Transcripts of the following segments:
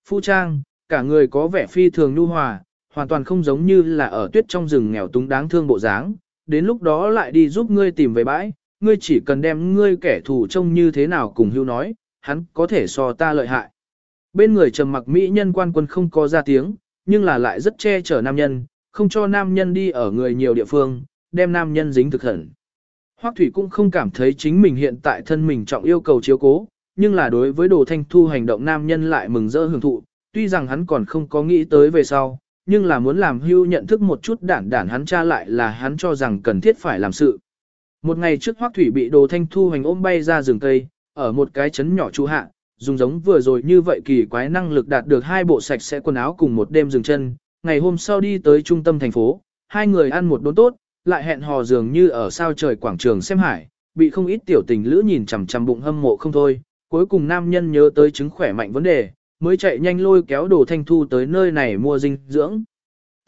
Phu trang, cả người có vẻ phi thường nhu hòa, hoàn toàn không giống như là ở tuyết trong rừng nghèo túng đáng thương bộ dáng, đến lúc đó lại đi giúp ngươi tìm về bãi, ngươi chỉ cần đem ngươi kẻ thù trông như thế nào cùng hưu nói, hắn có thể so ta lợi hại. Bên người trầm mặc mỹ nhân quan quân không có ra tiếng, nhưng là lại rất che chở nam nhân, không cho nam nhân đi ở người nhiều địa phương, đem nam nhân dính thực hẳn. Hoắc Thủy cũng không cảm thấy chính mình hiện tại thân mình trọng yêu cầu chiếu cố, nhưng là đối với Đồ Thanh Thu hành động nam nhân lại mừng rỡ hưởng thụ, tuy rằng hắn còn không có nghĩ tới về sau, nhưng là muốn làm hưu nhận thức một chút đản hắn cha lại là hắn cho rằng cần thiết phải làm sự. Một ngày trước Hoắc Thủy bị Đồ Thanh Thu hành ôm bay ra rừng cây, ở một cái trấn nhỏ trú hạ, dùng giống vừa rồi như vậy kỳ quái năng lực đạt được 2 bộ sạch sẽ quần áo cùng một đêm dừng chân, ngày hôm sau đi tới trung tâm thành phố, hai người ăn một đốn tốt, lại hẹn hò dường như ở sao trời quảng trường xem hải, bị không ít tiểu tình lữ nhìn chằm chằm bụng hâm mộ không thôi, cuối cùng nam nhân nhớ tới chứng khỏe mạnh vấn đề, mới chạy nhanh lôi kéo Đồ Thanh Thu tới nơi này mua dinh dưỡng. T.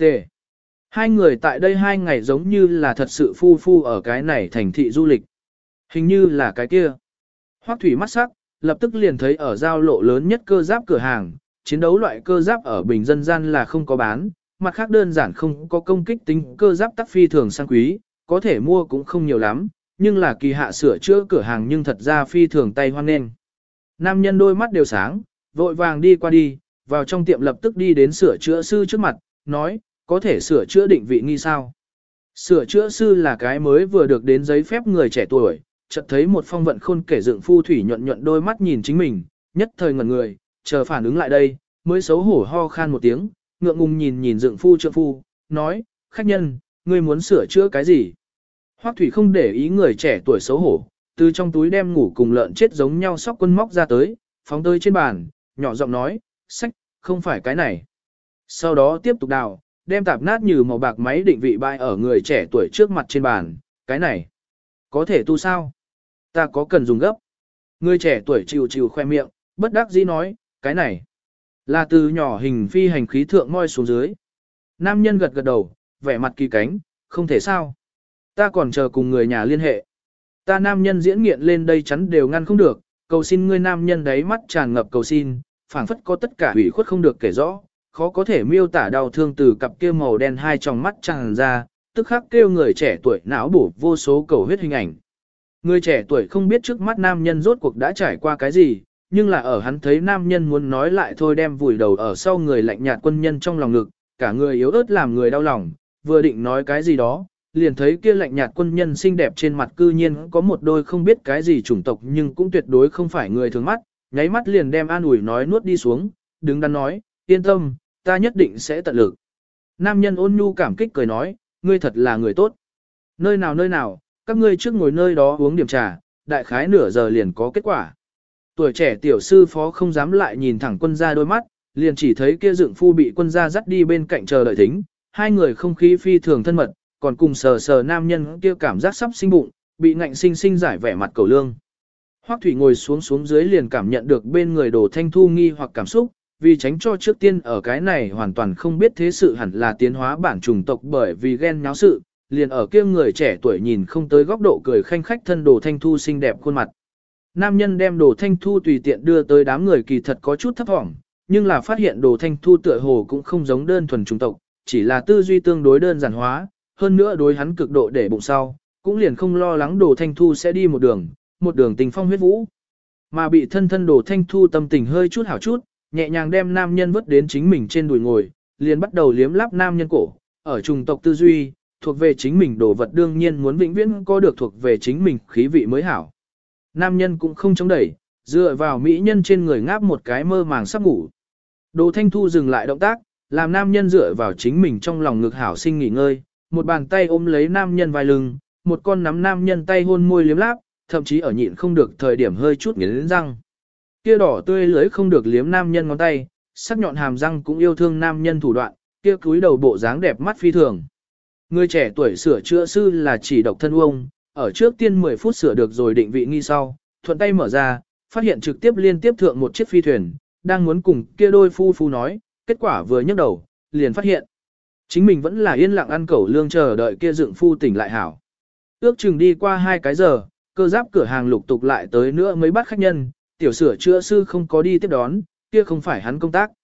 Hai người tại đây 2 ngày giống như là thật sự phu ở cái này thành thị du lịch. Hình như là cái kia. Hoắc Thủy mắt sắc, lập tức liền thấy ở giao lộ lớn nhất cơ giáp cửa hàng, chiến đấu loại cơ giáp ở bình dân gian là không có bán, mặt khác đơn giản không có công kích tính cơ giáp tắc phi thường sang quý, có thể mua cũng không nhiều lắm, nhưng là kỳ hạ sửa chữa cửa hàng nhưng thật ra phi thường tay hoan nghênh. Nam nhân đôi mắt đều sáng, vội vàng đi qua đi, vào trong tiệm lập tức đi đến sửa chữa sư trước mặt, nói, có thể sửa chữa định vị nghi sao. Sửa chữa sư là cái mới vừa được đến giấy phép người trẻ tuổi, chợt thấy một phong vận khôn kể dựng phu thủy nhuận nhuận đôi mắt nhìn chính mình, nhất thời ngẩn người, chờ phản ứng lại đây, mới xấu hổ ho khan một tiếng, ngượng ngùng nhìn dựng phu trượng phu, nói, khách nhân, ngươi muốn sửa chữa cái gì? Hoắc Thủy không để ý người trẻ tuổi xấu hổ, từ trong túi đem ngủ cùng lợn chết giống nhau sóc quân móc ra tới, phóng tới trên bàn, nhỏ giọng nói, sách, không phải cái này. Sau đó tiếp tục đào, đem tạp nát như màu bạc máy định vị bại ở người trẻ tuổi trước mặt trên bàn, cái này, có thể tu sao? Ta có cần dùng gấp. Người trẻ tuổi chịu khoe miệng, bất đắc dĩ nói, cái này, là từ nhỏ hình phi hành khí thượng moi xuống dưới. Nam nhân gật gật đầu, vẻ mặt kỳ cánh, không thể sao. Ta còn chờ cùng người nhà liên hệ. Ta nam nhân diễn nghiện lên đây chắn đều ngăn không được, cầu xin ngươi nam nhân đấy mắt tràn ngập cầu xin, phảng phất có tất cả ủy khuất không được kể rõ, khó có thể miêu tả đau thương từ cặp kia màu đen hai tròng mắt tràn ra, tức khắc kêu người trẻ tuổi não bổ vô số cầu huyết hình ảnh. Người trẻ tuổi không biết trước mắt nam nhân rốt cuộc đã trải qua cái gì, nhưng là ở hắn thấy nam nhân muốn nói lại thôi đem vùi đầu ở sau người lạnh nhạt quân nhân trong lòng ngực, cả người yếu ớt làm người đau lòng, vừa định nói cái gì đó, liền thấy kia lạnh nhạt quân nhân xinh đẹp trên mặt cư nhiên có một đôi không biết cái gì chủng tộc nhưng cũng tuyệt đối không phải người thường mắt, nháy mắt liền đem an ủi nói nuốt đi xuống, đứng đắn nói, yên tâm, ta nhất định sẽ tận lực. Nam nhân ôn nhu cảm kích cười nói, ngươi thật là người tốt. Nơi nào, các ngươi trước ngồi nơi đó uống điểm trà, đại khái nửa giờ liền có kết quả. Tuổi trẻ tiểu sư phó không dám lại nhìn thẳng quân gia đôi mắt, liền chỉ thấy kia dựng phu bị quân gia dắt đi bên cạnh chờ đợi thính, hai người không khí phi thường thân mật, còn cùng sờ nam nhân kia cảm giác sắp sinh bụng, bị ngạnh sinh sinh giải vẻ mặt cầu lương. Hoắc Thủy ngồi xuống dưới liền cảm nhận được bên người Đồ Thanh Thu nghi hoặc cảm xúc, vì tránh cho trước tiên ở cái này hoàn toàn không biết thế sự hẳn là tiến hóa bản chủng tộc bởi vì ghen nháo sự, liền ở kia người trẻ tuổi nhìn không tới góc độ cười khanh khách thân Đồ Thanh Thu xinh đẹp khuôn mặt. Nam nhân đem Đồ Thanh Thu tùy tiện đưa tới đám người kỳ thật có chút thấp thỏm, nhưng là phát hiện Đồ Thanh Thu tựa hồ cũng không giống đơn thuần chủng tộc, chỉ là tư duy tương đối đơn giản hóa, hơn nữa đối hắn cực độ để bụng sau, cũng liền không lo lắng Đồ Thanh Thu sẽ đi một đường tình phong huyết vũ. Mà bị thân Đồ Thanh Thu tâm tình hơi chút hảo chút, nhẹ nhàng đem nam nhân vứt đến chính mình trên đùi ngồi, liền bắt đầu liếm láp nam nhân cổ, ở chủng tộc tư duy, thuộc về chính mình đồ vật đương nhiên muốn vĩnh viễn có được thuộc về chính mình khí vị mới hảo. Nam nhân cũng không chống đẩy, dựa vào mỹ nhân trên người ngáp một cái mơ màng sắp ngủ. Đồ Thanh Thu dừng lại động tác, làm nam nhân dựa vào chính mình trong lòng ngực hảo sinh nghỉ ngơi, một bàn tay ôm lấy nam nhân vai lưng, một con nắm nam nhân tay hôn môi liếm láp, thậm chí ở nhịn không được thời điểm hơi chút nghiến răng. Kia đỏ tươi lưới không được liếm nam nhân ngón tay, sắc nhọn hàm răng cũng yêu thương nam nhân thủ đoạn, kia cúi đầu bộ dáng đẹp mắt phi thường. Người trẻ tuổi sửa chữa sư là chỉ độc thân ông, ở trước tiên 10 phút sửa được rồi định vị nghi sau, thuận tay mở ra, phát hiện trực tiếp liên tiếp thượng một chiếc phi thuyền, đang muốn cùng kia đôi phu nói, kết quả vừa nhấc đầu, liền phát hiện. Chính mình vẫn là yên lặng ăn cẩu lương chờ đợi kia dựng phu tỉnh lại hảo. Ước chừng đi qua 2 cái giờ, cơ giáp cửa hàng lục tục lại tới nữa mấy bát khách nhân, tiểu sửa chữa sư không có đi tiếp đón, kia không phải hắn công tác.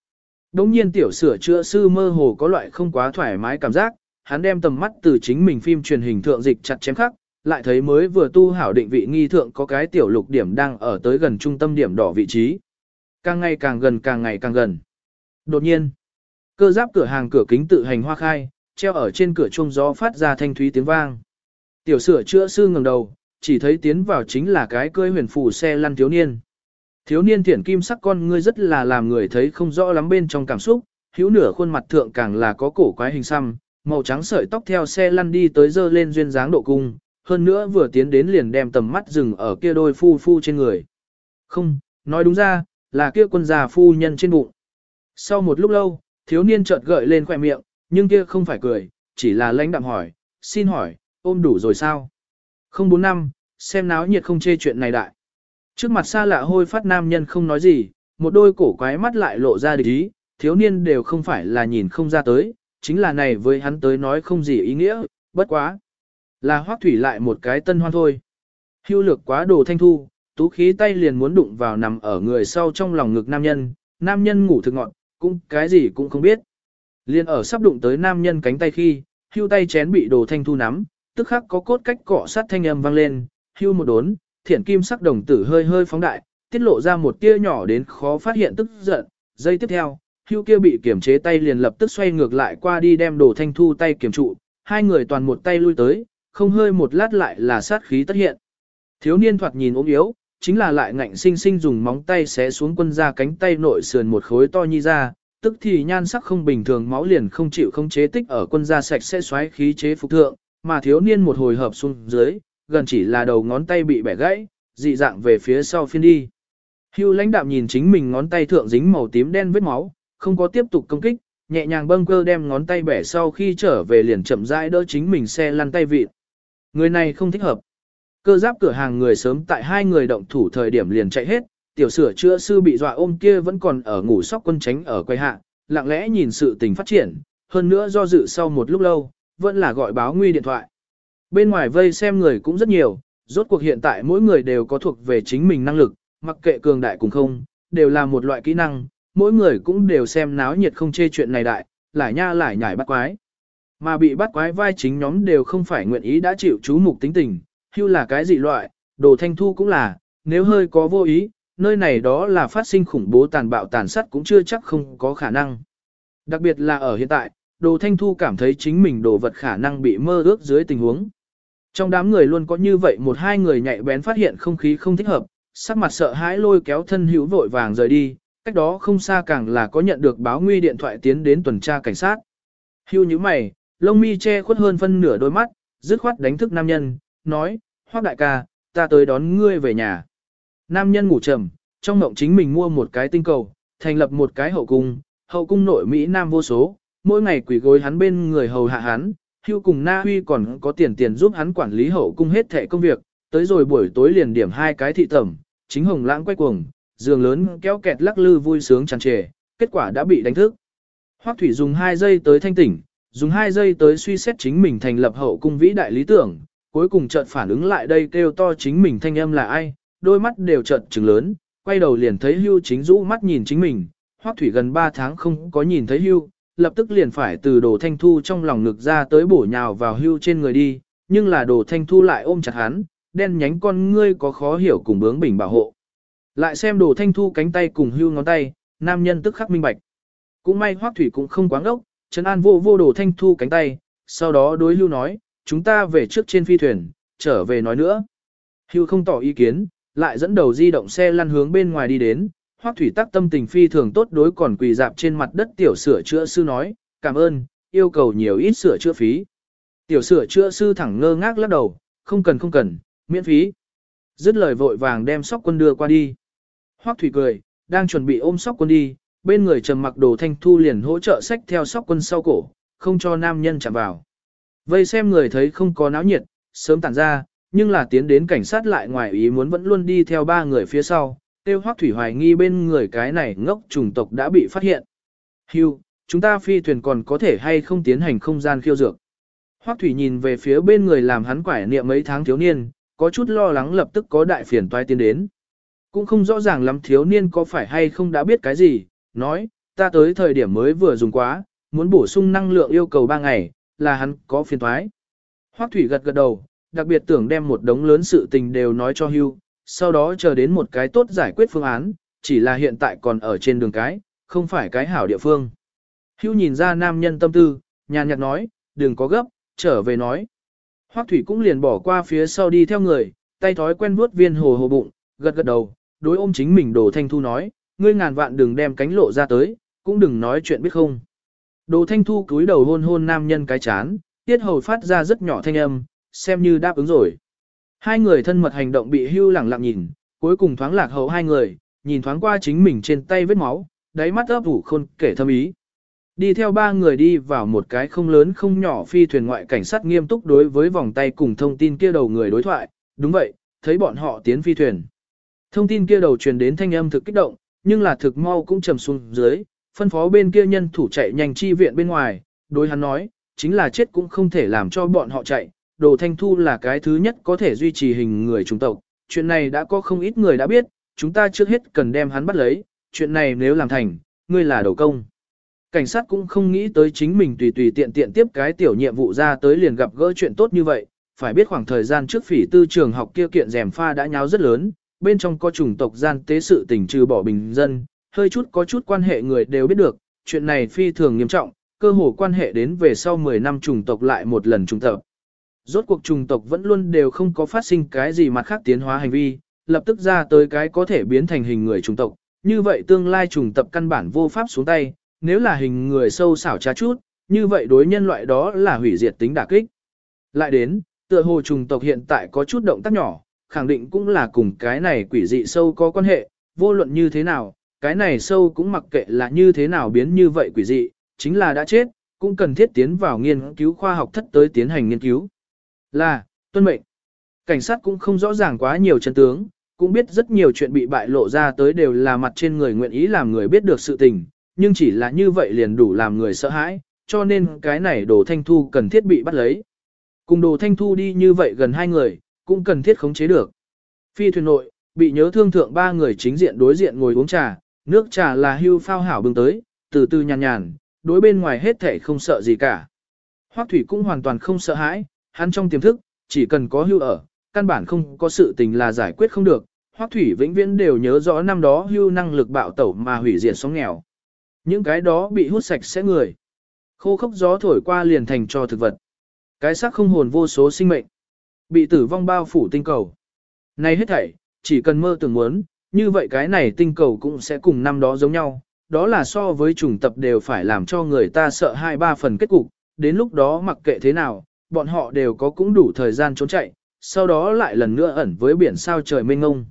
Đống nhiên tiểu sửa chữa sư mơ hồ có loại không quá thoải mái cảm giác, hắn đem tầm mắt từ chính mình phim truyền hình thượng dịch chặt chém khắc, lại thấy mới vừa tu hảo định vị nghi thượng có cái tiểu lục điểm đang ở tới gần trung tâm điểm đỏ vị trí. Càng ngày càng gần, càng ngày càng gần. Đột nhiên, cơ giáp cửa hàng cửa kính tự hành hoa khai, treo ở trên cửa chuông gió phát ra thanh thúy tiếng vang. Tiểu sửa chữa sư ngẩng đầu, chỉ thấy tiến vào chính là cái cưỡi huyền phù xe lăn thiếu niên. Thiếu niên thiển kim sắc con ngươi rất là làm người thấy không rõ lắm bên trong cảm xúc, hữu nửa khuôn mặt thượng càng là có cổ quái hình xăm, màu trắng sợi tóc theo xe lăn đi tới dơ lên duyên dáng độ cung, hơn nữa vừa tiến đến liền đem tầm mắt dừng ở kia đôi phu phu trên người. Không, nói đúng ra, là kia quân già phu nhân trên bụng. Sau một lúc lâu, thiếu niên chợt gợi lên khỏe miệng, nhưng kia không phải cười, chỉ là lãnh đạm hỏi, xin hỏi, ôm đủ rồi sao? 045, xem náo nhiệt không chê chuyện này đại. Trước mặt xa lạ hôi phát nam nhân không nói gì, một đôi cổ quái mắt lại lộ ra địch ý, thiếu niên đều không phải là nhìn không ra tới, chính là này với hắn tới nói không gì ý nghĩa, bất quá. Là Hoắc Thủy lại một cái tân hoan thôi. Hưu lược quá đồ thanh thu, tú khí tay liền muốn đụng vào nằm ở người sau trong lòng ngực nam nhân ngủ thực ngọn, cũng cái gì cũng không biết. Liên ở sắp đụng tới nam nhân cánh tay khi, hưu tay chén bị đồ thanh thu nắm, tức khắc có cốt cách cọ sát thanh âm vang lên, hưu một đốn, thiển kim sắc đồng tử hơi hơi phóng đại, tiết lộ ra một tia nhỏ đến khó phát hiện tức giận, giây tiếp theo, hưu kia bị kiểm chế tay liền lập tức xoay ngược lại qua đi đem đồ thanh thu tay kiểm trụ, hai người toàn một tay lui tới, không hơi một lát lại là sát khí tất hiện. Thiếu niên thoạt nhìn ốm yếu, chính là lại ngạnh sinh sinh dùng móng tay xé xuống quân ra cánh tay nội sườn một khối to nhi ra, tức thì nhan sắc không bình thường máu liền không chịu không chế tích ở quân da sạch sẽ xoáy khí chế phục thượng, mà thiếu niên một hồi hợp xuống dưới, gần chỉ là đầu ngón tay bị bẻ gãy, dị dạng về phía sau phiên đi. Hưu lãnh đạm nhìn chính mình ngón tay thượng dính màu tím đen vết máu, không có tiếp tục công kích, nhẹ nhàng bâng cơ đem ngón tay bẻ sau khi trở về liền chậm rãi đỡ chính mình xe lăn tay vịt. Người này không thích hợp. Cơ giáp cửa hàng người sớm tại hai người động thủ thời điểm liền chạy hết, tiểu sửa chữa sư bị dọa ôm kia vẫn còn ở ngủ sóc quân tránh ở quay hạ, lặng lẽ nhìn sự tình phát triển, hơn nữa do dự sau một lúc lâu, vẫn là gọi báo nguy điện thoại. Bên ngoài vây xem người cũng rất nhiều, rốt cuộc hiện tại mỗi người đều có thuộc về chính mình năng lực, mặc kệ cường đại cùng không, đều là một loại kỹ năng, mỗi người cũng đều xem náo nhiệt không chê chuyện này đại, lại nha lại nhảy bắt quái. Mà bị bắt quái vai chính nhóm đều không phải nguyện ý đã chịu chú mục tính tình, hưu là cái gì loại, đồ thanh thu cũng là, nếu hơi có vô ý, nơi này đó là phát sinh khủng bố tàn bạo tàn sát cũng chưa chắc không có khả năng. Đặc biệt là ở hiện tại, đồ thanh thu cảm thấy chính mình đồ vật khả năng bị mơ ước dưới tình huống. Trong đám người luôn có như vậy một hai người nhạy bén phát hiện không khí không thích hợp, sắc mặt sợ hãi lôi kéo thân hữu vội vàng rời đi, cách đó không xa càng là có nhận được báo nguy điện thoại tiến đến tuần tra cảnh sát. Hưu như mày, lông mi che khuất hơn phân nửa đôi mắt, dứt khoát đánh thức nam nhân, nói, Hoắc đại ca, ta tới đón ngươi về nhà. Nam nhân ngủ trầm, trong mộng chính mình mua một cái tinh cầu, thành lập một cái hậu cung nội Mỹ Nam vô số, mỗi ngày quỷ gối hắn bên người hầu hạ hắn, Hưu cùng Na Huy còn có tiền giúp hắn quản lý hậu cung hết thẻ công việc, tới rồi buổi tối liền điểm hai cái thị tẩm, chính hồng lãng quay cuồng, giường lớn kéo kẹt lắc lư vui sướng tràn trề, kết quả đã bị đánh thức. Hoắc Thủy dùng 2 giây tới thanh tỉnh, dùng 2 giây tới suy xét chính mình thành lập hậu cung vĩ đại lý tưởng, cuối cùng chợt phản ứng lại đây kêu to chính mình thanh âm là ai, đôi mắt đều chợt trừng lớn, quay đầu liền thấy Hưu chính rũ mắt nhìn chính mình, Hoắc Thủy gần 3 tháng không có nhìn thấy Hưu, lập tức liền phải từ Đồ Thanh Thu trong lòng ngực ra tới bổ nhào vào Hưu trên người đi, nhưng là Đồ Thanh Thu lại ôm chặt hắn, đen nhánh con ngươi có khó hiểu cùng bướng bỉnh bảo hộ. Lại xem Đồ Thanh Thu cánh tay cùng Hưu ngón tay, nam nhân tức khắc minh bạch. Cũng may Hoắc Thủy cũng không quá ngốc, trấn an vô Đồ Thanh Thu cánh tay, sau đó đối Hưu nói, chúng ta về trước trên phi thuyền, trở về nói nữa. Hưu không tỏ ý kiến, lại dẫn đầu di động xe lăn hướng bên ngoài đi đến, Hoắc Thủy tắc tâm tình phi thường tốt đối còn quỳ dạp trên mặt đất tiểu sửa chữa sư nói, cảm ơn, yêu cầu nhiều ít sửa chữa phí. Tiểu sửa chữa sư thẳng ngơ ngác lắc đầu, không cần, miễn phí. Dứt lời vội vàng đem Sóc Quân đưa qua đi. Hoắc Thủy cười, đang chuẩn bị ôm Sóc Quân đi, bên người trầm mặc Đồ Thanh Thu liền hỗ trợ xách theo Sóc Quân sau cổ, không cho nam nhân chạm vào. Vây xem người thấy không có náo nhiệt, sớm tản ra, nhưng là tiến đến cảnh sát lại ngoài ý muốn vẫn luôn đi theo 3 người phía sau, tiêu Hoắc Thủy hoài nghi bên người cái này ngốc chủng tộc đã bị phát hiện. Hưu, chúng ta phi thuyền còn có thể hay không tiến hành không gian khiêu dược. Hoắc Thủy nhìn về phía bên người làm hắn quải niệm mấy tháng thiếu niên, có chút lo lắng lập tức có đại phiền toái tiến đến. Cũng không rõ ràng lắm thiếu niên có phải hay không đã biết cái gì, nói, ta tới thời điểm mới vừa dùng quá, muốn bổ sung năng lượng yêu cầu 3 ngày, là hắn có phiền thoái. Hoắc Thủy gật gật đầu, đặc biệt tưởng đem một đống lớn sự tình đều nói cho Hưu, sau đó chờ đến một cái tốt giải quyết phương án, chỉ là hiện tại còn ở trên đường cái, không phải cái hảo địa phương. Hưu nhìn ra nam nhân tâm tư, nhàn nhạt nói, đừng có gấp, trở về nói. Hoắc Thủy cũng liền bỏ qua phía sau đi theo người, tay thói quen vuốt viên hồ hồ bụng, gật gật đầu, đối ôm chính mình Đồ Thanh Thu nói, ngươi ngàn vạn đừng đem cánh lộ ra tới, cũng đừng nói chuyện biết không. Đồ Thanh Thu cúi đầu hôn hôn nam nhân cái chán, tiết hầu phát ra rất nhỏ thanh âm, xem như đáp ứng rồi. Hai người thân mật hành động bị Hưu lẳng lặng nhìn, cuối cùng thoáng lạc hậu hai người, nhìn thoáng qua chính mình trên tay vết máu, đáy mắt ấp ủ khôn kể thâm ý. Đi theo ba người đi vào một cái không lớn không nhỏ phi thuyền ngoại, cảnh sát nghiêm túc đối với vòng tay cùng thông tin kia đầu người đối thoại, đúng vậy, thấy bọn họ tiến phi thuyền. Thông tin kia đầu truyền đến thanh âm thực kích động, nhưng là thực mau cũng trầm xuống dưới, phân phó bên kia nhân thủ chạy nhanh chi viện bên ngoài, đối hắn nói, chính là chết cũng không thể làm cho bọn họ chạy, Đồ Thanh Thu là cái thứ nhất có thể duy trì hình người chủng tộc, chuyện này đã có không ít người đã biết, chúng ta trước hết cần đem hắn bắt lấy, chuyện này nếu làm thành, ngươi là đầu công. Cảnh sát cũng không nghĩ tới chính mình tùy tùy tiện tiện tiếp cái tiểu nhiệm vụ ra tới liền gặp gỡ chuyện tốt như vậy, phải biết khoảng thời gian trước Phỉ Tư trường học kia kiện rèm pha đã nháo rất lớn, bên trong có chủng tộc gian tế sự tình trừ bỏ bình dân, hơi chút có chút quan hệ người đều biết được, chuyện này phi thường nghiêm trọng, cơ hồ quan hệ đến về sau 10 năm chủng tộc lại một lần chủng tộc. Rốt cuộc chủng tộc vẫn luôn đều không có phát sinh cái gì mặt khác tiến hóa hành vi, lập tức ra tới cái có thể biến thành hình người chủng tộc, như vậy tương lai chủng tộc căn bản vô pháp xuống tay, nếu là hình người sâu xảo trá chút, như vậy đối nhân loại đó là hủy diệt tính đả kích. Lại đến, tựa hồ chủng tộc hiện tại có chút động tác nhỏ, khẳng định cũng là cùng cái này quỷ dị sâu có quan hệ, vô luận như thế nào, cái này sâu cũng mặc kệ là như thế nào biến như vậy quỷ dị, chính là đã chết, cũng cần thiết tiến vào nghiên cứu khoa học thất tới tiến hành nghiên cứu. Là, tuân mệnh. Cảnh sát cũng không rõ ràng quá nhiều chân tướng, cũng biết rất nhiều chuyện bị bại lộ ra tới đều là mặt trên người nguyện ý làm người biết được sự tình, nhưng chỉ là như vậy liền đủ làm người sợ hãi, cho nên cái này Đồ Thanh Thu cần thiết bị bắt lấy. Cùng Đồ Thanh Thu đi như vậy gần hai người, cũng cần thiết khống chế được. Phi thuyền nội, bị nhớ thương thượng ba người chính diện đối diện ngồi uống trà, nước trà là Hưu phao hảo bưng tới, từ từ nhàn nhàn, đối bên ngoài hết thảy không sợ gì cả. Hoắc Thủy cũng hoàn toàn không sợ hãi, hắn trong tiềm thức, chỉ cần có Hưu ở, căn bản không có sự tình là giải quyết không được. Hoắc Thủy vĩnh viễn đều nhớ rõ năm đó Hưu năng lực bạo tẩu mà hủy diệt xóm nghèo. Những cái đó bị hút sạch sẽ người. Khô khốc gió thổi qua liền thành cho thực vật. Cái xác không hồn vô số sinh mệnh. Bị tử vong bao phủ tinh cầu. Này hết thảy, chỉ cần mơ tưởng muốn, như vậy cái này tinh cầu cũng sẽ cùng năm đó giống nhau. Đó là so với chủng tập đều phải làm cho người ta sợ 2-3 phần kết cục. Đến lúc đó mặc kệ thế nào, bọn họ đều có cũng đủ thời gian trốn chạy. Sau đó lại lần nữa ẩn với biển sao trời mênh ngông.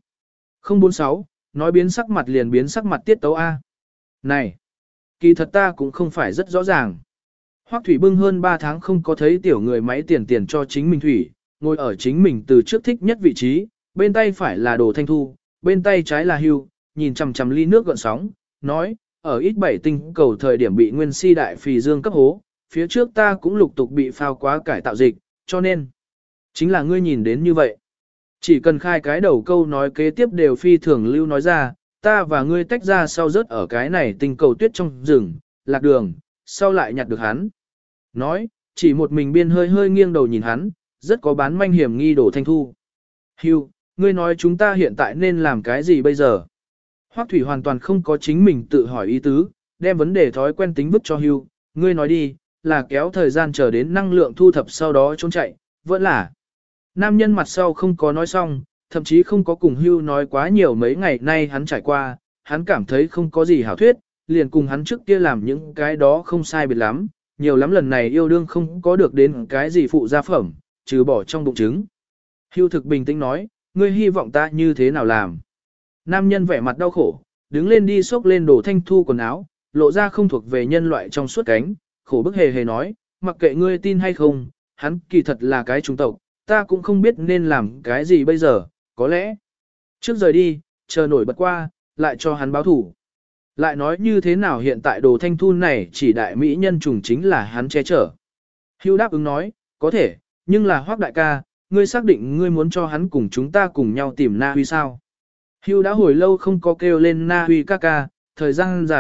046, nói biến sắc mặt liền biến sắc mặt tiết tấu A. Này! Kỳ thật ta cũng không phải rất rõ ràng. Hoắc Thủy bưng hơn 3 tháng không có thấy tiểu người máy tiền cho chính mình thủy, ngồi ở chính mình từ trước thích nhất vị trí, bên tay phải là Đồ Thanh Thu, bên tay trái là Hưu, nhìn chằm chằm ly nước gợn sóng, nói, ở ít 7 tinh cầu thời điểm bị nguyên si đại phì dương cấp hố, phía trước ta cũng lục tục bị phao quá cải tạo dịch, cho nên, chính là ngươi nhìn đến như vậy. Chỉ cần khai cái đầu câu nói kế tiếp đều phi thường lưu nói ra, ta và ngươi tách ra sau rớt ở cái này tinh cầu tuyết trong rừng, lạc đường, sau lại nhặt được hắn. Nói, chỉ một mình biên hơi hơi nghiêng đầu nhìn hắn, rất có bán manh hiểm nghi Đồ Thanh Thu. Hưu, ngươi nói chúng ta hiện tại nên làm cái gì bây giờ? Hoắc Thủy hoàn toàn không có chính mình tự hỏi ý tứ, đem vấn đề thói quen tính vứt cho Hưu, ngươi nói đi, là kéo thời gian chờ đến năng lượng thu thập sau đó trốn chạy, vẫn là. Nam nhân mặt sau không có nói xong, thậm chí không có cùng Hưu nói quá nhiều mấy ngày nay hắn trải qua, hắn cảm thấy không có gì hảo thuyết, liền cùng hắn trước kia làm những cái đó không sai biệt lắm, nhiều lắm lần này yêu đương không có được đến cái gì phụ gia phẩm, trừ bỏ trong bụng trứng. Hưu thực bình tĩnh nói, ngươi hy vọng ta như thế nào làm? Nam nhân vẻ mặt đau khổ, đứng lên đi xốc lên Đồ Thanh Thu quần áo, lộ ra không thuộc về nhân loại trong suốt cánh, khổ bức hề hề nói, mặc kệ ngươi tin hay không, hắn kỳ thật là cái chủng tộc, ta cũng không biết nên làm cái gì bây giờ, có lẽ. Trước rời đi, chờ nổi bật qua, lại cho hắn báo thủ. Lại nói như thế nào hiện tại Đồ Thanh Thu này chỉ đại mỹ nhân trùng chính là hắn che chở. Hưu đáp ứng nói, có thể, nhưng là Hoắc đại ca, ngươi xác định ngươi muốn cho hắn cùng chúng ta cùng nhau tìm Na Huy sao? Hưu đã hồi lâu không có kêu lên Na Huy ca ca, thời gian dài,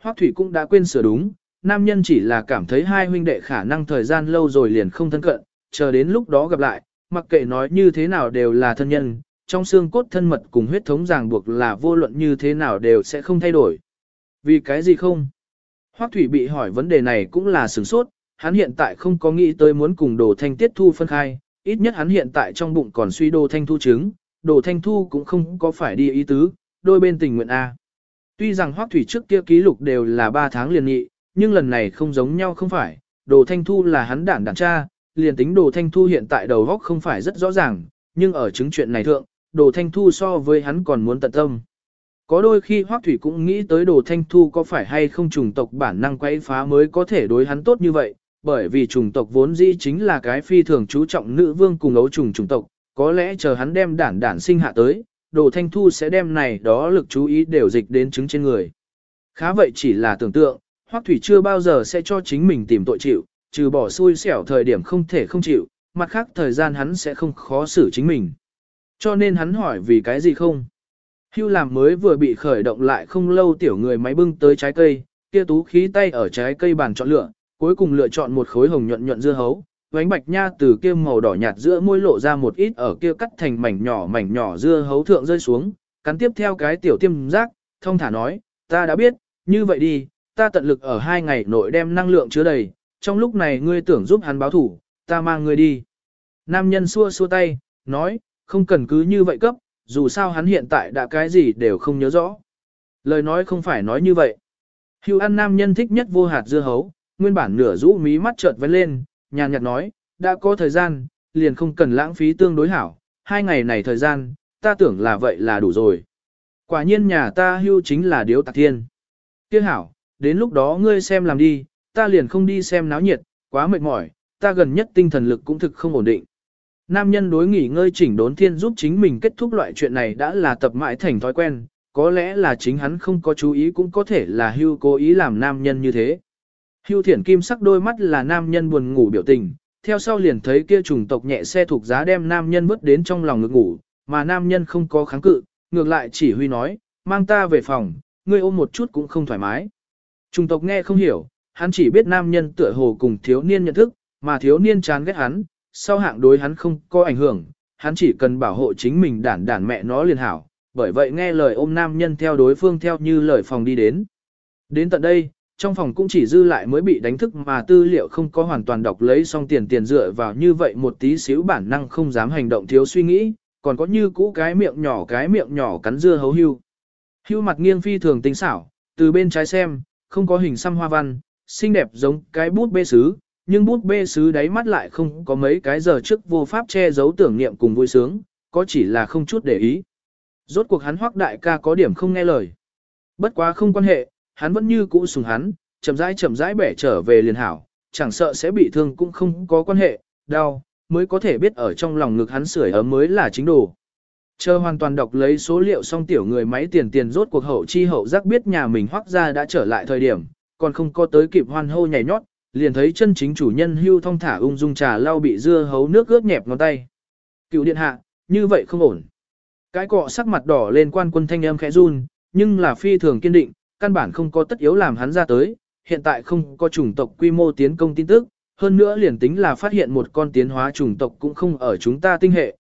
Hoắc Thủy cũng đã quên sửa đúng, nam nhân chỉ là cảm thấy hai huynh đệ khả năng thời gian lâu rồi liền không thân cận, chờ đến lúc đó gặp lại, mặc kệ nói như thế nào đều là thân nhân, trong xương cốt thân mật cùng huyết thống ràng buộc là vô luận như thế nào đều sẽ không thay đổi. Vì cái gì không? Hoắc Thủy bị hỏi vấn đề này cũng là sửng sốt, hắn hiện tại không có nghĩ tới muốn cùng Đồ Thanh Tiết Thu phân khai, ít nhất hắn hiện tại trong bụng còn suy Đồ Thanh Thu trứng, Đồ Thanh Thu cũng không có phải đi ý tứ, đôi bên tình nguyện A. Tuy rằng Hoắc Thủy trước kia ký lục đều là 3 tháng liền nghị, nhưng lần này không giống nhau không phải, Đồ Thanh Thu là hắn đản cha, liền tính Đồ Thanh Thu hiện tại đầu óc không phải rất rõ ràng, nhưng ở chứng chuyện này thượng, Đồ Thanh Thu so với hắn còn muốn tận tâm. Có đôi khi Hoắc Thủy cũng nghĩ tới Đồ Thanh Thu có phải hay không chủng tộc bản năng quấy phá mới có thể đối hắn tốt như vậy, bởi vì chủng tộc vốn dĩ chính là cái phi thường chú trọng nữ vương cùng ấu trùng chủng tộc, có lẽ chờ hắn đem đản sinh hạ tới, Đồ Thanh Thu sẽ đem này đó lực chú ý đều dịch đến trứng trên người. Khá vậy chỉ là tưởng tượng, Hoắc Thủy chưa bao giờ sẽ cho chính mình tìm tội chịu, trừ bỏ xui xẻo thời điểm không thể không chịu, mặt khác thời gian hắn sẽ không khó xử chính mình. Cho nên hắn hỏi vì cái gì không. Hưu làm mới vừa bị khởi động lại không lâu tiểu người máy bưng tới trái cây, kia tú khí tay ở trái cây bàn chọn lựa, cuối cùng lựa chọn một khối hồng nhuận nhuận dưa hấu, bánh bạch nha từ kia màu đỏ nhạt giữa môi lộ ra một ít ở kia cắt thành mảnh nhỏ dưa hấu thượng rơi xuống, cắn tiếp theo cái tiểu tiêm giác, thông thả nói, ta đã biết, như vậy đi, ta tận lực ở 2 ngày nội đem năng lượng chứa đầy, trong lúc này ngươi tưởng giúp hắn báo thủ, ta mang ngươi đi. Nam nhân xua xua tay, nói, không cần cứ như vậy cấp, dù sao hắn hiện tại đã cái gì đều không nhớ rõ. Lời nói không phải nói như vậy. Hưu ăn nam nhân thích nhất vô hạt dưa hấu, nguyên bản nửa rũ mí mắt chợt vén lên, nhàn nhạt nói, đã có thời gian, liền không cần lãng phí tương đối hảo, 2 ngày này thời gian, ta tưởng là vậy là đủ rồi. Quả nhiên nhà ta Hưu chính là điếu tạc thiên. Kia hảo, đến lúc đó ngươi xem làm đi, ta liền không đi xem náo nhiệt, quá mệt mỏi, ta gần nhất tinh thần lực cũng thực không ổn định. Nam nhân đối nghỉ ngơi chỉnh đốn thiên giúp chính mình kết thúc loại chuyện này đã là tập mãi thành thói quen, có lẽ là chính hắn không có chú ý cũng có thể là Hưu cố ý làm nam nhân như thế. Hưu thiển kim sắc đôi mắt là nam nhân buồn ngủ biểu tình, theo sau liền thấy kia chủng tộc nhẹ xe thuộc giá đem nam nhân vứt đến trong lòng ngực ngủ, mà nam nhân không có kháng cự, ngược lại chỉ huy nói, mang ta về phòng, ngươi ôm một chút cũng không thoải mái. Chủng tộc nghe không hiểu, hắn chỉ biết nam nhân tựa hồ cùng thiếu niên nhận thức, mà thiếu niên chán ghét hắn, sau hạng đối hắn không có ảnh hưởng, hắn chỉ cần bảo hộ chính mình đản mẹ nó liền hảo, bởi vậy nghe lời ôm nam nhân theo đối phương theo như lời phòng đi đến. Đến tận đây, trong phòng cũng chỉ dư lại mới bị đánh thức mà tư liệu không có hoàn toàn đọc lấy xong tiền dựa vào như vậy một tí xíu bản năng không dám hành động thiếu suy nghĩ, còn có như cũ cái miệng nhỏ cắn dưa hấu Hưu. Hưu mặt nghiêng phi thường tinh xảo, từ bên trái xem, không có hình xăm hoa văn, xinh đẹp giống cái bút bê sứ, nhưng bút bê sứ đáy mắt lại không có mấy cái giờ trước vô pháp che giấu tưởng niệm cùng vui sướng, có chỉ là không chút để ý. Rốt cuộc hắn Hoắc đại ca có điểm không nghe lời. Bất quá không quan hệ, hắn vẫn như cũ sùng hắn, chậm rãi bẻ trở về liền hảo, chẳng sợ sẽ bị thương cũng không có quan hệ, đau, mới có thể biết ở trong lòng ngực hắn sưởi ấm mới là chính đồ. Chờ hoàn toàn đọc lấy số liệu xong tiểu người máy tiền rốt cuộc hậu chi hậu giác biết nhà mình Hoắc gia đã trở lại thời điểm, còn không có tới kịp hoan hô nhảy nhót, liền thấy chân chính chủ nhân Hưu thong thả ung dung trà lau bị dưa hấu nước ướt nhẹp ngón tay. Cựu điện hạ, như vậy không ổn. Cái cọ sắc mặt đỏ lên quan quân thanh âm khẽ run, nhưng là phi thường kiên định, căn bản không có tất yếu làm hắn ra tới, hiện tại không có chủng tộc quy mô tiến công tin tức, hơn nữa liền tính là phát hiện một con tiến hóa chủng tộc cũng không ở chúng ta tinh hệ,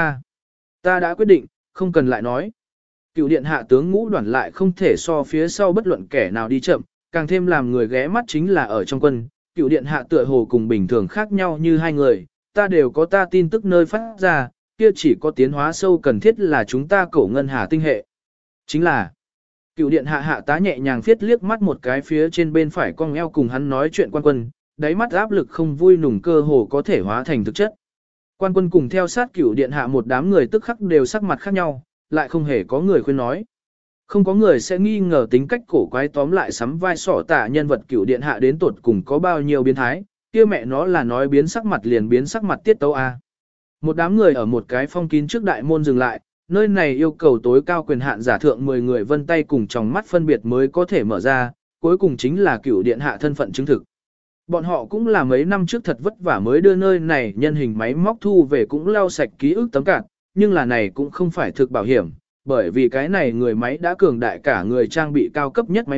ta đã quyết định, không cần lại nói. Cựu điện hạ tướng Ngũ Đoản lại không thể so phía sau bất luận kẻ nào đi chậm, càng thêm làm người ghé mắt chính là ở trong quân, cựu điện hạ tựa hồ cùng bình thường khác nhau như hai người, ta đều có ta tin tức nơi phát ra, kia chỉ có tiến hóa sâu cần thiết là chúng ta cổ ngân hà tinh hệ. Chính là, cựu điện hạ hạ tá nhẹ nhàng phiết liếc mắt một cái phía trên bên phải cong eo cùng hắn nói chuyện quan quân, đáy mắt áp lực không vui nùng cơ hồ có thể hóa thành thực chất. Quan quân cùng theo sát cựu điện hạ một đám người tức khắc đều sắc mặt khác nhau, lại không hề có người khuyên nói. Không có người sẽ nghi ngờ tính cách cổ quái tóm lại sắm vai sỏ tả nhân vật cựu điện hạ đến tột cùng có bao nhiêu biến thái, kia mẹ nó là nói biến sắc mặt liền biến sắc mặt tiết tấu A. Một đám người ở một cái phong kín trước đại môn dừng lại, nơi này yêu cầu tối cao quyền hạn giả thượng 10 người vân tay cùng trong mắt phân biệt mới có thể mở ra, cuối cùng chính là cựu điện hạ thân phận chứng thực. Bọn họ cũng là mấy năm trước thật vất vả mới đưa nơi này nhân hình máy móc thu về cũng lau sạch ký ức tấm cạn, nhưng là này cũng không phải thực bảo hiểm, bởi vì cái này người máy đã cường đại cả người trang bị cao cấp nhất máy móc,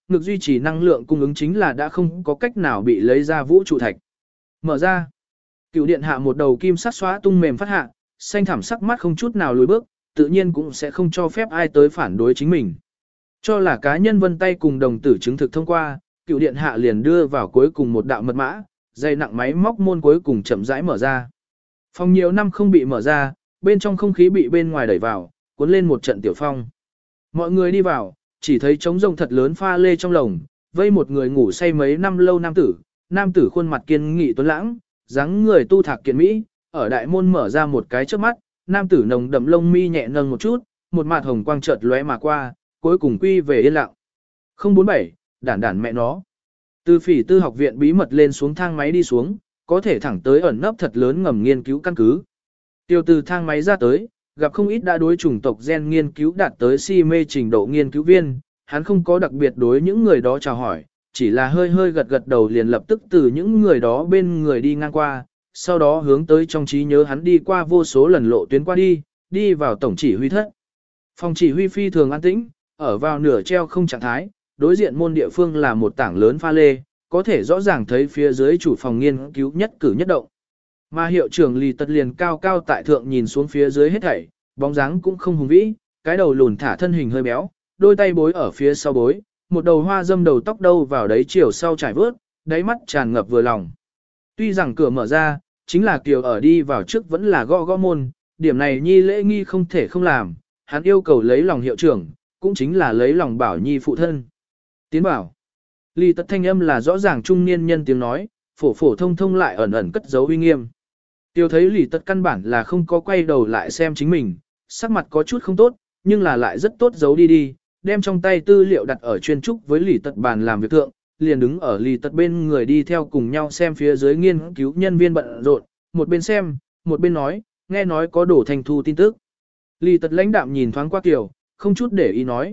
ngực duy trì năng lượng cung ứng chính là đã không có cách nào bị lấy ra vũ trụ thạch. Mở ra. Cựu điện hạ một đầu kim sắc xóa tung mềm phát hạ, xanh thẳm sắc mắt không chút nào lùi bước, tự nhiên cũng sẽ không cho phép ai tới phản đối chính mình. Cho là cá nhân vân tay cùng đồng tử chứng thực thông qua, cựu điện hạ liền đưa vào cuối cùng một đạo mật mã, dây nặng máy móc môn cuối cùng chậm rãi mở ra. Phòng nhiều năm không bị mở ra, bên trong không khí bị bên ngoài đẩy vào, cuốn lên một trận tiểu phong. Mọi người đi vào, chỉ thấy trống rông thật lớn pha lê trong lồng, vây một người ngủ say mấy năm lâu nam tử khuôn mặt kiên nghị tuấn lãng, dáng người tu thạc kiện mỹ, ở đại môn mở ra một cái trước mắt, nam tử nồng đậm lông mi nhẹ nâng một chút, một mặt hồng quang chợt lóe mà qua, cuối cùng quy về yên lặng. 047, đản mẹ nó. Từ Phỉ Tư học viện bí mật lên xuống thang máy đi xuống, có thể thẳng tới ẩn nấp thật lớn ngầm nghiên cứu căn cứ. Tiêu từ thang máy ra tới, gặp không ít đã đối chủng tộc gen nghiên cứu đạt tới si mê trình độ nghiên cứu viên, hắn không có đặc biệt đối những người đó chào hỏi, chỉ là hơi gật đầu liền lập tức từ những người đó bên người đi ngang qua, sau đó hướng tới trong trí nhớ hắn đi qua vô số lần lộ tuyến qua đi vào tổng chỉ huy thất. Phòng chỉ huy phi thường an tĩnh, ở vào nửa treo không trạng thái, đối diện môn địa phương là một tảng lớn pha lê, có thể rõ ràng thấy phía dưới chủ phòng nghiên cứu nhất cử nhất động. Mà hiệu trưởng Lý Tật liền cao cao tại thượng nhìn xuống phía dưới hết thảy, bóng dáng cũng không hùng vĩ, cái đầu lùn thả thân hình hơi béo, đôi tay bối ở phía sau bối, một đầu hoa dâm đầu tóc đâu vào đấy chiều sau trải vớt, đáy mắt tràn ngập vừa lòng. Tuy rằng cửa mở ra, chính là Kiều ở đi vào trước vẫn là gõ môn, điểm này Nhi lễ nghi không thể không làm, hắn yêu cầu lấy lòng hiệu trưởng, cũng chính là lấy lòng Bảo Nhi phụ thân. Tiến bảo. Lý Tật thanh âm là rõ ràng trung niên nhân tiếng nói, phổ thông lại ẩn cất giấu uy nghiêm. Tiêu thấy Lý Tật căn bản là không có quay đầu lại xem chính mình, sắc mặt có chút không tốt, nhưng là lại rất tốt giấu đi, đem trong tay tư liệu đặt ở chuyên trúc với Lý Tật bàn làm việc thượng, liền đứng ở Lý Tật bên người đi theo cùng nhau xem phía dưới nghiên cứu nhân viên bận rộn, một bên xem, một bên nói, nghe nói có Đỗ Thanh Thu tin tức. Lý Tật lãnh đạm nhìn thoáng qua Kiều, không chút để ý nói,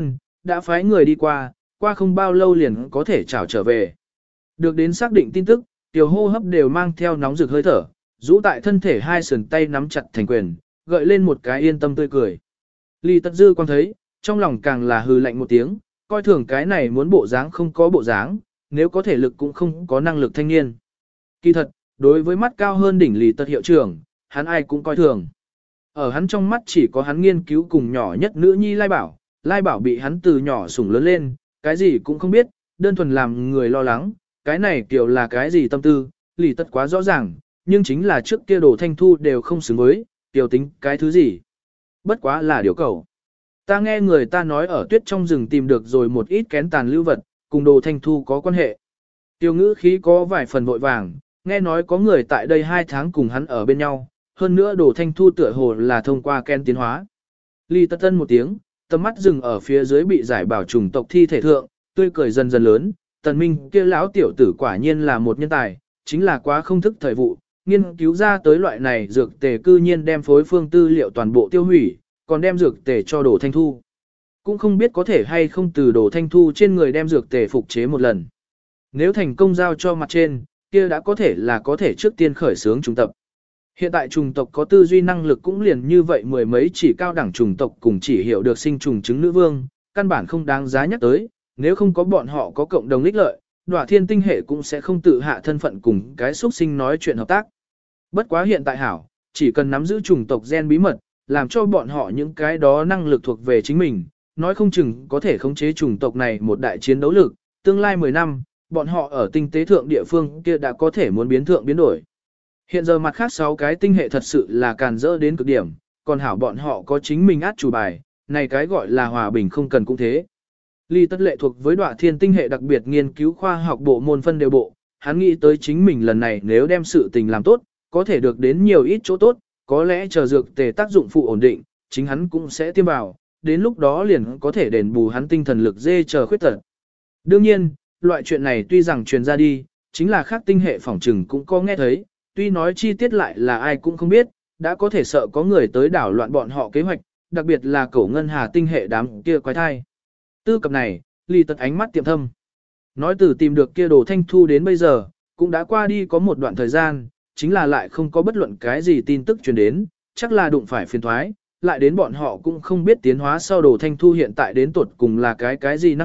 đã phái người đi qua không bao lâu liền có thể trảo trở về. Được đến xác định tin tức, Kiều hô hấp đều mang theo nóng rực hơi thở, rũ tại thân thể hai sườn tay nắm chặt thành quyền, gợi lên một cái yên tâm tươi cười. Lý Tật dư quan thấy, trong lòng càng là hừ lạnh một tiếng, coi thường cái này muốn bộ dáng không có bộ dáng, nếu có thể lực cũng không có năng lực thanh niên. Kỳ thật, đối với mắt cao hơn đỉnh Lý Tật hiệu trưởng, hắn ai cũng coi thường. Ở hắn trong mắt chỉ có hắn nghiên cứu cùng nhỏ nhất nữ nhi Lai Bảo bị hắn từ nhỏ sủng lớn lên, cái gì cũng không biết, đơn thuần làm người lo lắng, cái này kiểu là cái gì tâm tư, Lý Tật quá rõ ràng, nhưng chính là trước kia Đỗ Thanh Thu đều không xứng với, tiểu tính cái thứ gì. Bất quá là điều cầu. Ta nghe người ta nói ở tuyết trong rừng tìm được rồi một ít kén tàn lưu vật, cùng Đỗ Thanh Thu có quan hệ. Tiêu ngữ khí có vài phần vội vàng, nghe nói có người tại đây 2 tháng cùng hắn ở bên nhau, hơn nữa Đỗ Thanh Thu tựa hồ là thông qua kén tiến hóa. Lý Tật tân một tiếng, tầm mắt dừng ở phía dưới bị giải bảo chủng tộc thi thể thượng, tươi cười dần dần lớn, Tần Minh kia lão tiểu tử quả nhiên là một nhân tài, chính là quá không thức thời vụ, nghiên cứu ra tới loại này dược tề cư nhiên đem phối phương tư liệu toàn bộ tiêu hủy, còn đem dược tề cho Đỗ Thanh Thu. Cũng không biết có thể hay không từ Đỗ Thanh Thu trên người đem dược tề phục chế một lần. Nếu thành công giao cho mặt trên, kia đã có thể trước tiên khởi xướng trùng tập. Hiện tại trùng tộc có tư duy năng lực cũng liền như vậy mười mấy chỉ cao đẳng trùng tộc cùng chỉ hiểu được sinh trùng trứng nữ vương, căn bản không đáng giá nhắc tới, nếu không có bọn họ có cộng đồng ích lợi, Đọa Thiên tinh hệ cũng sẽ không tự hạ thân phận cùng cái xuất sinh nói chuyện hợp tác. Bất quá hiện tại hảo, chỉ cần nắm giữ chủng tộc gen bí mật, làm cho bọn họ những cái đó năng lực thuộc về chính mình, nói không chừng có thể khống chế chủng tộc này một đại chiến đấu lực, tương lai 10 năm, bọn họ ở tinh tế thượng địa phương kia đã có thể muốn biến thượng biến đổi. Hiện giờ mặt khác 6 cái tinh hệ thật sự là càn rỡ đến cực điểm, còn hảo bọn họ có chính mình át chủ bài, này cái gọi là hòa bình không cần cũng thế. Lý Tất Lệ thuộc với Đọa Thiên tinh hệ đặc biệt nghiên cứu khoa học bộ môn phân đều bộ, hắn nghĩ tới chính mình lần này nếu đem sự tình làm tốt, có thể được đến nhiều ít chỗ tốt, có lẽ chờ dược tề tác dụng phụ ổn định, chính hắn cũng sẽ tiêm vào, đến lúc đó liền có thể đền bù hắn tinh thần lực dê chờ khuyết tật. Đương nhiên, loại chuyện này tuy rằng truyền ra đi, chính là khác tinh hệ phỏng trừng cũng có nghe thấy, tuy nói chi tiết lại là ai cũng không biết, đã có thể sợ có người tới đảo loạn bọn họ kế hoạch, đặc biệt là cổ ngân hà tinh hệ đám kia quái thai. Tư cập này, Lý Tật ánh mắt tiệm thâm. Nói từ tìm được kia Đồ Thanh Thu đến bây giờ, cũng đã qua đi có một đoạn thời gian, chính là lại không có bất luận cái gì tin tức truyền đến, chắc là đụng phải phiền thoái, lại đến bọn họ cũng không biết tiến hóa sau Đồ Thanh Thu hiện tại đến tuột cùng là cái gì năng lực,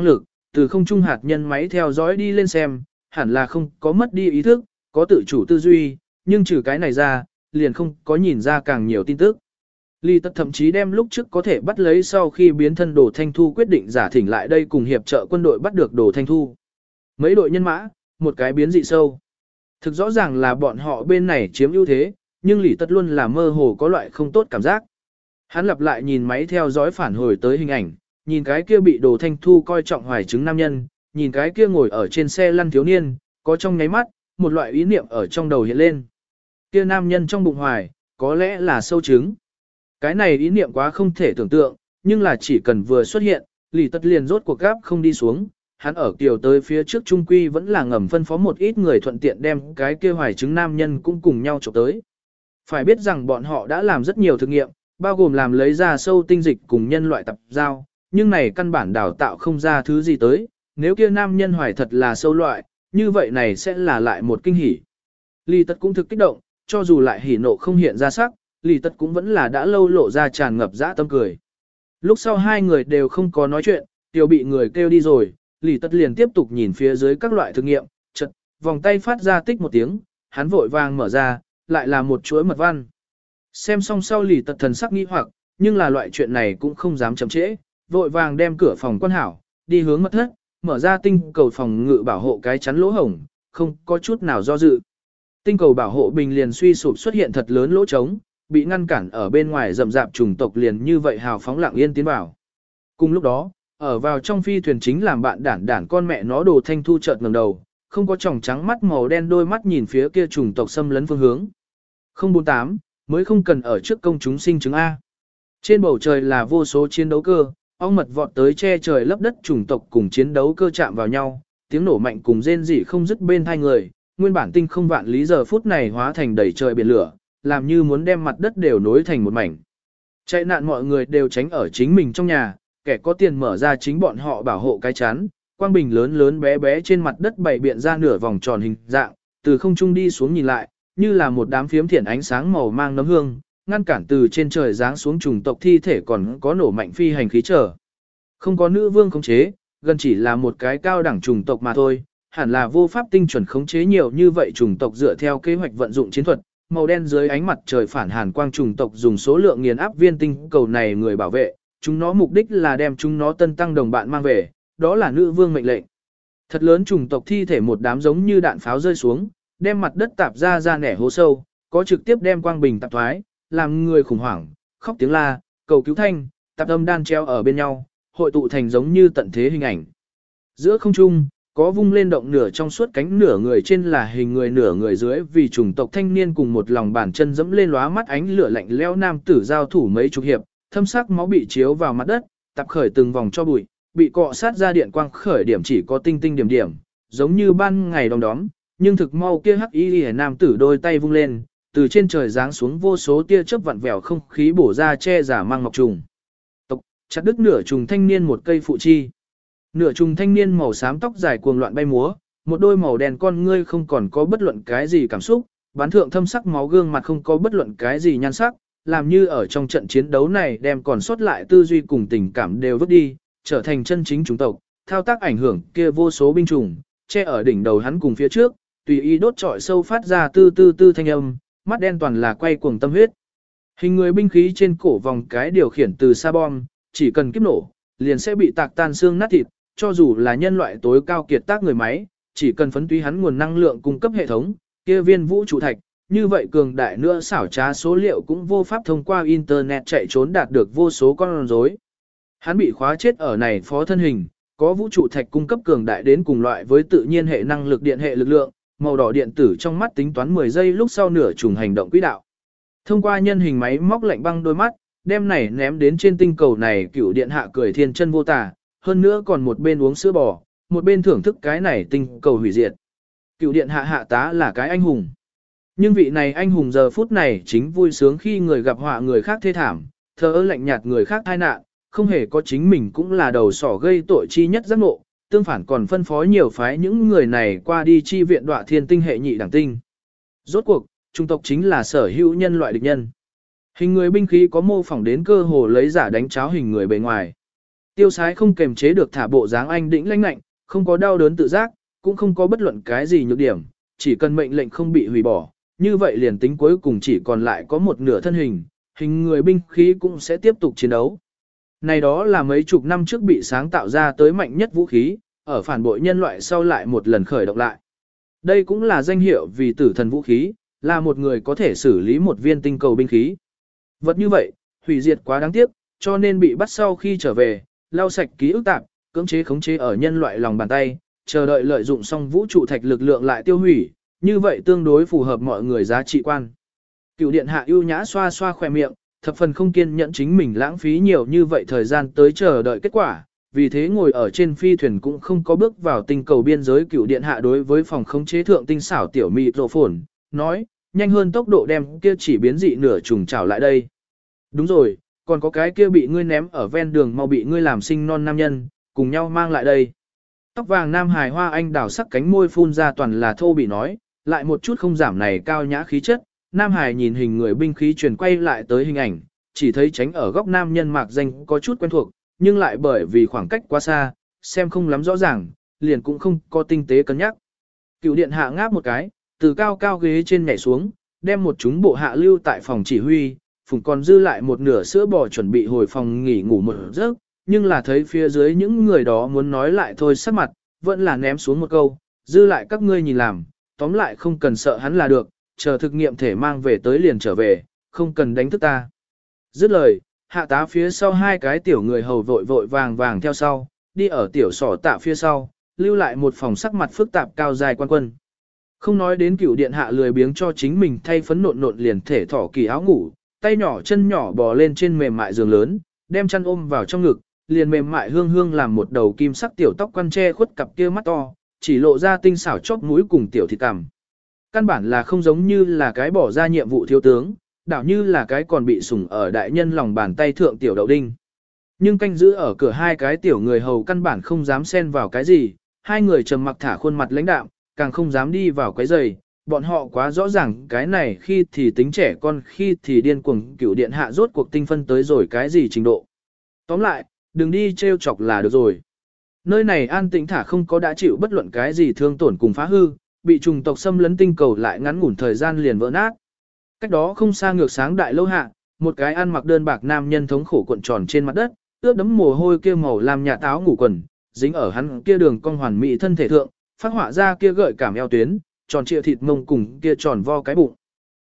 từ không trung hạt nhân máy theo dõi đi lên xem, hẳn là không có mất đi ý thức, có tự chủ tư duy, nhưng trừ cái này ra, liền không có nhìn ra càng nhiều tin tức. Lý Tật thậm chí đem lúc trước có thể bắt lấy sau khi biến thân Đồ Thanh Thu quyết định giả thỉnh lại đây cùng hiệp trợ quân đội bắt được Đồ Thanh Thu. Mấy đội nhân mã, một cái biến dị sâu. Thực rõ ràng là bọn họ bên này chiếm ưu thế, nhưng Lý Tật luôn là mơ hồ có loại không tốt cảm giác. Hắn lặp lại nhìn máy theo dõi phản hồi tới hình ảnh, nhìn cái kia bị Đồ Thanh Thu coi trọng hoài chứng nam nhân, nhìn cái kia ngồi ở trên xe lăn thiếu niên, có trong nháy mắt, một loại ý niệm ở trong đầu hiện lên. Kia nam nhân trong bụng hoài, có lẽ là sâu trứng. Cái này ý niệm quá không thể tưởng tượng, nhưng là chỉ cần vừa xuất hiện, Lý Tật liền rốt cuộc gáp không đi xuống. Hắn ở kiều tới phía trước trung quy vẫn là ngầm phân phó một ít người thuận tiện đem cái kia hoài chứng nam nhân cũng cùng nhau chụp tới. Phải biết rằng bọn họ đã làm rất nhiều thực nghiệm, bao gồm làm lấy ra sâu tinh dịch cùng nhân loại tập giao, nhưng này căn bản đào tạo không ra thứ gì tới, nếu kia nam nhân hoài thật là sâu loại, như vậy này sẽ là lại một kinh hỉ. Lý Tật cũng thực kích động, cho dù lại hỉ nộ không hiện ra sắc, Lý Tật cũng vẫn là đã lâu lộ ra tràn ngập dã tâm cười. Lúc sau hai người đều không có nói chuyện, Tiểu bị người kêu đi rồi, Lý Tật liền tiếp tục nhìn phía dưới các loại thực nghiệm, chợt vòng tay phát ra tích một tiếng, hắn vội vàng mở ra, lại là một chuỗi mật văn. Xem xong sau Lý Tật thần sắc nghi hoặc, nhưng là loại chuyện này cũng không dám chậm trễ, vội vàng đem cửa phòng quan hảo, đi hướng mật thất, mở ra tinh cầu phòng ngự bảo hộ cái chắn lỗ hổng, không có chút nào do dự. Tinh cầu bảo hộ bình liền suy sụp xuất hiện thật lớn lỗ trống, bị ngăn cản ở bên ngoài rậm rạp chủng tộc liền như vậy hào phóng lặng yên tiến vào. Cùng lúc đó, ở vào trong phi thuyền chính làm bạn đản con mẹ nó Đồ Thanh Thu chợt ngẩng đầu, không có tròng trắng mắt màu đen đôi mắt nhìn phía kia chủng tộc xâm lấn phương hướng. 048, mới không cần ở trước công chúng sinh chứng A. Trên bầu trời là vô số chiến đấu cơ, ong mật vọt tới che trời lấp đất chủng tộc cùng chiến đấu cơ chạm vào nhau, tiếng nổ mạnh cùng rên rỉ không dứt bên hai người, nguyên bản tinh không vạn lý giờ phút này hóa thành đầy trời biển lửa, làm như muốn đem mặt đất đều nối thành một mảnh. Chạy nạn mọi người đều tránh ở chính mình trong nhà, kẻ có tiền mở ra chính bọn họ bảo hộ cái chắn, quang bình lớn lớn bé bé trên mặt đất bày biện ra nửa vòng tròn hình dạng, từ không trung đi xuống nhìn lại, như là một đám phiếm thiển ánh sáng màu mang nấm hương, ngăn cản từ trên trời giáng xuống chủng tộc thi thể còn có nổ mạnh phi hành khí trở. Không có nữ vương khống chế, gần chỉ là một cái cao đẳng chủng tộc mà thôi, hẳn là vô pháp tinh chuẩn khống chế nhiều như vậy chủng tộc dựa theo kế hoạch vận dụng chiến thuật. Màu đen dưới ánh mặt trời phản hàn quang chủng tộc dùng số lượng nghiền áp viên tinh cầu này người bảo vệ, chúng nó mục đích là đem chúng nó tân tăng đồng bạn mang về, đó là nữ vương mệnh lệnh. Thật lớn chủng tộc thi thể một đám giống như đạn pháo rơi xuống, đem mặt đất tạp ra nẻ hố sâu, có trực tiếp đem quang bình tạp thoái, làm người khủng hoảng, khóc tiếng la, cầu cứu thanh, tạp âm đan treo ở bên nhau, hội tụ thành giống như tận thế hình ảnh. Giữa không trung, có vung lên động nửa trong suốt cánh nửa người trên là hình người nửa người dưới vì chủng tộc thanh niên cùng một lòng bàn chân dẫm lên lóa mắt ánh lửa lạnh lẽo nam tử giao thủ mấy chục hiệp, thâm sắc máu bị chiếu vào mặt đất, tập khởi từng vòng cho bụi, bị cọ sát ra điện quang khởi điểm chỉ có tinh tinh điểm điểm, giống như ban ngày đom đóm, nhưng thực mau kia hắc y nam tử đôi tay vung lên, từ trên trời giáng xuống vô số tia chớp vặn vẹo không khí bổ ra che giả mang ngọc trùng. Tộc chặt đứt nửa trùng thanh niên một cây phụ chi. Nửa trùng thanh niên màu xám tóc dài cuồng loạn bay múa, một đôi màu đen con ngươi không còn có bất luận cái gì cảm xúc, bán thượng thâm sắc máu gương mặt không có bất luận cái gì nhan sắc, làm như ở trong trận chiến đấu này đem còn sót lại tư duy cùng tình cảm đều vứt đi, trở thành chân chính chủng tộc, thao tác ảnh hưởng kia vô số binh chủng, che ở đỉnh đầu hắn cùng phía trước, tùy ý đốt trọi sâu phát ra tư tư tư thanh âm, mắt đen toàn là quay cuồng tâm huyết. Hình người binh khí trên cổ vòng cái điều khiển từ xa bom, chỉ cần kiếp nổ, liền sẽ bị tạc tan xương nát thịt, cho dù là nhân loại tối cao kiệt tác người máy, chỉ cần phấn túy hắn nguồn năng lượng cung cấp hệ thống, kia viên vũ trụ thạch, như vậy cường đại nữa xảo trá số liệu cũng vô pháp thông qua internet chạy trốn đạt được vô số con rối. Hắn bị khóa chết ở này phó thân hình, có vũ trụ thạch cung cấp cường đại đến cùng loại với tự nhiên hệ năng lực điện hệ lực lượng, màu đỏ điện tử trong mắt tính toán 10 giây lúc sau nửa trùng hành động quỹ đạo. Thông qua nhân hình máy móc lạnh băng đôi mắt, đem này ném đến trên tinh cầu này cửu điện hạ cười thiên chân vô tả, hơn nữa còn một bên uống sữa bò, một bên thưởng thức cái này tinh cầu hủy diệt. Cửu điện hạ hạ tá là cái anh hùng. Nhưng vị này anh hùng giờ phút này chính vui sướng khi người gặp họa người khác thê thảm, thờ ơ lạnh nhạt người khác tai nạn, không hề có chính mình cũng là đầu sỏ gây tội chi nhất giác ngộ, tương phản còn phân phối nhiều phái những người này qua đi chi viện đọa thiên tinh hệ nhị đẳng tinh. Rốt cuộc, trung tộc chính là sở hữu nhân loại địch nhân. Hình người binh khí có mô phỏng đến cơ hồ lấy giả đánh cháo hình người bề ngoài. Tiêu Sái không kềm chế được thả bộ dáng anh đĩnh lãnh lạnh, không có đau đớn tự giác, cũng không có bất luận cái gì nhược điểm, chỉ cần mệnh lệnh không bị hủy bỏ, như vậy liền tính cuối cùng chỉ còn lại có một nửa thân hình, hình người binh khí cũng sẽ tiếp tục chiến đấu. Này đó là mấy chục năm trước bị sáng tạo ra tới mạnh nhất vũ khí, ở phản bội nhân loại sau lại một lần khởi động lại. Đây cũng là danh hiệu vì tử thần vũ khí, là một người có thể xử lý một viên tinh cầu binh khí. Vật như vậy, hủy diệt quá đáng tiếc, cho nên bị bắt sau khi trở về, lau sạch ký ức tạp, cưỡng chế khống chế ở nhân loại lòng bàn tay, chờ đợi lợi dụng xong vũ trụ thạch lực lượng lại tiêu hủy, như vậy tương đối phù hợp mọi người giá trị quan. Cựu điện hạ ưu nhã xoa xoa khỏe miệng, thập phần không kiên nhẫn chính mình lãng phí nhiều như vậy thời gian tới chờ đợi kết quả, vì thế ngồi ở trên phi thuyền cũng không có bước vào tinh cầu biên giới. Cựu điện hạ đối với phòng khống chế thượng tinh xảo tiểu mị rộ phồn, nói, nhanh hơn tốc độ đem kia chỉ biến dị nửa trùng trảo lại đây. Đúng rồi, còn có cái kia bị ngươi ném ở ven đường mau bị ngươi làm sinh non nam nhân, cùng nhau mang lại đây. Tóc vàng nam hài hoa anh đào sắc cánh môi phun ra toàn là thô bị nói, lại một chút không giảm này cao nhã khí chất. Nam hài nhìn hình người binh khí truyền quay lại tới hình ảnh, chỉ thấy tránh ở góc nam nhân mạc danh có chút quen thuộc, nhưng lại bởi vì khoảng cách quá xa, xem không lắm rõ ràng, liền cũng không có tinh tế cân nhắc. Cựu điện hạ ngáp một cái, từ cao cao ghế trên nhảy xuống, đem một chúng bộ hạ lưu tại phòng chỉ huy, phùng còn dư lại một nửa sữa bò chuẩn bị hồi phòng nghỉ ngủ một giấc, nhưng là thấy phía dưới những người đó muốn nói lại thôi sắc mặt, vẫn là ném xuống một câu, dư lại các ngươi nhìn làm, tóm lại không cần sợ hắn là được, chờ thực nghiệm thể mang về tới liền trở về, không cần đánh thức ta. Dứt lời, hạ tá phía sau hai cái tiểu người hầu vội vội vàng vàng theo sau, đi ở tiểu sỏ tạ phía sau, lưu lại một phòng sắc mặt phức tạp cao dài quan quân. Không nói đến cửu điện hạ lười biếng cho chính mình thay phấn nộn nộn liền thể thỏ kỳ áo ngủ, tay nhỏ chân nhỏ bò lên trên mềm mại giường lớn, đem chăn ôm vào trong ngực, liền mềm mại hương hương làm một đầu kim sắc tiểu tóc quăn che khuất cặp kia mắt to, chỉ lộ ra tinh xảo chóp mũi cùng tiểu thịt cằm. Căn bản là không giống như là cái bỏ ra nhiệm vụ thiếu tướng, đảo như là cái còn bị sủng ở đại nhân lòng bàn tay thượng tiểu đậu đinh. Nhưng canh giữ ở cửa hai cái tiểu người hầu căn bản không dám xen vào cái gì, hai người trầm mặc thả khuôn mặt lãnh đạm, càng không dám đi vào quấy giày, bọn họ quá rõ ràng cái này khi thì tính trẻ con khi thì điên cuồng. Cửu điện hạ rốt cuộc tinh phân tới rồi cái gì trình độ. Tóm lại, đừng đi trêu chọc là được rồi. Nơi này an tĩnh thả không có đã chịu bất luận cái gì thương tổn cùng phá hư, bị trùng tộc xâm lấn tinh cầu lại ngắn ngủn thời gian liền vỡ nát. Cách đó không xa ngược sáng đại lâu hạ, một cái ăn mặc đơn bạc nam nhân thống khổ cuộn tròn trên mặt đất, ướt đẫm mồ hôi kia màu làm nhạt áo ngủ quần, dính ở hắn kia đường cong hoàn mỹ thân thể thượng, phát họa ra kia gợi cảm eo tuyến, tròn trịa thịt mông cùng kia tròn vo cái bụng.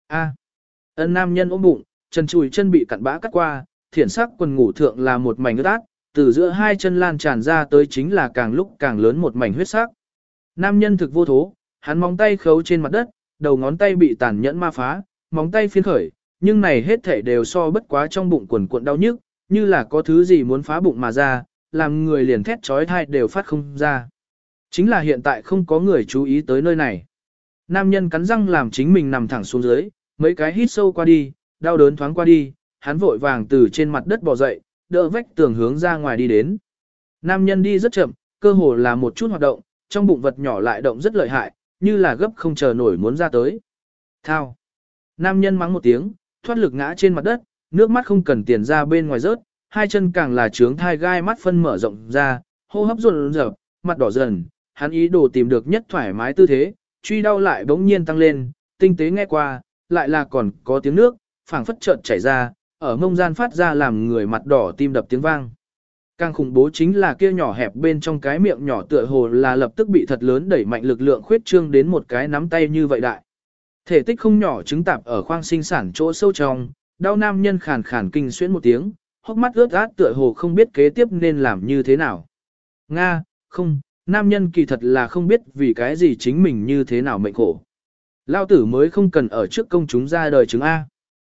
Ân nam nhân ôm bụng, chân chùi chân bị cặn bã cắt qua, thiển sắc quần ngủ thượng là một mảnh ướt át, từ giữa hai chân lan tràn ra tới chính là càng lúc càng lớn một mảnh huyết sắc. Nam nhân thực vô thố, hắn móng tay khấu trên mặt đất, đầu ngón tay bị tàn nhẫn ma phá, móng tay phiên khởi, nhưng này hết thảy đều so bất quá trong bụng quần cuộn đau nhức, như là có thứ gì muốn phá bụng mà ra, làm người liền thét trói thai đều phát không ra. Chính là hiện tại không có người chú ý tới nơi này. Nam nhân cắn răng làm chính mình nằm thẳng xuống dưới, mấy cái hít sâu qua đi, đau đớn thoáng qua đi, hắn vội vàng từ trên mặt đất bò dậy, đỡ vách tường hướng ra ngoài đi đến. Nam nhân đi rất chậm, cơ hồ là một chút hoạt động, trong bụng vật nhỏ lại động rất lợi hại, như là gấp không chờ nổi muốn ra tới. Thao. Nam nhân mắng một tiếng, thoát lực ngã trên mặt đất, nước mắt không cần tiền ra bên ngoài rớt, hai chân càng là trướng thai gai mắt phân mở rộng ra, hô hấp run rợp, mặt đỏ dần, hắn ý đồ tìm được nhất thoải mái tư thế, truy đau lại bỗng nhiên tăng lên, tinh tế nghe qua, lại là còn có tiếng nước, phảng phất chợt chảy ra, ở mông gian phát ra làm người mặt đỏ tim đập tiếng vang. Càng khủng bố chính là kia nhỏ hẹp bên trong cái miệng nhỏ tựa hồ là lập tức bị thật lớn đẩy mạnh lực lượng khuyết trương đến một cái nắm tay như vậy đại. Thể tích không nhỏ chứng tạp ở khoang sinh sản chỗ sâu trong, đau nam nhân khàn khàn kinh xuyễn một tiếng, hốc mắt ướt át tựa hồ không biết kế tiếp nên làm như thế nào. Nga, không, nam nhân kỳ thật là không biết vì cái gì chính mình như thế nào mệnh khổ. Lao tử mới không cần ở trước công chúng ra đời chứng A.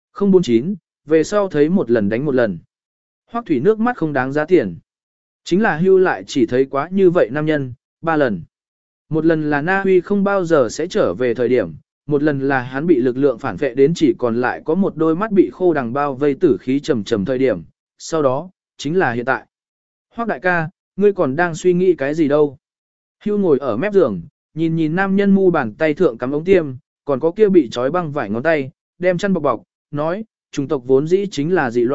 049, về sau thấy một lần đánh một lần. Hoắc thủy nước mắt không đáng giá tiền. Chính là hưu lại chỉ thấy quá như vậy nam nhân, 3 lần. Một lần là Na Huy không bao giờ sẽ trở về thời điểm, một lần là hắn bị lực lượng phản vệ đến chỉ còn lại có một đôi mắt bị khô đằng bao vây tử khí trầm trầm thời điểm, sau đó, chính là hiện tại. Hoắc đại ca, ngươi còn đang suy nghĩ cái gì đâu? Hưu ngồi ở mép giường, nhìn nhìn nam nhân mu bàn tay thượng cắm ống tiêm, còn có kia bị trói băng vải ngón tay, đem chăn bọc bọc, nói, chủng tộc vốn dĩ chính là dị loại,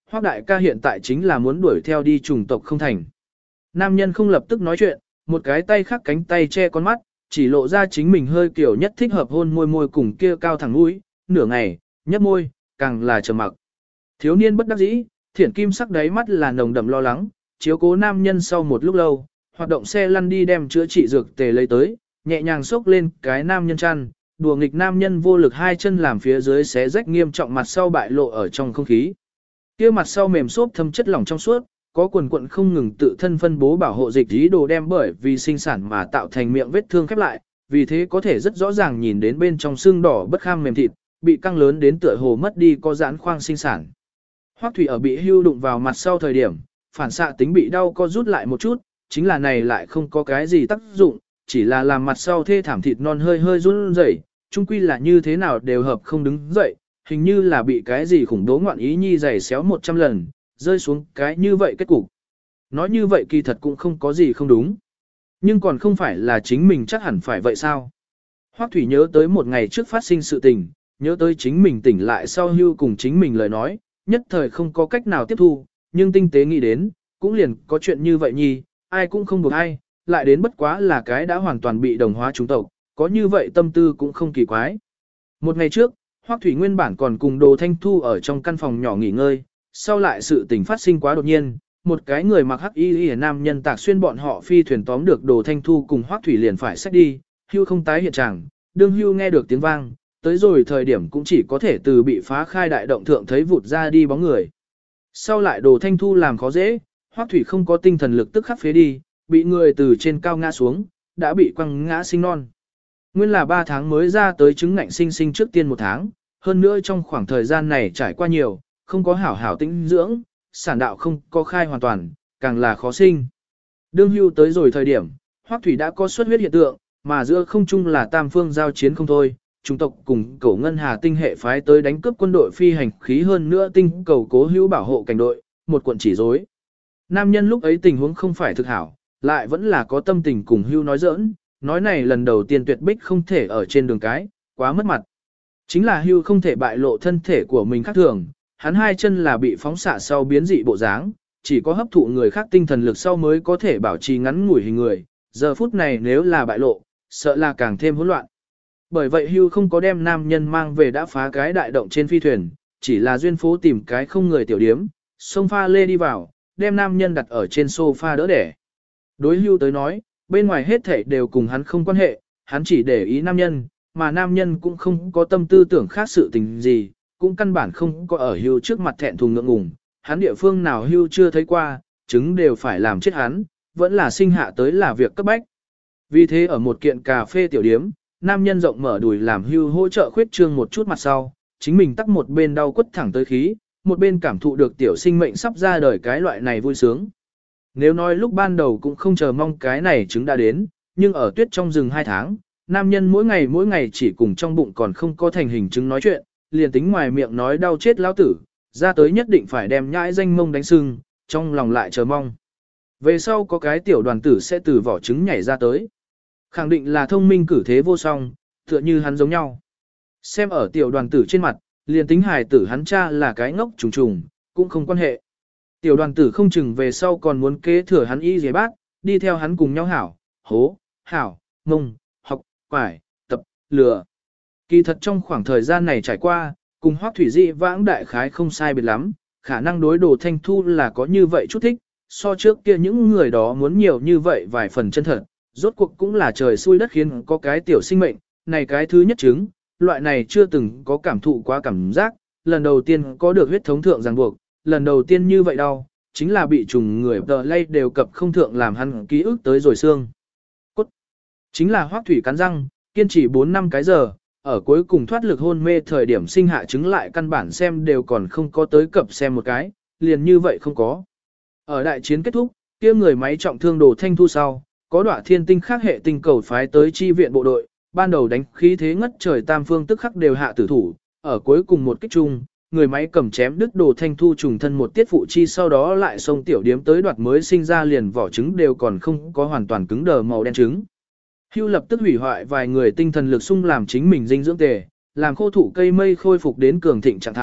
Hoắc đại ca hiện tại chính là muốn đuổi theo đi trùng tộc không thành. Nam nhân không lập tức nói chuyện, một cái tay khác cánh tay che con mắt, chỉ lộ ra chính mình hơi kiểu nhất thích hợp hôn môi môi cùng kia cao thẳng mũi, nửa ngày, nhấp môi, càng là trầm mặc. Thiếu niên bất đắc dĩ, thiển kim sắc đáy mắt là nồng đậm lo lắng, chiếu cố nam nhân sau một lúc lâu, hoạt động xe lăn đi đem chữa trị dược tề lấy tới, nhẹ nhàng xốc lên cái nam nhân chăn, đùa nghịch nam nhân vô lực hai chân làm phía dưới xé rách nghiêm trọng mặt sau bại lộ ở trong không khí. Kia mặt sau mềm xốp thâm chất lỏng trong suốt, có quần quận không ngừng tự thân phân bố bảo hộ dịch ý đồ đem bởi vì sinh sản mà tạo thành miệng vết thương khép lại, vì thế có thể rất rõ ràng nhìn đến bên trong xương đỏ bất kham mềm thịt, bị căng lớn đến tựa hồ mất đi có giãn khoang sinh sản. Hoắc Thủy ở bị hưu đụng vào mặt sau thời điểm, phản xạ tính bị đau co rút lại một chút, chính là này lại không có cái gì tác dụng, chỉ là làm mặt sau thê thảm thịt non hơi hơi run rẩy, chung quy là như thế nào đều hợp không đứng dậy, hình như là bị cái gì khủng bố ngoạn ý nhi giày xéo 100 lần, rơi xuống cái như vậy kết cục. Nói như vậy kỳ thật cũng không có gì không đúng. Nhưng còn không phải là chính mình chắc hẳn phải vậy sao? Hoắc Thủy nhớ tới một ngày trước phát sinh sự tình, nhớ tới chính mình tỉnh lại sau hưu cùng chính mình lời nói, nhất thời không có cách nào tiếp thu, nhưng tinh tế nghĩ đến, cũng liền có chuyện như vậy nhi, ai cũng không buộc ai, lại đến bất quá là cái đã hoàn toàn bị đồng hóa chúng tộc, có như vậy tâm tư cũng không kỳ quái. Một ngày trước, Hoắc Thủy nguyên bản còn cùng Đồ Thanh Thu ở trong căn phòng nhỏ nghỉ ngơi, sau lại sự tình phát sinh quá đột nhiên, một cái người mặc hắc y nam nhân tạc xuyên bọn họ phi thuyền tóm được Đồ Thanh Thu cùng Hoắc Thủy liền phải xách đi, hưu không tái hiện trạng, đương hưu nghe được tiếng vang, tới rồi thời điểm cũng chỉ có thể từ bị phá khai đại động thượng thấy vụt ra đi bóng người. Sau lại Đồ Thanh Thu làm khó dễ, Hoắc Thủy không có tinh thần lực tức khắc phế đi, bị người từ trên cao ngã xuống, đã bị quăng ngã sinh non. Nguyên là 3 tháng mới ra tới chứng ngạnh sinh sinh trước tiên 1 tháng, hơn nữa trong khoảng thời gian này trải qua nhiều, không có hảo hảo tĩnh dưỡng, sản đạo không có khai hoàn toàn, càng là khó sinh. Đương hưu tới rồi thời điểm, Hoắc Thủy đã có xuất huyết hiện tượng, mà giữa không trung là tam phương giao chiến không thôi, trung tộc cùng Cổ Ngân Hà tinh hệ phái tới đánh cướp quân đội phi hành khí hơn nữa tinh cầu Cố Hữu bảo hộ cảnh đội, một cuộn chỉ rối. Nam nhân lúc ấy tình huống không phải thực hảo, lại vẫn là có tâm tình cùng Hưu nói giỡn, nói này lần đầu tiên tuyệt bích không thể ở trên đường cái, quá mất mặt. Chính là Hưu không thể bại lộ thân thể của mình khác thường, hắn hai chân là bị phóng xạ sau biến dị bộ dáng, chỉ có hấp thụ người khác tinh thần lực sau mới có thể bảo trì ngắn ngủi hình người, giờ phút này nếu là bại lộ, sợ là càng thêm hỗn loạn. Bởi vậy Hưu không có đem nam nhân mang về đã phá cái đại động trên phi thuyền, chỉ là duyên phố tìm cái không người tiểu điếm, xông pha lê đi vào, đem nam nhân đặt ở trên sofa đỡ đẻ. Đối Hưu tới nói, bên ngoài hết thảy đều cùng hắn không quan hệ, hắn chỉ để ý nam nhân, mà nam nhân cũng không có tâm tư tưởng khác sự tình gì, cũng căn bản không có ở Hưu trước mặt thẹn thùng ngượng ngùng, hắn địa phương nào Hưu chưa thấy qua, chứng đều phải làm chết hắn, vẫn là sinh hạ tới là việc cấp bách. Vì thế ở một kiện cà phê tiểu điếm, nam nhân rộng mở đùi làm Hưu hỗ trợ khuyết trương một chút mặt sau, chính mình tắc một bên đau quất thẳng tới khí, một bên cảm thụ được tiểu sinh mệnh sắp ra đời cái loại này vui sướng. Nếu nói lúc ban đầu cũng không chờ mong cái này trứng đã đến, nhưng ở tuyết trong rừng 2 tháng, nam nhân mỗi ngày chỉ cùng trong bụng còn không có thành hình trứng nói chuyện, liền tính ngoài miệng nói đau chết lão tử, ra tới nhất định phải đem nhãi danh mông đánh sưng, trong lòng lại chờ mong. Về sau có cái tiểu đoàn tử sẽ từ vỏ trứng nhảy ra tới. Khẳng định là thông minh cử thế vô song, tựa như hắn giống nhau. Xem ở tiểu đoàn tử trên mặt, liền tính hài tử hắn cha là cái ngốc trùng trùng, cũng không quan hệ. Tiểu đoàn tử không chừng về sau còn muốn kế thừa hắn y dề bác, đi theo hắn cùng nhau hảo, hố, hảo, mông, học, quải, tập, lừa. Kỳ thật trong khoảng thời gian này trải qua, cùng Hoắc Thủy dị vãng đại khái không sai biệt lắm, khả năng đối Đồ Thanh Thu là có như vậy chút thích, so trước kia những người đó muốn nhiều như vậy vài phần chân thật, rốt cuộc cũng là trời xui đất khiến có cái tiểu sinh mệnh, này cái thứ nhất chứng, loại này chưa từng có cảm thụ quá cảm giác, lần đầu tiên có được huyết thống thượng ràng buộc, lần đầu tiên như vậy đau, chính là bị trùng người tờ lay đều cập không thượng làm hắn ký ức tới rồi xương. Cốt. Chính là Hoắc Thủy cắn răng, kiên trì 4-5 cái giờ, ở cuối cùng thoát lực hôn mê thời điểm sinh hạ chứng lại căn bản xem đều còn không có tới cập xem một cái, liền như vậy không có. Ở đại chiến kết thúc, kia người máy trọng thương Đồ Thanh Thu sau, có đọa thiên tinh khác hệ tinh cầu phái tới chi viện bộ đội, ban đầu đánh khí thế ngất trời tam phương tức khắc đều hạ tử thủ, ở cuối cùng một kích chung, người máy cầm chém đứt Đồ Thanh Thu trùng thân một tiết phụ chi sau đó lại xông tiểu điếm tới đoạt mới sinh ra liền vỏ trứng đều còn không có hoàn toàn cứng đờ màu đen trứng. Hưu lập tức hủy hoại vài người tinh thần lực sung làm chính mình dinh dưỡng tề, làm khô thủ cây mây khôi phục đến cường thịnh trạng thái,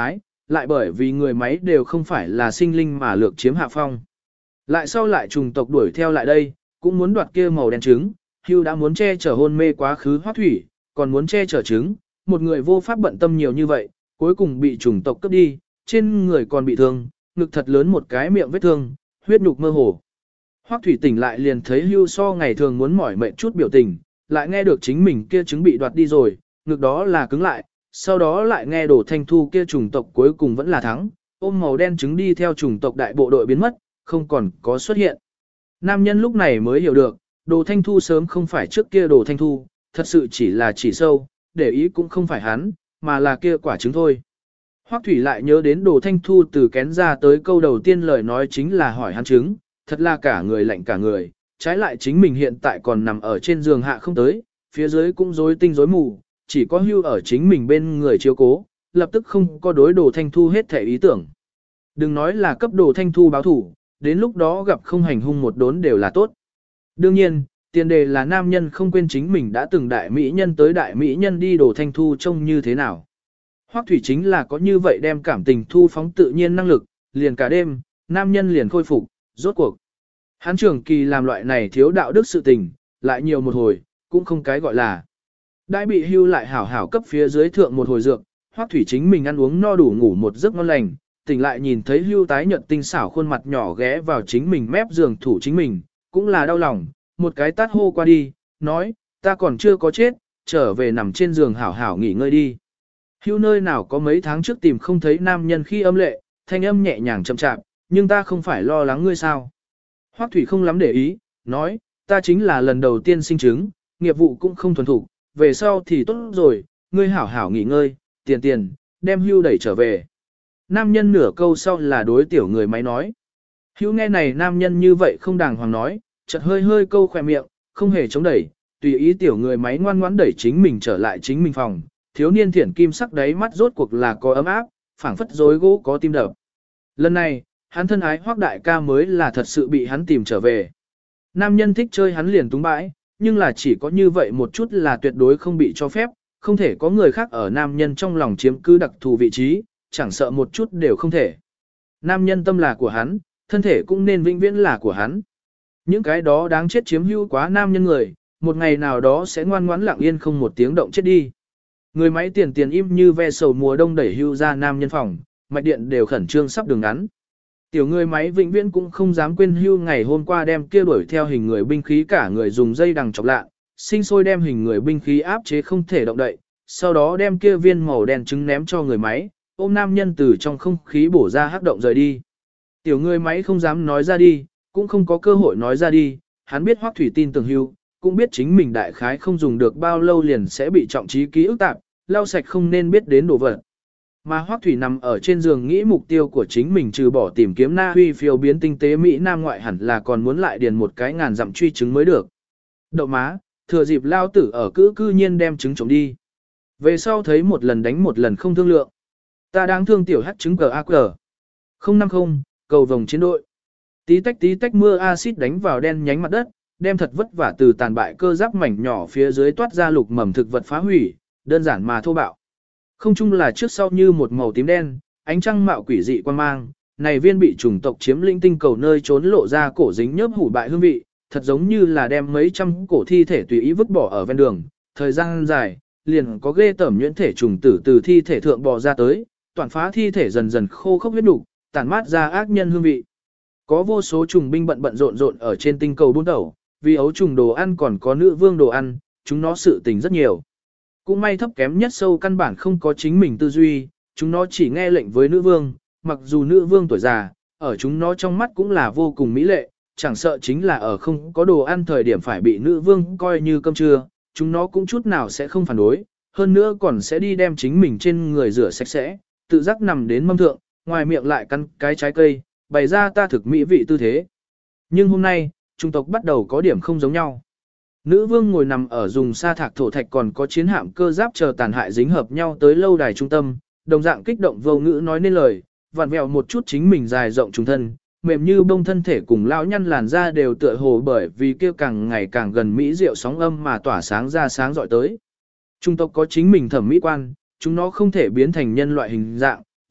lại bởi vì người máy đều không phải là sinh linh mà lược chiếm hạ phong. Lại sau lại trùng tộc đuổi theo lại đây, cũng muốn đoạt kia màu đen trứng, Hưu đã muốn che chở hôn mê quá khứ Hoắc Thủy, còn muốn che chở trứng, một người vô pháp bận tâm nhiều như vậy, cuối cùng bị trùng tộc cướp đi, trên người còn bị thương, ngực thật lớn một cái miệng vết thương, huyết nhục mơ hồ. Hoắc Thủy tỉnh lại liền thấy Hưu so ngày thường muốn mỏi mệt chút biểu tình, lại nghe được chính mình kia trứng bị đoạt đi rồi, ngực đó là cứng lại, sau đó lại nghe Đồ Thanh Thu kia trùng tộc cuối cùng vẫn là thắng, ôm màu đen trứng đi theo trùng tộc đại bộ đội biến mất, không còn có xuất hiện. Nam nhân lúc này mới hiểu được, Đồ Thanh Thu sớm không phải trước kia Đồ Thanh Thu, thật sự chỉ là chỉ sâu, để ý cũng không phải hắn, mà là kia quả trứng thôi. Hoắc Thủy lại nhớ đến Đồ Thanh Thu từ kén ra tới câu đầu tiên lời nói chính là hỏi hắn trứng, thật là cả người lạnh cả người, trái lại chính mình hiện tại còn nằm ở trên giường hạ không tới, phía dưới cũng rối tinh rối mù, chỉ có Hưu ở chính mình bên người chiếu cố, lập tức không có đối Đồ Thanh Thu hết thể ý tưởng. Đừng nói là cấp Đồ Thanh Thu báo thủ, đến lúc đó gặp không hành hung một đốn đều là tốt. Đương nhiên, tiền đề là nam nhân không quên chính mình đã từng đại mỹ nhân tới đại mỹ nhân đi Đồ Thanh Thu trông như thế nào. Hoắc Thủy chính là có như vậy đem cảm tình thu phóng tự nhiên năng lực, liền cả đêm, nam nhân liền khôi phục, rốt cuộc. Hắn trưởng kỳ làm loại này thiếu đạo đức sự tình, lại nhiều một hồi, cũng không cái gọi là. Đã bị Hưu lại hảo hảo cấp phía dưới thượng một hồi dược, Hoắc Thủy chính mình ăn uống no đủ ngủ một giấc ngon lành, tỉnh lại nhìn thấy Hưu tái nhợt tinh xảo khuôn mặt nhỏ ghé vào chính mình mép giường thủ chính mình, cũng là đau lòng, một cái tát hô qua đi, nói, ta còn chưa có chết, trở về nằm trên giường hảo hảo nghỉ ngơi đi. Hưu nơi nào có mấy tháng trước tìm không thấy nam nhân khi âm lệ, thanh âm nhẹ nhàng chậm chạp, nhưng ta không phải lo lắng ngươi sao. Hoắc Thủy không lắm để ý, nói, ta chính là lần đầu tiên sinh chứng, nghiệp vụ cũng không thuần thục, về sau thì tốt rồi, ngươi hảo hảo nghỉ ngơi, tiền, đem Hưu đẩy trở về. Nam nhân nửa câu sau là đối tiểu người máy nói. Hưu nghe này nam nhân như vậy không đàng hoàng nói, chợt hơi hơi câu khỏe miệng, không hề chống đẩy, tùy ý tiểu người máy ngoan ngoãn đẩy chính mình trở lại chính mình phòng. Thiếu niên thiển kim sắc đáy mắt rốt cuộc là có ấm áp, phảng phất rối gỗ có tim đập. Lần này, hắn thân ái Hoắc đại ca mới là thật sự bị hắn tìm trở về. Nam nhân thích chơi hắn liền túng bãi, nhưng là chỉ có như vậy một chút là tuyệt đối không bị cho phép, không thể có người khác ở nam nhân trong lòng chiếm cứ đặc thù vị trí, chẳng sợ một chút đều không thể. Nam nhân tâm là của hắn, thân thể cũng nên vĩnh viễn là của hắn. Những cái đó đáng chết chiếm hữu quá nam nhân người, một ngày nào đó sẽ ngoan ngoãn lặng yên không một tiếng động chết đi. Người máy tiền im như ve sầu mùa đông đẩy Hưu ra nam nhân phòng, mạch điện đều khẩn trương sắp đường ngắn. Tiểu người máy vĩnh viễn cũng không dám quên Hưu ngày hôm qua đem kia đuổi theo hình người binh khí cả người dùng dây đằng chọc lạ, sinh sôi đem hình người binh khí áp chế không thể động đậy, sau đó đem kia viên màu đen trứng ném cho người máy, ôm nam nhân từ trong không khí bổ ra hắc động rời đi. Tiểu người máy không dám nói ra đi, cũng không có cơ hội nói ra đi, hắn biết Hoắc Thủy tin tưởng Hưu, cũng biết chính mình đại khái không dùng được bao lâu liền sẽ bị trọng trí ký ức tạp, lau sạch không nên biết đến đồ vật. Mà Hoắc Thủy nằm ở trên giường nghĩ mục tiêu của chính mình trừ bỏ tìm kiếm Na Huy phiêu biến tinh tế Mỹ Nam ngoại hẳn là còn muốn lại điền một cái ngàn dặm truy chứng mới được. Đậu má, thừa dịp lao tử ở cư nhiên đem trứng trộm đi. Về sau thấy một lần đánh một lần không thương lượng. Ta đáng thương tiểu hắc trứng GAQ. 050, cầu vồng chiến đội. Tí tách mưa axit đánh vào đen nhánh mặt đất, đem thật vất vả từ tàn bại cơ giáp mảnh nhỏ phía dưới toát ra lục mầm thực vật phá hủy, đơn giản mà thô bạo. Không chung là trước sau như một màu tím đen, ánh trăng mạo quỷ dị quan mang, này viên bị chủng tộc chiếm lĩnh tinh cầu nơi trốn lộ ra cổ dính nhớp hủ bại hương vị, thật giống như là đem mấy trăm cổ thi thể tùy ý vứt bỏ ở ven đường, thời gian dài, liền có ghê tởm nhuyễn thể trùng tử từ thi thể thượng bò ra tới, toàn phá thi thể dần dần khô khốc huyết nục, tản mát ra ác nhân hương vị. Có vô số trùng binh bận rộn ở trên tinh cầu buôn đầu, vì ấu trùng đồ ăn còn có nữ vương đồ ăn, chúng nó sự tình rất nhiều. Cũng may thấp kém nhất sâu căn bản không có chính mình tư duy, chúng nó chỉ nghe lệnh với nữ vương, mặc dù nữ vương tuổi già, ở chúng nó trong mắt cũng là vô cùng mỹ lệ, chẳng sợ chính là ở không có đồ ăn thời điểm phải bị nữ vương coi như cơm trưa, chúng nó cũng chút nào sẽ không phản đối, hơn nữa còn sẽ đi đem chính mình trên người rửa sạch sẽ, tự giác nằm đến mâm thượng, ngoài miệng lại cắn cái trái cây, bày ra ta thực mỹ vị tư thế. Nhưng hôm nay, chủng tộc bắt đầu có điểm không giống nhau. Nữ vương ngồi nằm ở dùng sa thạc thổ thạch còn có chiến hạm cơ giáp chờ tàn hại dính hợp nhau tới lâu đài trung tâm, đồng dạng kích động vô ngữ nói nên lời, vặn vẹo một chút chính mình dài rộng trùng thân, mềm như bông thân thể cùng lão nhăn làn da đều tựa hồ bởi vì kia càng ngày càng gần mỹ diệu sóng âm mà tỏa sáng ra sáng rọi tới. Trung tộc có chính mình thẩm mỹ quan, chúng nó không thể biến thành nhân loại hình dạng,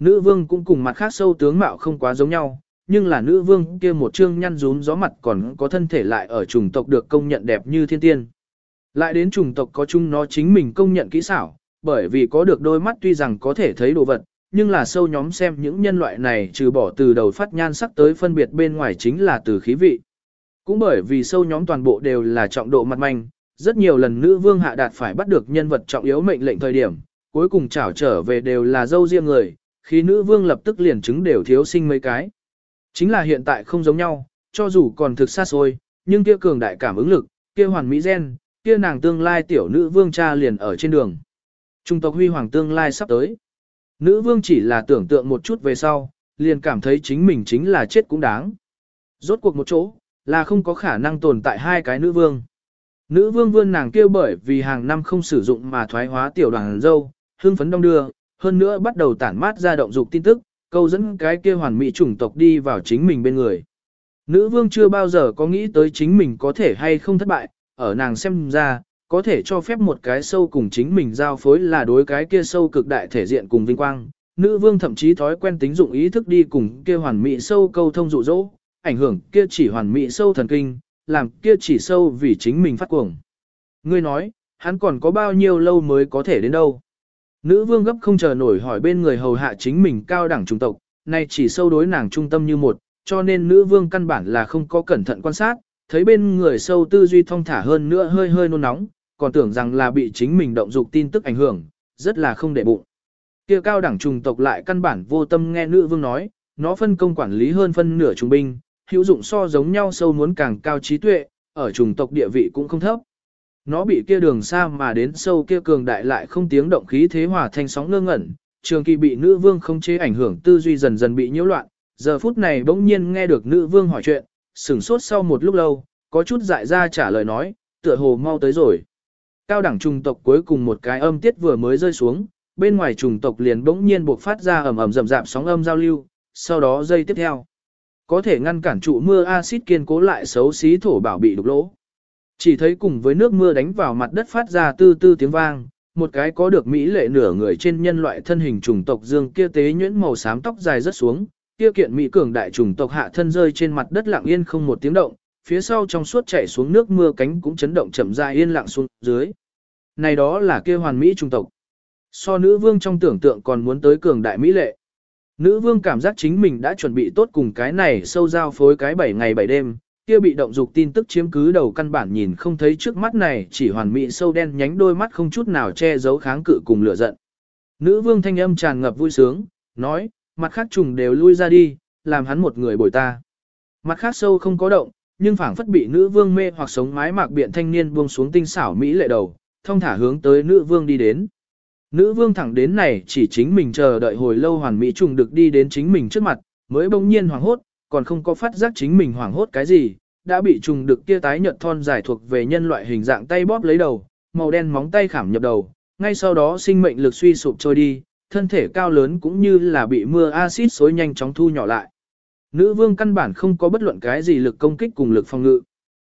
Nữ vương cũng cùng mặt khác sâu tướng mạo không quá giống nhau, nhưng là nữ vương kia một trương nhăn rúm gió mặt còn có thân thể lại ở chủng tộc được công nhận đẹp như thiên tiên. Lại đến chủng tộc có chung nó chính mình công nhận kỹ xảo, bởi vì có được đôi mắt tuy rằng có thể thấy đồ vật, nhưng là sâu nhóm xem những nhân loại này trừ bỏ từ đầu phát nhan sắc tới phân biệt bên ngoài chính là từ khí vị. Cũng bởi vì sâu nhóm toàn bộ đều là trọng độ mặt manh, rất nhiều lần nữ vương hạ đạt phải bắt được nhân vật trọng yếu mệnh lệnh thời điểm, cuối cùng trảo trở về đều là dâu riêng người, khi nữ vương lập tức liền chứng đều thiếu sinh mấy cái. Chính là hiện tại không giống nhau, cho dù còn thực xa xôi, nhưng kia cường đại cảm ứng lực, kia hoàn mỹ gen, kia nàng tương lai tiểu nữ vương cha liền ở trên đường. Trung tộc huy hoàng tương lai sắp tới. Nữ vương chỉ là tưởng tượng một chút về sau, liền cảm thấy chính mình chính là chết cũng đáng. Rốt cuộc một chỗ, là không có khả năng tồn tại hai cái nữ vương. Nữ vương vươn nàng kêu bởi vì hàng năm không sử dụng mà thoái hóa tiểu đoàn dâu, hương phấn đông đưa, hơn nữa bắt đầu tản mát ra động dục tin tức, câu dẫn cái kia hoàn mỹ chủng tộc đi vào chính mình bên người. Nữ vương chưa bao giờ có nghĩ tới chính mình có thể hay không thất bại, ở nàng xem ra, có thể cho phép một cái sâu cùng chính mình giao phối là đối cái kia sâu cực đại thể diện cùng vinh quang. Nữ vương thậm chí thói quen tính dụng ý thức đi cùng kia hoàn mỹ sâu câu thông dụ dỗ, ảnh hưởng kia chỉ hoàn mỹ sâu thần kinh, làm kia chỉ sâu vì chính mình phát cuồng. Ngươi nói, hắn còn có bao nhiêu lâu mới có thể đến đâu? Nữ vương gấp không chờ nổi hỏi bên người hầu hạ chính mình cao đẳng chủng tộc, nay chỉ sâu đối nàng trung tâm như một, cho nên nữ vương căn bản là không có cẩn thận quan sát, thấy bên người sâu tư duy thong thả hơn nữa hơi hơi nôn nóng, còn tưởng rằng là bị chính mình động dục tin tức ảnh hưởng, rất là không để bụng. Kia cao đẳng chủng tộc lại căn bản vô tâm nghe nữ vương nói, nó phân công quản lý hơn phân nửa trung binh, hữu dụng so giống nhau sâu muốn càng cao trí tuệ, ở chủng tộc địa vị cũng không thấp. Nó bị kia đường xa mà đến sâu kia cường đại lại không tiếng động khí thế hòa thanh sóng ngơ ngẩn, trường kỳ bị nữ vương không chế ảnh hưởng tư duy dần dần bị nhiễu loạn, giờ phút này bỗng nhiên nghe được nữ vương hỏi chuyện, sửng sốt sau một lúc lâu, có chút dại ra trả lời nói, tựa hồ mau tới rồi. Cao đẳng trùng tộc cuối cùng một cái âm tiết vừa mới rơi xuống, bên ngoài trùng tộc liền bỗng nhiên buộc phát ra ầm ầm rầm rạp sóng âm giao lưu, sau đó dây tiếp theo. Có thể ngăn cản trụ mưa axit kiên cố lại xấu xí thổ bảo bị đục lỗ. Chỉ thấy cùng với nước mưa đánh vào mặt đất phát ra tư tư tiếng vang, một cái có được mỹ lệ nửa người trên nhân loại thân hình trùng tộc dương kia tế nhuyễn màu xám tóc dài rất xuống, kia kiện mỹ cường đại trùng tộc hạ thân rơi trên mặt đất lặng yên không một tiếng động, phía sau trong suốt chảy xuống nước mưa cánh cũng chấn động chậm rãi yên lặng xuống dưới. Này đó là kia hoàn mỹ trùng tộc. So nữ vương trong tưởng tượng còn muốn tới cường đại mỹ lệ. Nữ vương cảm giác chính mình đã chuẩn bị tốt cùng cái này sâu giao phối cái 7 ngày 7 đêm, kia bị động dục tin tức chiếm cứ đầu căn bản nhìn không thấy trước mắt này chỉ hoàn mỹ sâu đen nhánh đôi mắt không chút nào che giấu kháng cự cùng lửa giận. Nữ vương thanh âm tràn ngập vui sướng, nói, mặt khác trùng đều lui ra đi, làm hắn một người bồi ta. Mặt khác sâu không có động, nhưng phảng phất bị nữ vương mê hoặc sống mái mạc biện thanh niên buông xuống tinh xảo mỹ lệ đầu, thông thả hướng tới nữ vương đi đến. Nữ vương thẳng đến này chỉ chính mình chờ đợi hồi lâu hoàn mỹ trùng được đi đến chính mình trước mặt, mới bỗng nhiên hoảng hốt, còn không có phát giác chính mình hoảng hốt cái gì, đã bị trùng được kia tái nhợt thon dài thuộc về nhân loại hình dạng tay bóp lấy đầu, màu đen móng tay khảm nhập đầu, ngay sau đó sinh mệnh lực suy sụp trôi đi, thân thể cao lớn cũng như là bị mưa axit xối nhanh chóng thu nhỏ lại. Nữ vương căn bản không có bất luận cái gì lực công kích cùng lực phòng ngự.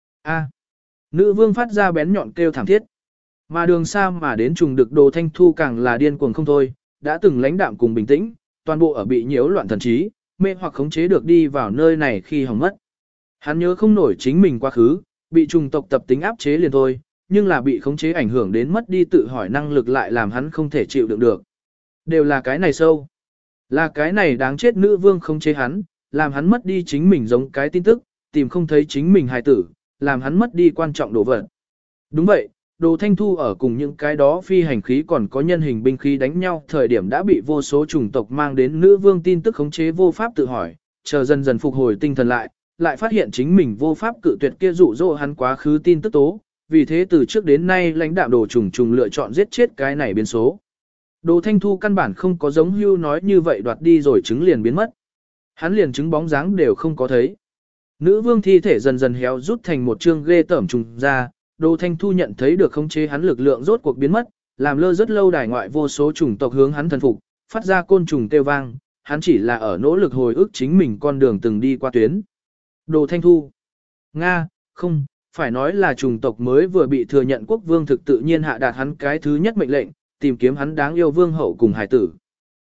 Nữ vương phát ra bén nhọn kêu thảm thiết. Mà đường xa mà đến trùng được Đồ Thanh Thu càng là điên cuồng không thôi, đã từng lãnh đạm cùng bình tĩnh, toàn bộ ở bị nhiễu loạn thần trí, mê hoặc khống chế được đi vào nơi này khi hỏng mất. Hắn nhớ không nổi chính mình quá khứ, bị trùng tộc tập tính áp chế liền thôi, nhưng là bị khống chế ảnh hưởng đến mất đi tự hỏi năng lực lại làm hắn không thể chịu đựng được. Đều là cái này sâu. Là cái này đáng chết nữ vương khống chế hắn, làm hắn mất đi chính mình giống cái tin tức, tìm không thấy chính mình hài tử, làm hắn mất đi quan trọng đồ vật. Đúng vậy, Đồ Thanh Thu ở cùng những cái đó phi hành khí còn có nhân hình binh khí đánh nhau thời điểm đã bị vô số chủng tộc mang đến nữ vương tin tức khống chế vô pháp tự hỏi, chờ dần dần phục hồi tinh thần lại phát hiện chính mình vô pháp cự tuyệt kia dụ dỗ hắn quá khứ tin tức tố, vì thế từ trước đến nay lãnh đạo Đồ trùng trùng lựa chọn giết chết cái này biến số. Đồ Thanh Thu căn bản không có giống Hưu nói như vậy đoạt đi rồi trứng liền biến mất. Hắn liền trứng bóng dáng đều không có thấy. Nữ vương thi thể dần dần héo rút thành một chương ghê tởm trùng ra, Đồ Thanh Thu nhận thấy được khống chế hắn lực lượng rốt cuộc biến mất, làm lơ rất lâu đài ngoại vô số chủng tộc hướng hắn thần phục, phát ra côn trùng kêu vang, hắn chỉ là ở nỗ lực hồi ức chính mình con đường từng đi qua tuyến. Đồ Thanh Thu. Nga, không, phải nói là chủng tộc mới vừa bị thừa nhận quốc vương thực tự nhiên hạ đạt hắn cái thứ nhất mệnh lệnh, tìm kiếm hắn đáng yêu vương hậu cùng hải tử.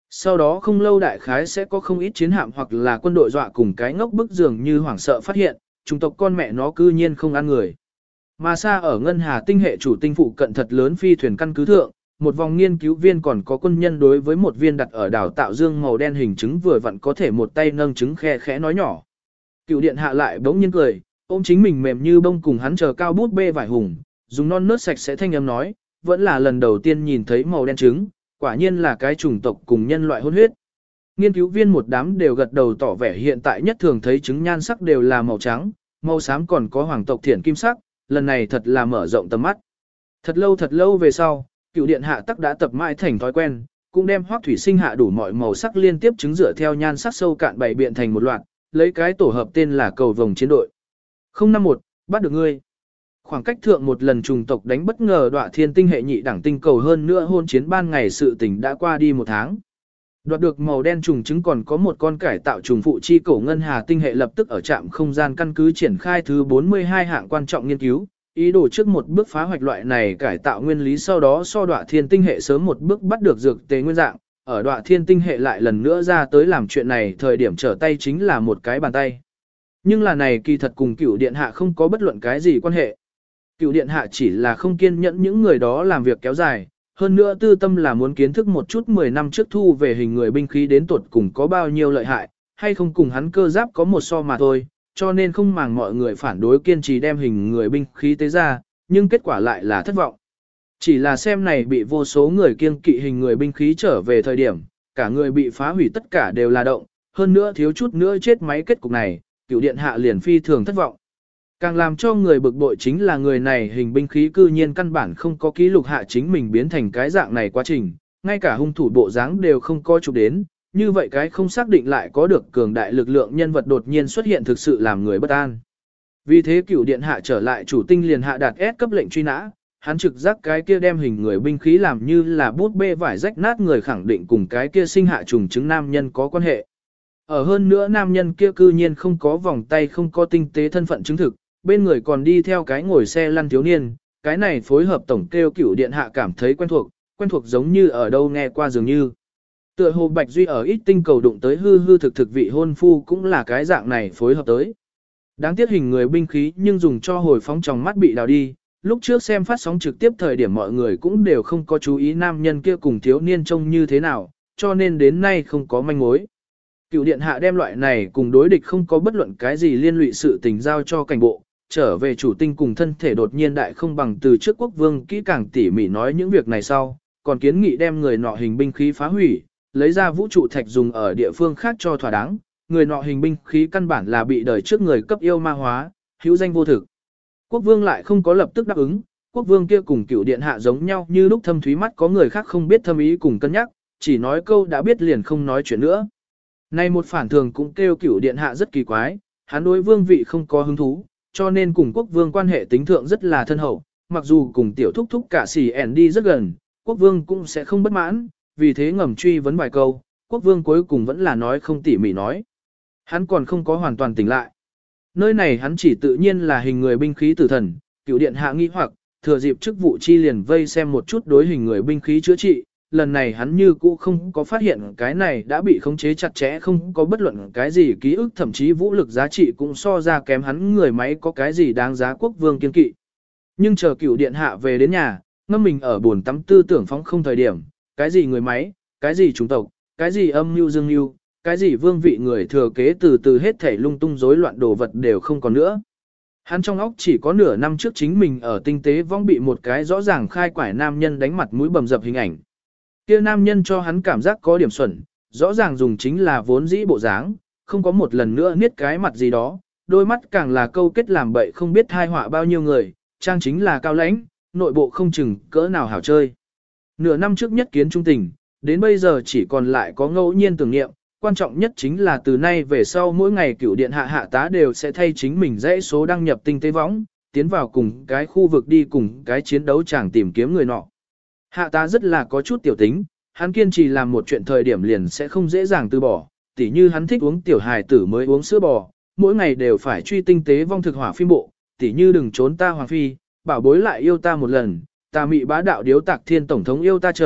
Sau đó không lâu đại khái sẽ có không ít chiến hạm hoặc là quân đội dọa cùng cái ngốc bức dường như hoảng sợ phát hiện, chủng tộc con mẹ nó cư nhiên không ăn người. Mà xa ở Ngân Hà tinh hệ chủ tinh phụ cận thật lớn phi thuyền căn cứ thượng, một vòng nghiên cứu viên còn có quân nhân đối với một viên đặt ở đảo tạo dương màu đen hình trứng vừa vặn có thể một tay nâng trứng khe khẽ nói nhỏ. Cựu điện hạ lại bỗng nhiên cười, ôm chính mình mềm như bông cùng hắn chờ cao bút bê vải hùng, dùng non nớt sạch sẽ thanh âm nói, vẫn là lần đầu tiên nhìn thấy màu đen trứng, quả nhiên là cái chủng tộc cùng nhân loại hôn huyết. Nghiên cứu viên một đám đều gật đầu tỏ vẻ hiện tại nhất thường thấy trứng nhan sắc đều là màu trắng, màu xám còn có hoàng tộc thiển kim sắc, lần này thật là mở rộng tầm mắt. Thật lâu về sau, cựu điện hạ tắc đã tập mãi thành thói quen, cũng đem hoác thủy sinh hạ đủ mọi màu sắc liên tiếp trứng dựa theo nhan sắc sâu cạn bày biện thành một loạt, lấy cái tổ hợp tên là cầu vồng chiến đội. 051, bắt được ngươi. Khoảng cách thượng một lần trùng tộc đánh bất ngờ đọa thiên tinh hệ nhị đẳng tinh cầu hơn nữa hôn chiến ban ngày sự tình đã qua đi một tháng. Đoạt được màu đen trùng trứng còn có một con cải tạo trùng phụ chi cổ Ngân Hà tinh hệ lập tức ở trạm không gian căn cứ triển khai thứ 42 hạng quan trọng nghiên cứu, ý đồ trước một bước phá hoạch loại này cải tạo nguyên lý sau đó so đọa thiên tinh hệ sớm một bước bắt được dược tế nguyên dạng, ở đọa thiên tinh hệ lại lần nữa ra tới làm chuyện này thời điểm trở tay chính là một cái bàn tay. Nhưng là này kỳ thật cùng cửu điện hạ không có bất luận cái gì quan hệ. Cửu điện hạ chỉ là không kiên nhẫn những người đó làm việc kéo dài, hơn nữa tư tâm là muốn kiến thức một chút 10 năm trước thu về hình người binh khí đến tuột cùng có bao nhiêu lợi hại, hay không cùng hắn cơ giáp có một so mà thôi, cho nên không màng mọi người phản đối kiên trì đem hình người binh khí tế ra, nhưng kết quả lại là thất vọng. Chỉ là xem này bị vô số người kiêng kỵ hình người binh khí trở về thời điểm, cả người bị phá hủy tất cả đều là động, hơn nữa thiếu chút nữa chết máy kết cục này, cửu điện hạ liền phi thường thất vọng. Càng làm cho người bực bội chính là người này hình binh khí cư nhiên căn bản không có ký lục hạ chính mình biến thành cái dạng này quá trình, ngay cả hung thủ bộ dáng đều không có chụp đến, như vậy cái không xác định lại có được cường đại lực lượng nhân vật đột nhiên xuất hiện thực sự làm người bất an. Vì thế cửu điện hạ trở lại chủ tinh liền hạ đạt S cấp lệnh truy nã, hắn trực giác cái kia đem hình người binh khí làm như là bút bê vải rách nát người khẳng định cùng cái kia sinh hạ trùng chứng nam nhân có quan hệ. Ở hơn nữa nam nhân kia cư nhiên không có vòng tay không có tinh tế thân phận chứng thực, bên người còn đi theo cái ngồi xe lăn thiếu niên, cái này phối hợp tổng kêu cửu điện hạ cảm thấy quen thuộc giống như ở đâu nghe qua dường như. Tựa hồ Bạch Duy ở ít tinh cầu đụng tới hư hư thực vị hôn phu cũng là cái dạng này phối hợp tới. Đáng tiếc hình người binh khí nhưng dùng cho hồi phóng trong mắt bị đào đi, lúc trước xem phát sóng trực tiếp thời điểm mọi người cũng đều không có chú ý nam nhân kia cùng thiếu niên trông như thế nào, cho nên đến nay không có manh mối. Cựu điện hạ đem loại này cùng đối địch không có bất luận cái gì liên lụy sự tình giao cho cảnh bộ, trở về chủ tinh cùng thân thể đột nhiên đại không bằng từ trước quốc vương kỹ càng tỉ mỉ nói những việc này sau, còn kiến nghị đem người nọ hình binh khí phá hủy, lấy ra vũ trụ thạch dùng ở địa phương khác cho thỏa đáng, người nọ hình binh khí căn bản là bị đời trước người cấp yêu ma hóa, hữu danh vô thực. Quốc vương lại không có lập tức đáp ứng, quốc vương kia cùng cựu điện hạ giống nhau như lúc thâm thúy mắt có người khác không biết thâm ý cùng cân nhắc, chỉ nói câu đã biết liền không nói chuyện nữa. Này một phản thường cũng kêu cựu điện hạ rất kỳ quái, hắn đối vương vị không có hứng thú, cho nên cùng quốc vương quan hệ tính thượng rất là thân hậu, mặc dù cùng tiểu thúc thúc cả xỉ ẻn đi rất gần, quốc vương cũng sẽ không bất mãn, vì thế ngầm truy vấn vài câu, quốc vương cuối cùng vẫn là nói không tỉ mỉ nói. Hắn còn không có hoàn toàn tỉnh lại. Nơi này hắn chỉ tự nhiên là hình người binh khí tử thần, cựu điện hạ nghi hoặc, thừa dịp chức vụ chi liền vây xem một chút đối hình người binh khí chữa trị, lần này hắn như cũ không có phát hiện cái này đã bị khống chế chặt chẽ không có bất luận cái gì ký ức thậm chí vũ lực giá trị cũng so ra kém hắn người máy có cái gì đáng giá quốc vương kiên kỵ. Nhưng chờ cựu điện hạ về đến nhà, ngâm mình ở buồn tắm tư tưởng phóng không thời điểm, cái gì người máy, cái gì chủng tộc, cái gì âm mưu dương mưu, cái gì vương vị người thừa kế từ từ hết thảy lung tung rối loạn đồ vật đều không còn nữa. Hắn trong óc chỉ có nửa năm trước chính mình ở tinh tế vong bị một cái rõ ràng khai quải nam nhân đánh mặt mũi bầm dập hình ảnh. Kia nam nhân cho hắn cảm giác có điểm xuẩn, rõ ràng dùng chính là vốn dĩ bộ dáng, không có một lần nữa niết cái mặt gì đó, đôi mắt càng là câu kết làm bậy không biết thai họa bao nhiêu người, trang chính là cao lãnh, nội bộ không chừng cỡ nào hảo chơi. Nửa năm trước nhất kiến trung tình, đến bây giờ chỉ còn lại có ngẫu nhiên tưởng niệm, quan trọng nhất chính là từ nay về sau mỗi ngày cửu điện hạ hạ tá đều sẽ thay chính mình dãy số đăng nhập tinh tế võng, tiến vào cùng cái khu vực đi cùng cái chiến đấu chẳng tìm kiếm người nọ. Hạ tá rất là có chút tiểu tính, hắn kiên trì làm một chuyện thời điểm liền sẽ không dễ dàng từ bỏ, tỉ như hắn thích uống tiểu hài tử mới uống sữa bò, mỗi ngày đều phải truy tinh tế vong thực hỏa phim bộ, tỉ như đừng trốn ta hoàng phi, bảo bối lại yêu ta một lần, ta mị bá đạo điếu tạc thiên tổng thống yêu ta chờ,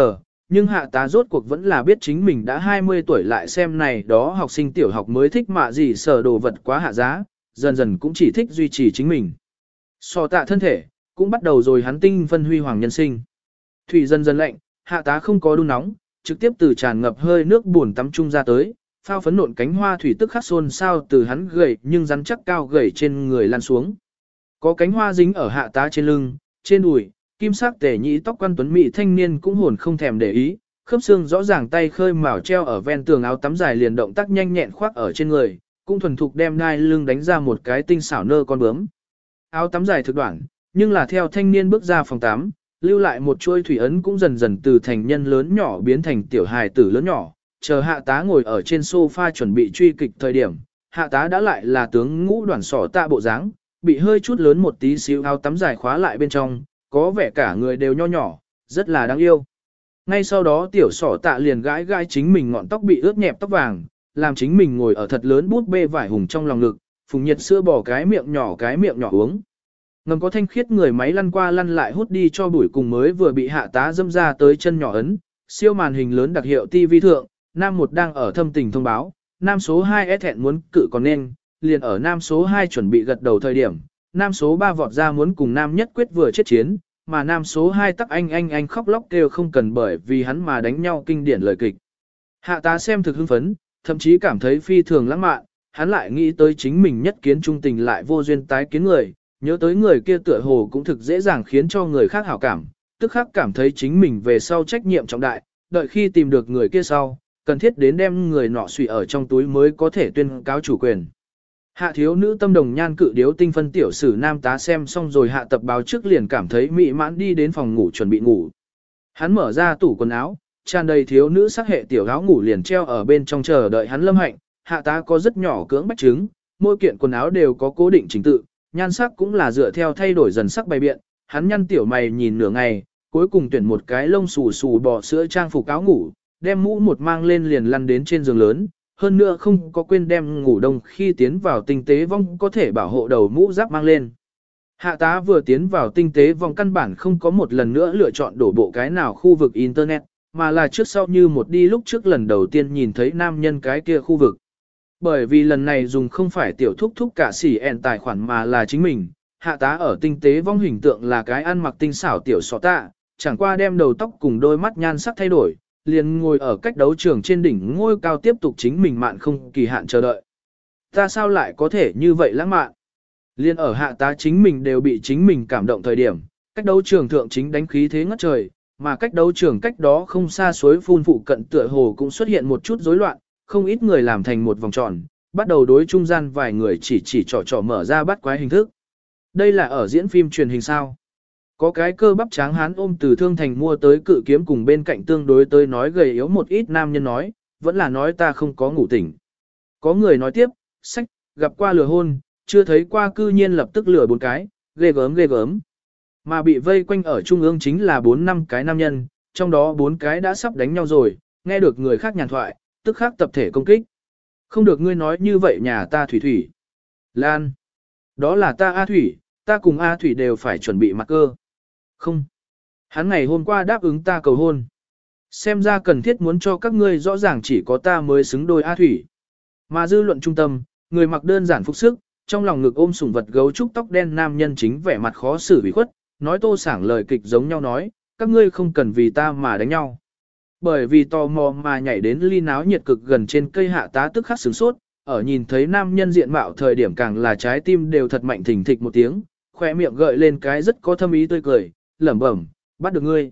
nhưng hạ tá rốt cuộc vẫn là biết chính mình đã 20 tuổi lại xem này đó học sinh tiểu học mới thích mạ gì sở đồ vật quá hạ giá, dần dần cũng chỉ thích duy trì chính mình. So tạ thân thể, cũng bắt đầu rồi hắn tinh phân huy hoàng nhân sinh. Thủy dần dần lạnh, hạ tá không có đun nóng, trực tiếp từ tràn ngập hơi nước buồn tắm trung ra tới, phao phấn nộn cánh hoa thủy tức khắc xôn sao từ hắn gầy nhưng rắn chắc cao gầy trên người lăn xuống. Có cánh hoa dính ở hạ tá trên lưng, trên đùi, kim sắc tể nhĩ tóc quan tuấn mỹ thanh niên cũng hồn không thèm để ý, khớp xương rõ ràng tay khơi mào treo ở ven tường áo tắm dài liền động tác nhanh nhẹn khoác ở trên người, cũng thuần thục đem đai lưng đánh ra một cái tinh xảo nơ con bướm. Áo tắm dài thực đoạn, nhưng là theo thanh niên bước ra phòng tắm, lưu lại một chuôi thủy ấn cũng dần dần từ thành nhân lớn nhỏ biến thành tiểu hài tử lớn nhỏ, chờ hạ tá ngồi ở trên sofa chuẩn bị truy kịch thời điểm, hạ tá đã lại là tướng ngũ đoàn sỏ tạ bộ dáng, bị hơi chút lớn một tí xíu áo tắm dài khóa lại bên trong, có vẻ cả người đều nho nhỏ, rất là đáng yêu. Ngay sau đó tiểu sỏ tạ liền gãi gãi chính mình ngọn tóc bị ướt nhẹp tóc vàng, làm chính mình ngồi ở thật lớn bút bê vải hùng trong lòng ngực, phùng nhiệt sữa bò cái miệng nhỏ uống. Ngầm có thanh khiết người máy lăn qua lăn lại hút đi cho bụi cùng mới vừa bị hạ tá dâm ra tới chân nhỏ ấn, siêu màn hình lớn đặc hiệu TV thượng, nam 1 đang ở thâm tình thông báo, nam số 2 thẹn muốn cự còn nên, liền ở nam số 2 chuẩn bị gật đầu thời điểm, nam số 3 vọt ra muốn cùng nam nhất quyết vừa chết chiến, mà nam số 2 tắc anh khóc lóc kêu không cần bởi vì hắn mà đánh nhau kinh điển lời kịch. Hạ tá xem thực hưng phấn, thậm chí cảm thấy phi thường lãng mạn, hắn lại nghĩ tới chính mình nhất kiến trung tình lại vô duyên tái kiến người, nhớ tới người kia tựa hồ cũng thực dễ dàng khiến cho người khác hảo cảm, tức khắc cảm thấy chính mình về sau trách nhiệm trọng đại, đợi khi tìm được người kia sau, cần thiết đến đem người nọ xùy ở trong túi mới có thể tuyên cáo chủ quyền. Hạ thiếu nữ tâm đồng nhan cự điếu tinh phân tiểu sử nam tá xem xong rồi hạ tập báo trước liền cảm thấy mị mãn đi đến phòng ngủ chuẩn bị ngủ. Hắn mở ra tủ quần áo, tràn đầy thiếu nữ sắc hệ tiểu áo ngủ liền treo ở bên trong chờ đợi hắn lâm hạnh. Hạ tá có rất nhỏ cưỡng bách trứng, mỗi kiện quần áo đều có cố định trình tự, nhan sắc cũng là dựa theo thay đổi dần sắc bày biện. Hắn nhăn tiểu mày nhìn nửa ngày, cuối cùng tuyển một cái lông xù xù bò sữa trang phục áo ngủ, đem mũ một mang lên liền lăn đến trên giường lớn. Hơn nữa không có quên đem ngủ đông khi tiến vào tinh tế vong có thể bảo hộ đầu mũ giáp mang lên. Hạ tá vừa tiến vào tinh tế vong căn bản không có một lần nữa lựa chọn đổ bộ cái nào khu vực Internet, mà là trước sau như một đi lúc trước lần đầu tiên nhìn thấy nam nhân cái kia khu vực. Bởi vì lần này dùng không phải tiểu thúc thúc cả xỉ ẹn tài khoản mà là chính mình, hạ tá ở tinh tế vong hình tượng là cái ăn mặc tinh xảo tiểu sọ tạ, chẳng qua đem đầu tóc cùng đôi mắt nhan sắc thay đổi, liền ngồi ở cách đấu trường trên đỉnh ngôi cao tiếp tục chính mình mạn không kỳ hạn chờ đợi. Ta sao lại có thể như vậy lãng mạn? Liên ở hạ tá chính mình đều bị chính mình cảm động thời điểm, cách đấu trường thượng chính đánh khí thế ngất trời, mà cách đấu trường cách đó không xa suối phun phụ cận tựa hồ cũng xuất hiện một chút rối loạn, không ít người làm thành một vòng tròn, bắt đầu đối trung gian vài người chỉ trò mở ra bắt quái hình thức. Đây là ở diễn phim truyền hình sao? Có cái cơ bắp tráng hán ôm từ thương thành mua tới cự kiếm cùng bên cạnh tương đối tới nói gầy yếu một ít nam nhân nói, vẫn là nói ta không có ngủ tỉnh. Có người nói tiếp, sách, gặp qua lừa hôn, chưa thấy qua cư nhiên lập tức lừa 4 cái, ghê gớm. Mà bị vây quanh ở trung ương chính là 4-5 cái nam nhân, trong đó 4 cái đã sắp đánh nhau rồi, nghe được người khác nhàn thoại, tức khắc tập thể công kích. Không được ngươi nói như vậy nhà ta Thủy Thủy. Lan. Đó là ta A Thủy, ta cùng A Thủy đều phải chuẩn bị mặt cơ. Không. Hắn ngày hôm qua đáp ứng ta cầu hôn. Xem ra cần thiết muốn cho các ngươi rõ ràng chỉ có ta mới xứng đôi A Thủy. Mà dư luận trung tâm, người mặc đơn giản phục sức, trong lòng ngực ôm sủng vật gấu trúc tóc đen nam nhân chính vẻ mặt khó xử ủy khuất, nói tô sảng lời kịch giống nhau nói, các ngươi không cần vì ta mà đánh nhau. Bởi vì tò mò mà nhảy đến ly náo nhiệt cực gần trên cây hạ tá tức khắc sửng sốt, ở nhìn thấy nam nhân diện mạo thời điểm càng là trái tim đều thật mạnh thình thịch một tiếng, khỏe miệng gợi lên cái rất có thâm ý tươi cười, lẩm bẩm, bắt được ngươi.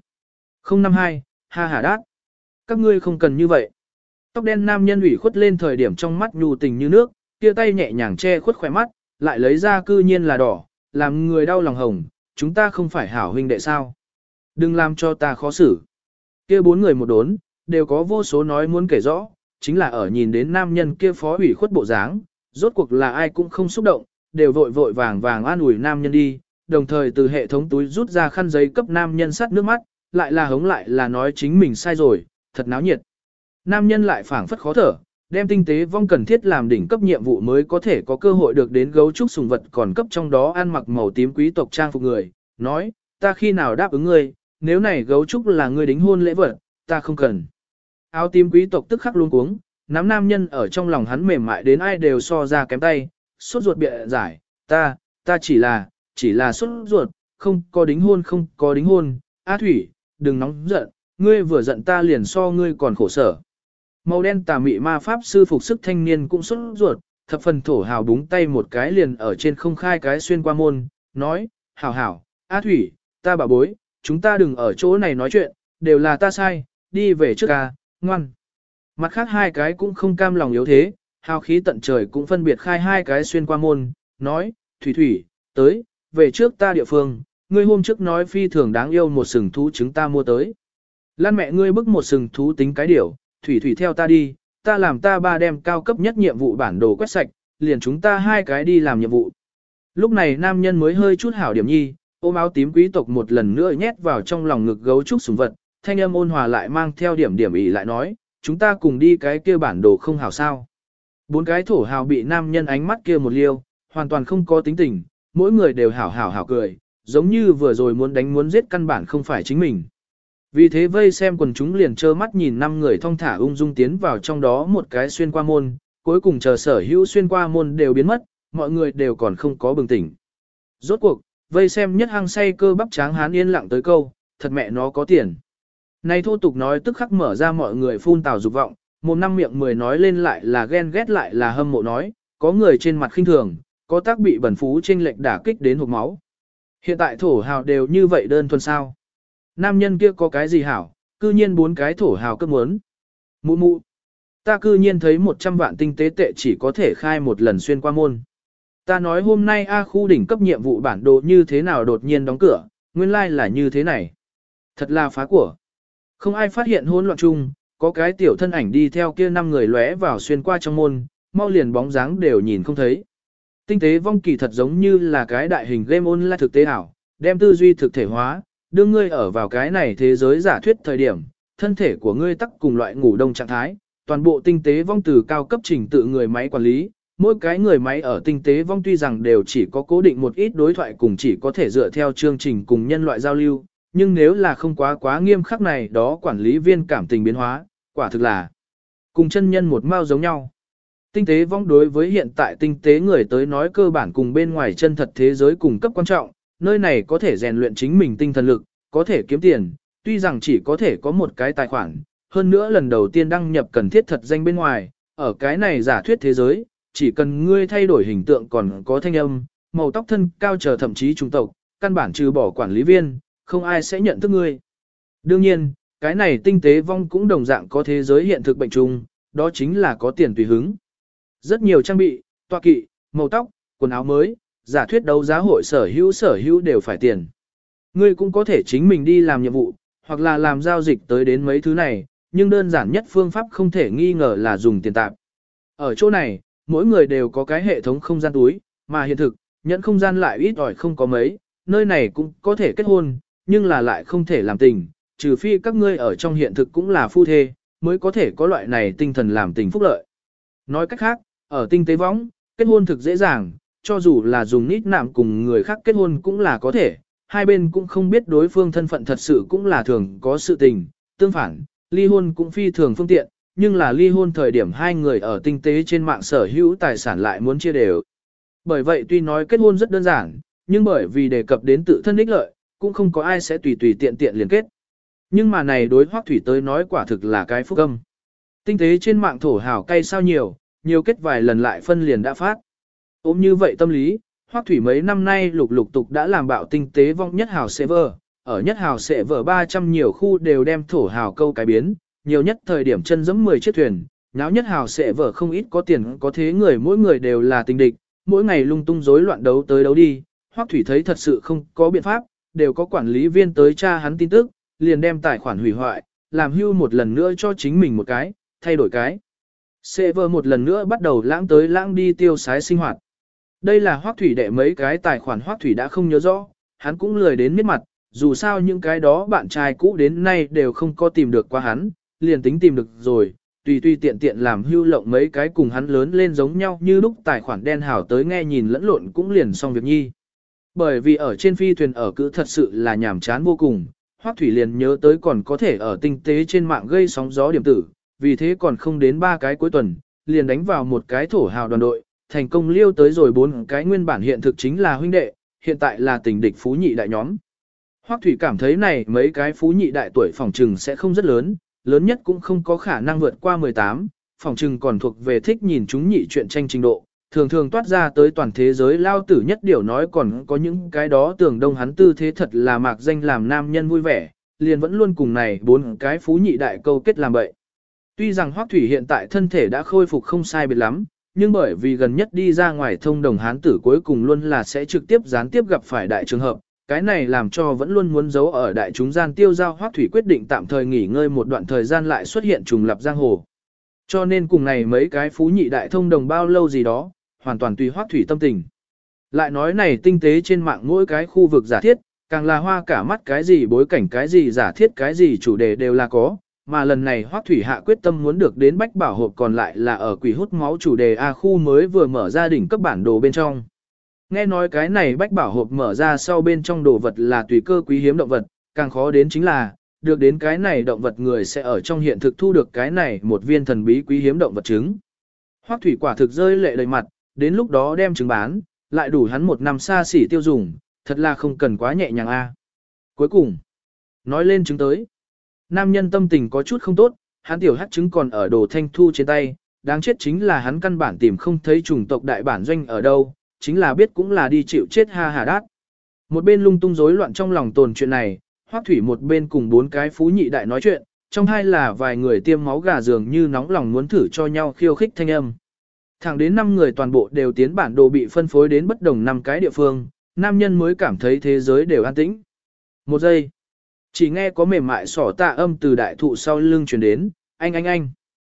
052, ha hà đát. Các ngươi không cần như vậy. Tóc đen nam nhân ủy khuất lên thời điểm trong mắt nhu tình như nước, kia tay nhẹ nhàng che khuất khỏe mắt, lại lấy ra cư nhiên là đỏ, làm người đau lòng hồng, chúng ta không phải hảo huynh đệ sao. Đừng làm cho ta khó xử. Kia 4 người một đốn, đều có vô số nói muốn kể rõ, chính là ở nhìn đến nam nhân kia phó ủy khuất bộ dáng, rốt cuộc là ai cũng không xúc động, đều vội vàng an ủi nam nhân đi, đồng thời từ hệ thống túi rút ra khăn giấy cấp nam nhân sắt nước mắt, lại là hống lại là nói chính mình sai rồi, thật náo nhiệt. Nam nhân lại phảng phất khó thở, đem tinh tế vong cần thiết làm đỉnh cấp nhiệm vụ mới có thể có cơ hội được đến gấu trúc sùng vật còn cấp trong đó ăn mặc màu tím quý tộc trang phục người, nói, ta khi nào đáp ứng ngươi, nếu này gấu trúc là ngươi đính hôn lễ vật, ta không cần. Áo tím quý tộc tức khắc luống cuống, nắm nam nhân ở trong lòng hắn mềm mại đến ai đều so ra kém tay, sốt ruột bịa giải, ta chỉ là sốt ruột, không có đính hôn không có đính hôn, A Thủy, đừng nóng giận, ngươi vừa giận ta liền so ngươi còn khổ sở. Màu đen tà mị ma pháp sư phục sức thanh niên cũng sốt ruột, thập phần thổ hào búng tay một cái liền ở trên không khai cái xuyên qua môn, nói, hảo, A Thủy, ta bảo bối, chúng ta đừng ở chỗ này nói chuyện, đều là ta sai, đi về trước ca, ngoan. Mặt khác hai cái cũng không cam lòng yếu thế, hào khí tận trời cũng phân biệt khai hai cái xuyên qua môn, nói, Thủy, tới, về trước ta địa phương, ngươi hôm trước nói phi thường đáng yêu một sừng thú trứng ta mua tới. Lan mẹ ngươi bức một sừng thú tính cái điểu, Thủy theo ta đi, ta làm ta ba đem cao cấp nhất nhiệm vụ bản đồ quét sạch, liền chúng ta hai cái đi làm nhiệm vụ. Lúc này nam nhân mới hơi chút hảo điểm nhi, ôm áo tím quý tộc một lần nữa nhét vào trong lòng ngực gấu trúc sủng vật, thanh âm ôn hòa lại mang theo điểm ý lại nói, chúng ta cùng đi cái kia bản đồ không hảo sao. Bốn cái thổ hào bị nam nhân ánh mắt kia một liêu, hoàn toàn không có tính tình, mỗi người đều hảo cười, giống như vừa rồi muốn đánh muốn giết căn bản không phải chính mình. Vì thế vây xem quần chúng liền trơ mắt nhìn 5 người thong thả ung dung tiến vào trong đó một cái xuyên qua môn, cuối cùng chờ sở hữu xuyên qua môn đều biến mất, mọi người đều còn không có bừng tỉnh. Rốt cuộc, vây xem nhất hăng say cơ bắp tráng hán yên lặng tới câu, thật mẹ nó có tiền. Này thô tục nói tức khắc mở ra mọi người phun tào dục vọng, một năm miệng 10 nói lên lại là ghen ghét lại là hâm mộ nói, có người trên mặt khinh thường, có tác bị bẩn phú chênh lệch đả kích đến hộc máu. Hiện tại thổ hào đều như vậy đơn thuần sao. Nam nhân kia có cái gì hảo, cư nhiên 4 cái thổ hào cấp muốn. Mụ, ta cư nhiên thấy 100 vạn tinh tế tệ chỉ có thể khai một lần xuyên qua môn. Ta nói hôm nay A khu đỉnh cấp nhiệm vụ bản đồ như thế nào đột nhiên đóng cửa, nguyên lai là như thế này. Thật là phá của. Không ai phát hiện hỗn loạn chung, có cái tiểu thân ảnh đi theo kia 5 người lóe vào xuyên qua trong môn, mau liền bóng dáng đều nhìn không thấy. Tinh tế vong kỳ thật giống như là cái đại hình game online thực tế ảo, đem tư duy thực thể hóa, đưa ngươi ở vào cái này thế giới giả thuyết thời điểm, thân thể của ngươi tắc cùng loại ngủ đông trạng thái, toàn bộ tinh tế vong từ cao cấp trình tự người máy quản lý, mỗi cái người máy ở tinh tế vong tuy rằng đều chỉ có cố định một ít đối thoại cùng chỉ có thể dựa theo chương trình cùng nhân loại giao lưu, nhưng nếu là không quá nghiêm khắc này đó quản lý viên cảm tình biến hóa, quả thực là cùng chân nhân một mao giống nhau. Tinh tế vong đối với hiện tại tinh tế người tới nói cơ bản cùng bên ngoài chân thật thế giới cùng cấp quan trọng, nơi này có thể rèn luyện chính mình tinh thần lực, có thể kiếm tiền, tuy rằng chỉ có thể có một cái tài khoản, hơn nữa lần đầu tiên đăng nhập cần thiết thật danh bên ngoài, ở cái này giả thuyết thế giới, chỉ cần ngươi thay đổi hình tượng còn có thanh âm, màu tóc thân cao chờ thậm chí trung tộc, căn bản trừ bỏ quản lý viên, không ai sẽ nhận thức ngươi. Đương nhiên, cái này tinh tế vong cũng đồng dạng có thế giới hiện thực bệnh chung, đó chính là có tiền tùy hứng. Rất nhiều trang bị, tọa kỵ, màu tóc, quần áo mới, giả thuyết đấu giá hội sở hữu đều phải tiền. Ngươi cũng có thể chính mình đi làm nhiệm vụ, hoặc là làm giao dịch tới đến mấy thứ này, nhưng đơn giản nhất phương pháp không thể nghi ngờ là dùng tiền tạp. Ở chỗ này, mỗi người đều có cái hệ thống không gian túi, mà hiện thực, nhận không gian lại ít ỏi không có mấy, nơi này cũng có thể kết hôn, nhưng là lại không thể làm tình, trừ phi các ngươi ở trong hiện thực cũng là phu thê, mới có thể có loại này tinh thần làm tình phúc lợi. Nói cách khác, ở tinh tế võng, kết hôn thực dễ dàng, cho dù là dùng nít nạm cùng người khác kết hôn cũng là có thể, hai bên cũng không biết đối phương thân phận thật sự cũng là thường có sự tình, tương phản, ly hôn cũng phi thường phương tiện, nhưng là ly hôn thời điểm hai người ở tinh tế trên mạng sở hữu tài sản lại muốn chia đều. Bởi vậy tuy nói kết hôn rất đơn giản, nhưng bởi vì đề cập đến tự thân ích lợi, cũng không có ai sẽ tùy tiện liên kết. Nhưng mà này đối Hoắc Thủy tới nói quả thực là cái phúc âm. Tinh tế trên mạng thổ hào cay sao nhiều kết vài lần lại phân liền đã phát. Ôm như vậy tâm lý, Hoắc Thủy mấy năm nay lục tục đã làm bạo tinh tế vong nhất hào server, ở nhất hào server 300 nhiều khu đều đem thổ hào câu cái biến, nhiều nhất thời điểm chân giẫm 10 chiếc thuyền, nháo nhất hào server không ít có tiền có thế người mỗi người đều là tình địch, mỗi ngày lung tung rối loạn đấu tới đấu đi, Hoắc Thủy thấy thật sự không có biện pháp, đều có quản lý viên tới tra hắn tin tức, liền đem tài khoản hủy hoại, làm hưu một lần nữa cho chính mình một cái, thay đổi cái. Server một lần nữa bắt đầu lãng tới lãng đi tiêu sái sinh hoạt. Đây là Hoắc Thủy đệ mấy cái tài khoản Hoắc Thủy đã không nhớ rõ, hắn cũng lười đến miết mặt, dù sao những cái đó bạn trai cũ đến nay đều không có tìm được qua hắn, liền tính tìm được rồi, tùy tiện làm hưu lộng mấy cái cùng hắn lớn lên giống nhau như lúc tài khoản đen hảo tới nghe nhìn lẫn lộn cũng liền xong việc nhi. Bởi vì ở trên phi thuyền ở cữ thật sự là nhàm chán vô cùng, Hoắc Thủy liền nhớ tới còn có thể ở tinh tế trên mạng gây sóng gió điểm tử, vì thế còn không đến 3 cái cuối tuần, liền đánh vào một cái thổ hào đoàn đội, thành công liêu tới rồi 4 cái nguyên bản hiện thực chính là huynh đệ, hiện tại là tình địch phú nhị đại nhóm. Hoắc Thủy cảm thấy này mấy cái phú nhị đại tuổi phòng trừng sẽ không rất lớn, lớn nhất cũng không có khả năng vượt qua 18, phòng trừng còn thuộc về thích nhìn chúng nhị chuyện tranh trình độ, thường thường toát ra tới toàn thế giới lao tử nhất điều nói còn có những cái đó tưởng đông hắn tư thế thật là mạc danh làm nam nhân vui vẻ, liền vẫn luôn cùng này 4 cái phú nhị đại câu kết làm bậy. Tuy rằng Hoắc Thủy hiện tại thân thể đã khôi phục không sai biệt lắm, nhưng bởi vì gần nhất đi ra ngoài thông đồng hán tử cuối cùng luôn là sẽ trực tiếp gián tiếp gặp phải đại trường hợp, cái này làm cho vẫn luôn muốn giấu ở đại chúng gian tiêu giao Hoắc Thủy quyết định tạm thời nghỉ ngơi một đoạn thời gian lại xuất hiện trùng lập giang hồ. Cho nên cùng này mấy cái phú nhị đại thông đồng bao lâu gì đó, hoàn toàn tùy Hoắc Thủy tâm tình. Lại nói này tinh tế trên mạng mỗi cái khu vực giả thiết, càng là hoa cả mắt cái gì bối cảnh cái gì giả thiết cái gì chủ đề đều là có, mà lần này Hoắc Thủy hạ quyết tâm muốn được đến bách bảo hộp còn lại là ở quỷ hút máu chủ đề A khu mới vừa mở ra đỉnh cấp bản đồ bên trong. Nghe nói cái này bách bảo hộp mở ra sau bên trong đồ vật là tùy cơ quý hiếm động vật, càng khó đến chính là, được đến cái này động vật người sẽ ở trong hiện thực thu được cái này một viên thần bí quý hiếm động vật trứng. Hoắc Thủy quả thực rơi lệ đầy mặt, đến lúc đó đem trứng bán, lại đủ hắn một năm xa xỉ tiêu dùng, thật là không cần quá nhẹ nhàng a. Cuối cùng, nói lên trứng tới. Nam nhân tâm tình có chút không tốt, hắn tiểu hắc trứng còn ở đồ thanh thu trên tay, đáng chết chính là hắn căn bản tìm không thấy chủng tộc đại bản doanh ở đâu, chính là biết cũng là đi chịu chết ha hà đát. Một bên lung tung rối loạn trong lòng tồn chuyện này, Hoắc Thủy một bên cùng 4 cái phú nhị đại nói chuyện, trong hai là vài người tiêm máu gà dường như nóng lòng muốn thử cho nhau khiêu khích thanh âm. Thẳng đến 5 người toàn bộ đều tiến bản đồ bị phân phối đến bất đồng 5 cái địa phương, nam nhân mới cảm thấy thế giới đều an tĩnh. Một giây, chỉ nghe có mềm mại xỏ tạ âm từ đại thụ sau lưng truyền đến, anh.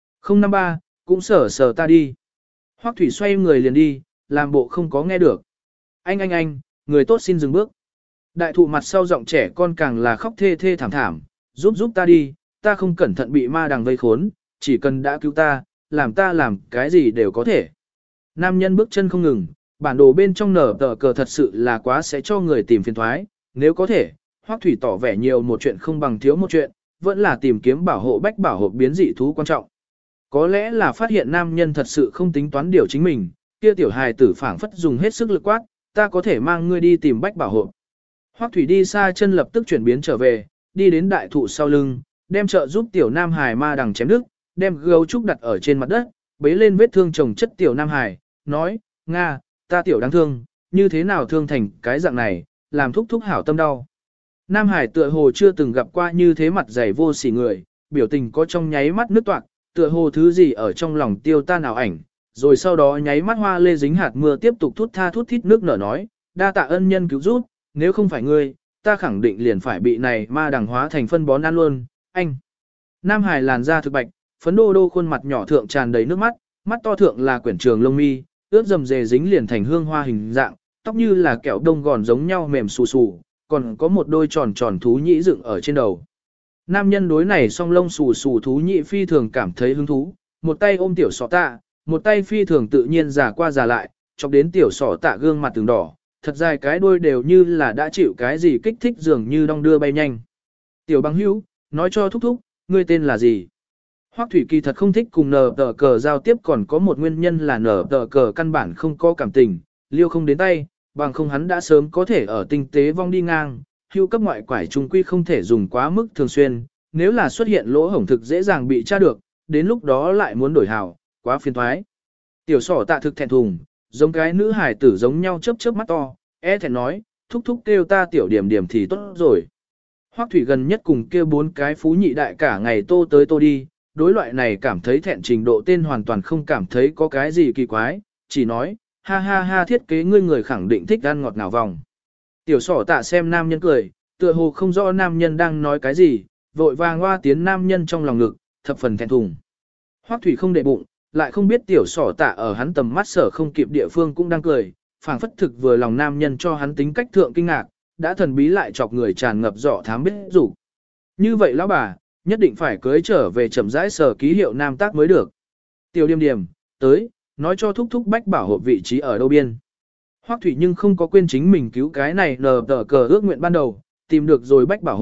053, cũng sở ta đi. Hoắc Thủy xoay người liền đi, làm bộ không có nghe được. Anh, người tốt xin dừng bước. Đại thụ mặt sau giọng trẻ con càng là khóc thê thê thảm thảm, giúp ta đi, ta không cẩn thận bị ma đằng vây khốn, chỉ cần đã cứu ta làm cái gì đều có thể. Nam nhân bước chân không ngừng, bản đồ bên trong nở tờ cờ thật sự là quá sẽ cho người tìm phiền thoái, nếu có thể, Hoắc Thủy tỏ vẻ nhiều một chuyện không bằng thiếu một chuyện, vẫn là tìm kiếm bảo hộ bách bảo hộ biến dị thú quan trọng. Có lẽ là phát hiện nam nhân thật sự không tính toán điều chính mình, kia tiểu hài tử phảng phất dùng hết sức lực quát, ta có thể mang ngươi đi tìm bách bảo hộ. Hoắc Thủy đi xa chân lập tức chuyển biến trở về, đi đến đại thụ sau lưng, đem trợ giúp tiểu nam hài ma đằng chém đứt, đem gấu trúc đặt ở trên mặt đất, bế lên vết thương chồng chất tiểu nam hài, nói, Nga, ta tiểu đáng thương, như thế nào thương thành cái dạng này, làm thúc thúc hảo tâm đau. Nam hải tựa hồ chưa từng gặp qua như thế mặt dày vô sỉ người, biểu tình có trong nháy mắt nước toạc, tựa hồ thứ gì ở trong lòng tiêu tan ảo ảnh, rồi sau đó nháy mắt hoa lê dính hạt mưa tiếp tục thút tha thút thít nước nở nói, đa tạ ân nhân cứu giúp, nếu không phải ngươi, ta khẳng định liền phải bị này ma đằng hóa thành phân bón ăn luôn, anh. Nam hải làn da thực bạch, phấn đô đô khuôn mặt nhỏ thượng tràn đầy nước mắt, mắt to thượng là quyển trường lông mi, ướt dầm dề dính liền thành hương hoa hình dạng, tóc như là kẹo đông gòn giống nhau mềm xù xù, còn có một đôi tròn tròn thú nhĩ dựng ở trên đầu. Nam nhân đối này song lông xù xù thú nhĩ phi thường cảm thấy hứng thú, một tay ôm tiểu sọ tạ, một tay phi thường tự nhiên giả qua giả lại, chọc đến tiểu sọ tạ gương mặt từng đỏ, thật dài cái đuôi đều như là đã chịu cái gì kích thích dường như đong đưa bay nhanh. Tiểu băng hữu, nói cho thúc thúc, ngươi tên là gì? Hoắc Thủy kỳ thật không thích cùng nở tờ cờ giao tiếp còn có một nguyên nhân là nở tờ cờ căn bản không có cảm tình, liêu không đến tay, bằng không hắn đã sớm có thể ở tinh tế vong đi ngang, hưu cấp ngoại quải trung quy không thể dùng quá mức thường xuyên, nếu là xuất hiện lỗ hổng thực dễ dàng bị tra được, đến lúc đó lại muốn đổi hảo, quá phiền toái. Tiểu sỏ tạ thực thẹn thùng, giống cái nữ hải tử giống nhau chớp chớp mắt to, thẹn nói, thúc thúc kêu ta tiểu điểm điểm thì tốt rồi. Hoắc Thủy gần nhất cùng kêu 4 cái phú nhị đại cả ngày tô tới tô đi, đối loại này cảm thấy thẹn trình độ tên hoàn toàn không cảm thấy có cái gì kỳ quái, chỉ nói, ha thiết kế ngươi người khẳng định thích ăn ngọt ngào vòng. Tiểu sỏ tạ xem nam nhân cười, tựa hồ không rõ nam nhân đang nói cái gì, vội vàng hoa tiến nam nhân trong lòng ngực, thập phần thẹn thùng. Hoắc Thủy không để bụng, lại không biết tiểu sỏ tạ ở hắn tầm mắt sở không kịp địa phương cũng đang cười, phảng phất thực vừa lòng nam nhân cho hắn tính cách thượng kinh ngạc, đã thần bí lại chọc người tràn ngập dọ thám biết rủ. Như vậy lão bà, nhất định phải cưới trở về chậm rãi sở ký hiệu nam tác mới được. Tiểu Điềm Điềm, tới, nói cho thúc thúc bách bảo hộ vị trí ở đâu biên. Hoắc Thủy nhưng không có quên chính mình cứu cái này nờ tờ cờ ước nguyện ban đầu, tìm được rồi bách bảo hộ,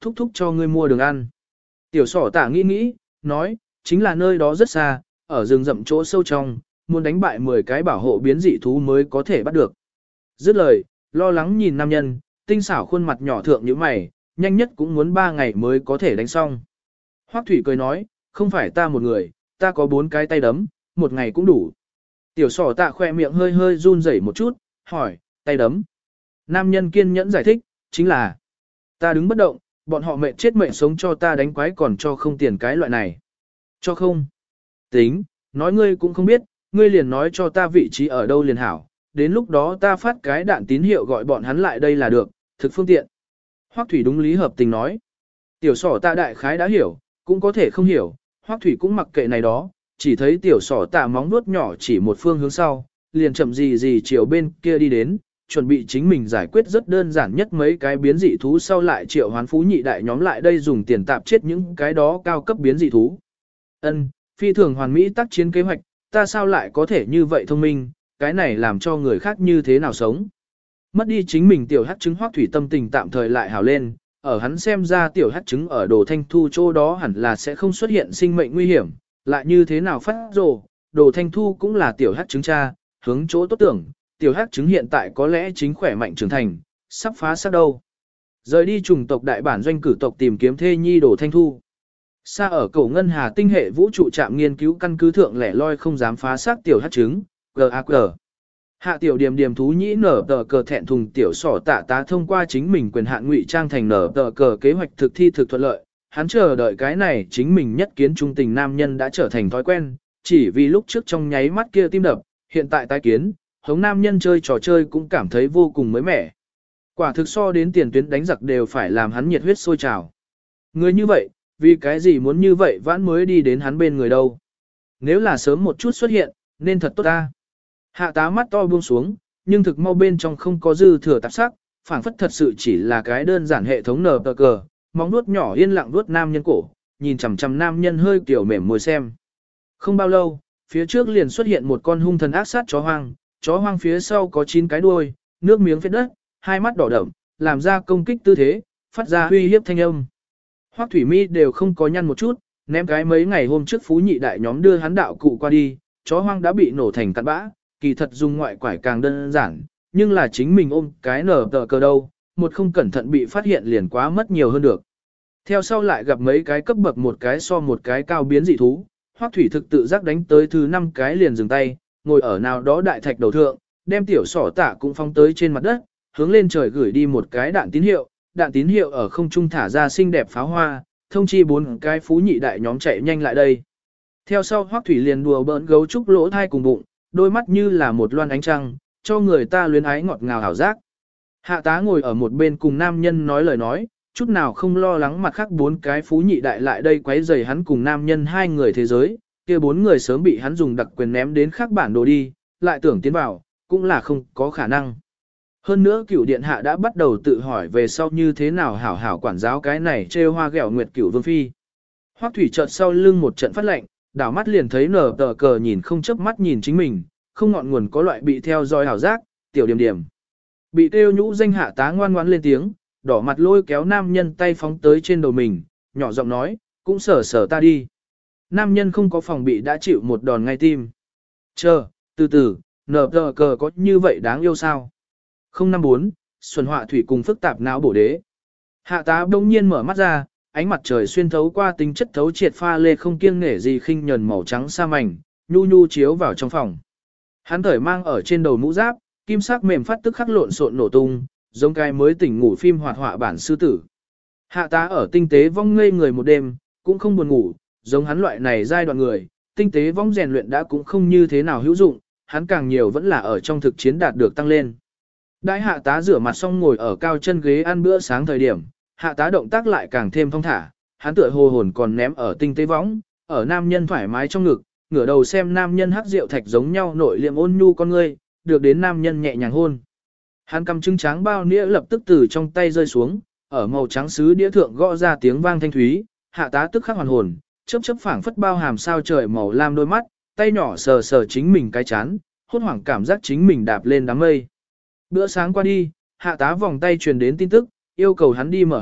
thúc thúc cho ngươi mua đường ăn. Tiểu sỏ tạ nghĩ nghĩ, nói, chính là nơi đó rất xa, ở rừng rậm chỗ sâu trong, muốn đánh bại 10 cái bảo hộ biến dị thú mới có thể bắt được. Dứt lời, lo lắng nhìn nam nhân, tinh xảo khuôn mặt nhỏ thượng như mày, nhanh nhất cũng muốn 3 ngày mới có thể đánh xong. Hoắc Thủy cười nói, không phải ta một người, ta có 4 cái tay đấm, một ngày cũng đủ. Tiểu sỏ tạ khoe miệng hơi hơi run rẩy một chút, hỏi, tay đấm. Nam nhân kiên nhẫn giải thích, chính là, ta đứng bất động, bọn họ mệt chết mệt sống cho ta đánh quái còn cho không tiền cái loại này. Cho không? Tính, nói ngươi cũng không biết, ngươi liền nói cho ta vị trí ở đâu liền hảo, đến lúc đó ta phát cái đạn tín hiệu gọi bọn hắn lại đây là được, thực phương tiện. Hoắc Thủy đúng lý hợp tình nói. Tiểu sỏ tạ đại khái đã hiểu, cũng có thể không hiểu, Hoắc Thủy cũng mặc kệ này đó, chỉ thấy tiểu sỏ tạ móng nuốt nhỏ chỉ một phương hướng sau, liền chậm gì chiều bên kia đi đến, chuẩn bị chính mình giải quyết rất đơn giản nhất mấy cái biến dị thú sau lại triệu hoán phú nhị đại nhóm lại đây dùng tiền tạp chết những cái đó cao cấp biến dị thú. Ân, phi thường hoàn mỹ tác chiến kế hoạch, ta sao lại có thể như vậy thông minh, cái này làm cho người khác như thế nào sống. Mất đi chính mình tiểu hắc trứng Hoắc Thủy tâm tình tạm thời lại hào lên, ở hắn xem ra tiểu hắc trứng ở đồ thanh thu chỗ đó hẳn là sẽ không xuất hiện sinh mệnh nguy hiểm, lại như thế nào phát rồ, đồ thanh thu cũng là tiểu hắc trứng cha, hướng chỗ tốt tưởng, tiểu hắc trứng hiện tại có lẽ chính khỏe mạnh trưởng thành, sắp phá xác đâu. Rời đi chủng tộc đại bản doanh cử tộc tìm kiếm thê nhi đồ thanh thu. Xa ở cổ ngân hà tinh hệ vũ trụ trạm nghiên cứu căn cứ thượng lẻ loi không dám phá xác tiểu hắc trứng, GAQ. Hạ tiểu điểm điểm thú nhĩ nở tờ cờ thẹn thùng tiểu sỏ tạ tá thông qua chính mình quyền hạn ngụy trang thành nở tờ cờ kế hoạch thực thi thực thuận lợi, hắn chờ đợi cái này chính mình nhất kiến trung tình nam nhân đã trở thành thói quen, chỉ vì lúc trước trong nháy mắt kia tim đập, hiện tại tái kiến, hống nam nhân chơi trò chơi cũng cảm thấy vô cùng mới mẻ. Quả thực so đến tiền tuyến đánh giặc đều phải làm hắn nhiệt huyết sôi trào. Người như vậy, vì cái gì muốn như vậy vãn mới đi đến hắn bên người đâu. Nếu là sớm một chút xuất hiện, nên thật tốt ta. Hạ tá mắt to buông xuống, nhưng thực mau bên trong không có dư thừa tạp sắc, phảng phất thật sự chỉ là cái đơn giản hệ thống nở tờ cờ, móng nuốt nhỏ yên lặng nuốt nam nhân cổ, nhìn chằm chằm nam nhân hơi kiểu mềm môi xem. Không bao lâu, phía trước liền xuất hiện một con hung thần ác sát chó hoang phía sau có 9 cái đuôi, nước miếng phết đất, hai mắt đỏ đậm, làm ra công kích tư thế, phát ra uy hiếp thanh âm. Hoắc Thủy Mi đều không có nhăn một chút, ném cái mấy ngày hôm trước phú nhị đại nhóm đưa hắn đạo cụ qua đi, chó hoang đã bị nổ thành cặn bã, kỳ thật dùng ngoại quải càng đơn giản, nhưng là chính mình ôm cái nở tờ cờ đâu, một không cẩn thận bị phát hiện liền quá mất nhiều hơn được. Theo sau lại gặp mấy cái cấp bậc một cái so một cái cao biến dị thú, Hoắc Thủy thực tự giác đánh tới thứ 5 cái liền dừng tay, ngồi ở nào đó đại thạch đầu thượng, đem tiểu sỏ tạ cũng phóng tới trên mặt đất, hướng lên trời gửi đi một cái đạn tín hiệu ở không trung thả ra xinh đẹp pháo hoa, thông chi 4 cái phú nhị đại nhóm chạy nhanh lại đây. Theo sau Hoắc Thủy liền đùa bỡn gấu trúc lỗ thai cùng bụng, đôi mắt như là một loan ánh trăng, cho người ta luyến ái ngọt ngào hảo giác. Hạ tá ngồi ở một bên cùng nam nhân nói lời nói, chút nào không lo lắng mặt khác 4 cái phú nhị đại lại đây quấy rầy hắn cùng nam nhân 2 người thế giới, kia 4 người sớm bị hắn dùng đặc quyền ném đến khác bản đồ đi, lại tưởng tiến vào, cũng là không có khả năng. Hơn nữa cửu điện hạ đã bắt đầu tự hỏi về sau như thế nào hảo hảo quản giáo cái này trêu hoa ghẹo nguyệt cửu vương phi. Hoắc Thủy chợt sau lưng một trận phát lệnh, đảo mắt liền thấy nở tờ cờ nhìn không chớp mắt nhìn chính mình, không ngọn nguồn có loại bị theo dõi hảo giác, tiểu điểm điểm. Bị tiêu nhũ danh hạ tá ngoan ngoãn lên tiếng, đỏ mặt lôi kéo nam nhân tay phóng tới trên đầu mình, nhỏ giọng nói, cũng sở sở ta đi. Nam nhân không có phòng bị đã chịu một đòn ngay tim. Chờ, từ từ, nở tờ cờ có như vậy đáng yêu sao? 054, Xuân Họa Thủy cùng phức tạp não bổ đế. Hạ tá đông nhiên mở mắt ra, ánh mặt trời xuyên thấu qua tính chất thấu triệt pha lê không kiêng nể gì khinh nhờn màu trắng sa mảnh, nhu nhu chiếu vào trong phòng. Hắn thởi mang ở trên đầu mũ giáp, kim sắc mềm phát tức khắc lộn xộn nổ tung, giống cái mới tỉnh ngủ phim hoạt họa bản sư tử. Hạ tá ở tinh tế vong ngây người một đêm, cũng không buồn ngủ, giống hắn loại này giai đoạn người, tinh tế vong rèn luyện đã cũng không như thế nào hữu dụng, hắn càng nhiều vẫn là ở trong thực chiến đạt được tăng lên. Đại hạ tá rửa mặt xong ngồi ở cao chân ghế ăn bữa sáng thời điểm, hạ tá động tác lại càng thêm thong thả, hắn tựa hồ hồn còn ném ở tinh tế võng, ở nam nhân thoải mái trong ngực, ngửa đầu xem nam nhân hắc rượu thạch giống nhau nội liệm ôn nhu con ngươi, được đến nam nhân nhẹ nhàng hôn. Hắn cầm trứng tráng bao nĩa lập tức từ trong tay rơi xuống, ở màu trắng sứ đĩa thượng gõ ra tiếng vang thanh thúy, hạ tá tức khắc hoàn hồn, chớp chớp phảng phất bao hàm sao trời màu lam đôi mắt, tay nhỏ sờ sờ chính mình cái chán, hốt hoảng cảm giác chính mình đạp lên đám mây. Bữa sáng qua đi, hạ tá vòng tay truyền đến tin tức, yêu cầu hắn đi mở họp,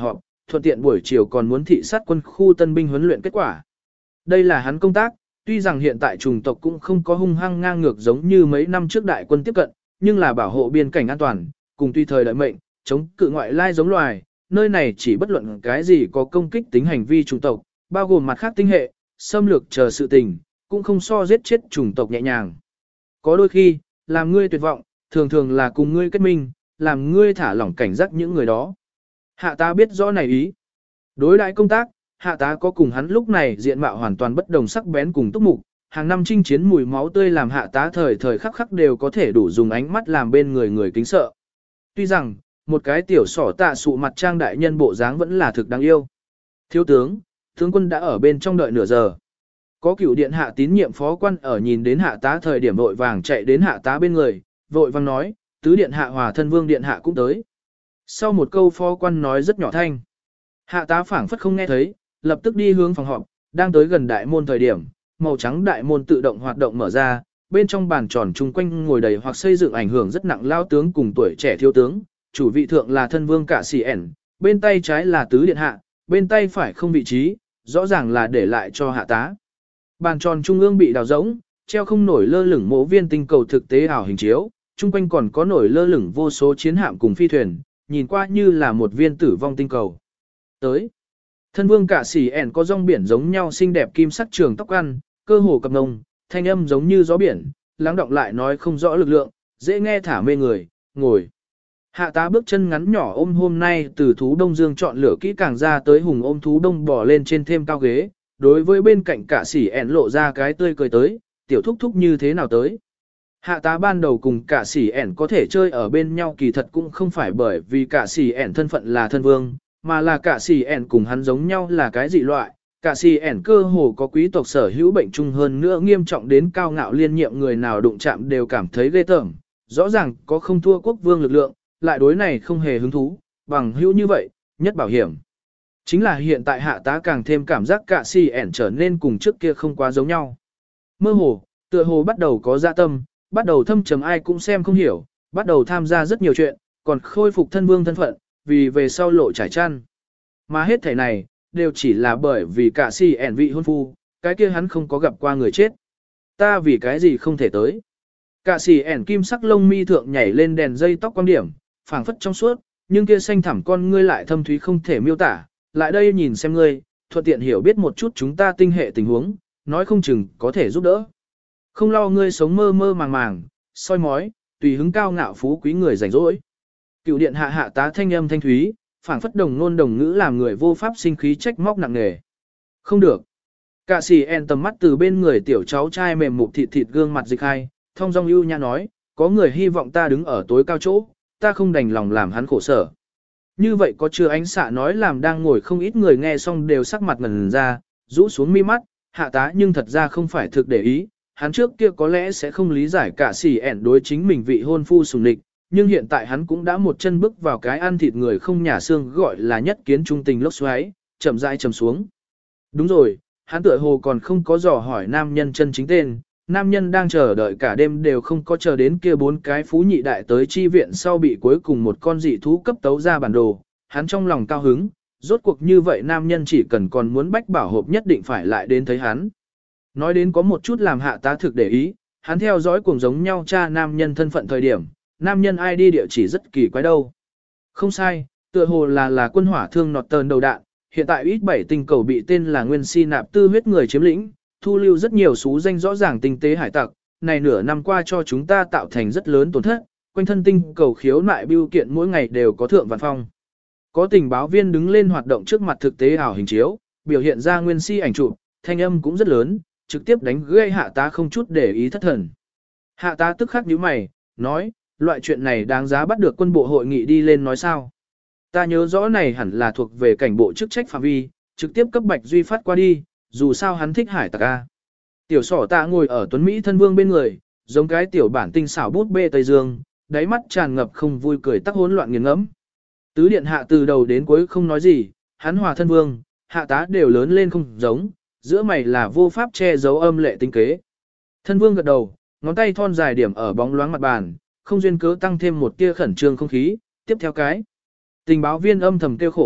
thuận tiện buổi chiều còn muốn thị sát quân khu tân binh huấn luyện kết quả. Đây là hắn công tác, tuy rằng hiện tại chủng tộc cũng không có hung hăng ngang ngược giống như mấy năm trước đại quân tiếp cận, nhưng là bảo hộ biên cảnh an toàn, cùng tùy thời đợi mệnh, chống cự ngoại lai giống loài, nơi này chỉ bất luận cái gì có công kích tính hành vi chủng tộc, bao gồm mặt khác tinh hệ, xâm lược chờ sự tình, cũng không so giết chết chủng tộc nhẹ nhàng. Có đôi khi, làm ngươi tuyệt vọng, thường thường là cùng ngươi kết minh, làm ngươi thả lỏng cảnh giác những người đó. Hạ tá biết rõ này ý. Đối đãi công tác, hạ tá có cùng hắn lúc này diện mạo hoàn toàn bất đồng sắc bén cùng túc mục, hàng năm chinh chiến mùi máu tươi làm hạ tá thời thời khắc khắc đều có thể đủ dùng ánh mắt làm bên người người kính sợ. Tuy rằng, một cái tiểu sỏ tạ sụ mặt trang đại nhân bộ dáng vẫn là thực đáng yêu. Thiếu tướng, tướng quân đã ở bên trong đợi nửa giờ. Có cựu điện hạ tín nhiệm phó quan ở nhìn đến hạ tá thời điểm vội vàng chạy đến hạ tá bên người, vội vàng nói, tứ điện hạ hòa thân vương điện hạ cũng tới. Sau một câu phó quan nói rất nhỏ thanh. Hạ tá phảng phất không nghe thấy, lập tức đi hướng phòng họp, đang tới gần đại môn thời điểm, màu trắng đại môn tự động hoạt động mở ra, bên trong bàn tròn chung quanh ngồi đầy hoặc xây dựng ảnh hưởng rất nặng lao tướng cùng tuổi trẻ thiếu tướng, chủ vị thượng là thân vương cả xì ẻn, bên tay trái là tứ điện hạ, bên tay phải không vị trí, rõ ràng là để lại cho hạ tá. Bàn tròn trung ương bị đào rỗng, treo không nổi lơ lửng mỗ viên tinh cầu thực tế ảo hình chiếu, chung quanh còn có nổi lơ lửng vô số chiến hạm cùng phi thuyền, nhìn qua như là một viên tử vong tinh cầu. Tới, thân vương cả xì ẻn có rong biển giống nhau xinh đẹp kim sắc trường tóc ăn, cơ hồ cặp ngông, thanh âm giống như gió biển, lắng động lại nói không rõ lực lượng, dễ nghe thả mê người, ngồi. Hạ tá bước chân ngắn nhỏ ôm hôm nay từ thú đông dương chọn lựa kỹ càng ra tới hùng ôm thú đông bỏ lên trên thêm cao ghế, đối với bên cạnh cả sỉ ẻn lộ ra cái tươi cười tới, tiểu thúc thúc như thế nào tới. Hạ tá ban đầu cùng cả sỉ ẻn có thể chơi ở bên nhau kỳ thật cũng không phải bởi vì cả sỉ ẻn thân phận là thân vương, mà là cả sỉ ẻn cùng hắn giống nhau là cái dị loại. Cả sỉ ẻn cơ hồ có quý tộc sở hữu bệnh chung hơn nữa nghiêm trọng đến cao ngạo liên nhiệm người nào đụng chạm đều cảm thấy ghê tởm, rõ ràng có không thua quốc vương lực lượng, lại đối này không hề hứng thú, bằng hữu như vậy, nhất bảo hiểm. Chính là hiện tại hạ tá càng thêm cảm giác cả si ẻn trở nên cùng trước kia không quá giống nhau. Mơ hồ, tựa hồ bắt đầu có dạ tâm, bắt đầu thâm trầm ai cũng xem không hiểu, bắt đầu tham gia rất nhiều chuyện, còn khôi phục thân vương thân phận, vì về sau lộ trải chăn. Mà hết thảy này, đều chỉ là bởi vì cả si ẻn vị hôn phu, cái kia hắn không có gặp qua người chết. Ta vì cái gì không thể tới. Cả si ẻn kim sắc lông mi thượng nhảy lên đèn dây tóc quan điểm, phảng phất trong suốt, nhưng kia xanh thẳm con ngươi lại thâm thúy không thể miêu tả, lại đây nhìn xem ngươi, thuận tiện hiểu biết một chút chúng ta tinh hệ tình huống, nói không chừng có thể giúp đỡ. Không lo ngươi sống mơ mơ màng màng, soi mói, tùy hứng cao ngạo phú quý người rảnh rỗi. Cựu điện hạ hạ tá thanh âm thanh thúy, phảng phất đồng ngôn đồng ngữ làm người vô pháp sinh khí trách móc nặng nề. Không được. Cả sĩ en tầm mắt từ bên người tiểu cháu trai mềm mụt thịt thịt gương mặt dịch hai, thong dong ưu nhã nói, có người hy vọng ta đứng ở tối cao chỗ, ta không đành lòng làm hắn khổ sở. Như vậy có chưa ánh xạ nói làm đang ngồi không ít người nghe xong đều sắc mặt ngần ra, rũ xuống mi mắt, hạ tá nhưng thật ra không phải thực để ý, hắn trước kia có lẽ sẽ không lý giải cả xỉ ẻn đối chính mình vị hôn phu sùng địch, nhưng hiện tại hắn cũng đã một chân bước vào cái ăn thịt người không nhà xương gọi là nhất kiến trung tình lốc xoáy, chậm rãi chầm xuống. Đúng rồi, hắn tựa hồ còn không có dò hỏi nam nhân chân chính tên. Nam nhân đang chờ đợi cả đêm đều không có chờ đến kia 4 cái phú nhị đại tới chi viện sau bị cuối cùng một con dị thú cấp tấu ra bản đồ, hắn trong lòng cao hứng, rốt cuộc như vậy nam nhân chỉ cần còn muốn bách bảo hộp nhất định phải lại đến thấy hắn. Nói đến có một chút làm hạ tá thực để ý, hắn theo dõi cùng giống nhau cha nam nhân thân phận thời điểm, nam nhân ID địa chỉ rất kỳ quái đâu. Không sai, tựa hồ là quân hỏa thương nọt tờn đầu đạn, hiện tại ít 7 tinh cầu bị tên là nguyên si nạp tư huyết người chiếm lĩnh. Thu lưu rất nhiều số danh rõ ràng tinh tế hải tặc, này nửa năm qua cho chúng ta tạo thành rất lớn tổn thất, quanh thân tinh cầu khiếu nại bưu kiện mỗi ngày đều có thượng vạn phong. Có tình báo viên đứng lên hoạt động trước mặt thực tế ảo hình chiếu, biểu hiện ra nguyên si ảnh chụp, thanh âm cũng rất lớn, trực tiếp đánh gây hạ tá không chút để ý thất thần. Hạ tá tức khắc nhíu mày, nói, loại chuyện này đáng giá bắt được quân bộ hội nghị đi lên nói sao. Ta nhớ rõ này hẳn là thuộc về cảnh bộ chức trách phạm vi, trực tiếp cấp Bạch Duy phát qua đi. Dù sao hắn thích hải tặc a. Tiểu sỏ tạ ngồi ở tuấn Mỹ thân vương bên người, giống cái tiểu bản tinh xảo bút bê Tây Dương, đáy mắt tràn ngập không vui cười tắc hỗn loạn nghiền ngẫm. Tứ điện hạ từ đầu đến cuối không nói gì, hắn hòa thân vương, hạ tá đều lớn lên không giống, giữa mày là vô pháp che giấu âm lệ tinh kế. Thân vương gật đầu, ngón tay thon dài điểm ở bóng loáng mặt bàn, không duyên cớ tăng thêm một tia khẩn trương không khí, tiếp theo cái. Tình báo viên âm thầm kêu khổ,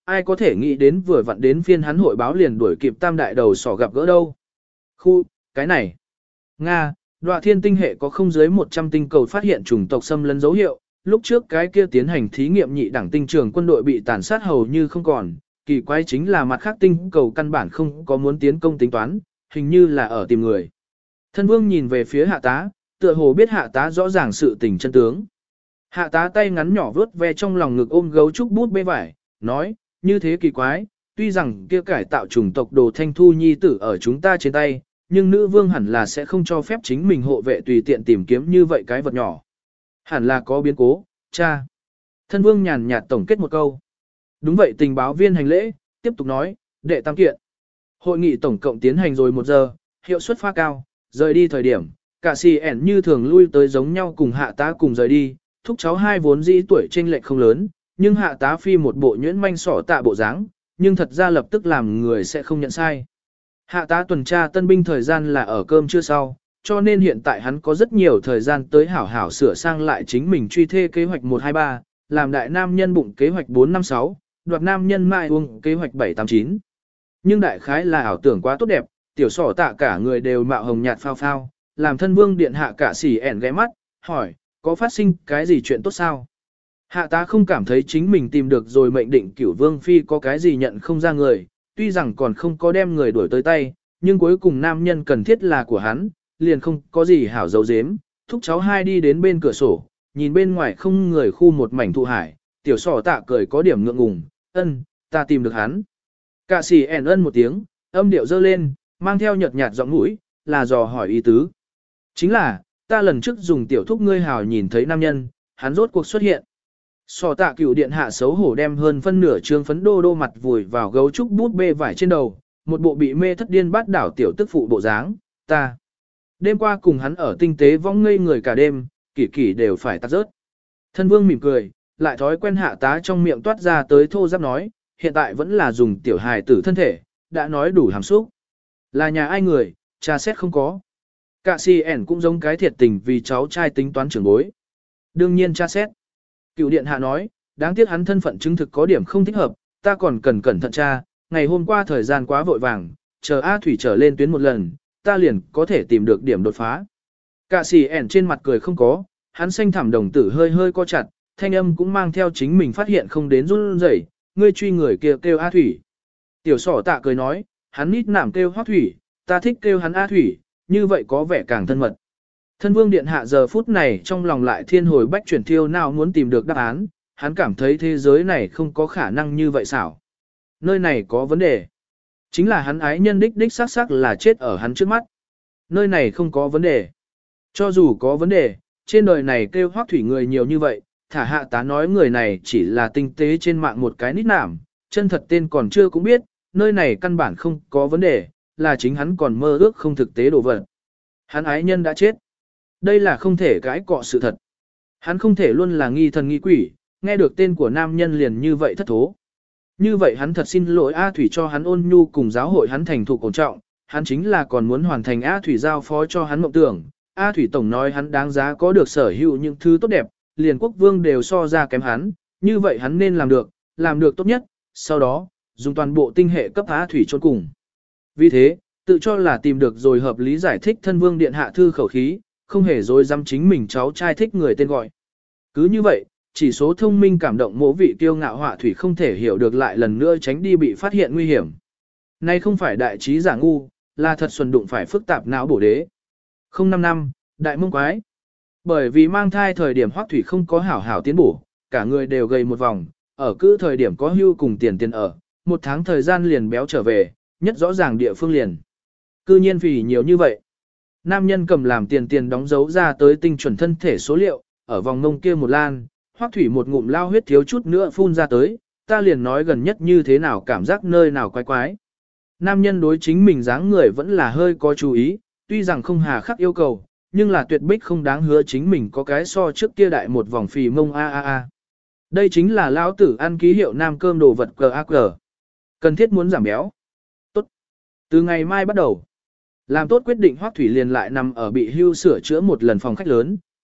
ai có thể nghĩ đến vừa vặn đến phiên hắn hội báo liền đuổi kịp tam đại đầu sỏ gặp gỡ đâu. Khu, cái này. Nga, Đoạ Thiên tinh hệ có không dưới 100 tinh cầu phát hiện chủng tộc xâm lấn dấu hiệu, lúc trước cái kia tiến hành thí nghiệm nhị đẳng tinh trường quân đội bị tàn sát hầu như không còn, kỳ quái chính là mặt khác tinh cầu căn bản không có muốn tiến công tính toán, hình như là ở tìm người. Thân vương nhìn về phía hạ tá, tựa hồ biết hạ tá rõ ràng sự tình chân tướng. Hạ tá tay ngắn nhỏ vớt ve trong lòng ngực ôm gấu trúc bút bê vải, nói, như thế kỳ quái, tuy rằng kia cải tạo chủng tộc đồ thanh thu nhi tử ở chúng ta trên tay, nhưng nữ vương hẳn là sẽ không cho phép chính mình hộ vệ tùy tiện tìm kiếm như vậy cái vật nhỏ. Hẳn là có biến cố, cha. Thân vương nhàn nhạt tổng kết một câu. Đúng vậy, tình báo viên hành lễ, tiếp tục nói, đệ tam kiện. Hội nghị tổng cộng tiến hành rồi 1 giờ, hiệu suất pha cao, rời đi thời điểm, cả xì ẻn như thường lui tới giống nhau cùng hạ tá cùng rời đi, thúc cháu hai vốn dĩ tuổi chênh lệch không lớn, nhưng hạ tá phi một bộ nhuyễn manh sỏ tạ bộ dáng, nhưng thật ra lập tức làm người sẽ không nhận sai. Hạ tá tuần tra tân binh thời gian là ở cơm trưa sau, cho nên hiện tại hắn có rất nhiều thời gian tới hảo hảo sửa sang lại chính mình truy thê kế hoạch 123, làm đại nam nhân bụng kế hoạch 456, đoạt nam nhân mai uông kế hoạch 789. Nhưng đại khái là ảo tưởng quá tốt đẹp, tiểu sỏ tạ cả người đều mạo hồng nhạt phao phao, làm thân vương điện hạ cả xỉ ẻn ghé mắt, hỏi, có phát sinh cái gì chuyện tốt sao? Hạ tá không cảm thấy chính mình tìm được rồi mệnh định cửu vương phi có cái gì nhận không ra người, tuy rằng còn không có đem người đuổi tới tay, nhưng cuối cùng nam nhân cần thiết là của hắn, liền không có gì hảo dấu dếm, thúc cháu hai đi đến bên cửa sổ, nhìn bên ngoài không người khu một mảnh thụ hải, tiểu sỏ tạ cười có điểm ngượng ngùng, ân, ta tìm được hắn. Cả xỉ ẻn ân một tiếng, âm điệu dơ lên, mang theo nhợt nhạt giọng mũi, là dò hỏi ý tứ. Chính là, ta lần trước dùng tiểu thúc ngươi hào nhìn thấy nam nhân, hắn rốt cuộc xuất hiện. Sỏ tạ cựu điện hạ xấu hổ đem hơn phân nửa trương phấn đô đô mặt vùi vào gấu trúc bút bê vải trên đầu, một bộ bị mê thất điên bát đảo tiểu tức phụ bộ dáng, ta. Đêm qua cùng hắn ở tinh tế vong ngây người cả đêm, kỷ kỷ đều phải tắt rớt. Thân vương mỉm cười, lại thói quen hạ tá trong miệng toát ra tới thô giáp nói, hiện tại vẫn là dùng tiểu hài tử thân thể, đã nói đủ hàm xúc. Là nhà ai người, cha xét không có. Cả si ẻn cũng giống cái thiệt tình vì cháu trai tính toán trưởng bối. Đương nhiên cha xét. Cựu điện hạ nói, đáng tiếc hắn thân phận chứng thực có điểm không thích hợp, ta còn cần cẩn thận tra, ngày hôm qua thời gian quá vội vàng, chờ A Thủy trở lên tuyến một lần, ta liền có thể tìm được điểm đột phá. Cả xì ẻn trên mặt cười không có, hắn xanh thẳm đồng tử hơi hơi co chặt, thanh âm cũng mang theo chính mình phát hiện không đến run rẩy, ngươi truy người kia kêu A Thủy. Tiểu sỏ tạ cười nói, hắn nít nảm kêu Hoắc Thủy, ta thích kêu hắn A Thủy, như vậy có vẻ càng thân mật. Thân vương điện hạ giờ phút này trong lòng lại thiên hồi bách chuyển thiêu nào muốn tìm được đáp án, hắn cảm thấy thế giới này không có khả năng như vậy xảo. Nơi này có vấn đề. Chính là hắn ái nhân đích xác là chết ở hắn trước mắt. Nơi này không có vấn đề. Cho dù có vấn đề, trên đời này kêu Hoắc Thủy người nhiều như vậy, thả hạ tá nói người này chỉ là tinh tế trên mạng một cái nít nảm, chân thật tên còn chưa cũng biết, nơi này căn bản không có vấn đề, là chính hắn còn mơ ước không thực tế đồ vật. Hắn ái nhân đã chết. Đây là không thể cãi cọ sự thật. Hắn không thể luôn là nghi thần nghi quỷ, nghe được tên của nam nhân liền như vậy thất thố. Như vậy hắn thật xin lỗi A Thủy cho hắn ôn nhu cùng giáo hội hắn thành thục cổ trọng, hắn chính là còn muốn hoàn thành A Thủy giao phó cho hắn mộng tưởng. A Thủy tổng nói hắn đáng giá có được sở hữu những thứ tốt đẹp, liền quốc vương đều so ra kém hắn, như vậy hắn nên làm được tốt nhất, sau đó, dùng toàn bộ tinh hệ cấp A Thủy chôn cùng. Vì thế, tự cho là tìm được rồi hợp lý giải thích thân vương điện hạ thư khẩu khí, không hề dối dám chính mình cháu trai thích người tên gọi. Cứ như vậy, chỉ số thông minh cảm động mỗ vị kiêu ngạo họa thủy không thể hiểu được lại lần nữa tránh đi bị phát hiện nguy hiểm. Nay không phải đại trí giả ngu, là thật xuân đụng phải phức tạp não bổ đế. 05 năm, đại mông quái. Bởi vì mang thai thời điểm hoắc thủy không có hảo hảo tiến bổ, cả người đều gầy một vòng, ở cứ thời điểm có hưu cùng tiền ở, 1 tháng thời gian liền béo trở về, nhất rõ ràng địa phương liền. Cư nhiên vì nhiều như vậy. Nam nhân cầm làm tiền đóng dấu ra tới tinh chuẩn thân thể số liệu, ở vòng ngông kia một lan, hoắc thủy một ngụm lao huyết thiếu chút nữa phun ra tới, ta liền nói gần nhất như thế nào cảm giác nơi nào quái quái. Nam nhân đối chính mình dáng người vẫn là hơi có chú ý, tuy rằng không hà khắc yêu cầu, nhưng là tuyệt bích không đáng hứa chính mình có cái so trước kia đại một vòng phì mông a. Đây chính là lão tử ăn ký hiệu nam cơm đồ vật GAG. Cần thiết muốn giảm béo. Tốt. Từ ngày mai bắt đầu, làm tốt quyết định hoắc thủy liền lại nằm ở bị hưu sửa chữa một lần phòng khách lớn,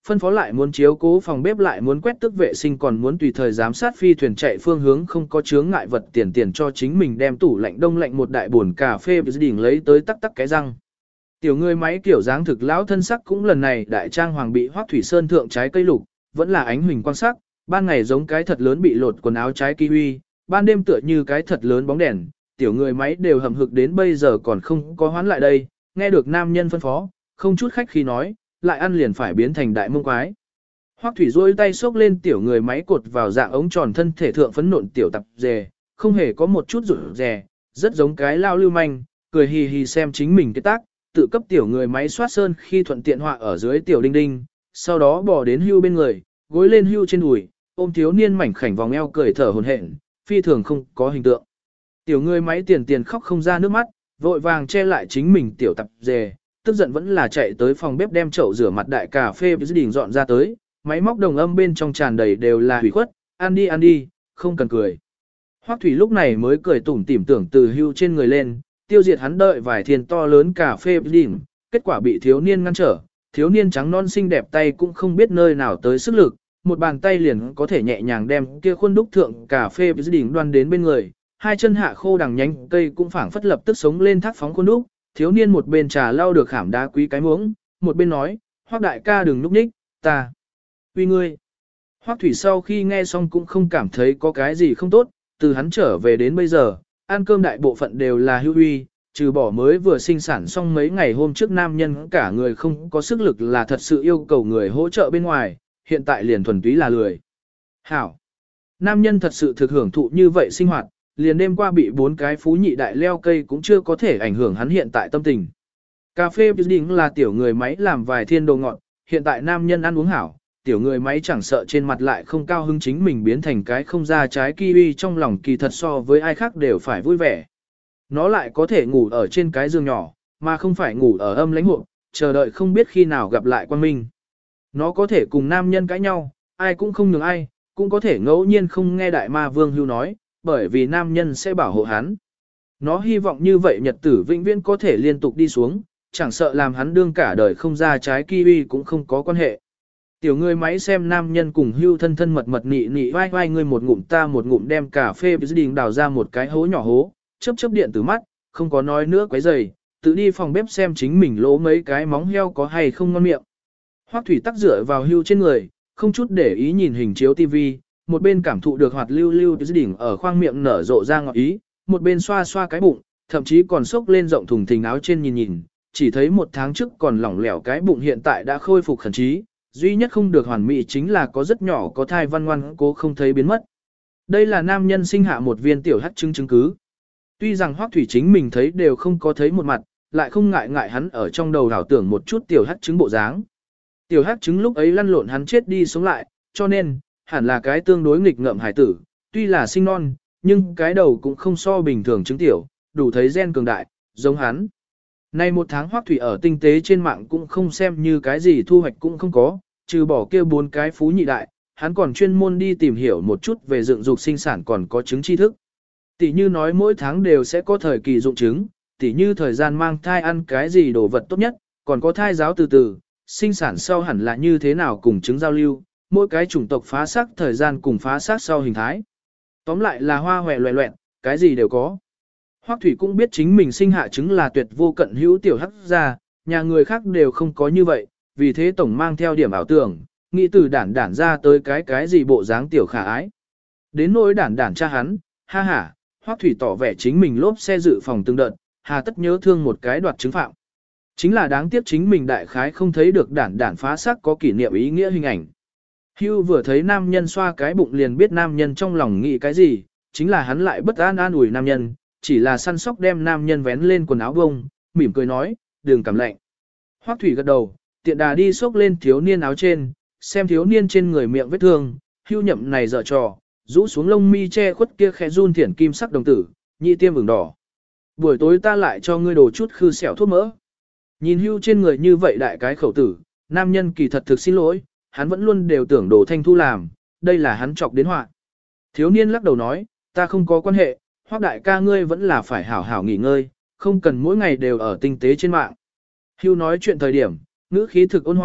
phân phó lại muốn chiếu cố phòng bếp lại muốn quét tước vệ sinh còn muốn tùy thời giám sát phi thuyền chạy phương hướng không có chướng ngại vật tiền cho chính mình đem tủ lạnh đông lạnh một đại bồn cà phê đỉnh lấy tới tắc tắc cái răng. Tiểu người máy kiểu dáng thực lão thân sắc cũng lần này đại trang hoàng bị Hoắc Thủy Sơn thượng trái cây lục, vẫn là ánh huỳnh quang sắc, ban ngày giống cái thật lớn bị lột quần áo trái kiwi, ban đêm tựa như cái thật lớn bóng đèn, tiểu người máy đều hầm hực đến bây giờ còn không có hoán lại đây, nghe được nam nhân phân phó, không chút khách khí nói, lại ăn liền phải biến thành đại mông quái. Hoắc Thủy duỗi tay xốc lên tiểu người máy cột vào dạng ống tròn thân thể thượng phấn nộn tiểu tập dề, không hề có một chút rụt rè, rất giống cái lao lưu manh, cười hì hì xem chính mình cái tác, tự cấp tiểu người máy soát sơn khi thuận tiện họa ở dưới tiểu đinh đinh, sau đó bỏ đến Hưu bên người, gối lên Hưu trên đùi, ôm thiếu niên mảnh khảnh vòng eo cười thở hổn hển, phi thường không có hình tượng. Tiểu người máy tiền khóc không ra nước mắt, vội vàng che lại chính mình tiểu tập dề, tức giận vẫn là chạy tới phòng bếp đem chậu rửa mặt đại cà phê đỉnh dọn ra tới, máy móc đồng âm bên trong tràn đầy đều là hủy khuất, ăn đi, không cần cười. Hoắc Thủy lúc này mới cười tủm tỉm tưởng từ Hưu trên người lên, tiêu diệt hắn đợi vài thiên to lớn cà phê đỉnh, kết quả bị thiếu niên ngăn trở, thiếu niên trắng non xinh đẹp tay cũng không biết nơi nào tới sức lực, một bàn tay liền có thể nhẹ nhàng đem kia khuôn đúc thượng cà phê đỉnh đoan đến bên người, hai chân hạ khô đằng nhánh cây cũng phảng phất lập tức sống lên thác phóng khuôn đúc, thiếu niên một bên trà lau được khảm đá quý cái muỗng, một bên nói, Hoắc đại ca đừng núp ních, ta uy ngươi. Hoắc Thủy sau khi nghe xong cũng không cảm thấy có cái gì không tốt, từ hắn trở về đến bây giờ, ăn cơm đại bộ phận đều là hưu uy, trừ bỏ mới vừa sinh sản xong mấy ngày hôm trước nam nhân cả người không có sức lực là thật sự yêu cầu người hỗ trợ bên ngoài, hiện tại liền thuần túy là lười. Hảo! Nam nhân thật sự thực hưởng thụ như vậy sinh hoạt, liền đêm qua bị 4 cái phú nhị đại leo cây cũng chưa có thể ảnh hưởng hắn hiện tại tâm tình. Cà phê Building là tiểu người máy làm vài thiên đồ ngọt, hiện tại nam nhân ăn uống hảo, tiểu người máy chẳng sợ trên mặt lại không cao hứng chính mình biến thành cái không ra trái kiwi trong lòng kỳ thật so với ai khác đều phải vui vẻ. Nó lại có thể ngủ ở trên cái giường nhỏ, mà không phải ngủ ở âm lãnh hộ, chờ đợi không biết khi nào gặp lại quan minh. Nó có thể cùng nam nhân cãi nhau, ai cũng không nhường ai, cũng có thể ngẫu nhiên không nghe đại ma vương hưu nói, bởi vì nam nhân sẽ bảo hộ hắn. Nó hy vọng như vậy nhật tử vĩnh viễn có thể liên tục đi xuống, chẳng sợ làm hắn đương cả đời không ra trái kiwi cũng không có quan hệ. Tiểu người máy xem nam nhân cùng hưu thân thân mật nị nị vai vai ngươi một ngụm ta một ngụm đem cà phê đình đào ra một cái hố nhỏ hố, chớp điện từ mắt, không có nói nữa quấy rầy, tự đi phòng bếp xem chính mình lỗ mấy cái móng heo có hay không ngon miệng. Hoắc Thủy tắc dựa vào hưu trên người, không chút để ý nhìn hình chiếu TV, một bên cảm thụ được hoạt lưu đỉnh ở khoang miệng nở rộ ra ngọt ý, một bên xoa xoa cái bụng, thậm chí còn xốc lên rộng thùng thình áo trên nhìn, chỉ thấy 1 tháng trước còn lỏng lẻo cái bụng hiện tại đã khôi phục khẩn trí, duy nhất không được hoàn mỹ chính là có rất nhỏ có thai văn ngoan cố không thấy biến mất. Đây là nam nhân sinh hạ một viên tiểu hắc chứng cứ. Tuy rằng Hoắc Thủy chính mình thấy đều không có thấy một mặt, lại không ngại hắn ở trong đầu đảo tưởng một chút tiểu hắc trứng bộ dáng. Tiểu hắc trứng lúc ấy lăn lộn hắn chết đi sống lại, cho nên, hẳn là cái tương đối nghịch ngợm hải tử, tuy là sinh non, nhưng cái đầu cũng không so bình thường trứng tiểu, đủ thấy gen cường đại, giống hắn. Nay 1 tháng Hoắc Thủy ở tinh tế trên mạng cũng không xem như cái gì thu hoạch cũng không có, trừ bỏ kia 4 cái phú nhị đại, hắn còn chuyên môn đi tìm hiểu một chút về dựng dục sinh sản còn có trứng tri thức. Tỷ như nói mỗi tháng đều sẽ có thời kỳ dụng trứng, tỷ như thời gian mang thai ăn cái gì đồ vật tốt nhất, còn có thai giáo từ từ, sinh sản sau hẳn là như thế nào cùng trứng giao lưu, mỗi cái chủng tộc phá xác thời gian cùng phá xác sau hình thái. Tóm lại là hoa hòe loẹ loẹn, cái gì đều có. Hoắc Thủy cũng biết chính mình sinh hạ trứng là tuyệt vô cận hữu tiểu hắc gia, nhà người khác đều không có như vậy, vì thế tổng mang theo điểm ảo tưởng, nghĩ từ đản ra tới cái gì bộ dáng tiểu khả ái. Đến nỗi đản cha hắn, ha ha, Hoắc Thủy tỏ vẻ chính mình lốp xe dự phòng từng đợt, hà tất nhớ thương một cái đoạt chứng phạm. Chính là đáng tiếc chính mình đại khái không thấy được đản phá xác có kỷ niệm ý nghĩa hình ảnh. Hưu vừa thấy nam nhân xoa cái bụng liền biết nam nhân trong lòng nghĩ cái gì, chính là hắn lại bất an ủi nam nhân, chỉ là săn sóc đem nam nhân vén lên quần áo bông, mỉm cười nói, đừng cảm lạnh. Hoắc Thủy gật đầu, tiện đà đi xốc lên thiếu niên áo trên, xem thiếu niên trên người miệng vết thương, Hưu nhậm này dở trò, rũ xuống lông mi che khuất kia khẽ run thiển kim sắc đồng tử, nhị tiêm ửng đỏ. Buổi tối ta lại cho ngươi đồ chút khư xẻo thuốc mỡ. Nhìn Hưu trên người như vậy đại cái khẩu tử, nam nhân kỳ thật thực xin lỗi, hắn vẫn luôn đều tưởng đồ thanh thu làm, đây là hắn chọc đến họa. Thiếu niên lắc đầu nói, ta không có quan hệ, Hoắc đại ca ngươi vẫn là phải hảo hảo nghỉ ngơi, không cần mỗi ngày đều ở tinh tế trên mạng. Hưu nói chuyện thời điểm, ngữ khí thực ôn hòa,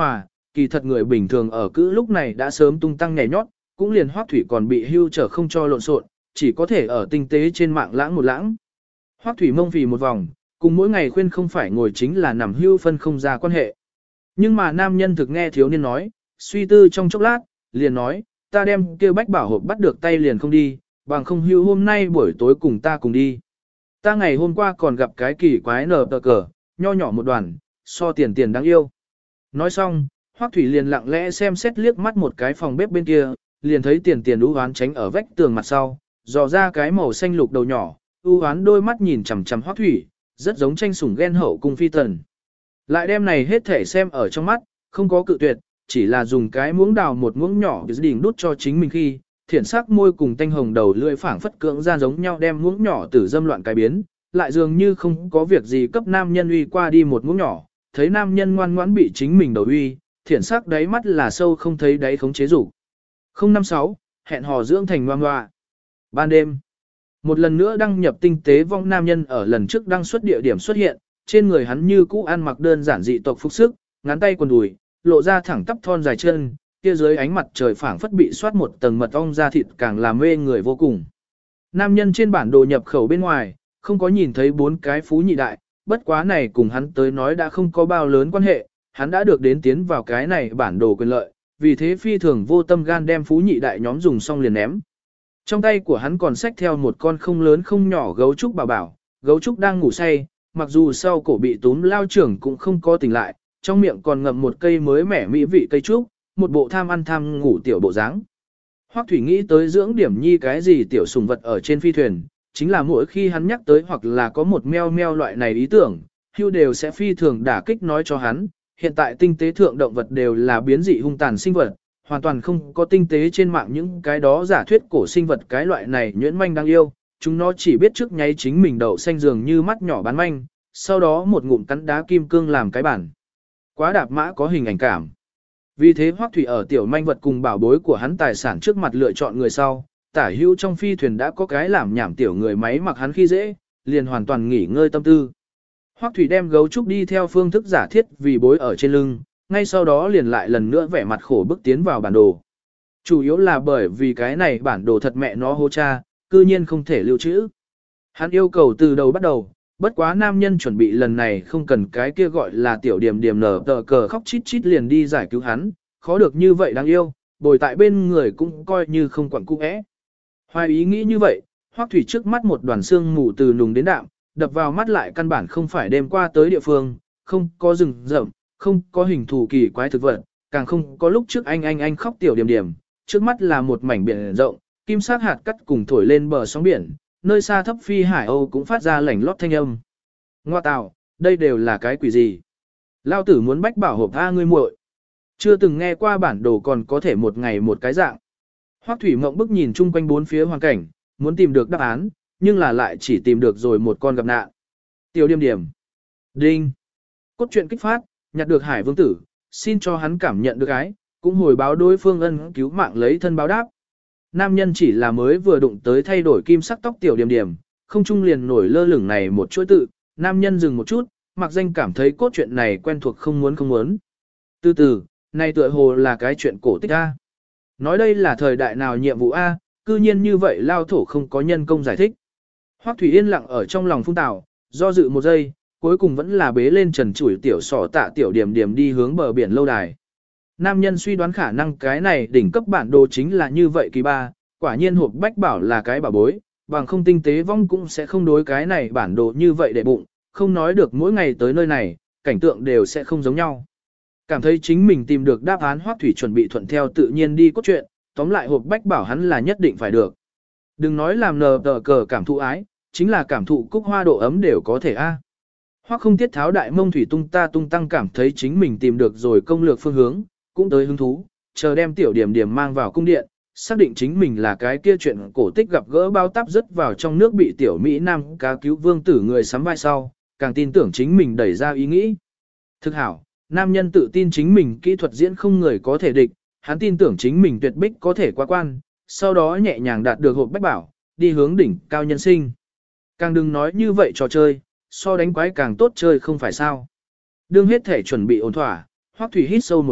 kỳ thật người bình thường ở cữ lúc này đã sớm tung tăng nhảy nhót, cũng liền Hoắc Thủy còn bị hưu trở không cho lộn xộn, chỉ có thể ở tinh tế trên mạng lãng một lãng. Hoắc Thủy mông vì một vòng, cùng mỗi ngày khuyên không phải ngồi chính là nằm hưu phân không ra quan hệ. Nhưng mà nam nhân thực nghe thiếu niên nói, suy tư trong chốc lát, liền nói, ta đem kêu bách bảo hộp bắt được tay liền không đi, bằng không hưu hôm nay buổi tối cùng ta cùng đi. Ta ngày hôm qua còn gặp cái kỳ quái nở tờ cờ, nho nhỏ một đoàn, so tiền tiền đáng yêu. Nói xong, Hoắc Thủy liền lặng lẽ xem xét liếc mắt một cái phòng bếp bên kia, liền thấy tiền tiền ưu hoán tránh ở vách tường mặt sau, dò ra cái màu xanh lục đầu nhỏ, ưu hoán đôi mắt nhìn chằm chằm Hoắc Thủy, rất giống tranh sủng ghen hậu cung phi tần. Lại đem này hết thể xem ở trong mắt, không có cự tuyệt, chỉ là dùng cái muỗng đào một muỗng nhỏ đỉnh đút cho chính mình khi, thiển sắc môi cùng tanh hồng đầu lưỡi phảng phất cưỡng gian giống nhau đem muỗng nhỏ tử dâm loạn cái biến, lại dường như không có việc gì cấp nam nhân uy qua đi một muỗng nhỏ, thấy nam nhân ngoan ngoãn bị chính mình đầu uy, thiển sắc đáy mắt là sâu không thấy đáy khống chế dục. 056, hẹn hò dưỡng thành ngoan ngoạ. Ban đêm, một lần nữa đăng nhập tinh tế vong nam nhân ở lần trước đăng xuất địa điểm xuất hiện, trên người hắn như cũ ăn mặc đơn giản dị tộc phục sức, ngắn tay quần đùi, lộ ra thẳng tắp thon dài chân, kia dưới ánh mặt trời phảng phất bị soát một tầng mật ong da thịt càng làm mê người vô cùng. Nam nhân trên bản đồ nhập khẩu bên ngoài, không có nhìn thấy 4 cái phú nhị đại, bất quá này cùng hắn tới nói đã không có bao lớn quan hệ, hắn đã được đến tiến vào cái này bản đồ quyền lợi, vì thế phi thường vô tâm gan đem phú nhị đại nhóm dùng xong liền ném. Trong tay của hắn còn xách theo một con không lớn không nhỏ gấu trúc bảo bảo, gấu trúc đang ngủ say, mặc dù sau cổ bị túm lao trưởng cũng không có tỉnh lại, trong miệng còn ngậm một cây mới mẻ mỹ vị cây trúc, một bộ tham ăn tham ngủ tiểu bộ dáng. Hoắc Thủy nghĩ tới dưỡng điểm nhi cái gì tiểu sùng vật ở trên phi thuyền, chính là mỗi khi hắn nhắc tới hoặc là có một meo meo loại này ý tưởng, Hưu đều sẽ phi thường đả kích nói cho hắn, hiện tại tinh tế thượng động vật đều là biến dị hung tàn sinh vật, hoàn toàn không có tinh tế trên mạng những cái đó giả thuyết cổ sinh vật cái loại này nhuyễn manh đang yêu, chúng nó chỉ biết trước nháy chính mình đậu xanh dường như mắt nhỏ bán manh, sau đó một ngụm cắn đá kim cương làm cái bản. Quá đạp mã có hình ảnh cảm. Vì thế Hoắc Thủy ở tiểu manh vật cùng bảo bối của hắn tài sản trước mặt lựa chọn người sau, tả hữu trong phi thuyền đã có cái làm nhảm tiểu người máy mặc hắn khi dễ, liền hoàn toàn nghỉ ngơi tâm tư. Hoắc Thủy đem gấu trúc đi theo phương thức giả thiết vì bối ở trên lưng, ngay sau đó liền lại lần nữa vẻ mặt khổ bức tiến vào bản đồ. Chủ yếu là bởi vì cái này bản đồ thật mẹ nó hô cha, cư nhiên không thể lưu trữ. Hắn yêu cầu từ đầu bắt đầu, bất quá nam nhân chuẩn bị lần này không cần cái kia gọi là tiểu điểm điểm nở tờ cờ khóc chít chít liền đi giải cứu hắn, khó được như vậy đáng yêu, bồi tại bên người cũng coi như không quặng cung ẽ. Hoài ý nghĩ như vậy, Hoắc Thủy trước mắt một đoàn xương mù từ nùng đến đạm, đập vào mắt lại căn bản không phải đêm qua tới địa phương, không có rừng rậm, không có hình thù kỳ quái thực vật, càng không có lúc trước anh khóc tiểu điểm điểm, trước mắt là một mảnh biển rộng, kim sắc hạt cắt cùng thổi lên bờ sóng biển, nơi xa thấp phi hải âu cũng phát ra lảnh lót thanh âm. Ngoa tào, đây đều là cái quỷ gì? Lao tử muốn bách bảo hộp A ngươi muội. Chưa từng nghe qua bản đồ còn có thể một ngày một cái dạng. Hoắc Thủy mộng bức nhìn chung quanh bốn phía hoàn cảnh, muốn tìm được đáp án, nhưng là lại chỉ tìm được rồi một con gặp nạn. Tiểu điểm điểm. Đinh. Cốt truyện kích phát, nhặt được Hải Vương tử, xin cho hắn cảm nhận được ái, cũng hồi báo đối phương ân cứu mạng lấy thân báo đáp. Nam nhân chỉ là mới vừa đụng tới thay đổi kim sắc tóc tiểu điểm điểm, không trung liền nổi lơ lửng này một chuỗi tự, nam nhân dừng một chút, mặc danh cảm thấy cốt truyện này quen thuộc không muốn. Từ từ, này tựa hồ là cái chuyện cổ tích A. Nói đây là thời đại nào nhiệm vụ A, cư nhiên như vậy lao thổ không có nhân công giải thích. Hoắc Thủy yên lặng ở trong lòng phung tảo, do dự một giây, cuối cùng vẫn là bế lên trần chủi tiểu sỏ tạ tiểu điểm điểm đi hướng bờ biển lâu đài. Nam nhân suy đoán khả năng cái này đỉnh cấp bản đồ chính là như vậy kỳ ba, quả nhiên hộp bách bảo là cái bảo bối, bằng không tinh tế vong cũng sẽ không đối cái này bản đồ như vậy để bụng, không nói được mỗi ngày tới nơi này, cảnh tượng đều sẽ không giống nhau. Cảm thấy chính mình tìm được đáp án Hoắc Thủy chuẩn bị thuận theo tự nhiên đi cốt truyện, tóm lại hộp bách bảo hắn là nhất định phải được. Đừng nói làm nờ tờ cờ cảm thụ ái, chính là cảm thụ cúc hoa độ ấm đều có thể a. Hoắc không tiết tháo đại mông thủy tung tăng cảm thấy chính mình tìm được rồi công lược phương hướng, cũng tới hứng thú, chờ đem tiểu điểm điểm mang vào cung điện, xác định chính mình là cái kia chuyện cổ tích gặp gỡ bao táp rớt vào trong nước bị tiểu Mỹ Nam cá cứu vương tử người sắm vai sau, càng tin tưởng chính mình đẩy ra ý nghĩ. Thực hảo, nam nhân tự tin chính mình kỹ thuật diễn không người có thể địch, hắn tin tưởng chính mình tuyệt bích có thể qua quan, sau đó nhẹ nhàng đạt được hộp bách bảo, đi hướng đỉnh cao nhân sinh. Càng đừng nói như vậy trò chơi, so đánh quái càng tốt chơi không phải sao. Đương hết thể chuẩn bị ổn thỏa, Hoắc Thủy hít sâu một ngụm,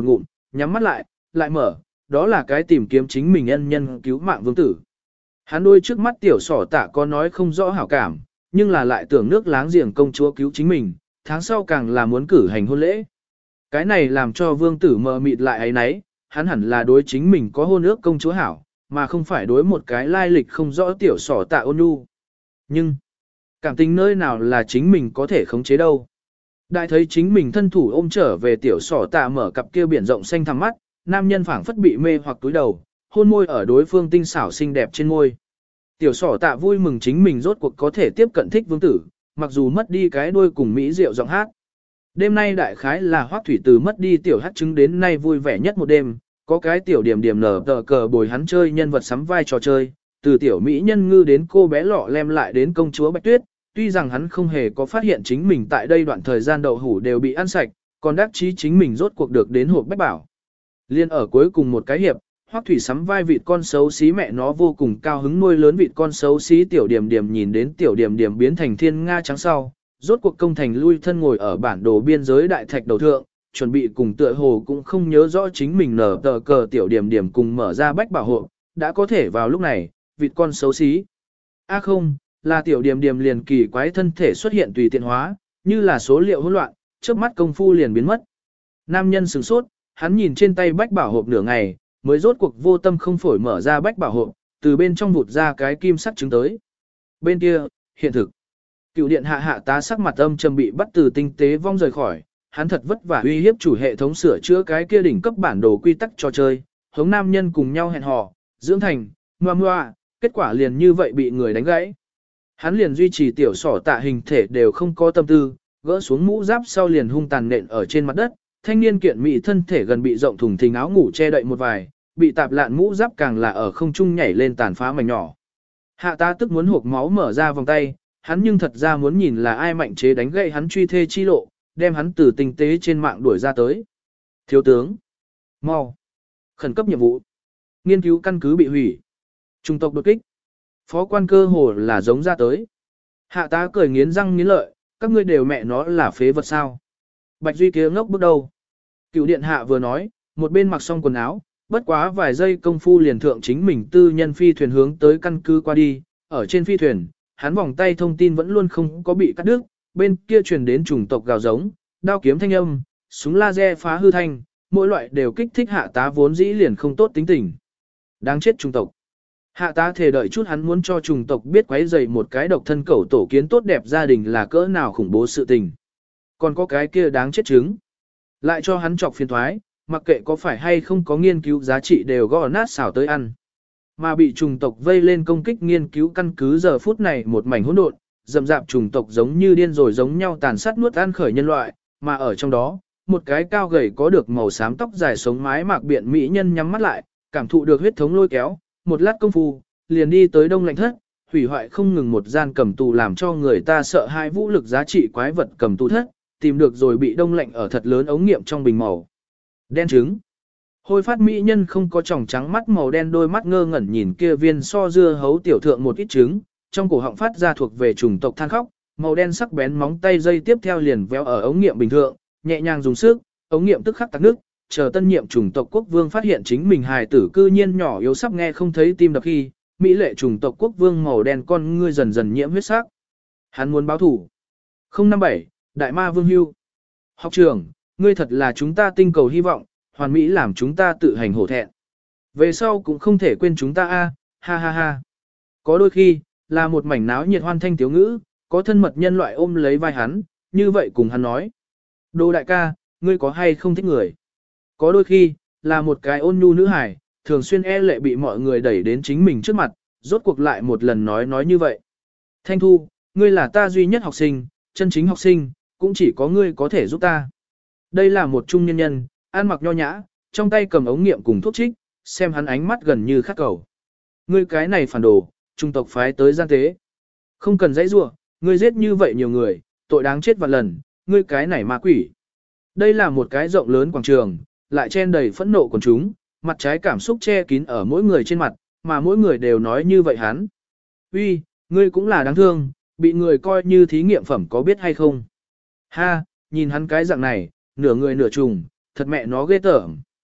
nhắm mắt lại mở, đó là cái tìm kiếm chính mình ân nhân cứu mạng vương tử. Hắn đôi trước mắt tiểu sỏ tạ có nói không rõ hảo cảm, nhưng là lại tưởng nước láng giềng công chúa cứu chính mình, tháng sau càng là muốn cử hành hôn lễ. Cái này làm cho vương tử mờ mịt lại ấy nấy, hắn hẳn là đối chính mình có hôn ước công chúa hảo, mà không phải đối một cái lai lịch không rõ tiểu sỏ tạ ôn nhu. Nhưng, cảm tình nơi nào là chính mình có thể khống chế đâu. Đại thấy chính mình thân thủ ôm trở về tiểu sỏ tạ mở cặp kia biển rộng xanh thẳm mắt, nam nhân phảng phất bị mê hoặc túi đầu, hôn môi ở đối phương tinh xảo xinh đẹp trên môi. Tiểu sỏ tạ vui mừng chính mình rốt cuộc có thể tiếp cận thích vương tử, mặc dù mất đi cái đuôi cùng mỹ rượu giọng hát. Đêm nay đại khái là Hoắc Thủy từ mất đi tiểu hát chứng đến nay vui vẻ nhất một đêm, có cái tiểu điểm điểm nở tờ cờ bồi hắn chơi nhân vật sắm vai trò chơi, từ tiểu mỹ nhân ngư đến cô bé lọ lem lại đến công chúa Bạch Tuyết, tuy rằng hắn không hề có phát hiện chính mình tại đây đoạn thời gian đậu hủ đều bị ăn sạch, còn đắc chí chính mình rốt cuộc được đến hộp bách bảo. Liên ở cuối cùng một cái hiệp, Hoắc Thủy sắm vai vịt con xấu xí mẹ nó vô cùng cao hứng nuôi lớn vịt con xấu xí tiểu điểm điểm nhìn đến tiểu điểm điểm biến thành thiên nga trắng sau, rốt cuộc công thành lui thân ngồi ở bản đồ biên giới đại thạch đầu thượng, chuẩn bị cùng tựa hồ cũng không nhớ rõ chính mình nở tờ cờ tiểu điểm điểm cùng mở ra bách bảo hộ, đã có thể vào lúc này, vịt con xấu xí. Không, là tiểu điểm điểm liền kỳ quái thân thể xuất hiện tùy tiện hóa, như là số liệu hỗn loạn, trước mắt công phu liền biến mất. Nam nhân sửng sốt, hắn nhìn trên tay bách bảo hộp nửa ngày, mới rốt cuộc vô tâm không phổi mở ra bách bảo hộp, từ bên trong vụt ra cái kim sắt trứng tới. Bên kia, hiện thực. Cựu điện hạ tá sắc mặt âm trầm bị bắt từ tinh tế vong rời khỏi, hắn thật vất vả uy hiếp chủ hệ thống sửa chữa cái kia đỉnh cấp bản đồ quy tắc trò chơi, hống nam nhân cùng nhau hẹn hò, dưỡng thành, ngoa, kết quả liền như vậy bị người đánh gãy. Hắn liền duy trì tiểu sỏ tạ hình thể đều không có tâm tư, gỡ xuống mũ giáp sau liền hung tàn nện ở trên mặt đất, thanh niên kiện mỹ thân thể gần bị rộng thùng thình áo ngủ che đậy một vài, bị tạp lạn mũ giáp càng là ở không trung nhảy lên tàn phá mảnh nhỏ. Hạ tá tức muốn hộp máu mở ra vòng tay, hắn nhưng thật ra muốn nhìn là ai mạnh chế đánh gậy hắn truy thê chi lộ, đem hắn từ tinh tế trên mạng đuổi ra tới. Thiếu tướng, mau, khẩn cấp nhiệm vụ, nghiên cứu căn cứ bị hủy, trung tộc đột kích, phó quan cơ hồ là giống ra tới. Hạ tá cười nghiến răng nghiến lợi, các ngươi đều mẹ nó là phế vật sao. Bạch Duy kia ngốc bước đầu. Cựu điện hạ vừa nói, một bên mặc xong quần áo, bất quá vài giây công phu liền thượng chính mình tư nhân phi thuyền hướng tới căn cứ qua đi, ở trên phi thuyền, hắn vòng tay thông tin vẫn luôn không có bị cắt đứt, bên kia truyền đến chủng tộc gào giống, đao kiếm thanh âm, súng laser phá hư thanh, mỗi loại đều kích thích hạ tá vốn dĩ liền không tốt tính tình. Đáng chết chủng tộc. Hạ tá thề đợi chút hắn muốn cho chủng tộc biết quấy rầy một cái độc thân cẩu tổ kiến tốt đẹp gia đình là cỡ nào khủng bố sự tình. Còn có cái kia đáng chết trứng. Lại cho hắn chọc phiền thoái, mặc kệ có phải hay không có nghiên cứu giá trị đều gõ nát xào tới ăn. Mà bị trùng tộc vây lên công kích nghiên cứu căn cứ giờ phút này một mảnh hỗn độn, rậm rạp trùng tộc giống như điên rồi giống nhau tàn sát nuốt ăn khởi nhân loại, mà ở trong đó, một cái cao gầy có được màu xám tóc dài sống mái mạc biện mỹ nhân nhắm mắt lại, cảm thụ được huyết thống lôi kéo, một lát công phu, liền đi tới đông lạnh thất, hủy hoại không ngừng một gian cầm tù làm cho người ta sợ hai vũ lực giá trị quái vật cầm tù thất, tìm được rồi bị đông lạnh ở thật lớn ống nghiệm trong bình màu đen trứng. Hôi phát mỹ nhân không có tròng trắng mắt màu đen đôi mắt ngơ ngẩn nhìn kia viên so dưa hấu tiểu thượng một ít trứng, trong cổ họng phát ra thuộc về chủng tộc than khóc, màu đen sắc bén móng tay dây tiếp theo liền véo ở ống nghiệm bình thượng, nhẹ nhàng dùng sức, ống nghiệm tức khắc tắc nước, chờ tân nhiệm chủng tộc quốc vương phát hiện chính mình hài tử cư nhiên nhỏ yếu sắp nghe không thấy tim đập khi, mỹ lệ chủng tộc quốc vương màu đen con ngươi dần dần nhiễm huyết sắc. Hắn muốn báo thủ. 057, Đại Ma Vương Hưu. Học trưởng, ngươi thật là chúng ta tinh cầu hy vọng, hoàn mỹ làm chúng ta tự hành hổ thẹn. Về sau cũng không thể quên chúng ta a, ha ha ha. Có đôi khi, là một mảnh náo nhiệt hoan thanh tiếu ngữ, có thân mật nhân loại ôm lấy vai hắn, như vậy cùng hắn nói. Đô đại ca, ngươi có hay không thích người? Có đôi khi, là một cái ôn nhu nữ hài, thường xuyên e lệ bị mọi người đẩy đến chính mình trước mặt, rốt cuộc lại một lần nói như vậy. Thanh Thu, ngươi là ta duy nhất học sinh, chân chính học sinh, cũng chỉ có ngươi có thể giúp ta. Đây là một trung nhân nhân, ăn mặc nho nhã, trong tay cầm ống nghiệm cùng thuốc trích, xem hắn ánh mắt gần như khát cầu. Ngươi cái này phản đồ, trung tộc phái tới gian tế. Không cần dãy rủa, ngươi giết như vậy nhiều người, tội đáng chết vạn lần, ngươi cái này ma quỷ. Đây là một cái rộng lớn quảng trường, lại chen đầy phẫn nộ của chúng, mặt trái cảm xúc che kín ở mỗi người trên mặt, mà mỗi người đều nói như vậy hắn. Uy, ngươi cũng là đáng thương, bị người coi như thí nghiệm phẩm có biết hay không? Ha, nhìn hắn cái dạng này, nửa người nửa trùng, thật mẹ nó ghê tởm.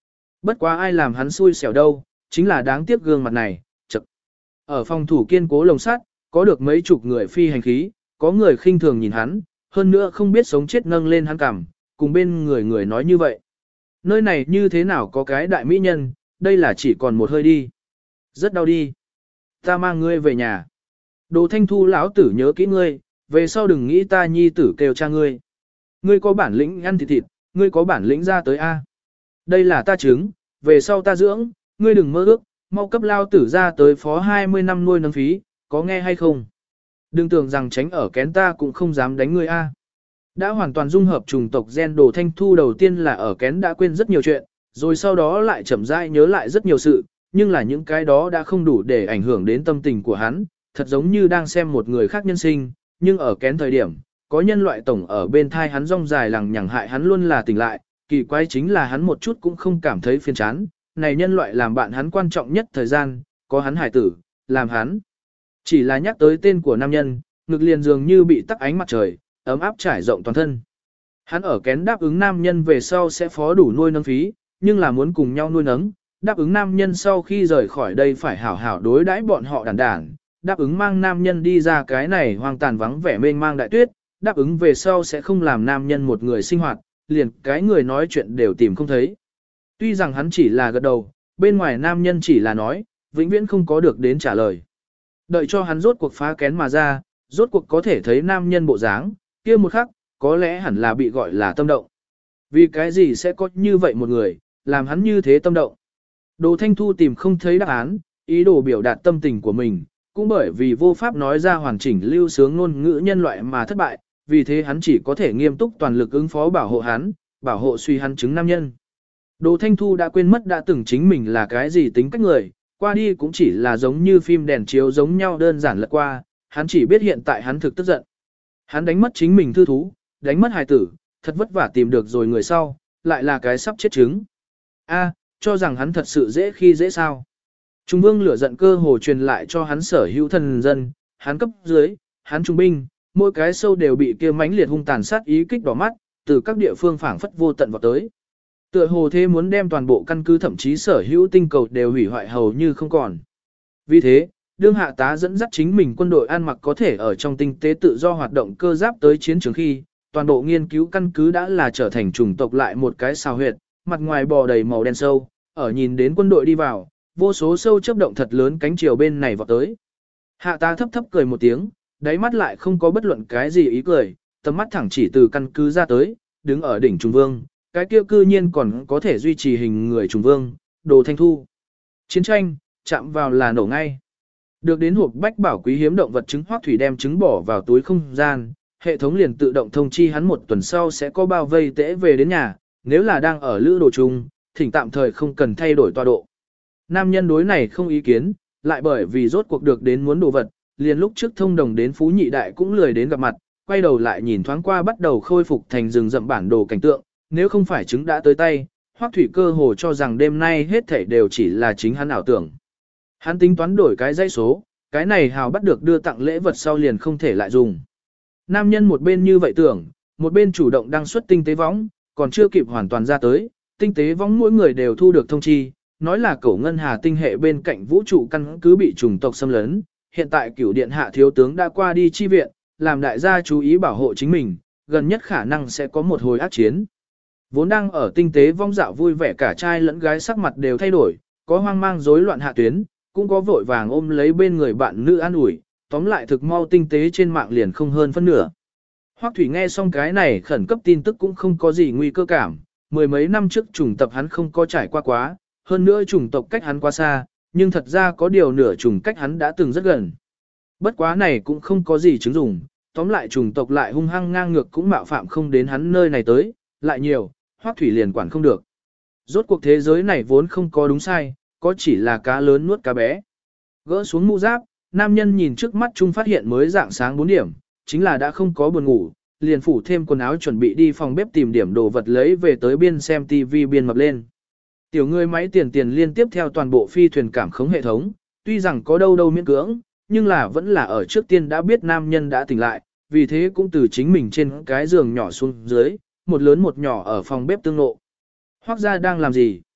Bất quá ai làm hắn xui xẻo đâu, chính là đáng tiếc gương mặt này, chật. Ở phòng thủ kiên cố lồng sắt, có được mấy chục người phi hành khí, có người khinh thường nhìn hắn, hơn nữa không biết sống chết nâng lên hắn cằm, cùng bên người nói như vậy. Nơi này như thế nào có cái đại mỹ nhân, đây là chỉ còn một hơi đi. Rất đau đi. Ta mang ngươi về nhà. Đồ Thanh Thu lão tử nhớ kỹ ngươi, về sau đừng nghĩ ta nhi tử kêu cha ngươi. Ngươi có bản lĩnh ăn thịt thịt, ngươi có bản lĩnh ra tới A. Đây là ta trứng, về sau ta dưỡng, ngươi đừng mơ ước, mau cấp lao tử ra tới phó 20 năm nuôi nấng phí, có nghe hay không? Đừng tưởng rằng tránh ở kén ta cũng không dám đánh ngươi A. Đã hoàn toàn dung hợp chủng tộc gen Đồ Thanh Thu đầu tiên là ở kén đã quên rất nhiều chuyện, rồi sau đó lại chậm rãi nhớ lại rất nhiều sự, nhưng là những cái đó đã không đủ để ảnh hưởng đến tâm tình của hắn, thật giống như đang xem một người khác nhân sinh, nhưng ở kén thời điểm, có nhân loại tổng ở bên thai hắn rong dài lằng nhằng hại hắn luôn là tỉnh lại, kỳ quái chính là hắn một chút cũng không cảm thấy phiền chán, này nhân loại làm bạn hắn quan trọng nhất thời gian, có hắn hải tử, làm hắn. Chỉ là nhắc tới tên của nam nhân, ngực liền dường như bị tắc ánh mặt trời, ấm áp trải rộng toàn thân. Hắn ở kén đáp ứng nam nhân về sau sẽ phó đủ nuôi nấng phí, nhưng là muốn cùng nhau nuôi nấng, đáp ứng nam nhân sau khi rời khỏi đây phải hảo hảo đối đãi bọn họ đàn đản, đáp ứng mang nam nhân đi ra cái này hoang tàn vắng vẻ mênh mang đại tuyết, đáp ứng về sau sẽ không làm nam nhân một người sinh hoạt, liền cái người nói chuyện đều tìm không thấy. Tuy rằng hắn chỉ là gật đầu, bên ngoài nam nhân chỉ là nói, vĩnh viễn không có được đến trả lời. Đợi cho hắn rốt cuộc phá kén mà ra, rốt cuộc có thể thấy nam nhân bộ dáng, kia một khắc, có lẽ hẳn là bị gọi là tâm động. Vì cái gì sẽ có như vậy một người, làm hắn như thế tâm động. Đồ Thanh Thu tìm không thấy đáp án, ý đồ biểu đạt tâm tình của mình, cũng bởi vì vô pháp nói ra hoàn chỉnh lưu sướng ngôn ngữ nhân loại mà thất bại, vì thế hắn chỉ có thể nghiêm túc toàn lực ứng phó bảo hộ hắn, bảo hộ suy hắn chứng nam nhân. Đồ Thanh Thu đã quên mất đã từng chính mình là cái gì tính cách người, qua đi cũng chỉ là giống như phim đèn chiếu giống nhau đơn giản lật qua, hắn chỉ biết hiện tại hắn thực tức giận. Hắn đánh mất chính mình thư thú, đánh mất hài tử, thật vất vả tìm được rồi người sau, lại là cái sắp chết chứng. A, cho rằng hắn thật sự dễ khi dễ sao. Trung vương lửa giận cơ hồ truyền lại cho hắn sở hữu thần dân, hắn cấp dưới, hắn trung binh, mỗi cái sâu đều bị kia mãnh liệt hung tàn sát ý kích đỏ mắt, từ các địa phương phảng phất vô tận vào tới. Tựa hồ thế muốn đem toàn bộ căn cứ thậm chí sở hữu tinh cầu đều hủy hoại hầu như không còn. Vì thế, đương hạ tá dẫn dắt chính mình quân đội ăn mặc có thể ở trong tinh tế tự do hoạt động cơ giáp tới chiến trường khi, toàn bộ nghiên cứu căn cứ đã là trở thành chủng tộc lại một cái sao huyệt, mặt ngoài bò đầy màu đen sâu, ở nhìn đến quân đội đi vào, vô số sâu chớp động thật lớn cánh chiều bên này vọt tới. Hạ tá thấp thấp cười một tiếng, đáy mắt lại không có bất luận cái gì ý cười, tầm mắt thẳng chỉ từ căn cứ ra tới, đứng ở đỉnh Trung Vương, cái kia cư nhiên còn có thể duy trì hình người Trung Vương, Đồ Thanh Thu. Chiến tranh, chạm vào là nổ ngay. Được đến hộp bách bảo quý hiếm động vật trứng Hoắc Thủy đem trứng bỏ vào túi không gian, hệ thống liền tự động thông chi hắn một tuần sau sẽ có bao vây tễ về đến nhà, nếu là đang ở lữ đồ chung, thỉnh tạm thời không cần thay đổi tọa độ. Nam nhân đối này không ý kiến, lại bởi vì rốt cuộc được đến muốn đồ vật, liền lúc trước thông đồng đến Phú Nhị Đại cũng lười đến gặp mặt, quay đầu lại nhìn thoáng qua bắt đầu khôi phục thành rừng rậm bản đồ cảnh tượng, nếu không phải trứng đã tới tay, Hoắc Thủy cơ hồ cho rằng đêm nay hết thảy đều chỉ là chính hắn ảo tưởng. Hắn tính toán đổi cái dãy số, cái này hào bắt được đưa tặng lễ vật sau liền không thể lại dùng. Nam nhân một bên như vậy tưởng, một bên chủ động đăng xuất tinh tế võng, còn chưa kịp hoàn toàn ra tới, tinh tế võng mỗi người đều thu được thông chi, nói là cổ ngân hà tinh hệ bên cạnh vũ trụ căn cứ bị chủng tộc xâm lấn, hiện tại cửu điện hạ thiếu tướng đã qua đi chi viện, làm đại gia chú ý bảo hộ chính mình, gần nhất khả năng sẽ có một hồi ác chiến. Vốn đang ở tinh tế vong dạo vui vẻ cả trai lẫn gái sắc mặt đều thay đổi, có hoang mang rối loạn hạ tuyến, cũng có vội vàng ôm lấy bên người bạn nữ an ủi, tóm lại thực mau tinh tế trên mạng liền không hơn phân nửa. Hoắc Thủy nghe xong cái này khẩn cấp tin tức cũng không có gì nguy cơ cảm, mười mấy năm trước chủng tập hắn không có trải qua quá, hơn nữa chủng tộc cách hắn quá xa, nhưng thật ra có điều nửa chủng cách hắn đã từng rất gần. Bất quá này cũng không có gì chứng dụng, tóm lại chủng tộc lại hung hăng ngang ngược cũng mạo phạm không đến hắn nơi này tới, lại nhiều, Hoắc Thủy liền quản không được. Rốt cuộc thế giới này vốn không có đúng sai, có chỉ là cá lớn nuốt cá bé. Gỡ xuống mũ giáp, nam nhân nhìn trước mắt chung phát hiện mới dạng sáng 4 điểm, chính là đã không có buồn ngủ, liền phủ thêm quần áo chuẩn bị đi phòng bếp tìm điểm đồ vật lấy về tới biên xem TV biên mập lên. Tiểu người máy tiền liên tiếp theo toàn bộ phi thuyền cảm khống hệ thống, tuy rằng có đâu miễn cưỡng, nhưng là vẫn là ở trước tiên đã biết nam nhân đã tỉnh lại, vì thế cũng từ chính mình trên cái giường nhỏ xuống dưới, một lớn một nhỏ ở phòng bếp tương lộ. Hoắc gia đang làm gì?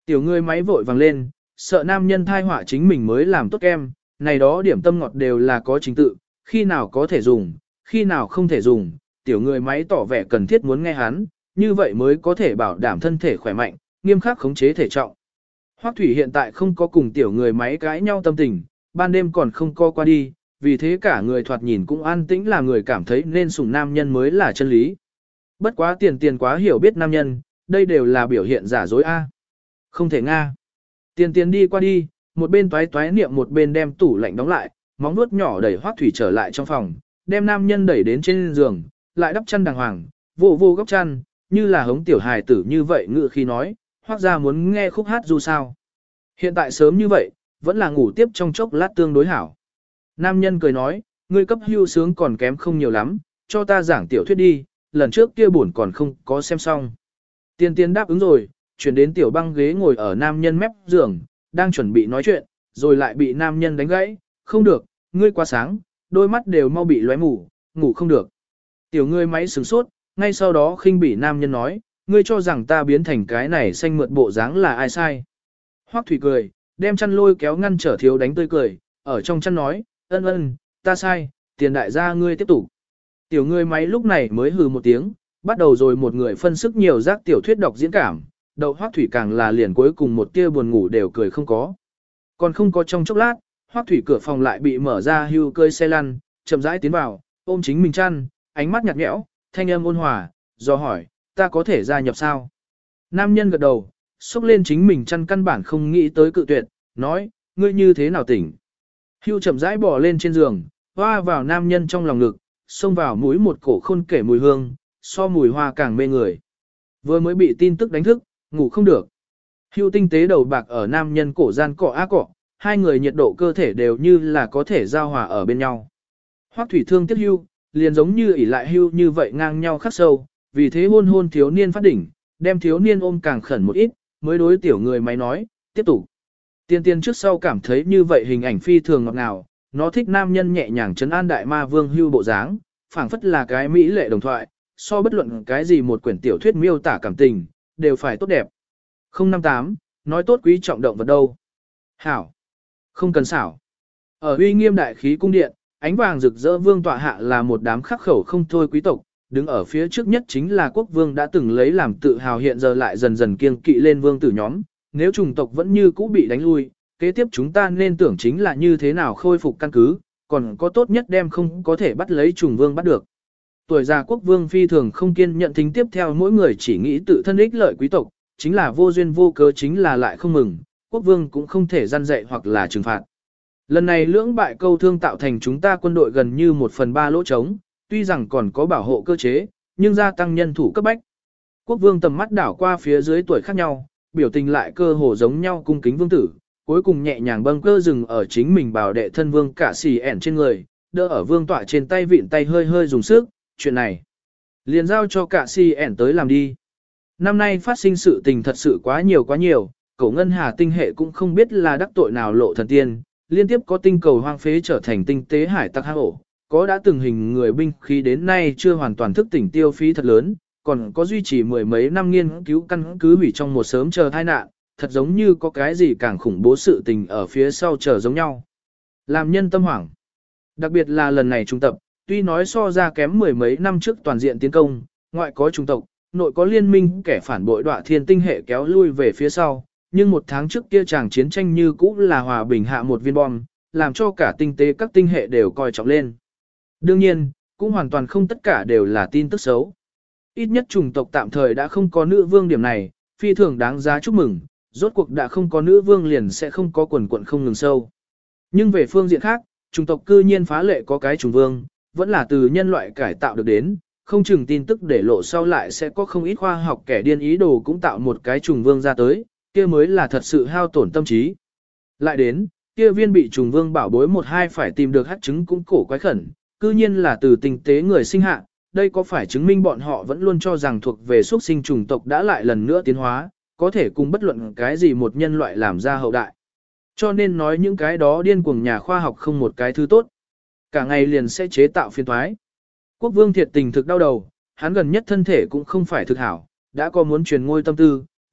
Tiểu người máy vội vàng lên, sợ nam nhân thai họa chính mình mới làm tốt kem, này đó điểm tâm ngọt đều là có trình tự, khi nào có thể dùng, khi nào không thể dùng, tiểu người máy tỏ vẻ cần thiết muốn nghe hắn, như vậy mới có thể bảo đảm thân thể khỏe mạnh, nghiêm khắc khống chế thể trọng. Hoắc Thủy hiện tại không có cùng tiểu người máy cãi nhau tâm tình, ban đêm còn không co qua đi, vì thế cả người thoạt nhìn cũng an tĩnh, là người cảm thấy nên sủng nam nhân mới là chân lý. Bất quá tiền quá hiểu biết nam nhân, đây đều là biểu hiện giả dối a. Không thể nga. Tiền đi qua đi, một bên toái toái niệm một bên đem tủ lạnh đóng lại, móng nuốt nhỏ đẩy Hoắc Thủy trở lại trong phòng, đem nam nhân đẩy đến trên giường, lại đắp chăn đàng hoàng, vô góc chăn, như là hống tiểu hài tử như vậy ngự khi nói, Hoắc gia muốn nghe khúc hát dù sao. Hiện tại sớm như vậy, vẫn là ngủ tiếp trong chốc lát tương đối hảo. Nam nhân cười nói, ngươi cấp hưu sướng còn kém không nhiều lắm, cho ta giảng tiểu thuyết đi, lần trước kia buồn còn không có xem xong. Tiền đáp ứng rồi, chuyển đến tiểu băng ghế ngồi ở nam nhân mép giường, đang chuẩn bị nói chuyện, rồi lại bị nam nhân đánh gãy, không được, ngươi quá sáng, đôi mắt đều mau bị lóe mù, ngủ không được. Tiểu ngươi máy sửng sốt, ngay sau đó khinh bỉ nam nhân nói, ngươi cho rằng ta biến thành cái này xanh mượt bộ dáng là ai sai. Hoắc Thủy cười, đem chăn lôi kéo ngăn trở thiếu đánh tươi cười, ở trong chăn nói, ân, ta sai, tiền đại gia ngươi tiếp tục. Tiểu ngươi máy lúc này mới hừ một tiếng, bắt đầu rồi một người phân sức nhiều giác tiểu thuyết đọc diễn cảm, đầu Hoắc Thủy càng là liền cuối cùng một tia buồn ngủ đều cười không có. Còn không có trong chốc lát, Hoắc Thủy cửa phòng lại bị mở ra, hưu cơi xe lăn, chậm rãi tiến vào, ôm chính mình chăn, ánh mắt nhạt nhẽo, thanh âm ôn hòa, do hỏi, ta có thể gia nhập sao? Nam nhân gật đầu, xúc lên chính mình chăn, căn bản không nghĩ tới cự tuyệt, nói, ngươi như thế nào tỉnh? Hưu chậm rãi bò lên trên giường, hoa vào nam nhân trong lòng ngực, xông vào mũi một cổ khôn kể mùi hương, so mùi hoa càng mê người. Vừa mới bị tin tức đánh thức, ngủ không được. Hưu tinh tế đầu bạc ở nam nhân cổ gian cọ á cọ, hai người nhiệt độ cơ thể đều như là có thể giao hòa ở bên nhau. Hoắc Thủy thương tiếc Hưu, liền giống như ỷ lại Hưu như vậy ngang nhau khắc sâu, vì thế hôn thiếu niên phát đỉnh, đem thiếu niên ôm càng khẩn một ít, mới đối tiểu người máy nói, tiếp tục. Tiên trước sau cảm thấy như vậy hình ảnh phi thường ngọt ngào, nó thích nam nhân nhẹ nhàng trấn an đại ma vương Hưu bộ dáng, phảng phất là cái mỹ lệ đồng thoại, so bất luận cái gì một quyển tiểu thuyết miêu tả cảm tình, đều phải tốt đẹp. 058, nói tốt quý trọng động vật đâu. Hảo. Không cần xảo. Ở uy nghiêm đại khí cung điện, ánh vàng rực rỡ vương tọa hạ là một đám khắc khẩu không thôi quý tộc, đứng ở phía trước nhất chính là quốc vương đã từng lấy làm tự hào, hiện giờ lại dần dần kiêng kỵ lên vương tử nhóm. Nếu chủng tộc vẫn như cũ bị đánh lui, kế tiếp chúng ta nên tưởng chính là như thế nào khôi phục căn cứ, còn có tốt nhất đem không có thể bắt lấy trùng vương bắt được. Tuổi già quốc vương phi thường không kiên nhận thính tiếp theo, mỗi người chỉ nghĩ tự thân ích lợi quý tộc, chính là vô duyên vô cớ, chính là lại không mừng, quốc vương cũng không thể gian dạy hoặc là trừng phạt. Lần này lưỡng bại câu thương tạo thành chúng ta quân đội gần như 1/3 lỗ trống, tuy rằng còn có bảo hộ cơ chế, nhưng gia tăng nhân thủ cấp bách. Quốc vương tầm mắt đảo qua phía dưới tuổi khác nhau, biểu tình lại cơ hồ giống nhau, cung kính vương tử, cuối cùng nhẹ nhàng bâng cơ dừng ở chính mình bảo đệ thân vương cả xì ẻn trên người, đỡ ở vương tọa trên tay, vịn tay hơi hơi dùng sức, chuyện này liền giao cho cả xì ẻn tới làm đi. Năm nay phát sinh sự tình thật sự quá nhiều, cổ ngân hà tinh hệ cũng không biết là đắc tội nào lộ thần tiên, liên tiếp có tinh cầu hoang phế trở thành tinh tế hải tặc hang ổ, có đã từng hình người binh khí đến nay chưa hoàn toàn thức tỉnh tiêu phí thật lớn, còn có duy trì mười mấy năm nghiên cứu căn cứ hủy trong một sớm chờ tai nạn, thật giống như có cái gì càng khủng bố sự tình ở phía sau chờ giống nhau. Làm nhân tâm hoảng. Đặc biệt là lần này trung tập, tuy nói so ra kém mười mấy năm trước toàn diện tiến công, ngoại có trung tộc, nội có liên minh kẻ phản bội đọa thiên tinh hệ kéo lui về phía sau, nhưng một tháng trước kia chàng chiến tranh như cũ là hòa bình hạ một viên bom, làm cho cả tinh tế các tinh hệ đều coi trọng lên. Đương nhiên, cũng hoàn toàn không tất cả đều là tin tức xấu. Ít nhất chủng tộc tạm thời đã không có nữ vương, điểm này, phi thường đáng giá chúc mừng, rốt cuộc đã không có nữ vương liền sẽ không có quần quận không ngừng sâu. Nhưng về phương diện khác, chủng tộc cư nhiên phá lệ có cái chủng vương, vẫn là từ nhân loại cải tạo được đến, không chừng tin tức để lộ sau lại sẽ có không ít khoa học kẻ điên ý đồ cũng tạo một cái chủng vương ra tới, kia mới là thật sự hao tổn tâm trí. Lại đến, kia viên bị trùng vương bảo bối một hai phải tìm được hắc chứng cũng cổ quái khẩn, cư nhiên là từ tinh tế người sinh hạ, đây có phải chứng minh bọn họ vẫn luôn cho rằng thuộc về xuất sinh chủng tộc đã lại lần nữa tiến hóa, có thể cùng bất luận cái gì một nhân loại làm ra hậu đại. Cho nên nói những cái đó điên cuồng nhà khoa học không một cái thứ tốt, cả ngày liền sẽ chế tạo phiên thoái. Quốc vương thiệt tình thực đau đầu, hắn gần nhất thân thể cũng không phải thực hảo, đã có muốn truyền ngôi tâm tư,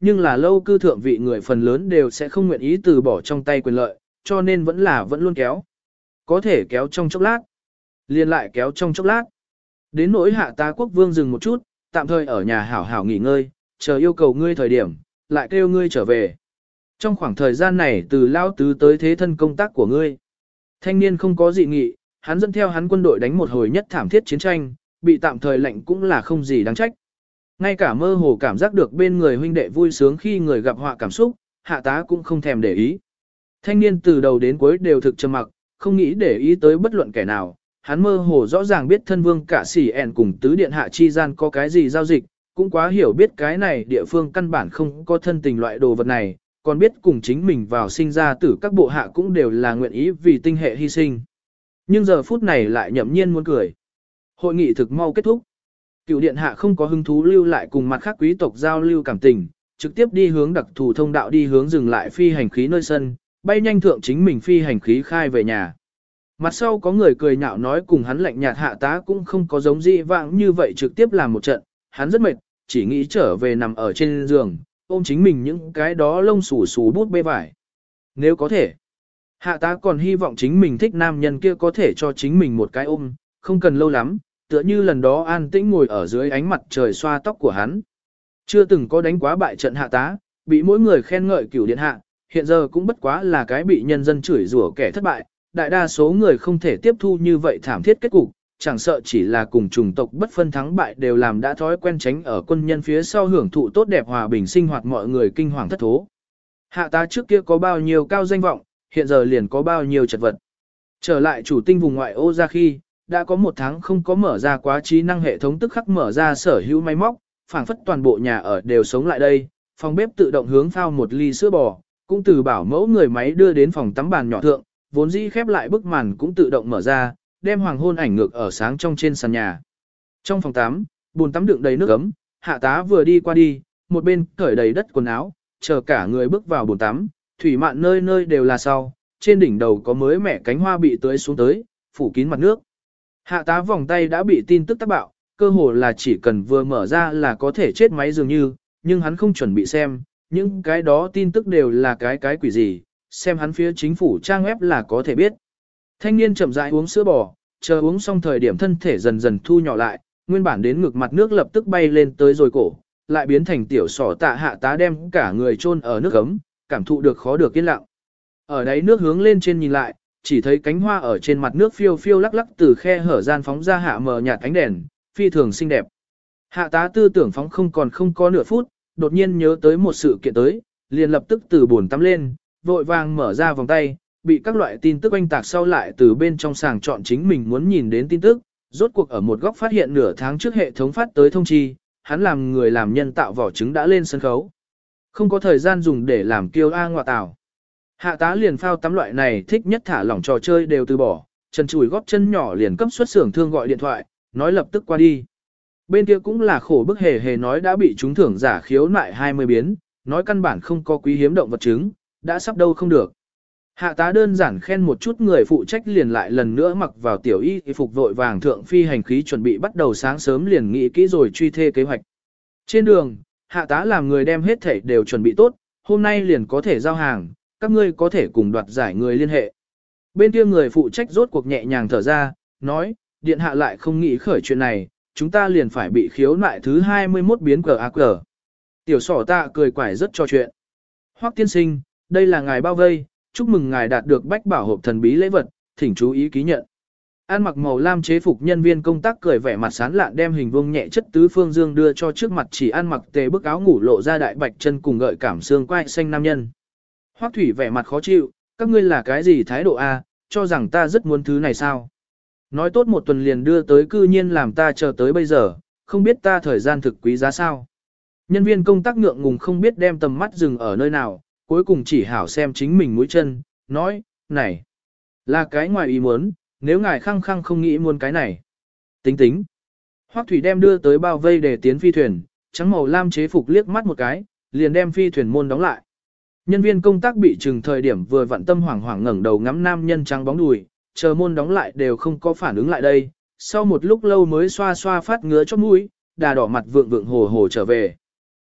nhưng là lâu cư thượng vị người phần lớn đều sẽ không nguyện ý từ bỏ trong tay quyền lợi, cho nên vẫn luôn kéo. Có thể kéo trong chốc lát, liền lại kéo trong chốc lát. Đến nỗi Hạ Tá Quốc Vương dừng một chút, tạm thời ở nhà hảo hảo nghỉ ngơi, chờ yêu cầu ngươi thời điểm, lại kêu ngươi trở về. Trong khoảng thời gian này từ lao tứ tới thế thân công tác của ngươi. Thanh niên không có dị nghị, hắn dẫn theo hắn quân đội đánh một hồi nhất thảm thiết chiến tranh, bị tạm thời lệnh cũng là không gì đáng trách. Ngay cả mơ hồ cảm giác được bên người huynh đệ vui sướng khi người gặp họa cảm xúc, Hạ Tá cũng không thèm để ý. Thanh niên từ đầu đến cuối đều thực trầm mặc, không nghĩ để ý tới bất luận kẻ nào. Hắn mơ hồ rõ ràng biết thân vương cả sỉ ẻn cùng tứ điện hạ chi gian có cái gì giao dịch, cũng quá hiểu biết cái này địa phương căn bản không có thân tình loại đồ vật này, còn biết cùng chính mình vào sinh ra tử các bộ hạ cũng đều là nguyện ý vì tinh hệ hy sinh. Nhưng giờ phút này lại nhậm nhiên muốn cười. Hội nghị thực mau kết thúc. Cựu điện hạ không có hứng thú lưu lại cùng mặt khác quý tộc giao lưu cảm tình, trực tiếp đi hướng đặc thù thông đạo đi hướng dừng lại phi hành khí nơi sân, bay nhanh thượng chính mình phi hành khí khai về nhà. Mặt sau có người cười nhạo nói cùng hắn lạnh nhạt Hạ Tá cũng không có giống dị vãng như vậy trực tiếp làm một trận, hắn rất mệt, chỉ nghĩ trở về nằm ở trên giường, ôm chính mình những cái đó lông xù xù bút bê vải. Nếu có thể, Hạ Tá còn hy vọng chính mình thích nam nhân kia có thể cho chính mình một cái ôm, không cần lâu lắm, tựa như lần đó an tĩnh ngồi ở dưới ánh mặt trời xoa tóc của hắn. Chưa từng có đánh quá bại trận Hạ Tá, bị mỗi người khen ngợi cửu điện hạ, hiện giờ cũng bất quá là cái bị nhân dân chửi rủa kẻ thất bại. Đại đa số người không thể tiếp thu như vậy thảm thiết kết cục, chẳng sợ chỉ là cùng chủng tộc bất phân thắng bại đều làm đã thói quen tránh ở quân nhân phía sau hưởng thụ tốt đẹp hòa bình sinh hoạt mọi người kinh hoàng thất thố. Hạ Tá trước kia có bao nhiêu cao danh vọng, hiện giờ liền có bao nhiêu chật vật. Trở lại chủ tinh vùng ngoại ô ra khi, đã có một tháng không có mở ra quá trí năng hệ thống tức khắc mở ra sở hữu máy móc, phảng phất toàn bộ nhà ở đều sống lại đây, phòng bếp tự động hướng phao một ly sữa bò, cũng từ bảo mẫu người máy đưa đến phòng tắm bàn nhỏ thượng, vốn dĩ khép lại bức màn cũng tự động mở ra, đem hoàng hôn ảnh ngược ở sáng trong trên sàn nhà. Trong phòng tắm, bồn tắm đựng đầy nước ấm, Hạ Tá vừa đi qua đi, một bên cởi đầy đất quần áo, chờ cả người bước vào bồn tắm, thủy mạn nơi nơi đều là sau, trên đỉnh đầu có mới mẻ cánh hoa bị tưới xuống tới, phủ kín mặt nước. Hạ Tá vòng tay đã bị tin tức tác bạo, cơ hồ là chỉ cần vừa mở ra là có thể chết máy dường như, nhưng hắn không chuẩn bị xem, những cái đó tin tức đều là cái quỷ gì, xem hắn phía chính phủ trang web là có thể biết. Thanh niên chậm rãi uống sữa bò, chờ uống xong thời điểm thân thể dần dần thu nhỏ lại, nguyên bản đến ngực mặt nước lập tức bay lên tới rồi cổ, lại biến thành tiểu sỏ tạ. Hạ Tá đem cả người chôn ở nước ấm, cảm thụ được khó được yên lặng. Ở đáy nước hướng lên trên nhìn lại, chỉ thấy cánh hoa ở trên mặt nước phiêu phiêu lắc lắc từ khe hở gian phóng ra hạ mờ nhạt ánh đèn, phi thường xinh đẹp. Hạ Tá tư tưởng phóng không có nửa phút, đột nhiên nhớ tới một sự kiện tới, liền lập tức từ bồn tắm lên, vội vàng mở ra vòng tay, bị các loại tin tức oanh tạc sau lại từ bên trong sàng chọn chính mình muốn nhìn đến tin tức, rốt cuộc ở một góc phát hiện nửa tháng trước hệ thống phát tới thông chi, hắn làm người làm nhân tạo vỏ trứng đã lên sân khấu. Không có thời gian dùng để làm kiêu A ngoại tảo. Hạ Tá liền phao tắm loại này thích nhất thả lỏng trò chơi đều từ bỏ, chân chùi góp chân nhỏ liền cấp xuất xưởng thương gọi điện thoại, nói lập tức qua đi. Bên kia cũng là khổ bức hề nói đã bị trúng thưởng giả khiếu nại 20 biến, nói căn bản không có quý hiếm động vật trứng, đã sắp đâu không được. Hạ Tá đơn giản khen một chút người phụ trách liền lại lần nữa mặc vào tiểu y phục vội vàng thượng phi hành khí chuẩn bị bắt đầu sáng sớm liền nghĩ kỹ rồi truy thê kế hoạch. Trên đường, Hạ Tá làm người đem hết thảy đều chuẩn bị tốt, hôm nay liền có thể giao hàng, các ngươi có thể cùng đoạt giải người liên hệ. Bên kia người phụ trách rốt cuộc nhẹ nhàng thở ra, nói, điện hạ lại không nghĩ khởi chuyện này, chúng ta liền phải bị khiếu nại thứ 21 biến cờ. Tiểu sỏ tạ cười quải rất cho chuyện. Hoắc tiên sinh, đây là ngài bao vây, chúc mừng ngài đạt được bách bảo hộp thần bí lễ vật, thỉnh chú ý ký nhận. An mặc màu lam chế phục nhân viên công tác cười vẻ mặt sán lạn đem hình vuông nhẹ chất tứ phương dương đưa cho trước mặt chỉ ăn mặc tề bức áo ngủ lộ ra đại bạch chân cùng gợi cảm xương quai xanh nam nhân. Hoắc Thủy vẻ mặt khó chịu, các ngươi là cái gì thái độ a, cho rằng ta rất muốn thứ này sao? Nói tốt một tuần liền đưa tới cư nhiên làm ta chờ tới bây giờ, không biết ta thời gian thực quý giá sao? Nhân viên công tác ngượng ngùng không biết đem tầm mắt dừng ở nơi nào, cuối cùng chỉ hảo xem chính mình mũi chân, nói, này, là cái ngoài ý muốn, nếu ngài khăng khăng không nghĩ muốn cái này. Tính. Hoắc Thủy đem đưa tới bao vây để tiến phi thuyền, trắng màu lam chế phục liếc mắt một cái, liền đem phi thuyền môn đóng lại. Nhân viên công tác bị chừng thời điểm vừa vặn tâm hoảng hoảng ngẩng đầu ngắm nam nhân trắng bóng đùi, chờ môn đóng lại đều không có phản ứng lại đây, sau một lúc lâu mới xoa phát ngứa chóp mũi, đà đỏ mặt vượng hồ trở về.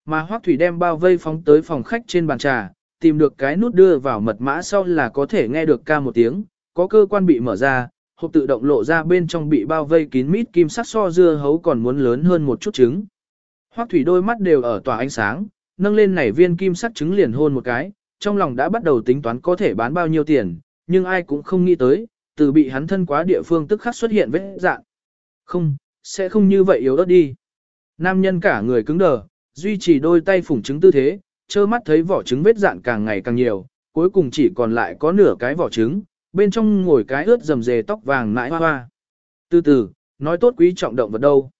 Mà Hoắc Thủy đem bao vây phóng tới phòng khách trên bàn trà, tìm được cái nút đưa vào mật mã sau là có thể nghe được ca một tiếng, có cơ quan bị mở ra, hộp tự động lộ ra bên trong bị bao vây kín mít kim sắc so dưa hấu còn muốn lớn hơn một chút trứng. Hoắc Thủy đôi mắt đều ở tỏa ánh sáng, nâng lên nảy viên kim sắc trứng liền hôn một cái, trong lòng đã bắt đầu tính toán có thể bán bao nhiêu tiền, nhưng ai cũng không nghĩ tới, từ bị hắn thân quá địa phương tức khắc xuất hiện vết dạn. Không, sẽ không như vậy yếu ớt đi. Nam nhân cả người cứng đờ, duy trì đôi tay phủng trứng tư thế, trơ mắt thấy vỏ trứng vết dạn càng ngày càng nhiều, cuối cùng chỉ còn lại có nửa cái vỏ trứng, bên trong ngồi cái ướt rầm rề tóc vàng nãi hoa hoa. Từ từ, nói tốt quý trọng động vật đâu.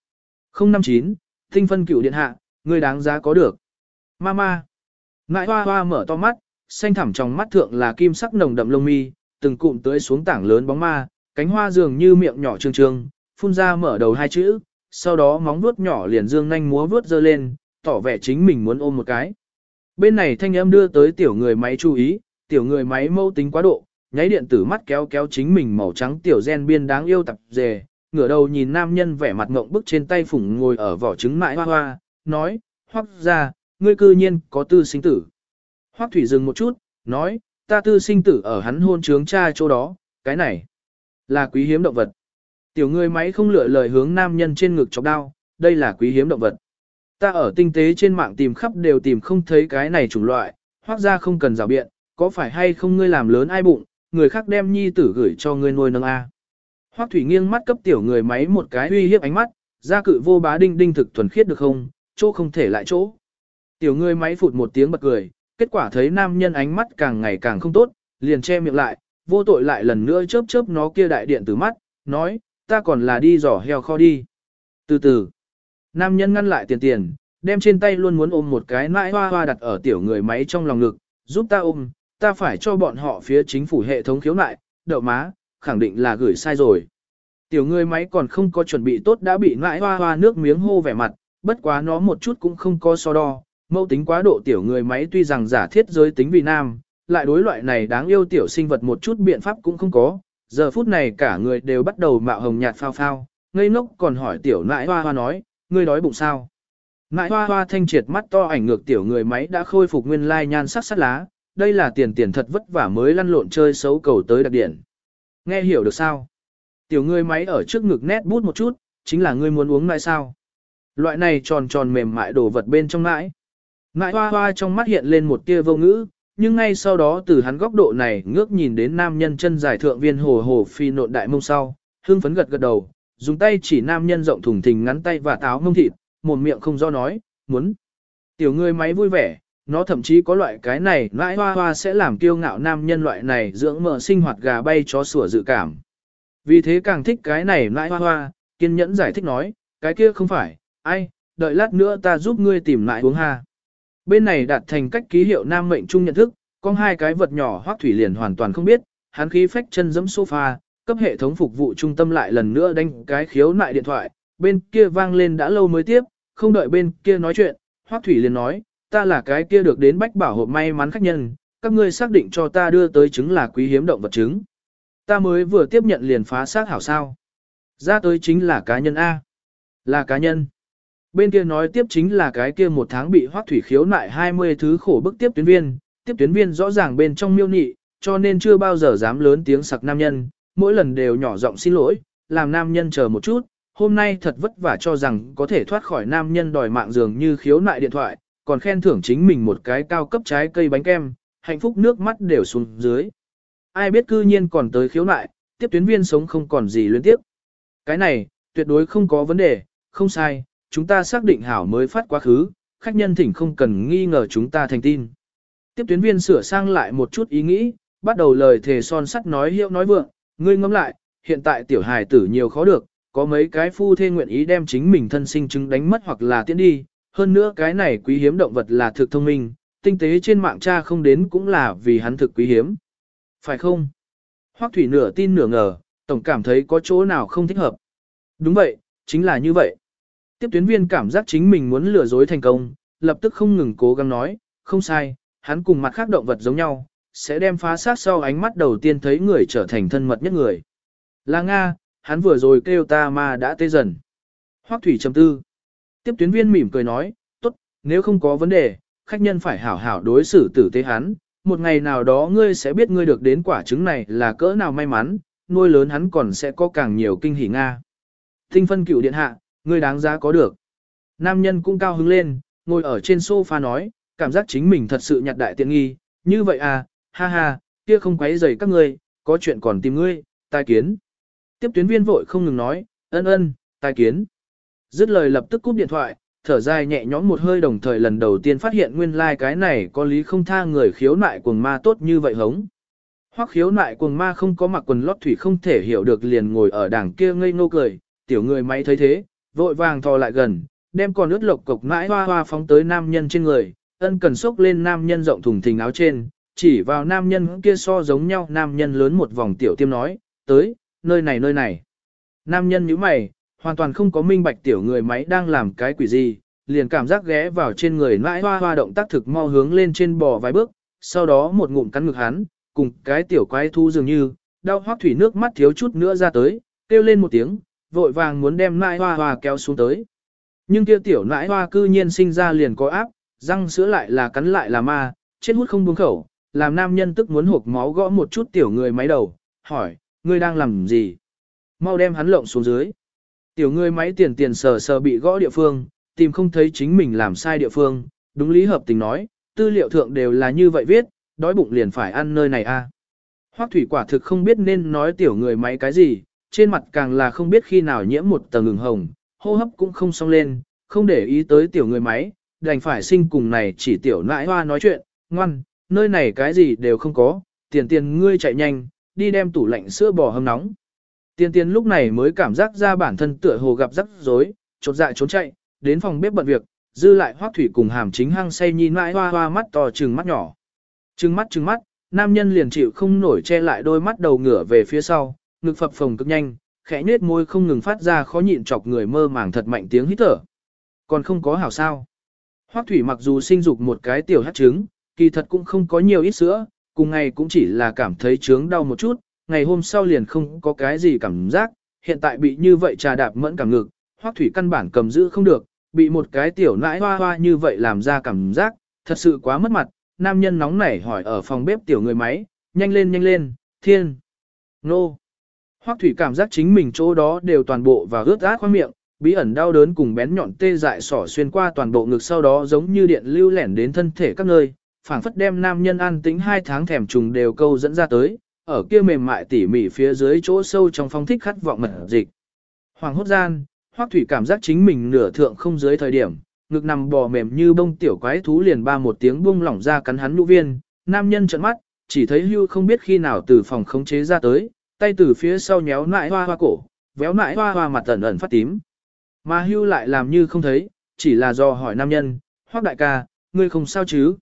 059, tinh phân cửu điện hạ, người đáng giá có được. Mama. Nãi hoa hoa mở to mắt, xanh thẳm trong mắt thượng là kim sắc nồng đậm lông mi, từng cụm tưới xuống tảng lớn bóng ma, cánh hoa dường như miệng nhỏ trương trương, phun ra mở đầu hai chữ, sau đó móng vuốt nhỏ liền dương nhanh múa vuốt giơ lên, tỏ vẻ chính mình muốn ôm một cái. Bên này thanh âm đưa tới tiểu người máy chú ý, tiểu người máy mâu tính quá độ, nháy điện tử mắt kéo kéo chính mình màu trắng tiểu gen biên đáng yêu tập dề, ngửa đầu nhìn nam nhân vẻ mặt ngộng bức trên tay phủng ngồi ở vỏ trứng mại hoa hoa, nói, Hoắc ra, ngươi cư nhiên có tư sinh tử. Hoắc Thủy dừng một chút, nói, ta tư sinh tử ở hắn hôn trướng cha chỗ đó, cái này là quý hiếm động vật. Tiểu người máy không lựa lời hướng nam nhân trên ngực chọc đao, đây là quý hiếm động vật. Ta ở tinh tế trên mạng tìm khắp đều tìm không thấy cái này chủng loại, Hoắc ra không cần rào biện, có phải hay không ngươi làm lớn ai bụng, người khác đem nhi tử gửi cho ngươi nuôi nâng a. Hoắc Thủy nghiêng mắt cấp tiểu người máy một cái uy hiếp ánh mắt, ra cự vô bá đinh đinh thực thuần khiết được không, chỗ không thể lại chỗ. Tiểu người máy phụt một tiếng bật cười, kết quả thấy nam nhân ánh mắt càng ngày càng không tốt, liền che miệng lại, vô tội lại lần nữa chớp chớp nó kia đại điện từ mắt, nói, ta còn là đi giỏ heo kho đi. Từ từ, nam nhân ngăn lại tiền, đem trên tay luôn muốn ôm một cái nãi hoa hoa đặt ở tiểu người máy trong lòng ngực, giúp ta ôm, ta phải cho bọn họ phía chính phủ hệ thống khiếu nại, đậu má, khẳng định là gửi sai rồi. Tiểu người máy còn không có chuẩn bị tốt đã bị nãi hoa hoa nước miếng hô vẻ mặt, bất quá nó một chút cũng không có so đo, mẫu tính quá độ tiểu người máy tuy rằng giả thiết giới tính vì nam, lại đối loại này đáng yêu tiểu sinh vật một chút biện pháp cũng không có, giờ phút này cả người đều bắt đầu mạo hồng nhạt phao phao, ngây ngốc còn hỏi tiểu nãi hoa hoa nói, ngươi đói bụng sao? Nãi hoa hoa thanh triệt mắt to ảnh ngược tiểu người máy đã khôi phục nguyên lai nhan sắc sắt lá, đây là tiền thật vất vả mới lăn lộn chơi xấu cầu tới đặc điển. Nghe hiểu được sao? Tiểu người máy ở trước ngực nét bút một chút, chính là ngươi muốn uống nãi sao? Loại này tròn tròn mềm mại đồ vật bên trong nãi. Nãi hoa hoa trong mắt hiện lên một tia vô ngữ, nhưng ngay sau đó từ hắn góc độ này ngước nhìn đến nam nhân chân dài thượng viên hồ hồ phi nộn đại mông sau, hương phấn gật gật đầu, dùng tay chỉ nam nhân rộng thùng thình ngắn tay và táo mông thịt, một miệng không do nói, muốn. Tiểu người máy vui vẻ, nó thậm chí có loại cái này nãi hoa hoa sẽ làm kiêu ngạo nam nhân loại này dưỡng mỡ sinh hoạt gà bay chó sủa dự cảm. Vì thế càng thích cái này nãi hoa hoa, kiên nhẫn giải thích nói, cái kia không phải, ai, đợi lát nữa ta giúp ngươi tìm lại uống ha. Bên này đạt thành cách ký hiệu nam mệnh chung nhận thức, con hai cái vật nhỏ Hoắc Thủy liền hoàn toàn không biết, hắn khí phách chân giẫm sofa, cấp hệ thống phục vụ trung tâm lại lần nữa đánh cái khiếu nại điện thoại, bên kia vang lên đã lâu mới tiếp, không đợi bên kia nói chuyện, Hoắc Thủy liền nói, ta là cái kia được đến bách bảo hộp may mắn khách nhân, các ngươi xác định cho ta đưa tới trứng là quý hiếm động vật trứng. Ta mới vừa tiếp nhận liền phá xác hảo sao. Ra tới chính là cá nhân A. Là cá nhân. Bên kia nói tiếp chính là cái kia một tháng bị Hoắc Thủy khiếu nại 20 thứ khổ bức tiếp tuyến viên rõ ràng bên trong miêu nị, cho nên chưa bao giờ dám lớn tiếng sặc nam nhân, mỗi lần đều nhỏ giọng xin lỗi, làm nam nhân chờ một chút, hôm nay thật vất vả cho rằng có thể thoát khỏi nam nhân đòi mạng dường như khiếu nại điện thoại, còn khen thưởng chính mình một cái cao cấp trái cây bánh kem, hạnh phúc nước mắt đều xuống dưới. Ai biết cư nhiên còn tới khiếu nại, tiếp tuyến viên sống không còn gì luyến tiếp. Cái này, tuyệt đối không có vấn đề, không sai, chúng ta xác định hảo mới phát quá khứ, khách nhân thỉnh không cần nghi ngờ chúng ta thành tin. Tiếp tuyến viên sửa sang lại một chút ý nghĩ, bắt đầu lời thề son sắt nói hiệu nói vượng, ngươi ngẫm lại, hiện tại tiểu hài tử nhiều khó được, có mấy cái phu thê nguyện ý đem chính mình thân sinh chứng đánh mất hoặc là tiễn đi, hơn nữa cái này quý hiếm động vật là thực thông minh, tinh tế trên mạng tra không đến cũng là vì hắn thực quý hiếm. Phải không? Hoắc Thủy nửa tin nửa ngờ, tổng cảm thấy có chỗ nào không thích hợp. Đúng vậy, chính là như vậy. Tiếp tuyến viên cảm giác chính mình muốn lừa dối thành công, lập tức không ngừng cố gắng nói, không sai, hắn cùng mặt khác động vật giống nhau, sẽ đem phá xác sau ánh mắt đầu tiên thấy người trở thành thân mật nhất người. Là Nga, hắn vừa rồi kêu ta mà đã tê dần. Hoắc Thủy trầm tư. Tiếp tuyến viên mỉm cười nói, tốt, nếu không có vấn đề, khách nhân phải hảo hảo đối xử tử tế hắn, một ngày nào đó ngươi sẽ biết ngươi được đến quả trứng này là cỡ nào may mắn, nuôi lớn hắn còn sẽ có càng nhiều kinh hỉ Nga. Tinh phân cửu điện hạ, ngươi đáng giá có được. Nam nhân cũng cao hứng lên, ngồi ở trên sofa nói, cảm giác chính mình thật sự nhặt đại tiện nghi, như vậy à, ha ha, kia không quấy rầy các ngươi, có chuyện còn tìm ngươi, tai kiến. Tiếp tuyến viên vội không ngừng nói, ân, tai kiến. Dứt lời lập tức cúp điện thoại, thở dài nhẹ nhõm một hơi đồng thời lần đầu tiên phát hiện nguyên lai like cái này có lý không tha người khiếu nại cuồng ma tốt như vậy hống. Hoắc khiếu nại cuồng ma không có mặc quần lót thủy không thể hiểu được liền ngồi ở đằng kia ngây ngô cười, tiểu người máy thấy thế, vội vàng thò lại gần, đem con ướt lộc cục mãi hoa hoa phóng tới nam nhân trên người, ân cần xốc lên nam nhân rộng thùng thình áo trên, chỉ vào nam nhân kia so giống nhau nam nhân lớn một vòng tiểu tiêm nói, tới, nơi này. Nam nhân nhíu mày, hoàn toàn không có minh bạch tiểu người máy đang làm cái quỷ gì, liền cảm giác ghé vào trên người mãi hoa hoa động tác thực mau hướng lên trên bò vài bước, sau đó một ngụm cắn ngực hắn, cùng cái tiểu quái thu dường như, đau Hoắc thủy nước mắt thiếu chút nữa ra tới, kêu lên một tiếng, vội vàng muốn đem mãi hoa hoa kéo xuống tới. Nhưng kia tiểu nãi hoa cư nhiên sinh ra liền có áp, răng sữa lại là cắn lại là ma, chết hút không buông khẩu, làm nam nhân tức muốn hộp máu gõ một chút tiểu người máy đầu, hỏi, ngươi đang làm gì? Mau đem hắn lộng xuống dưới. Tiểu người máy tiền sờ bị gõ địa phương, tìm không thấy chính mình làm sai địa phương, đúng lý hợp tình nói, tư liệu thượng đều là như vậy viết, đói bụng liền phải ăn nơi này a. Hoắc thủy quả thực không biết nên nói tiểu người máy cái gì, trên mặt càng là không biết khi nào nhiễm một tầng ửng hồng, hô hấp cũng không xong lên, không để ý tới tiểu người máy, đành phải sinh cùng này chỉ tiểu nãi hoa nói chuyện, ngoan, nơi này cái gì đều không có, tiền ngươi chạy nhanh, đi đem tủ lạnh sữa bò hâm nóng. Tiền lúc này mới cảm giác ra bản thân tựa hồ gặp rắc rối, chột dạ trốn chạy, đến phòng bếp bận việc, dư lại Hoắc thủy cùng hàm chính hăng say nhìn nãi hoa hoa mắt to trừng mắt nhỏ. Trừng mắt, nam nhân liền chịu không nổi che lại đôi mắt đầu ngửa về phía sau, ngực phập phồng cực nhanh, khẽ nết môi không ngừng phát ra khó nhịn chọc người mơ màng thật mạnh tiếng hít thở. Còn không có hảo sao. Hoắc thủy mặc dù sinh dục một cái tiểu hắc trứng, kỳ thật cũng không có nhiều ít sữa, cùng ngày cũng chỉ là cảm thấy trướng đau một chút, ngày hôm sau liền không có cái gì cảm giác, hiện tại bị như vậy trà đạp mẫn cảm ngực, Hoắc thủy căn bản cầm giữ không được, bị một cái tiểu nãi hoa hoa như vậy làm ra cảm giác, thật sự quá mất mặt, nam nhân nóng nảy hỏi ở phòng bếp tiểu người máy, nhanh lên, thiên, nô. Hoắc thủy cảm giác chính mình chỗ đó đều toàn bộ và ướt át khoang miệng, bí ẩn đau đớn cùng bén nhọn tê dại sỏ xuyên qua toàn bộ ngực sau đó giống như điện lưu lẻn đến thân thể các nơi, phảng phất đem nam nhân an tĩnh 2 tháng thèm trùng đều câu dẫn ra tới, ở kia mềm mại tỉ mỉ phía dưới chỗ sâu trong phong thích khát vọng mật dịch. Hoàng hốt gian, Hoắc thủy cảm giác chính mình nửa thượng không dưới thời điểm, ngực nằm bò mềm như bông tiểu quái thú liền ba một tiếng buông lỏng ra cắn hắn nhũ viên, nam nhân trợn mắt, chỉ thấy Hưu không biết khi nào từ phòng khống chế ra tới, tay từ phía sau nhéo nãi hoa hoa cổ, véo nãi hoa hoa mặt ẩn phát tím. Mà Hưu lại làm như không thấy, chỉ là do hỏi nam nhân, Hoắc đại ca, ngươi không sao chứ?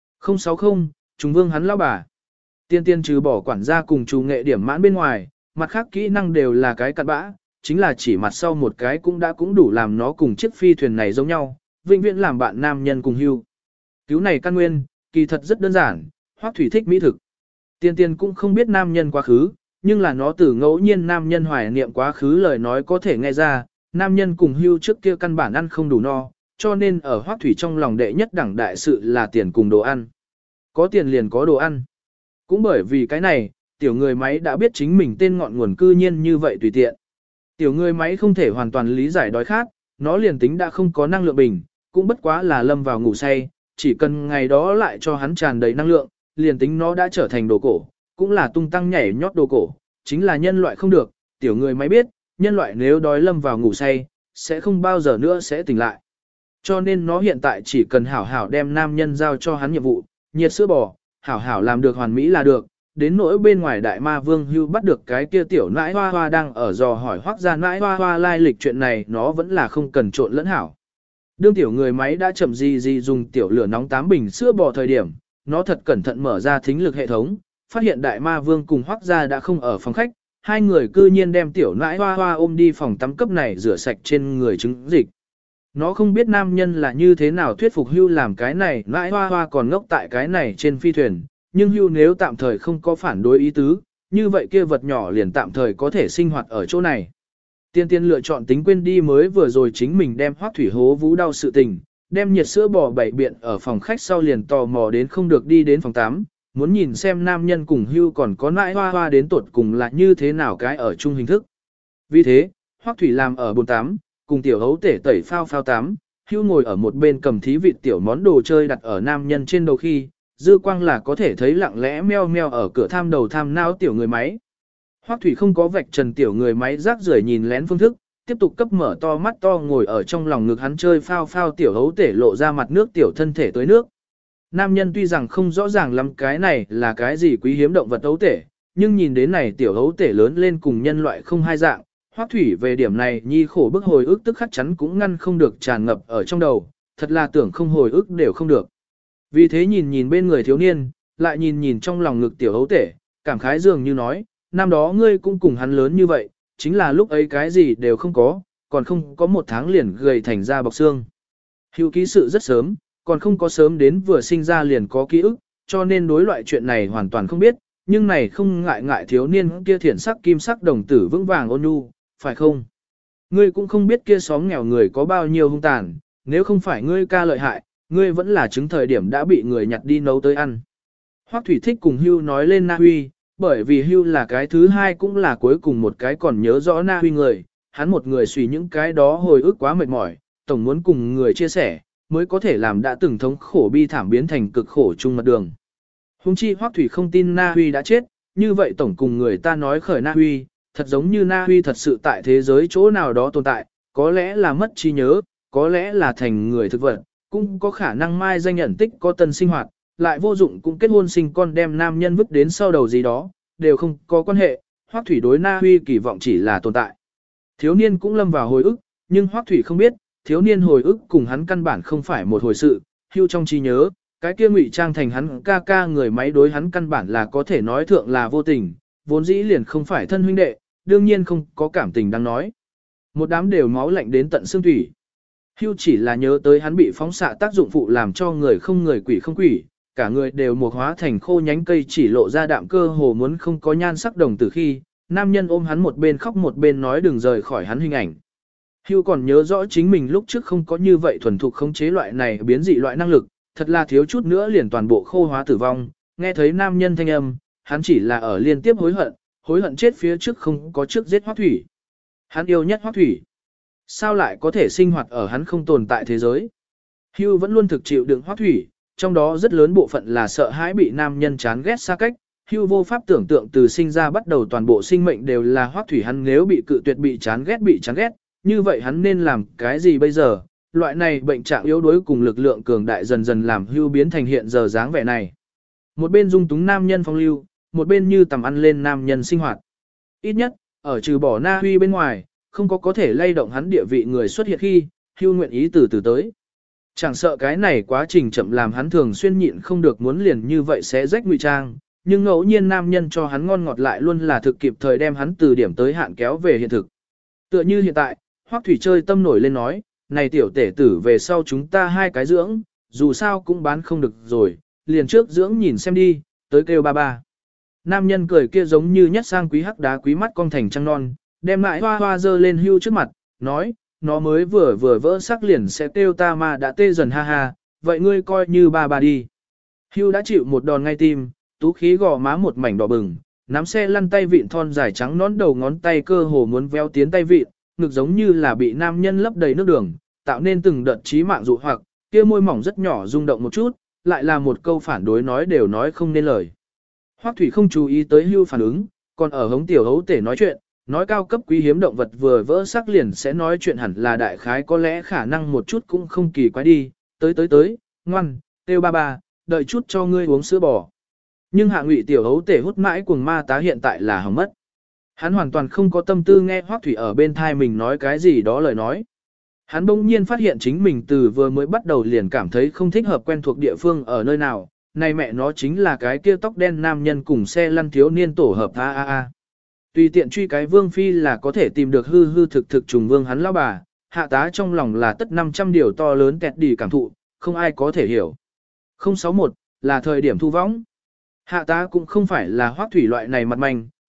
060, trùng vương hắn lão bà. Tiên trừ bỏ quản gia cùng chủ nghệ điểm mãn bên ngoài, mặt khác kỹ năng đều là cái cặn bã, chính là chỉ mặt sau một cái cũng đủ làm nó cùng chiếc phi thuyền này giống nhau, vĩnh viễn làm bạn nam nhân cùng Hưu. Cứu này căn nguyên, kỳ thật rất đơn giản, Hoắc thủy thích mỹ thực. Tiên cũng không biết nam nhân quá khứ, nhưng là nó từ ngẫu nhiên nam nhân hoài niệm quá khứ lời nói có thể nghe ra, nam nhân cùng Hưu trước kia căn bản ăn không đủ no, cho nên ở Hoắc thủy trong lòng đệ nhất đẳng đại sự là tiền cùng đồ ăn. Có tiền liền có đồ ăn. Cũng bởi vì cái này, tiểu người máy đã biết chính mình tên ngọn nguồn cư nhiên như vậy tùy tiện. Tiểu người máy không thể hoàn toàn lý giải đói khát, nó liền tính đã không có năng lượng bình, cũng bất quá là lâm vào ngủ say, chỉ cần ngày đó lại cho hắn tràn đầy năng lượng, liền tính nó đã trở thành đồ cổ, cũng là tung tăng nhảy nhót đồ cổ, chính là nhân loại không được, tiểu người máy biết, nhân loại nếu đói lâm vào ngủ say, sẽ không bao giờ nữa sẽ tỉnh lại. Cho nên nó hiện tại chỉ cần hảo hảo đem nam nhân giao cho hắn nhiệm vụ, nhiệt sữa bò, hảo hảo làm được hoàn mỹ là được. Đến nỗi bên ngoài đại ma vương Hưu bắt được cái kia tiểu nãi hoa hoa đang ở dò hỏi Hoắc gia nãi hoa hoa lai lịch chuyện này nó vẫn là không cần trộn lẫn hảo. Đương tiểu người máy đã chậm gì dùng tiểu lửa nóng 8 bình sữa bò thời điểm, nó thật cẩn thận mở ra thính lực hệ thống, phát hiện đại ma vương cùng Hoắc gia đã không ở phòng khách, hai người cư nhiên đem tiểu nãi hoa hoa ôm đi phòng tắm cấp này rửa sạch trên người trứng dịch. Nó không biết nam nhân là như thế nào thuyết phục Hưu làm cái này, nãi hoa hoa còn ngốc tại cái này trên phi thuyền, nhưng Hưu nếu tạm thời không có phản đối ý tứ, như vậy kia vật nhỏ liền tạm thời có thể sinh hoạt ở chỗ này. Tiên lựa chọn tính quên đi mới vừa rồi chính mình đem Hoắc thủy hố vú đau sự tình, đem nhiệt sữa bò bảy biện ở phòng khách sau liền tò mò đến không được đi đến phòng 8, muốn nhìn xem nam nhân cùng Hưu còn có nãi hoa hoa đến tuột cùng là như thế nào cái ở chung hình thức. Vì thế, Hoắc Thủy làm ở bồn tắm, cùng tiểu hấu tể tẩy phao phao tắm, Hưu ngồi ở một bên cầm thí vị tiểu món đồ chơi đặt ở nam nhân trên đầu khi, dư quang là có thể thấy lặng lẽ meo meo ở cửa tham đầu tham não tiểu người máy. Hoắc Thủy không có vạch trần tiểu người máy rác rưởi nhìn lén phương thức, tiếp tục cấp mở to mắt to ngồi ở trong lòng ngực hắn chơi phao phao tiểu hấu tể lộ ra mặt nước tiểu thân thể tới nước. Nam nhân tuy rằng không rõ ràng lắm cái này là cái gì quý hiếm động vật hấu tể, nhưng nhìn đến này tiểu hấu tể lớn lên cùng nhân loại không hai dạng, Hoắc Thủy về điểm này nhi khổ bức hồi ức tức khắc chắn cũng ngăn không được tràn ngập ở trong đầu, thật là tưởng không hồi ức đều không được. Vì thế nhìn nhìn bên người thiếu niên, lại nhìn nhìn trong lòng ngực tiểu hấu tể, cảm khái dường như nói, năm đó ngươi cũng cùng hắn lớn như vậy, chính là lúc ấy cái gì đều không có, còn không có một tháng liền gầy thành ra bọc xương. Hữu ký sự rất sớm, còn không có sớm đến vừa sinh ra liền có ký ức, cho nên đối loại chuyện này hoàn toàn không biết, nhưng này không ngại ngại thiếu niên kia thiện sắc kim sắc đồng tử vững vàng ôn nhu, phải không? Ngươi cũng không biết kia xóm nghèo người có bao nhiêu hung tàn, nếu không phải ngươi ca lợi hại, ngươi vẫn là chứng thời điểm đã bị người nhặt đi nấu tới ăn. Hoắc Thủy thích cùng Hưu nói lên Na Huy, bởi vì Hưu là cái thứ hai cũng là cuối cùng một cái còn nhớ rõ Na Huy người, hắn một người suy những cái đó hồi ức quá mệt mỏi, tổng muốn cùng người chia sẻ, mới có thể làm đã từng thống khổ bi thảm biến thành cực khổ chung mặt đường. Hùng chi Hoắc Thủy không tin Na Huy đã chết, như vậy tổng cùng người ta nói khởi Na Huy, thật giống như Na Huy thật sự tại thế giới chỗ nào đó tồn tại, có lẽ là mất trí nhớ, có lẽ là thành người thực vật, cũng có khả năng mai danh nhận tích có tân sinh hoạt, lại vô dụng cũng kết hôn sinh con đem nam nhân vứt đến sau đầu gì đó, đều không có quan hệ, Hoắc Thủy đối Na Huy kỳ vọng chỉ là tồn tại. Thiếu niên cũng lâm vào hồi ức, nhưng Hoắc Thủy không biết, thiếu niên hồi ức cùng hắn căn bản không phải một hồi sự, Hưu trong trí nhớ, cái kia ngụy trang thành hắn ca ca người máy đối hắn căn bản là có thể nói thượng là vô tình, vốn dĩ liền không phải thân huynh đệ, đương nhiên không có cảm tình đang nói. Một đám đều máu lạnh đến tận xương thủy. Hưu chỉ là nhớ tới hắn bị phóng xạ tác dụng phụ làm cho người không người quỷ không quỷ, cả người đều mục hóa thành khô nhánh cây chỉ lộ ra đạm cơ hồ muốn không có nhan sắc đồng từ khi, nam nhân ôm hắn một bên khóc một bên nói đừng rời khỏi hắn hình ảnh. Hưu còn nhớ rõ chính mình lúc trước không có như vậy thuần thục khống chế loại này biến dị loại năng lực, thật là thiếu chút nữa liền toàn bộ khô hóa tử vong, nghe thấy nam nhân thanh âm, hắn chỉ là ở liên tiếp hối hận chết phía trước không có trước giết Hoắc Thủy. Hắn yêu nhất Hoắc Thủy. Sao lại có thể sinh hoạt ở hắn không tồn tại thế giới? Hưu vẫn luôn thực chịu đựng Hoắc Thủy, trong đó rất lớn bộ phận là sợ hãi bị nam nhân chán ghét xa cách. Hưu vô pháp tưởng tượng từ sinh ra bắt đầu toàn bộ sinh mệnh đều là Hoắc Thủy, hắn nếu bị cự tuyệt bị chán ghét, như vậy hắn nên làm cái gì bây giờ? Loại này bệnh trạng yếu đuối cùng lực lượng cường đại dần dần làm Hưu biến thành hiện giờ dáng vẻ này. Một bên dung túng nam nhân phong lưu, một bên như tầm ăn lên nam nhân sinh hoạt. Ít nhất, ở trừ bỏ Na Huy bên ngoài, không có thể lay động hắn địa vị người xuất hiện khi, Hưu nguyện ý từ từ tới. Chẳng sợ cái này quá trình chậm làm hắn thường xuyên nhịn không được muốn liền như vậy sẽ rách ngụy trang, nhưng ngẫu nhiên nam nhân cho hắn ngon ngọt lại luôn là thực kịp thời đem hắn từ điểm tới hạn kéo về hiện thực. Tựa như hiện tại, Hoắc Thủy chơi tâm nổi lên nói, này tiểu tể tử về sau chúng ta hai cái dưỡng, dù sao cũng bán không được rồi, liền trước dưỡng nhìn xem đi, tới kêu ba ba. Nam nhân cười kia giống như nhất sang quý hắc đá quý mắt cong thành trăng non, đem lại hoa hoa dơ lên Hưu trước mặt, nói, nó mới vừa vỡ sắc liền sẽ kêu ta mà đã tê dần ha ha, vậy ngươi coi như ba ba đi. Hưu đã chịu một đòn ngay tim, tú khí gò má một mảnh đỏ bừng, nắm xe lăn tay vịn thon dài trắng nón đầu ngón tay cơ hồ muốn véo tiến tay vịn, ngực giống như là bị nam nhân lấp đầy nước đường, tạo nên từng đợt chí mạng dụ hoặc, kia môi mỏng rất nhỏ rung động một chút, lại là một câu phản đối nói đều nói không nên lời. Hoắc Thủy không chú ý tới Hưu phản ứng, còn ở hống tiểu hấu tể nói chuyện, nói cao cấp quý hiếm động vật vừa vỡ sắc liền sẽ nói chuyện hẳn là đại khái có lẽ khả năng một chút cũng không kỳ quái đi, tới, ngoan, kêu ba ba, đợi chút cho ngươi uống sữa bò. Nhưng hạ ngụy tiểu hấu tể hút mãi cuồng ma tá hiện tại là hỏng mất. Hắn hoàn toàn không có tâm tư nghe Hoắc Thủy ở bên thai mình nói cái gì đó lời nói. Hắn bỗng nhiên phát hiện chính mình từ vừa mới bắt đầu liền cảm thấy không thích hợp quen thuộc địa phương ở nơi nào, này mẹ nó chính là cái kia tóc đen nam nhân cùng xe lăn thiếu niên tổ hợp a. Tùy tiện truy cái vương phi là có thể tìm được hư hư thực trùng vương hắn lão bà, hạ tá trong lòng là tất 500 điều to lớn kẹt đỉ cảm thụ, không ai có thể hiểu. 061 là thời điểm thu võng. Hạ tá cũng không phải là Hoắc Thủy loại này mặt manh,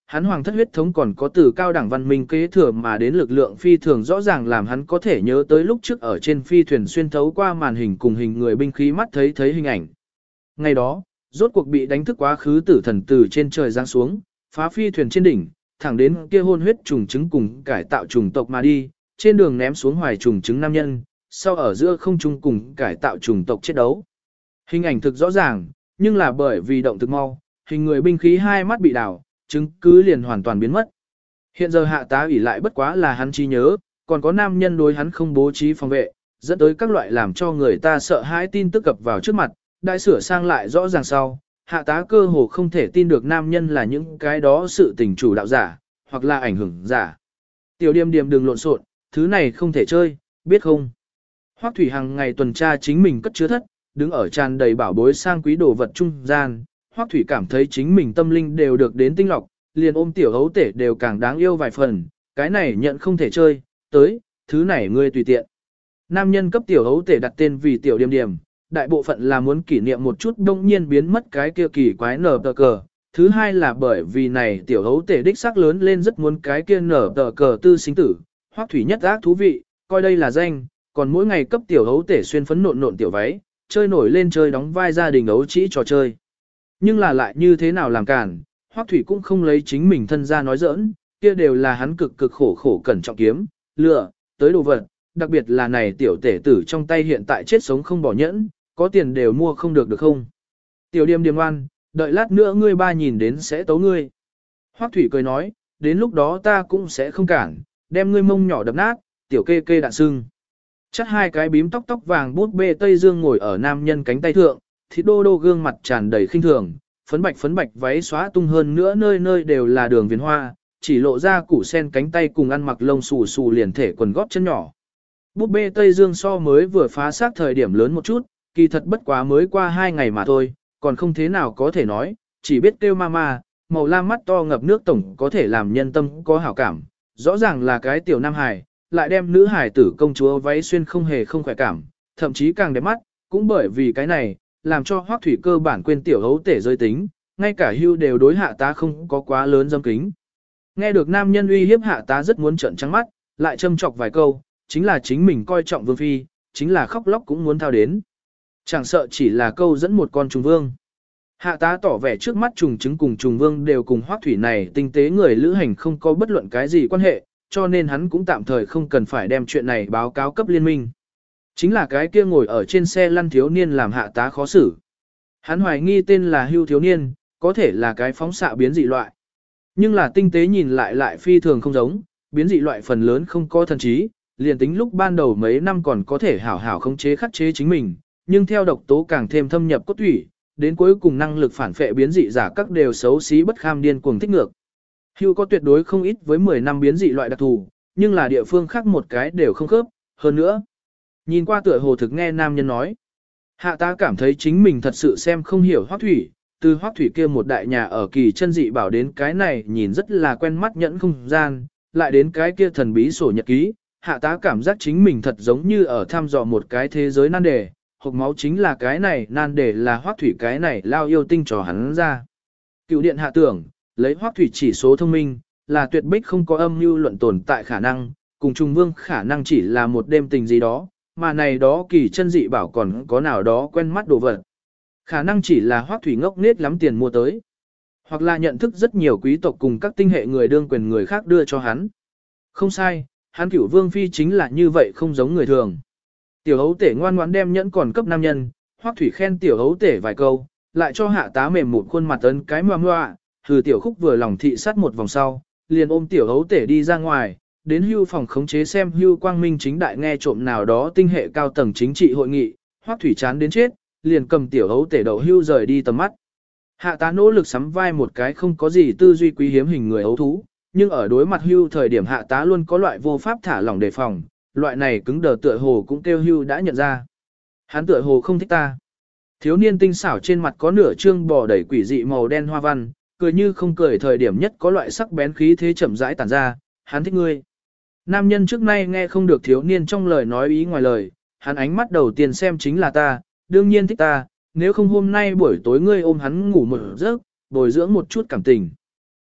hắn hoàng thất huyết thống còn có từ cao đẳng văn minh kế thừa mà đến lực lượng phi thường rõ ràng làm hắn có thể nhớ tới lúc trước ở trên phi thuyền xuyên thấu qua màn hình cùng hình người binh khí mắt thấy hình ảnh. Ngày đó, rốt cuộc bị đánh thức quá khứ tử thần từ trên trời giáng xuống, phá phi thuyền trên đỉnh, thẳng đến kia hôn huyết trùng trứng cùng cải tạo trùng tộc mà đi, trên đường ném xuống hoài trùng trứng nam nhân, sau ở giữa không trung cùng cải tạo trùng tộc chiến đấu. Hình ảnh thực rõ ràng, nhưng là bởi vì động thực mau, hình người binh khí hai mắt bị đảo, chứng cứ liền hoàn toàn biến mất. Hiện giờ hạ tá ủy lại bất quá là hắn trí nhớ, còn có nam nhân đối hắn không bố trí phòng vệ, dẫn tới các loại làm cho người ta sợ hãi tin tức cập vào trước mặt, đại sửa sang lại rõ ràng sau, hạ tá cơ hồ không thể tin được nam nhân là những cái đó sự tình chủ đạo giả, hoặc là ảnh hưởng giả. Tiểu Điềm Điềm đừng lộn xộn, thứ này không thể chơi, biết không? Hoắc Thủy hàng ngày tuần tra chính mình cất chứa thất, đứng ở tràn đầy bảo bối sang quý đồ vật trung gian, Hoắc Thủy cảm thấy chính mình tâm linh đều được đến tinh lọc, liền ôm tiểu hấu tể đều càng đáng yêu vài phần, cái này nhận không thể chơi, tới, thứ này ngươi tùy tiện. Nam nhân cấp tiểu hấu tể đặt tên vì Tiểu Điềm Điềm, đại bộ phận là muốn kỷ niệm một chút đông nhiên biến mất cái kia kỳ quái nở tờ cờ. Thứ hai là bởi vì này tiểu hấu tể đích xác lớn lên rất muốn cái kia nở tờ cờ tư sinh tử, Hoắc Thủy nhất ác thú vị, coi đây là danh, còn mỗi ngày cấp tiểu hấu tể xuyên phấn nộn tiểu váy, chơi nổi lên chơi đóng vai gia đình ấu trĩ trò chơi. Nhưng là lại như thế nào làm cản, Hoắc Thủy cũng không lấy chính mình thân ra nói giỡn, kia đều là hắn cực cực khổ cẩn trọng kiếm, lựa, tới đồ vật, đặc biệt là này tiểu tể tử trong tay hiện tại chết sống không bỏ nhẫn, có tiền đều mua không được được không? Tiểu Điềm Điềm ngoan, đợi lát nữa ngươi ba nhìn đến sẽ tấu ngươi. Hoắc Thủy cười nói, đến lúc đó ta cũng sẽ không cản, đem ngươi mông nhỏ đập nát, tiểu kê kê đạn sưng. Chắc hai cái bím tóc tóc vàng bút bê Tây Dương ngồi ở nam nhân cánh tay thượng, thịt đô đô gương mặt tràn đầy khinh thường, phấn bạch váy xóa tung hơn nữa nơi nơi đều là đường viền hoa, chỉ lộ ra củ sen cánh tay cùng ăn mặc lông xù xù liền thể quần gót chân nhỏ. Bút bê Tây Dương so mới vừa phá xác thời điểm lớn một chút, kỳ thật bất quá mới qua 2 ngày mà thôi, còn không thế nào có thể nói, chỉ biết kêu mama, màu lam mắt to ngập nước tổng có thể làm nhân tâm có hảo cảm, rõ ràng là cái tiểu nam hài, lại đem nữ hài tử công chúa váy xuyên không hề không khỏe cảm, thậm chí càng đẹp mắt, cũng bởi vì cái này, làm cho Hoắc Thủy cơ bản quên tiểu hấu tể rơi tính, ngay cả Hưu đều đối hạ tá không có quá lớn dâm kính. Nghe được nam nhân uy hiếp hạ tá rất muốn trợn trắng mắt, lại châm chọc vài câu, chính là chính mình coi trọng vương phi, chính là khóc lóc cũng muốn thao đến. Chẳng sợ chỉ là câu dẫn một con trùng vương. Hạ tá tỏ vẻ trước mắt trùng trứng cùng trùng vương đều cùng Hoắc Thủy này tinh tế người lữ hành không có bất luận cái gì quan hệ, cho nên hắn cũng tạm thời không cần phải đem chuyện này báo cáo cấp liên minh. Chính là cái kia ngồi ở trên xe lăn thiếu niên làm hạ tá khó xử. Hắn hoài nghi tên là Hưu thiếu niên, có thể là cái phóng xạ biến dị loại. Nhưng là tinh tế nhìn lại phi thường không giống, biến dị loại phần lớn không có thần trí, liền tính lúc ban đầu mấy năm còn có thể hảo hảo khống chế khắc chế chính mình, nhưng theo độc tố càng thêm thâm nhập cốt thủy, đến cuối cùng năng lực phản phệ biến dị giả các đều xấu xí bất kham điên cuồng thích ngược. Hưu có tuyệt đối không ít với 10 năm biến dị loại đặc thù, nhưng là địa phương khác một cái đều không khớp, hơn nữa. Nhìn qua tựa hồ thực nghe nam nhân nói. Hạ tá cảm thấy chính mình thật sự xem không hiểu Hoắc Thủy, từ Hoắc Thủy kia một đại nhà ở kỳ chân dị bảo đến cái này nhìn rất là quen mắt nhẫn không gian, lại đến cái kia thần bí sổ nhật ký, hạ tá cảm giác chính mình thật giống như ở thăm dò một cái thế giới nan đề, hộp máu chính là cái này nan đề là Hoắc Thủy cái này lao yêu tinh trò hắn ra. Cựu điện hạ tưởng, lấy Hoắc Thủy chỉ số thông minh, là tuyệt bích không có âm mưu luận tồn tại khả năng, cùng Trung Vương khả năng chỉ là một đêm tình gì đó, mà này đó kỳ chân dị bảo còn có nào đó quen mắt đồ vật. Khả năng chỉ là Hoắc Thủy ngốc nết lắm tiền mua tới. Hoặc là nhận thức rất nhiều quý tộc cùng các tinh hệ người đương quyền người khác đưa cho hắn. Không sai, hắn Cửu Vương Phi chính là như vậy không giống người thường. Tiểu hấu tể ngoan ngoãn đem nhẫn còn cấp nam nhân, Hoắc Thủy khen tiểu hấu tể vài câu, lại cho hạ tá mềm một khuôn mặt ấn cái moa, hừ tiểu khúc vừa lòng thị sát một vòng sau, liền ôm tiểu hấu tể đi ra ngoài, đến Hưu phòng khống chế xem Hưu quang minh chính đại nghe trộm nào đó tinh hệ cao tầng chính trị hội nghị, Hoắc Thủy chán đến chết, liền cầm tiểu hấu tể đậu Hưu rời đi tầm mắt. Hạ tá nỗ lực sắm vai một cái không có gì tư duy quý hiếm hình người ấu thú, nhưng ở đối mặt Hưu thời điểm hạ tá luôn có loại vô pháp thả lỏng đề phòng, loại này cứng đờ tựa hồ cũng kêu Hưu đã nhận ra. Hắn tựa hồ không thích ta. Thiếu niên tinh xảo trên mặt có nửa trương bò đầy quỷ dị màu đen hoa văn, cười như không cười thời điểm nhất có loại sắc bén khí thế chậm rãi tản ra, hắn thích ngươi. Nam nhân trước nay nghe không được thiếu niên trong lời nói ý ngoài lời, hắn ánh mắt đầu tiên xem chính là ta, đương nhiên thích ta, nếu không hôm nay buổi tối ngươi ôm hắn ngủ một giấc, bồi dưỡng một chút cảm tình.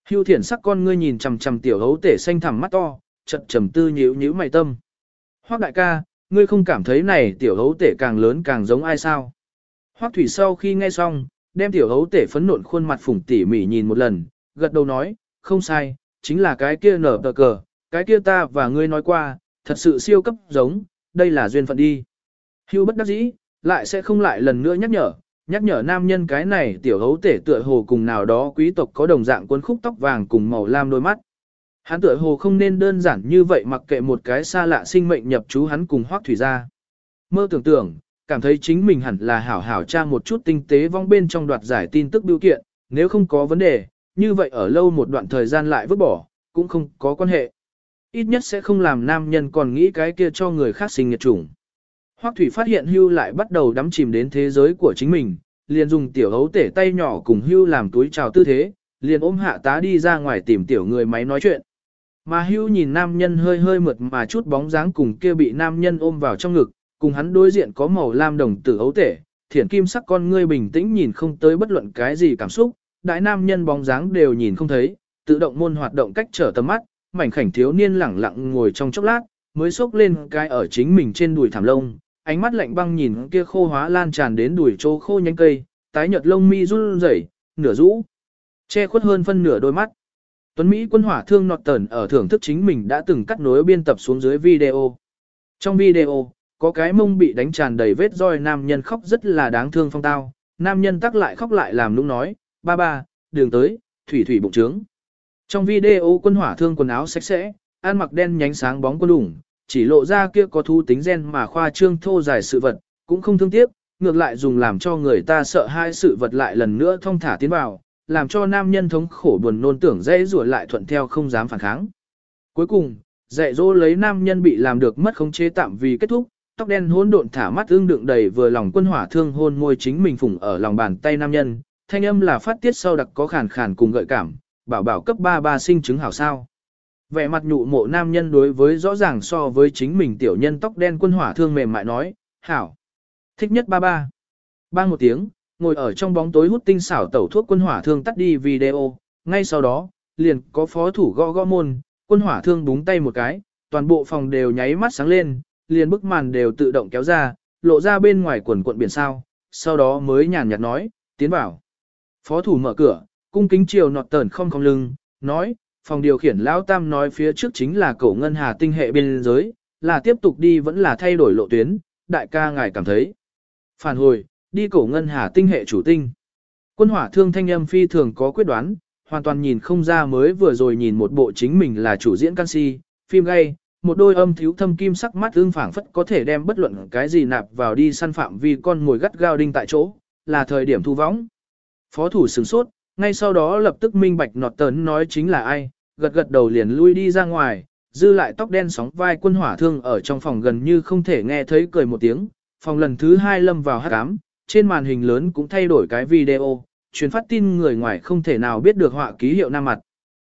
Hưu thiển sắc con ngươi nhìn chằm chằm tiểu hấu tể xanh thẳm mắt to, chợt trầm tư nhíu nhíu mày tâm. Hoắc đại ca, ngươi không cảm thấy này tiểu hấu tể càng lớn càng giống ai sao? Hoắc thủy sau khi nghe xong, đem tiểu hấu tể phấn nộn khuôn mặt phủng tỉ mỉ nhìn một lần, gật đầu nói, không sai, chính là cái kia nở tờ cờ, cái kia ta và ngươi nói qua, thật sự siêu cấp giống, đây là duyên phận đi. Hưu bất đắc dĩ, lại sẽ không lại lần nữa nhắc nhở nam nhân cái này tiểu hấu tể tựa hồ cùng nào đó quý tộc có đồng dạng cuốn khúc tóc vàng cùng màu lam đôi mắt. Hắn tựa hồ không nên đơn giản như vậy mặc kệ một cái xa lạ sinh mệnh nhập chú hắn cùng Hoắc thủy ra. Mơ tưởng tượng, cảm thấy chính mình hẳn là hảo hảo tra một chút tinh tế vong bên trong đoạt giải tin tức biểu kiện, nếu không có vấn đề, như vậy ở lâu một đoạn thời gian lại vứt bỏ, cũng không có quan hệ. Ít nhất sẽ không làm nam nhân còn nghĩ cái kia cho người khác sinh nghiệt chủng. Hoắc thủy phát hiện Hưu lại bắt đầu đắm chìm đến thế giới của chính mình, liền dùng tiểu hấu tể tay nhỏ cùng Hưu làm túi chào tư thế, liền ôm hạ tá đi ra ngoài tìm tiểu người máy nói chuyện. Mà Hưu nhìn nam nhân hơi hơi mượt mà chút bóng dáng cùng kia bị nam nhân ôm vào trong ngực, cùng hắn đối diện có màu lam đồng tử hấu tể, thiển kim sắc con ngươi bình tĩnh nhìn không tới bất luận cái gì cảm xúc, đại nam nhân bóng dáng đều nhìn không thấy, tự động môn hoạt động cách trở tầm mắt, mảnh khảnh thiếu niên lẳng lặng ngồi trong chốc lát, mới xốc lên cái ở chính mình trên đùi thảm lông, ánh mắt lạnh băng nhìn kia khô hóa lan tràn đến đùi chỗ khô nhánh cây, tái nhợt lông mi run rẩy, nửa rũ, che khuất hơn phân nửa đôi mắt. Tuấn Mỹ quân hỏa thương nọt tẩn ở thưởng thức chính mình đã từng cắt nối biên tập xuống dưới video. Trong video, có cái mông bị đánh tràn đầy vết roi nam nhân khóc rất là đáng thương phong tao, nam nhân tắc lại khóc lại làm nũng nói, ba, đường tới, thủy thủy bụng trướng. Trong video quân hỏa thương quần áo sạch sẽ, ăn mặc đen nhánh sáng bóng quân đủng, chỉ lộ ra kia có thu tính gen mà khoa trương thô dài sự vật, cũng không thương tiếc, ngược lại dùng làm cho người ta sợ hai sự vật lại lần nữa thong thả tiến vào, làm cho nam nhân thống khổ buồn nôn tưởng dễ rủa lại thuận theo không dám phản kháng. Cuối cùng, dạy dỗ lấy nam nhân bị làm được mất khống chế tạm vì kết thúc, tóc đen hỗn độn thả mắt ương đựng đầy vừa lòng quân hỏa thương hôn môi chính mình phủng ở lòng bàn tay nam nhân, thanh âm là phát tiết sau đặc có khàn khàn cùng gợi cảm, bảo cấp 33 sinh chứng hảo sao. Vẻ mặt nhụ mộ nam nhân đối với rõ ràng so với chính mình tiểu nhân tóc đen quân hỏa thương mềm mại nói, hảo, thích nhất 33. Bang một tiếng, ngồi ở trong bóng tối hút tinh xảo tẩu thuốc quân hỏa thương tắt đi video, ngay sau đó, liền có phó thủ gõ môn, quân hỏa thương búng tay một cái, toàn bộ phòng đều nháy mắt sáng lên, liền bức màn đều tự động kéo ra, lộ ra bên ngoài quần cuộn biển sao, sau đó mới nhàn nhạt nói, tiến vào. Phó thủ mở cửa, cung kính chiều nọt tờn không lưng, nói, phòng điều khiển lão tam nói phía trước chính là cổ ngân hà tinh hệ biên giới, là tiếp tục đi vẫn là thay đổi lộ tuyến, đại ca ngài cảm thấy. Phản hồi, đi cổ ngân hà tinh hệ chủ tinh. Quân hỏa thương thanh âm phi thường có quyết đoán, hoàn toàn nhìn không ra mới vừa rồi nhìn một bộ chính mình là chủ diễn canxi, phim gay, một đôi âm thiếu thâm kim sắc mắt ương phảng phất có thể đem bất luận cái gì nạp vào đi săn phạm vì con mồi gắt gao đinh tại chỗ, là thời điểm thu võng. Phó thủ sửng sốt, ngay sau đó lập tức minh bạch nọt tấn nói chính là ai, gật đầu liền lui đi ra ngoài, dư lại tóc đen sóng vai quân hỏa thương ở trong phòng gần như không thể nghe thấy cười một tiếng, phòng lần thứ 2 lâm vào hắc ám, trên màn hình lớn cũng thay đổi cái video, truyền phát tin người ngoài không thể nào biết được họa ký hiệu nam mặt.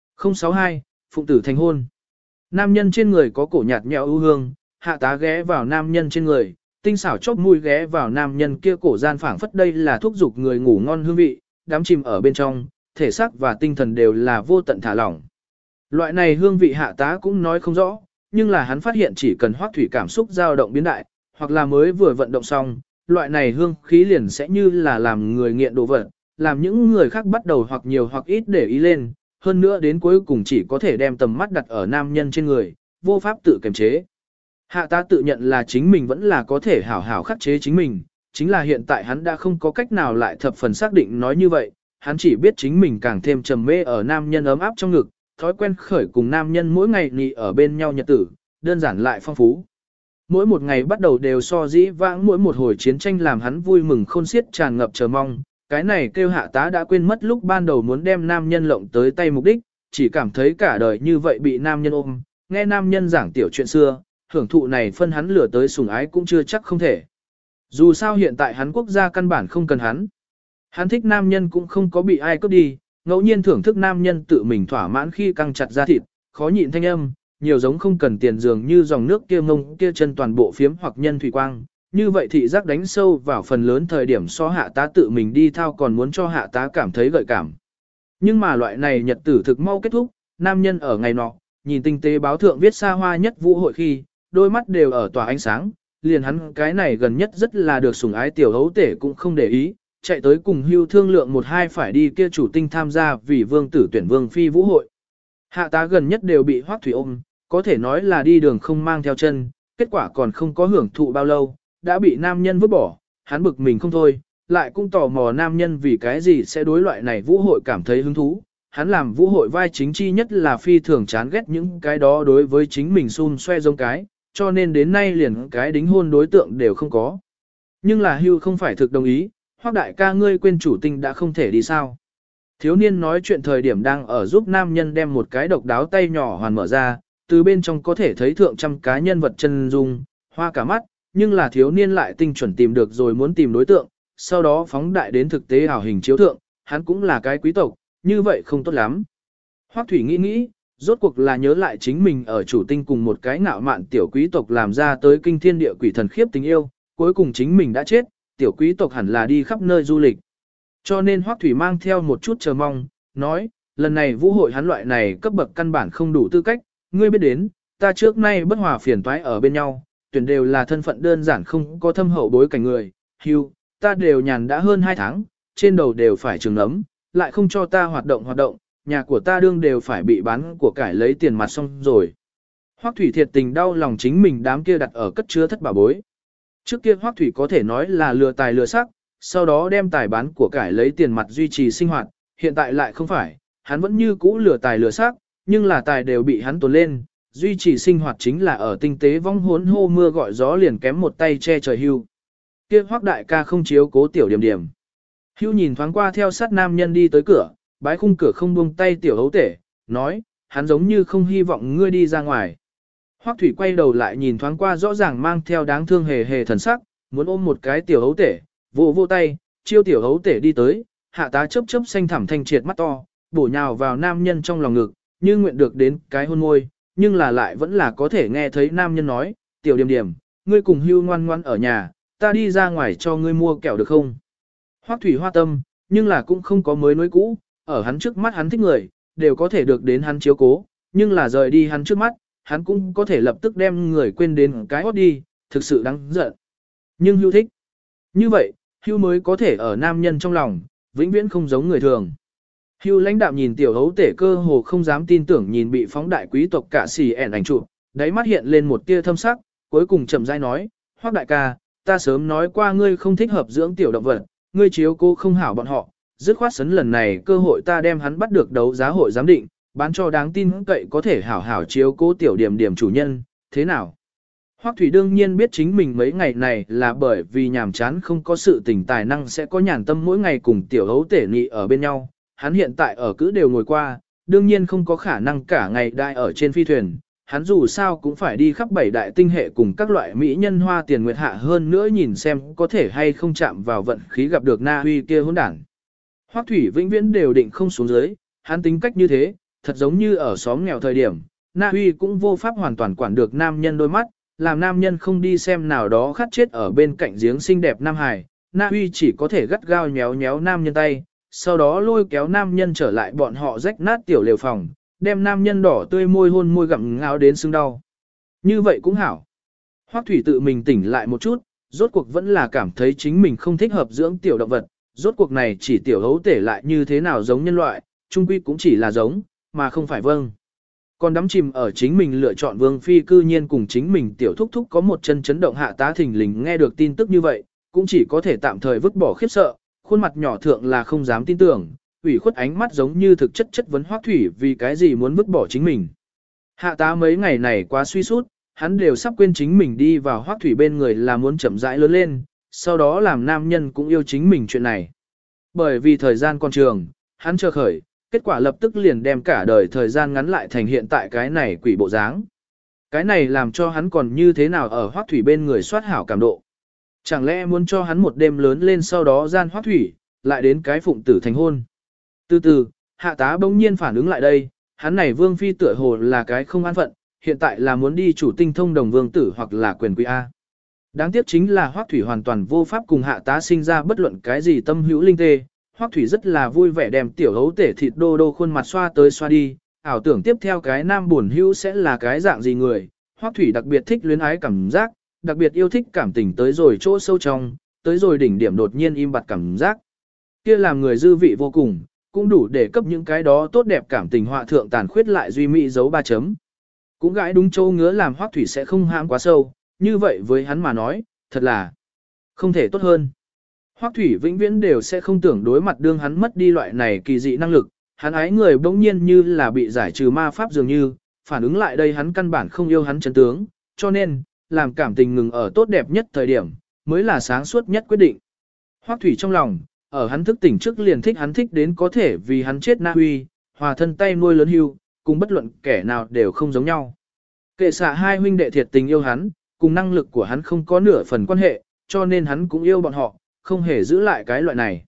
062, Phụng tử thành hôn. Nam nhân trên người có cổ nhạt nhẽo ưu hương, hạ tá ghé vào nam nhân trên người, tinh xảo chóp mũi ghé vào nam nhân kia cổ gian phảng phất đây là thúc giục người ngủ ngon hương vị, đắm chìm ở bên trong, thể xác và tinh thần đều là vô tận thả lỏng. Loại này hương vị hạ tá cũng nói không rõ, nhưng là hắn phát hiện chỉ cần Hoắc thủy cảm xúc dao động biến đại, hoặc là mới vừa vận động xong, loại này hương khí liền sẽ như là làm người nghiện đồ vật, làm những người khác bắt đầu hoặc nhiều hoặc ít để ý lên, hơn nữa đến cuối cùng chỉ có thể đem tầm mắt đặt ở nam nhân trên người, vô pháp tự kiềm chế. Hạ tá tự nhận là chính mình vẫn là có thể hảo hảo khắc chế chính mình, chính là hiện tại hắn đã không có cách nào lại thập phần xác định nói như vậy, hắn chỉ biết chính mình càng thêm trầm mê ở nam nhân ấm áp trong ngực, thói quen khởi cùng nam nhân mỗi ngày nị ở bên nhau nhật tử, đơn giản lại phong phú. Mỗi một ngày bắt đầu đều so dĩ vãng mỗi một hồi chiến tranh làm hắn vui mừng khôn xiết tràn ngập chờ mong, cái này kêu hạ tá đã quên mất lúc ban đầu muốn đem nam nhân lộng tới tay mục đích, chỉ cảm thấy cả đời như vậy bị nam nhân ôm, nghe nam nhân giảng tiểu chuyện xưa, hưởng thụ này phân hắn lửa tới sủng ái cũng chưa chắc không thể. Dù sao hiện tại hắn quốc gia căn bản không cần hắn. Hắn thích nam nhân cũng không có bị ai cướp đi, ngẫu nhiên thưởng thức nam nhân tự mình thỏa mãn khi căng chặt da thịt, khó nhịn thanh âm, nhiều giống không cần tiền dường như dòng nước kia ngông kia chân toàn bộ phiếm hoặc nhân thủy quang. Như vậy thị giác đánh sâu vào phần lớn thời điểm so hạ tá tự mình đi thao còn muốn cho hạ tá cảm thấy gợi cảm. Nhưng mà loại này nhật tử thực mau kết thúc, nam nhân ở ngày nọ, nhìn tinh tế báo thượng viết xa hoa nhất vũ hội khi, đôi mắt đều ở tỏa ánh sáng, liền hắn cái này gần nhất rất là được sủng ái tiểu hấu tể cũng không để ý, chạy tới cùng Hưu thương lượng một hai phải đi kia chủ tinh tham gia vì vương tử tuyển vương phi vũ hội. Hạ tá gần nhất đều bị Hoắc Thủy ôm, có thể nói là đi đường không mang theo chân, kết quả còn không có hưởng thụ bao lâu, đã bị nam nhân vứt bỏ, hắn bực mình không thôi, lại cũng tò mò nam nhân vì cái gì sẽ đối loại này vũ hội cảm thấy hứng thú. Hắn làm vũ hội vai chính chi nhất là phi thường chán ghét những cái đó đối với chính mình xun xoe giống cái, cho nên đến nay liền cái đính hôn đối tượng đều không có. Nhưng là Hưu không phải thực đồng ý, Hoắc đại ca ngươi quên chủ tinh đã không thể đi sao. Thiếu niên nói chuyện thời điểm đang ở giúp nam nhân đem một cái độc đáo tay nhỏ hoàn mở ra, từ bên trong có thể thấy thượng trăm cá nhân vật chân dung, hoa cả mắt, nhưng là thiếu niên lại tinh chuẩn tìm được rồi muốn tìm đối tượng, sau đó phóng đại đến thực tế ảo hình chiếu thượng, hắn cũng là cái quý tộc, như vậy không tốt lắm. Hoắc Thủy nghĩ, rốt cuộc là nhớ lại chính mình ở chủ tinh cùng một cái ngạo mạn tiểu quý tộc làm ra tới kinh thiên địa quỷ thần khiếp tình yêu, cuối cùng chính mình đã chết, tiểu quý tộc hẳn là đi khắp nơi du lịch. Cho nên Hoắc Thủy mang theo một chút chờ mong, nói, lần này vũ hội hắn loại này cấp bậc căn bản không đủ tư cách, ngươi biết đến, ta trước nay bất hòa phiền toái ở bên nhau, tuyển đều là thân phận đơn giản không có thâm hậu bối cảnh người, Hưu, ta đều nhàn đã hơn 2 tháng, trên đầu đều phải trường ấm, lại không cho ta hoạt động, nhà của ta đương đều phải bị bán của cải lấy tiền mặt xong rồi. Hoắc Thủy thiệt tình đau lòng chính mình đám kia đặt ở cất chứa thất bảo bối. Trước kia Hoắc Thủy có thể nói là lừa tài lừa sắc, sau đó đem tài bán của cải lấy tiền mặt duy trì sinh hoạt, hiện tại lại không phải, hắn vẫn như cũ lừa tài lừa sắc, nhưng là tài đều bị hắn tồn lên, duy trì sinh hoạt chính là ở tinh tế vong hốn hô mưa gọi gió liền kém một tay che trời Hưu. Kia Hoắc đại ca không chiếu cố tiểu điểm điểm. Hưu nhìn thoáng qua theo sát nam nhân đi tới cửa, bái khung cửa không buông tay tiểu hấu tể, nói, hắn giống như không hy vọng ngươi đi ra ngoài. Hoắc Thủy quay đầu lại nhìn thoáng qua rõ ràng mang theo đáng thương hề hề thần sắc, muốn ôm một cái tiểu hấu tể, vô tay, chiêu tiểu hấu tể đi tới, hạ tá chớp chớp xanh thẳm thanh triệt mắt to, bổ nhào vào nam nhân trong lòng ngực, như nguyện được đến cái hôn môi, nhưng là lại vẫn là có thể nghe thấy nam nhân nói, tiểu điểm điểm, ngươi cùng Hưu ngoan ngoan ở nhà, ta đi ra ngoài cho ngươi mua kẹo được không? Hoắc Thủy hoa tâm, nhưng là cũng không có mới nối cũ, ở hắn trước mắt hắn thích người, đều có thể được đến hắn chiếu cố, nhưng là rời đi hắn trước mắt, hắn cũng có thể lập tức đem người quên đến cái hót đi, thực sự đáng giận. Nhưng Hưu thích. Như vậy, Hưu mới có thể ở nam nhân trong lòng, vĩnh viễn không giống người thường. Hưu lãnh đạm nhìn tiểu hấu tể cơ hồ không dám tin tưởng nhìn bị phóng đại quý tộc cả xì ẻn ảnh chụp, đáy mắt hiện lên một tia thâm sắc, cuối cùng chậm rãi nói, Hoắc đại ca, ta sớm nói qua ngươi không thích hợp dưỡng tiểu động vật, ngươi chiếu cố không hảo bọn họ, dứt khoát sấn lần này cơ hội ta đem hắn bắt được đấu giá hội giám định, bán cho đáng tin cậy có thể hảo hảo chiếu cố tiểu điểm điểm chủ nhân, thế nào? Hoắc Thủy đương nhiên biết chính mình mấy ngày này là bởi vì nhàm chán không có sự tỉnh tài năng sẽ có nhàn tâm mỗi ngày cùng tiểu hấu tể nghị ở bên nhau, hắn hiện tại ở cứ đều ngồi qua, đương nhiên không có khả năng cả ngày đại ở trên phi thuyền, hắn dù sao cũng phải đi khắp 7 đại tinh hệ cùng các loại mỹ nhân hoa tiền nguyệt hạ hơn nữa nhìn xem có thể hay không chạm vào vận khí gặp được Na Huy kia hỗn đảng. Hoắc Thủy vĩnh viễn đều định không xuống dưới, hắn tính cách như thế, thật giống như ở xóm nghèo thời điểm, Na Huy cũng vô pháp hoàn toàn quản được nam nhân đôi mắt, làm nam nhân không đi xem nào đó khát chết ở bên cạnh giếng xinh đẹp Nam Hải, Na Huy chỉ có thể gắt gao nhéo nhéo nam nhân tay, sau đó lôi kéo nam nhân trở lại bọn họ rách nát tiểu lều phòng, đem nam nhân đỏ tươi môi hôn môi gặm ngáo đến sưng đau. Như vậy cũng hảo. Hoắc Thủy tự mình tỉnh lại một chút, rốt cuộc vẫn là cảm thấy chính mình không thích hợp dưỡng tiểu động vật, rốt cuộc này chỉ tiểu hấu tể lại như thế nào giống nhân loại, chung quy cũng chỉ là giống, mà không phải vâng. Còn đắm chìm ở chính mình lựa chọn vương phi cư nhiên cùng chính mình tiểu thúc thúc có một chân chấn động hạ tá thình lình nghe được tin tức như vậy, cũng chỉ có thể tạm thời vứt bỏ khiếp sợ, khuôn mặt nhỏ thượng là không dám tin tưởng, ủy khuất ánh mắt giống như thực chất chất vấn Hoắc Thủy vì cái gì muốn vứt bỏ chính mình. Hạ tá mấy ngày này quá suy sút, hắn đều sắp quên chính mình đi vào Hoắc Thủy bên người là muốn chậm rãi lớn lên, sau đó làm nam nhân cũng yêu chính mình chuyện này. Bởi vì thời gian còn trường, hắn chờ khởi, kết quả lập tức liền đem cả đời thời gian ngắn lại thành hiện tại cái này quỷ bộ dáng. Cái này làm cho hắn còn như thế nào ở Hoắc Thủy bên người soát hảo cảm độ. Chẳng lẽ muốn cho hắn một đêm lớn lên sau đó gian Hoắc Thủy, lại đến cái phụng tử thành hôn. Từ từ, hạ tá bỗng nhiên phản ứng lại đây, hắn này vương phi tựa hồ là cái không an phận, hiện tại là muốn đi chủ tinh thông đồng vương tử hoặc là quyền quý A. Đáng tiếc chính là Hoắc Thủy hoàn toàn vô pháp cùng hạ tá sinh ra bất luận cái gì tâm hữu linh tê, Hoắc Thủy rất là vui vẻ đem tiểu hấu tể thịt đô đô khuôn mặt xoa tới xoa đi, ảo tưởng tiếp theo cái nam buồn hữu sẽ là cái dạng gì người. Hoắc Thủy đặc biệt thích luyến ái cảm giác, đặc biệt yêu thích cảm tình tới rồi chỗ sâu trong, tới rồi đỉnh điểm đột nhiên im bặt cảm giác. Kia làm người dư vị vô cùng, cũng đủ để cấp những cái đó tốt đẹp cảm tình họa thượng tàn khuyết lại duy mỹ dấu 3 chấm. Cũng gãi đúng châu ngứa làm Hoắc Thủy sẽ không hãm quá sâu, như vậy với hắn mà nói, thật là không thể tốt hơn. Hoắc Thủy vĩnh viễn đều sẽ không tưởng đối mặt đương hắn mất đi loại này kỳ dị năng lực, hắn ái người bỗng nhiên như là bị giải trừ ma pháp dường như, phản ứng lại đây hắn căn bản không yêu hắn chân tướng, cho nên, làm cảm tình ngừng ở tốt đẹp nhất thời điểm, mới là sáng suốt nhất quyết định. Hoắc Thủy trong lòng, ở hắn thức tỉnh trước liền thích hắn thích đến có thể vì hắn chết Na Huy, hòa thân tay nuôi lớn hưu, cùng bất luận kẻ nào đều không giống nhau. Kệ xạ hai huynh đệ thiệt tình yêu hắn, cùng năng lực của hắn không có nửa phần quan hệ, cho nên hắn cũng yêu bọn họ, không hề giữ lại cái loại này.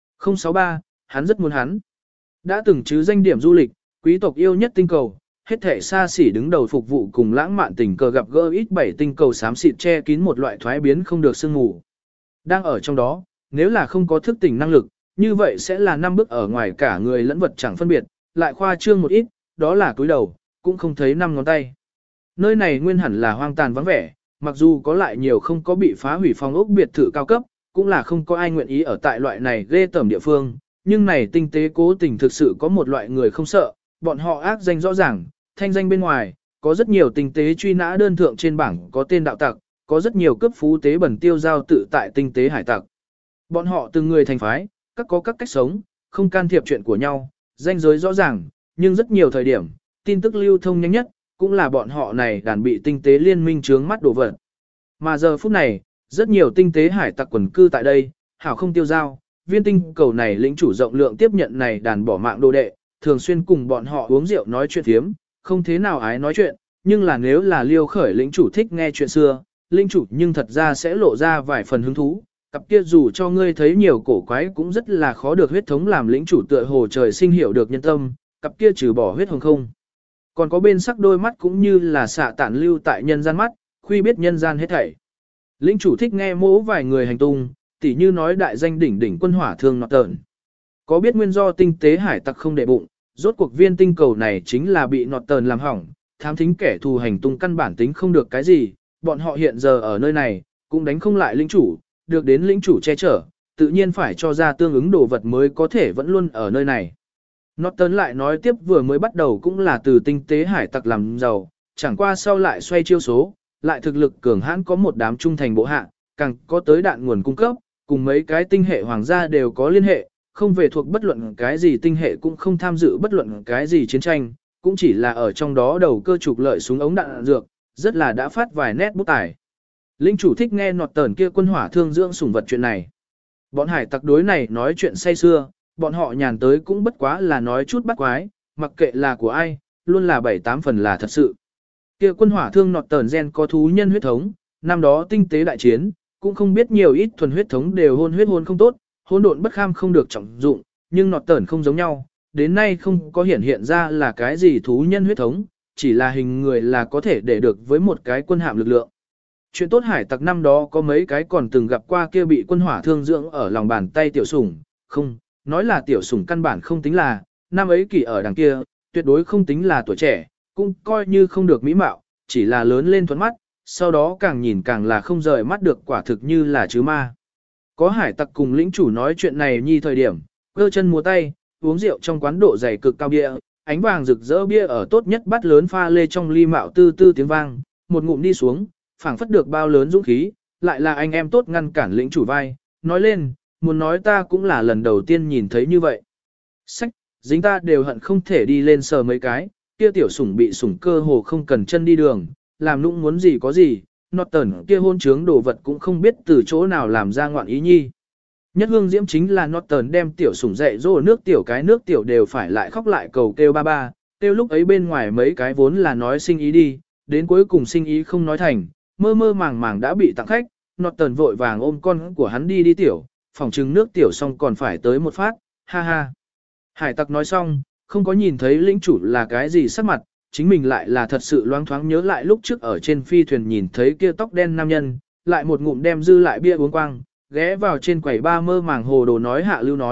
063, hắn rất muốn hắn. Đã từng chứ danh điểm du lịch, quý tộc yêu nhất tinh cầu, hết thể xa xỉ đứng đầu phục vụ cùng lãng mạn tình cờ gặp gỡ ít 7 tinh cầu xám xịt che kín một loại thoái biến không được sương ngủ. Đang ở trong đó, nếu là không có thức tỉnh năng lực, như vậy sẽ là 5 bước ở ngoài cả người lẫn vật chẳng phân biệt, lại khoa trương một ít, đó là túi đầu, cũng không thấy 5 ngón tay. Nơi này nguyên hẳn là hoang tàn vắng vẻ, mặc dù có lại nhiều không có bị phá hủy phong ốc biệt thự cao cấp, cũng là không có ai nguyện ý ở tại loại này ghê tởm địa phương, nhưng này tinh tế cố tình thực sự có một loại người không sợ, bọn họ ác danh rõ ràng, thanh danh bên ngoài, có rất nhiều tinh tế truy nã đơn thượng trên bảng có tên đạo tặc, có rất nhiều cấp phú tế bẩn tiêu giao tự tại tinh tế hải tặc. Bọn họ từng người thành phái, các có các cách sống, không can thiệp chuyện của nhau, danh giới rõ ràng, nhưng rất nhiều thời điểm, tin tức lưu thông nhanh nhất, cũng là bọn họ này đàn bị tinh tế liên minh chướng mắt đổ vật. Mà giờ phút này, rất nhiều tinh tế hải tặc quần cư tại đây, hảo không tiêu giao, viên tinh cầu này lĩnh chủ rộng lượng tiếp nhận này đàn bỏ mạng đồ đệ, thường xuyên cùng bọn họ uống rượu nói chuyện thiếm, không thế nào ái nói chuyện, nhưng là nếu là liêu khởi lĩnh chủ thích nghe chuyện xưa, lĩnh chủ nhưng thật ra sẽ lộ ra vài phần hứng thú, cặp kia dù cho ngươi thấy nhiều cổ quái cũng rất là khó được huyết thống làm lĩnh chủ tựa hồ trời sinh hiểu được nhân tâm, cặp kia trừ bỏ huyết hồng không. Còn có bên sắc đôi mắt cũng như là xạ tản lưu tại nhân gian mắt, khuy biết nhân gian hết thảy. Lĩnh chủ thích nghe mỗ vài người hành tung, tỉ như nói đại danh đỉnh đỉnh quân hỏa thương nọt tợn. Có biết nguyên do tinh tế hải tặc không để bụng, rốt cuộc viên tinh cầu này chính là bị nọt tợn làm hỏng, thám thính kẻ thù hành tung căn bản tính không được cái gì, bọn họ hiện giờ ở nơi này, cũng đánh không lại lĩnh chủ, được đến lĩnh chủ che chở, tự nhiên phải cho ra tương ứng đồ vật mới có thể vẫn luôn ở nơi này. Norton lại nói tiếp vừa mới bắt đầu cũng là từ tinh tế hải tặc làm giàu, chẳng qua sau lại xoay chiêu số, lại thực lực cường hãn có một đám trung thành bộ hạ, càng có tới đạn nguồn cung cấp, cùng mấy cái tinh hệ hoàng gia đều có liên hệ, không về thuộc bất luận cái gì tinh hệ cũng không tham dự bất luận cái gì chiến tranh, cũng chỉ là ở trong đó đầu cơ trục lợi súng ống đạn dược, rất là đã phát vài nét bút tài. Linh chủ thích nghe Norton kia quân hỏa thương dưỡng sủng vật chuyện này. Bọn hải tặc đối này nói chuyện say xưa, bọn họ nhàn tới cũng bất quá là nói chút bắt quái, mặc kệ là của ai, luôn là 7-8 phần là thật sự. Kia quân hỏa thương nọt tờn gen có thú nhân huyết thống, năm đó tinh tế đại chiến, cũng không biết nhiều ít thuần huyết thống đều hôn không tốt, hôn độn bất kham không được trọng dụng, nhưng nọt tờn không giống nhau, đến nay không có hiện ra là cái gì thú nhân huyết thống, chỉ là hình người là có thể để được với một cái quân hạm lực lượng. Chuyện tốt hải tặc năm đó có mấy cái còn từng gặp qua kia bị quân hỏa thương dưỡng ở lòng bàn tay tiểu sủng, không, nói là tiểu sủng căn bản không tính là, năm ấy kỳ ở đằng kia, tuyệt đối không tính là tuổi trẻ, cũng coi như không được mỹ mạo, chỉ là lớn lên thuẫn mắt, sau đó càng nhìn càng là không rời mắt được quả thực như là chứ ma. Có hải tặc cùng lĩnh chủ nói chuyện này nhi thời điểm, cơ chân múa tay, uống rượu trong quán độ dày cực cao bia, ánh vàng rực rỡ bia ở tốt nhất bát lớn pha lê trong ly mạo tư tư tiếng vang, một ngụm đi xuống, phảng phất được bao lớn dũng khí, lại là anh em tốt ngăn cản lĩnh chủ vai, nói lên, muốn nói ta cũng là lần đầu tiên nhìn thấy như vậy. Sách, dính ta đều hận không thể đi lên sờ mấy cái, kia tiểu sủng bị sủng cơ hồ không cần chân đi đường, làm nũng muốn gì có gì, nọt tẩn kia hôn trướng đồ vật cũng không biết từ chỗ nào làm ra ngoạn ý nhi. Nhất hương diễm chính là nọt tẩn đem tiểu sủng dạy dỗ nước tiểu đều phải lại khóc lại cầu kêu ba ba, kêu lúc ấy bên ngoài mấy cái vốn là nói sinh ý đi, đến cuối cùng sinh ý không nói thành, mơ mơ màng màng đã bị tặng khách, nọt tẩn vội vàng ôm con của hắn đi tiểu, phòng trừng nước tiểu xong còn phải tới một phát, ha ha. Hải tặc nói xong, không có nhìn thấy lĩnh chủ là cái gì sắc mặt, chính mình lại là thật sự loáng thoáng nhớ lại lúc trước ở trên phi thuyền nhìn thấy kia tóc đen nam nhân, lại một ngụm đem dư lại bia uống quang, ghé vào trên quầy ba mơ màng hồ đồ nói hạ lưu nói,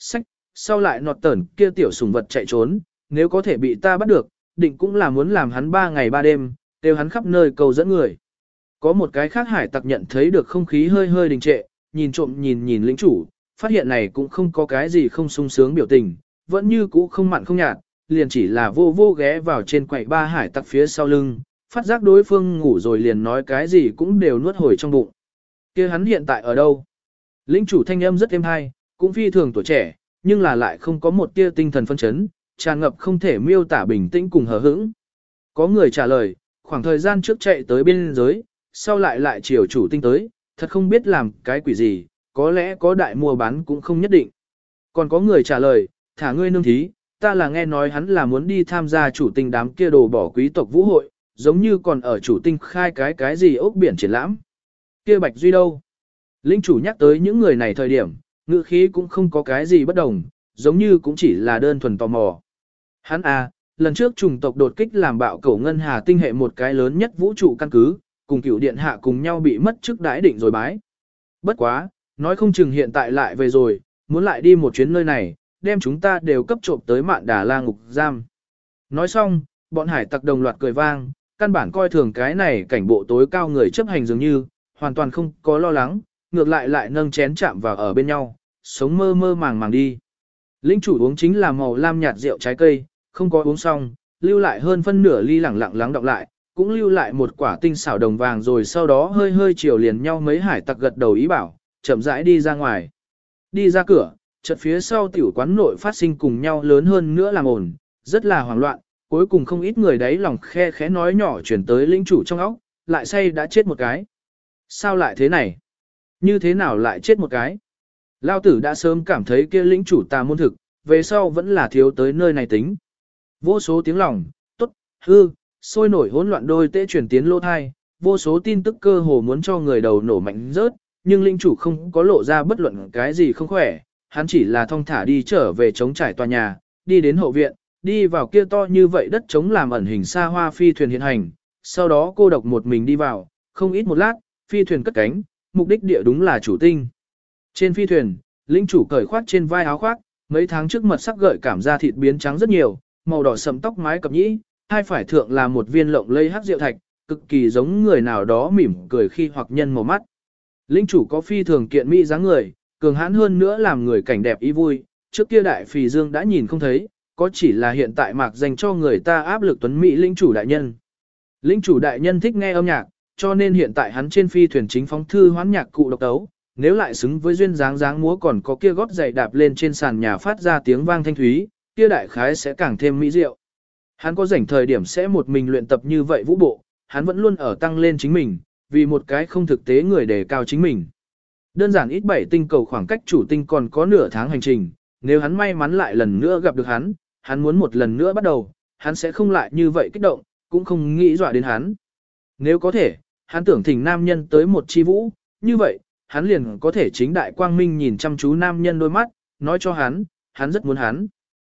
sách, sau lại nọt tẩn kia tiểu sủng vật chạy trốn, nếu có thể bị ta bắt được, định cũng là muốn làm hắn 3 ngày 3 đêm, đều hắn khắp nơi cầu dẫn người. Có một cái khác hải tặc nhận thấy được không khí hơi hơi đình trệ, nhìn trộm nhìn lĩnh chủ, phát hiện này cũng không có cái gì không sung sướng biểu tình, vẫn như cũ không mặn không nhạt, liền chỉ là vô ghé vào trên quầy ba hải tặc phía sau lưng, phát giác đối phương ngủ rồi liền nói cái gì cũng đều nuốt hồi trong bụng. Kia hắn hiện tại ở đâu? Lĩnh chủ thanh âm rất êm hay, cũng phi thường tuổi trẻ, nhưng là lại không có một tia tinh thần phân chấn, tràn ngập không thể miêu tả bình tĩnh cùng hờ hững. Có người trả lời, khoảng thời gian trước chạy tới biên giới, sau lại chiều chủ tinh tới, thật không biết làm cái quỷ gì, có lẽ có đại mua bán cũng không nhất định. Còn có người trả lời, thả ngươi nương thí, ta là nghe nói hắn là muốn đi tham gia chủ tinh đám kia đồ bỏ quý tộc vũ hội, giống như còn ở chủ tinh khai cái gì ốc biển triển lãm. Kia Bạch Duy đâu? Linh chủ nhắc tới những người này thời điểm, ngữ khí cũng không có cái gì bất đồng, giống như cũng chỉ là đơn thuần tò mò. Hắn à, lần trước chủng tộc đột kích làm bạo cẩu ngân hà tinh hệ một cái lớn nhất vũ trụ căn cứ, cùng cựu điện hạ cùng nhau bị mất chức đãi định rồi bái. Bất quá, nói không chừng hiện tại lại về rồi, muốn lại đi một chuyến nơi này, đem chúng ta đều cấp trộm tới Mạn Đà La ngục giam. Nói xong, bọn hải tặc đồng loạt cười vang, căn bản coi thường cái này cảnh bộ tối cao người chấp hành dường như, hoàn toàn không có lo lắng, ngược lại nâng chén chạm vào ở bên nhau, sống mơ mơ màng đi. Linh chủ uống chính là màu lam nhạt rượu trái cây, không có uống xong, lưu lại hơn phân nửa ly lẳng lặng lắng đọng lại, cũng lưu lại một quả tinh xảo đồng vàng rồi sau đó hơi chiều liền nhau mấy hải tặc gật đầu ý bảo, chậm rãi đi ra ngoài. Đi ra cửa, chợt phía sau tiểu quán nội phát sinh cùng nhau lớn hơn nữa làm ồn, rất là hoảng loạn, cuối cùng không ít người đấy lòng khe khẽ nói nhỏ chuyển tới lĩnh chủ trong óc, lại say đã chết một cái. Sao lại thế này? Như thế nào lại chết một cái? Lao tử đã sớm cảm thấy kia lĩnh chủ tà môn thực, về sau vẫn là thiếu tới nơi này tính. Vô số tiếng lòng, tốt, hư, sôi nổi hỗn loạn đôi tê chuyển tiến lô thai, vô số tin tức cơ hồ muốn cho người đầu nổ mạnh rớt, nhưng lĩnh chủ không có lộ ra bất luận cái gì không khỏe, hắn chỉ là thong thả đi trở về chống trải tòa nhà, đi đến hậu viện, đi vào kia to như vậy đất chống làm ẩn hình xa hoa phi thuyền hiện hành, sau đó cô độc một mình đi vào, không ít một lát, phi thuyền cất cánh, mục đích địa đúng là chủ tinh. Trên phi thuyền, lĩnh chủ cởi khoác trên vai áo khoác, mấy tháng trước mật sắc gợi cảm da thịt biến trắng rất nhiều, màu đỏ sẫm tóc mái cặp nhĩ, hai phải thượng là một viên lộng lây hắc rượu thạch, cực kỳ giống người nào đó mỉm cười khi hoặc nhân màu mắt. Lĩnh chủ có phi thường kiện mỹ dáng người, cường hãn hơn nữa làm người cảnh đẹp ý vui, trước kia đại phì dương đã nhìn không thấy, có chỉ là hiện tại mạc dành cho người ta áp lực tuấn mỹ lĩnh chủ đại nhân. Lĩnh chủ đại nhân thích nghe âm nhạc, cho nên hiện tại hắn trên phi thuyền chính phóng thư hoán nhạc cụ độc tấu, nếu lại xứng với duyên dáng múa còn có kia gót giày đạp lên trên sàn nhà phát ra tiếng vang thanh thúy, kia đại khái sẽ càng thêm mỹ diệu. Hắn có rảnh thời điểm sẽ một mình luyện tập như vậy vũ bộ, hắn vẫn luôn ở tăng lên chính mình, vì một cái không thực tế người đề cao chính mình. Đơn giản ít 7 tinh cầu khoảng cách chủ tinh còn có nửa tháng hành trình, nếu hắn may mắn lại lần nữa gặp được hắn muốn một lần nữa bắt đầu, hắn sẽ không lại như vậy kích động, cũng không nghĩ dọa đến hắn. Nếu có thể, hắn tưởng thỉnh nam nhân tới một chi vũ, như vậy, hắn liền có thể chính đại quang minh nhìn chăm chú nam nhân đôi mắt, nói cho hắn rất muốn hắn.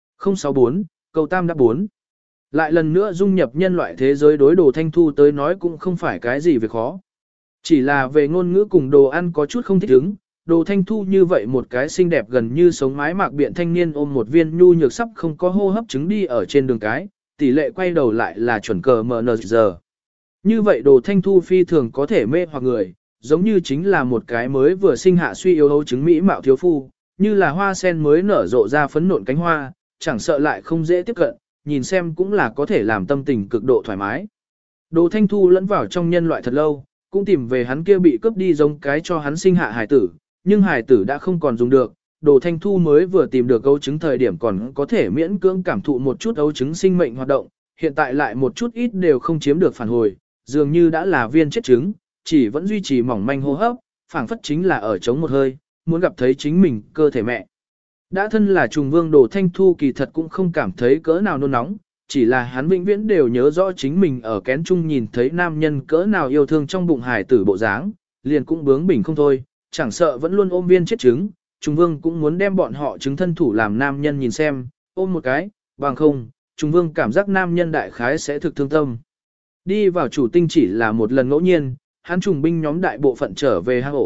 064, câu tam đáp 4. Lại lần nữa dung nhập nhân loại thế giới đối đồ Thanh Thu tới nói cũng không phải cái gì việc khó. Chỉ là về ngôn ngữ cùng đồ ăn có chút không thích ứng, đồ Thanh Thu như vậy một cái xinh đẹp gần như sống mái mạc biện thanh niên ôm một viên nhu nhược sắp không có hô hấp chứng đi ở trên đường cái, tỷ lệ quay đầu lại là chuẩn cờ MNZ. Như vậy đồ Thanh Thu phi thường có thể mê hoặc người, giống như chính là một cái mới vừa sinh hạ suy yếu hấu chứng mỹ mạo thiếu phu, như là hoa sen mới nở rộ ra phấn nộn cánh hoa, chẳng sợ lại không dễ tiếp cận, nhìn xem cũng là có thể làm tâm tình cực độ thoải mái. Đồ Thanh Thu lẫn vào trong nhân loại thật lâu, cũng tìm về hắn kia bị cướp đi giống cái cho hắn sinh hạ hài tử, nhưng hài tử đã không còn dùng được. Đồ Thanh Thu mới vừa tìm được ấu trứng thời điểm còn có thể miễn cưỡng cảm thụ một chút ấu trứng sinh mệnh hoạt động, hiện tại lại một chút ít đều không chiếm được phản hồi, dường như đã là viên chết trứng, chỉ vẫn duy trì mỏng manh hô hấp, phảng phất chính là ở chống một hơi, muốn gặp thấy chính mình cơ thể mẹ. Đã thân là trùng vương Đồ Thanh Thu kỳ thật cũng không cảm thấy cỡ nào nôn nóng, chỉ là hắn vĩnh viễn đều nhớ rõ chính mình ở kén chung nhìn thấy nam nhân cỡ nào yêu thương trong bụng hài tử bộ dáng, liền cũng bướng bỉnh không thôi, chẳng sợ vẫn luôn ôm viên chết trứng, trùng vương cũng muốn đem bọn họ trứng thân thủ làm nam nhân nhìn xem, ôm một cái, bằng không, trùng vương cảm giác nam nhân đại khái sẽ thực thương tâm. Đi vào chủ tinh chỉ là một lần ngẫu nhiên, hắn trùng binh nhóm đại bộ phận trở về hang ổ,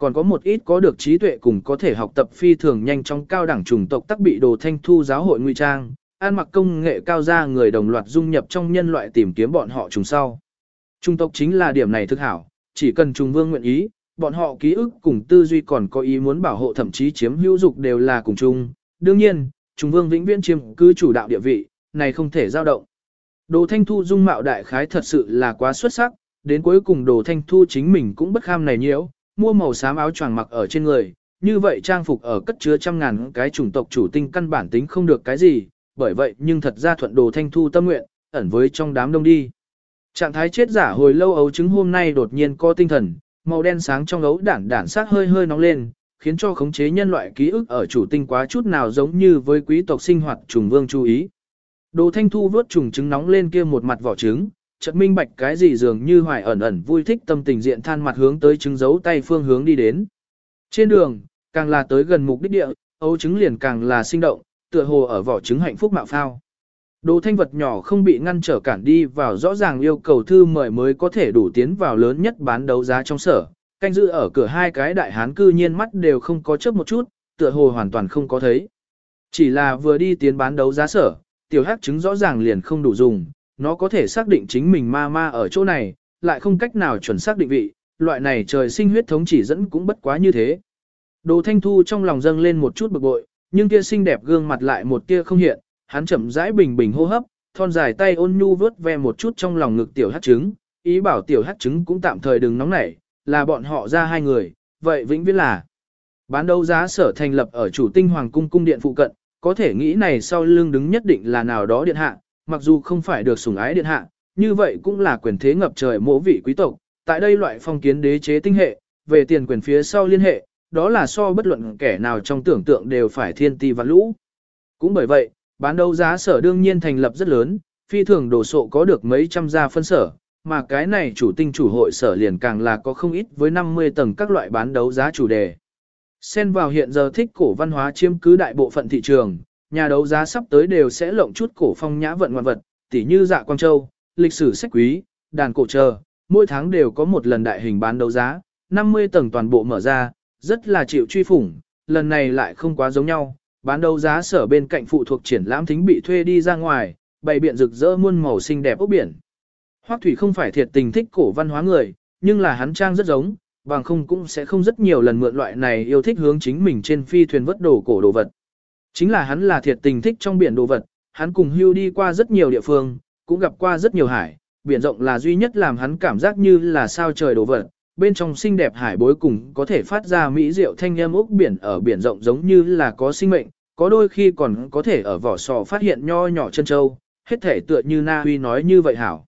còn có một ít có được trí tuệ cùng có thể học tập phi thường nhanh trong cao đẳng chủng tộc tắc bị Đồ Thanh Thu giáo hội ngụy trang, ăn mặc công nghệ cao ra người đồng loạt dung nhập trong nhân loại tìm kiếm bọn họ trùng sau. Chủng tộc chính là điểm này thực hảo, chỉ cần trùng vương nguyện ý, bọn họ ký ức cùng tư duy còn có ý muốn bảo hộ thậm chí chiếm hữu dục đều là cùng chung. Đương nhiên, trùng vương vĩnh viễn chiếm cứ chủ đạo địa vị, này không thể dao động. Đồ Thanh Thu dung mạo đại khái thật sự là quá xuất sắc, đến cuối cùng Đồ Thanh Thu chính mình cũng bất kham này nhiễu, mua màu xám áo choàng mặc ở trên người, như vậy trang phục ở cất chứa trăm ngàn cái chủng tộc chủ tinh căn bản tính không được cái gì, bởi vậy nhưng thật ra thuận Đồ Thanh Thu tâm nguyện, ẩn với trong đám đông đi. Trạng thái chết giả hồi lâu ấu trứng hôm nay đột nhiên có tinh thần, màu đen sáng trong ấu đản sắc hơi hơi nóng lên, khiến cho khống chế nhân loại ký ức ở chủ tinh quá chút nào giống như với quý tộc sinh hoạt trùng vương chú ý. Đồ Thanh Thu vớt trùng trứng nóng lên kia một mặt vỏ trứng, chợt minh bạch cái gì dường như hoài ẩn ẩn vui thích tâm tình diện than mặt hướng tới trứng giấu tay phương hướng đi đến. Trên đường, càng là tới gần mục đích địa, ấu trứng liền càng là sinh động, tựa hồ ở vỏ trứng hạnh phúc mạo phao. Đồ Thanh vật nhỏ không bị ngăn trở cản đi vào rõ ràng yêu cầu thư mời mới có thể đủ tiến vào lớn nhất bán đấu giá trong sở, canh giữ ở cửa hai cái đại hán cư nhiên mắt đều không có chớp một chút, tựa hồ hoàn toàn không có thấy. Chỉ là vừa đi tiến bán đấu giá sở, tiểu hắc trứng rõ ràng liền không đủ dùng, nó có thể xác định chính mình ma ở chỗ này, lại không cách nào chuẩn xác định vị, loại này trời sinh huyết thống chỉ dẫn cũng bất quá như thế. Đồ Thanh Thu trong lòng dâng lên một chút bực bội, nhưng kia xinh đẹp gương mặt lại một tia không hiện, hắn chậm rãi bình bình hô hấp, thon dài tay ôn nhu vớt ve một chút trong lòng ngực tiểu hắc trứng, ý bảo tiểu hắc trứng cũng tạm thời đừng nóng nảy, là bọn họ ra hai người, vậy vĩnh viễn là. Bán đấu giá sở thành lập ở chủ tinh hoàng cung cung điện phụ cận, có thể nghĩ này sau lưng đứng nhất định là nào đó điện hạ, mặc dù không phải được sủng ái điện hạ, như vậy cũng là quyền thế ngập trời mỗ vị quý tộc, tại đây loại phong kiến đế chế tinh hệ, về tiền quyền phía sau liên hệ, đó là so bất luận kẻ nào trong tưởng tượng đều phải thiên ti vạn lũ. Cũng bởi vậy, bán đấu giá sở đương nhiên thành lập rất lớn, phi thường đồ sộ có được mấy trăm gia phân sở, mà cái này chủ tinh chủ hội sở liền càng là có không ít với 50 tầng các loại bán đấu giá chủ đề. Xen vào hiện giờ thích cổ văn hóa chiếm cứ đại bộ phận thị trường, nhà đấu giá sắp tới đều sẽ lộng chút cổ phong nhã vận ngoạn vật, tỉ như Dạ Quang Châu, lịch sử sách quý, đàn cổ chờ, mỗi tháng đều có một lần đại hình bán đấu giá, 50 tầng toàn bộ mở ra, rất là chịu truy phủng, lần này lại không quá giống nhau, bán đấu giá sở bên cạnh phụ thuộc triển lãm thính bị thuê đi ra ngoài, bày biện rực rỡ muôn màu xinh đẹp ốc biển. Hoắc Thủy không phải thiệt tình thích cổ văn hóa người, nhưng là hắn trang rất giống, bằng không cũng sẽ không rất nhiều lần mượn loại này yêu thích hướng chính mình trên phi thuyền vớt đồ cổ đồ vật. Chính là hắn là thiệt tình thích trong biển đồ vật, hắn cùng Hưu đi qua rất nhiều địa phương, cũng gặp qua rất nhiều hải, biển rộng là duy nhất làm hắn cảm giác như là sao trời đồ vật, bên trong xinh đẹp hải bối cùng có thể phát ra mỹ diệu thanh âm ốc biển ở biển rộng giống như là có sinh mệnh, có đôi khi còn có thể ở vỏ sò phát hiện nho nhỏ chân châu, hết thể tựa như Na Huy nói như vậy hảo.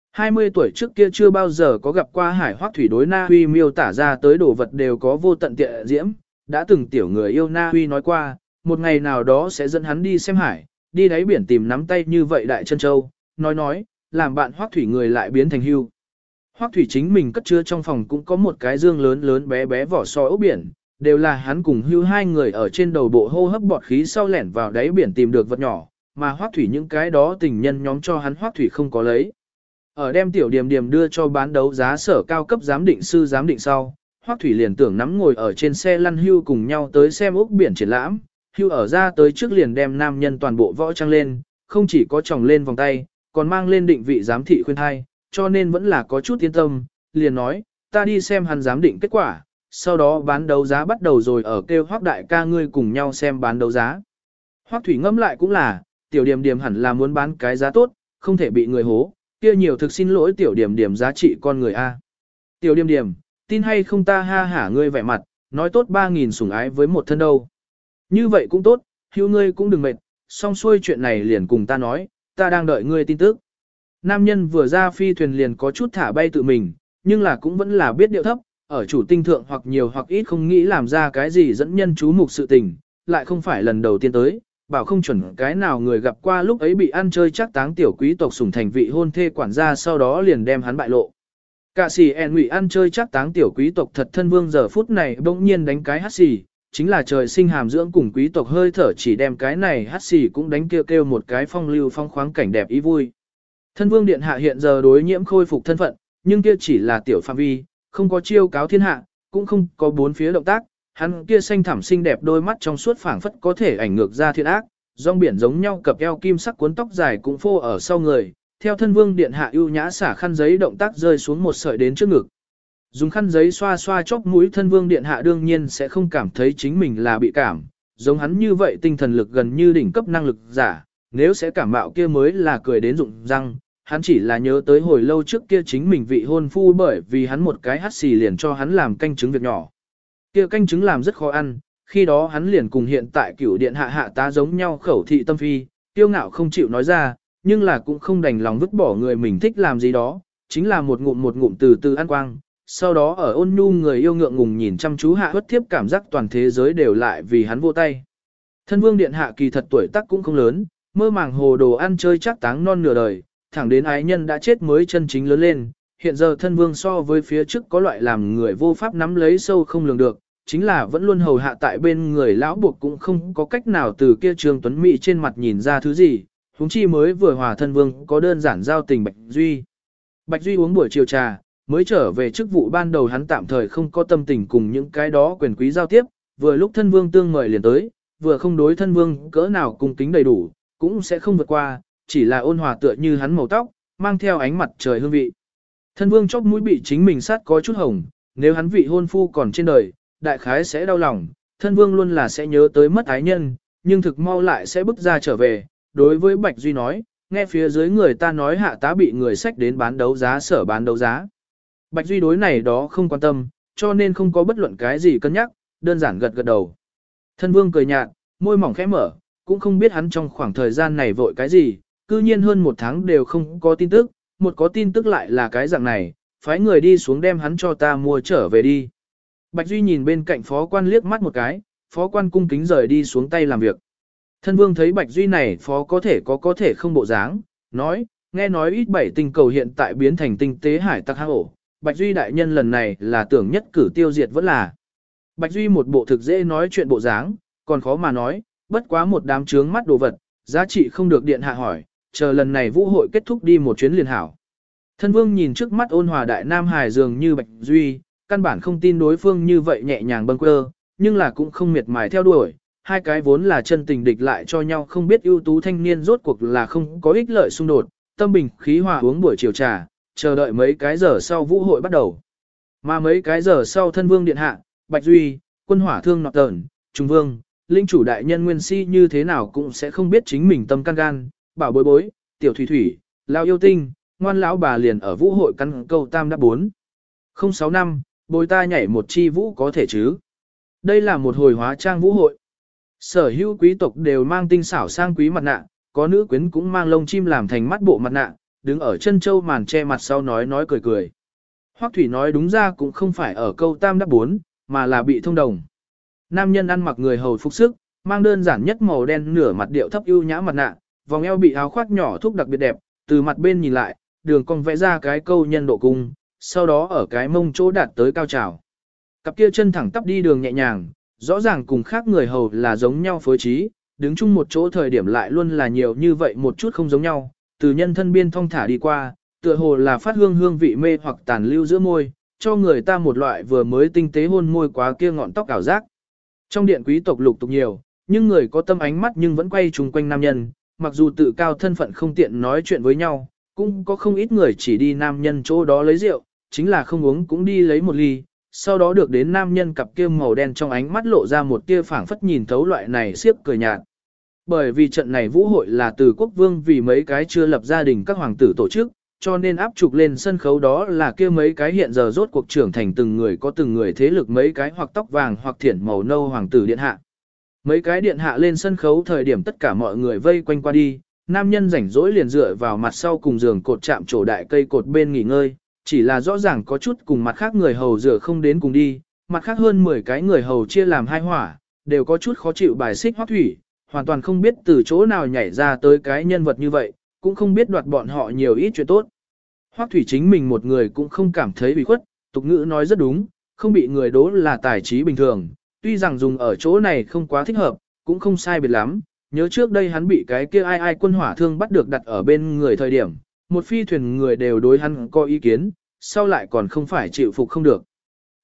20 tuổi trước kia chưa bao giờ có gặp qua hải Hoắc Thủy đối Na Huy miêu tả ra tới đồ vật đều có vô tận tiện diễm, đã từng tiểu người yêu Na Huy nói qua, một ngày nào đó sẽ dẫn hắn đi xem hải, đi đáy biển tìm nắm tay như vậy đại chân châu, nói, làm bạn Hoắc Thủy người lại biến thành Hưu. Hoắc Thủy chính mình cất chứa trong phòng cũng có một cái dương lớn lớn bé bé vỏ sò ốc biển, đều là hắn cùng Hưu hai người ở trên đầu bộ hô hấp bọt khí sau lẻn vào đáy biển tìm được vật nhỏ, mà Hoắc Thủy những cái đó tình nhân nhóm cho hắn Hoắc Thủy không có lấy. Ở đem tiểu điểm điểm đưa cho bán đấu giá sở cao cấp giám định sư giám định sau, Hoắc Thủy liền tưởng nắm ngồi ở trên xe lăn Hưu cùng nhau tới xem ốc biển triển lãm, Hưu ở ra tới trước liền đem nam nhân toàn bộ võ trang lên, không chỉ có tròng lên vòng tay, còn mang lên định vị giám thị khuyên thai, cho nên vẫn là có chút yên tâm, liền nói, ta đi xem hắn giám định kết quả, sau đó bán đấu giá bắt đầu rồi ở kêu Hoắc đại ca ngươi cùng nhau xem bán đấu giá. Hoắc Thủy ngẫm lại cũng là, tiểu điểm điểm hẳn là muốn bán cái giá tốt, không thể bị người hố, kia nhiều thực xin lỗi tiểu điểm điểm giá trị con người A. Tiểu điểm điểm, tin hay không ta ha hả ngươi vẻ mặt, nói tốt 3.000 sủng ái với một thân đâu. Như vậy cũng tốt, Hưu ngươi cũng đừng mệt, xong xuôi chuyện này liền cùng ta nói, ta đang đợi ngươi tin tức. Nam nhân vừa ra phi thuyền liền có chút thả bay tự mình, nhưng là cũng vẫn là biết điệu thấp, ở chủ tinh thượng hoặc nhiều hoặc ít không nghĩ làm ra cái gì dẫn nhân chú mục sự tình, lại không phải lần đầu tiên tới, bảo không chuẩn cái nào người gặp qua lúc ấy bị ăn chơi chắc táng tiểu quý tộc sủng thành vị hôn thê quản gia sau đó liền đem hắn bại lộ. Cả sĩ en ngụy ăn chơi chắc táng tiểu quý tộc thật thân vương giờ phút này bỗng nhiên đánh cái hắt xì, chính là trời sinh hàm dưỡng cùng quý tộc hơi thở chỉ đem cái này hắt xì cũng đánh kêu kêu một cái phong lưu phong khoáng cảnh đẹp ý vui. Thân vương điện hạ hiện giờ đối nhiễm khôi phục thân phận, nhưng kia chỉ là tiểu phạm vi, không có chiêu cáo thiên hạ, cũng không có bốn phía động tác, hắn kia xanh thẳm xinh đẹp đôi mắt trong suốt phảng phất có thể ảnh ngược ra thiên ác, rong biển giống nhau cặp eo kim sắc cuốn tóc dài cũng phô ở sau người, theo thân vương điện hạ ưu nhã xả khăn giấy động tác rơi xuống một sợi đến trước ngực. Dùng khăn giấy xoa xoa chóp mũi thân vương điện hạ đương nhiên sẽ không cảm thấy chính mình là bị cảm, giống hắn như vậy tinh thần lực gần như đỉnh cấp năng lực giả, nếu sẽ cảm mạo kia mới là cười đến rụng răng, hắn chỉ là nhớ tới hồi lâu trước kia chính mình vị hôn phu bởi vì hắn một cái hắt xì liền cho hắn làm canh trứng việc nhỏ. Kia canh trứng làm rất khó ăn, khi đó hắn liền cùng hiện tại cửu điện hạ hạ tá giống nhau khẩu thị tâm phi, tiêu ngạo không chịu nói ra, nhưng là cũng không đành lòng vứt bỏ người mình thích làm gì đó, chính là một ngụm từ từ ăn quang. Sau đó ở ôn nhu người yêu ngượng ngùng nhìn chăm chú hạ hất thiếp cảm giác toàn thế giới đều lại vì hắn vô tay. Thân vương điện hạ kỳ thật tuổi tác cũng không lớn, mơ màng hồ đồ ăn chơi chắc táng non nửa đời, thẳng đến ái nhân đã chết mới chân chính lớn lên. Hiện giờ thân vương so với phía trước có loại làm người vô pháp nắm lấy sâu không lường được, chính là vẫn luôn hầu hạ tại bên người lão buộc cũng không có cách nào từ kia Trương Tuấn Mỹ trên mặt nhìn ra thứ gì, huống chi mới vừa hòa thân vương có đơn giản giao tình Bạch Duy. Bạch Duy uống buổi chiều trà, mới trở về chức vụ ban đầu hắn tạm thời không có tâm tình cùng những cái đó quyền quý giao tiếp, vừa lúc thân vương tương mời liền tới, vừa không đối thân vương cỡ nào cung kính đầy đủ, cũng sẽ không vượt qua, chỉ là ôn hòa tựa như hắn màu tóc, mang theo ánh mặt trời hương vị. Thân vương chóp mũi bị chính mình sát có chút hồng, nếu hắn vị hôn phu còn trên đời, đại khái sẽ đau lòng, thân vương luôn là sẽ nhớ tới mất ái nhân, nhưng thực mau lại sẽ bước ra trở về, đối với Bạch Duy nói, nghe phía dưới người ta nói hạ tá bị người sách đến bán đấu giá sở bán đấu giá. Bạch Duy đối này đó không quan tâm, cho nên không có bất luận cái gì cân nhắc, đơn giản gật gật đầu. Thân vương cười nhạt, môi mỏng khẽ mở, cũng không biết hắn trong khoảng thời gian này vội cái gì, cư nhiên hơn một tháng đều không có tin tức, một có tin tức lại là cái dạng này, phái người đi xuống đem hắn cho ta mua trở về đi. Bạch Duy nhìn bên cạnh phó quan liếc mắt một cái, phó quan cung kính rời đi xuống tay làm việc. Thân vương thấy Bạch Duy này phó có thể không bộ dáng, nói, nghe nói ít bảy tinh cầu hiện tại biến thành tinh tế hải tặc hang ổ, Bạch Duy đại nhân lần này là tưởng nhất cử tiêu diệt vẫn là. Bạch Duy một bộ thực dễ nói chuyện bộ dáng, còn khó mà nói, bất quá một đám trướng mắt đồ vật, giá trị không được điện hạ hỏi, chờ lần này vũ hội kết thúc đi một chuyến liền hảo. Thân vương nhìn trước mắt ôn hòa đại nam hài dường như Bạch Duy, căn bản không tin đối phương như vậy nhẹ nhàng bâng quơ, nhưng là cũng không miệt mài theo đuổi, hai cái vốn là chân tình địch lại cho nhau không biết ưu tú thanh niên rốt cuộc là không có ích lợi xung đột, tâm bình khí hòa uống buổi chiều trà, chờ đợi mấy cái giờ sau vũ hội bắt đầu. Mà mấy cái giờ sau thân vương điện hạ, Bạch Duy, quân hỏa thương nọ tờn, trung vương, linh chủ đại nhân nguyên si như thế nào cũng sẽ không biết chính mình tâm can gan, bảo bối bối, tiểu thủy thủy, lao yêu tinh, ngoan lão bà liền ở vũ hội căn câu tam đáp 4. 06 năm, bồi ta nhảy một chi vũ có thể chứ. Đây là một hồi hóa trang vũ hội. Sở hữu quý tộc đều mang tinh xảo sang quý mặt nạ, có nữ quyến cũng mang lông chim làm thành mắt bộ mặt nạ, đứng ở chân châu màn che mặt sau nói cười cười. Hoắc Thủy nói đúng ra cũng không phải ở câu tam đáp 4, mà là bị thông đồng. Nam nhân ăn mặc người hầu phục sức, mang đơn giản nhất màu đen nửa mặt điệu thấp ưu nhã mặt nạ, vòng eo bị áo khoác nhỏ thúc đặc biệt đẹp, từ mặt bên nhìn lại, đường cong vẽ ra cái câu nhân độ cung, sau đó ở cái mông chỗ đạt tới cao trào. Cặp kia chân thẳng tắp đi đường nhẹ nhàng, rõ ràng cùng khác người hầu là giống nhau phối trí, đứng chung một chỗ thời điểm lại luôn là nhiều như vậy một chút không giống nhau, từ nhân thân biên thong thả đi qua, tựa hồ là phát hương vị mê hoặc tàn lưu giữa môi, cho người ta một loại vừa mới tinh tế hôn môi quá kia ngọn tóc ảo giác. Trong điện quý tộc lục tục nhiều, nhưng người có tâm ánh mắt nhưng vẫn quay chung quanh nam nhân, mặc dù tự cao thân phận không tiện nói chuyện với nhau, cũng có không ít người chỉ đi nam nhân chỗ đó lấy rượu, chính là không uống cũng đi lấy một ly, sau đó được đến nam nhân cặp kia màu đen trong ánh mắt lộ ra một tia phảng phất nhìn thấu loại này siếp cười nhạt. Bởi vì trận này vũ hội là từ quốc vương vì mấy cái chưa lập gia đình các hoàng tử tổ chức, cho nên áp trục lên sân khấu đó là kia mấy cái hiện giờ rốt cuộc trưởng thành từng người có từng người thế lực mấy cái hoặc tóc vàng hoặc thiển màu nâu hoàng tử điện hạ. Mấy cái điện hạ lên sân khấu thời điểm tất cả mọi người vây quanh qua đi, nam nhân rảnh rỗi liền dựa vào mặt sau cùng giường cột chạm trổ đại cây cột bên nghỉ ngơi, chỉ là rõ ràng có chút cùng mặt khác người hầu dựa không đến cùng đi, mặt khác hơn 10 cái người hầu chia làm hai hỏa, đều có chút khó chịu bài xích Hoắc Thủy, hoàn toàn không biết từ chỗ nào nhảy ra tới cái nhân vật như vậy, cũng không biết đoạt bọn họ nhiều ít chuyện tốt. Hoắc Thủy chính mình một người cũng không cảm thấy bị khuất, tục ngữ nói rất đúng, không bị người đố là tài trí bình thường, tuy rằng dùng ở chỗ này không quá thích hợp, cũng không sai biệt lắm, nhớ trước đây hắn bị cái kia ai quân hỏa thương bắt được đặt ở bên người thời điểm, một phi thuyền người đều đối hắn có ý kiến, sau lại còn không phải chịu phục không được.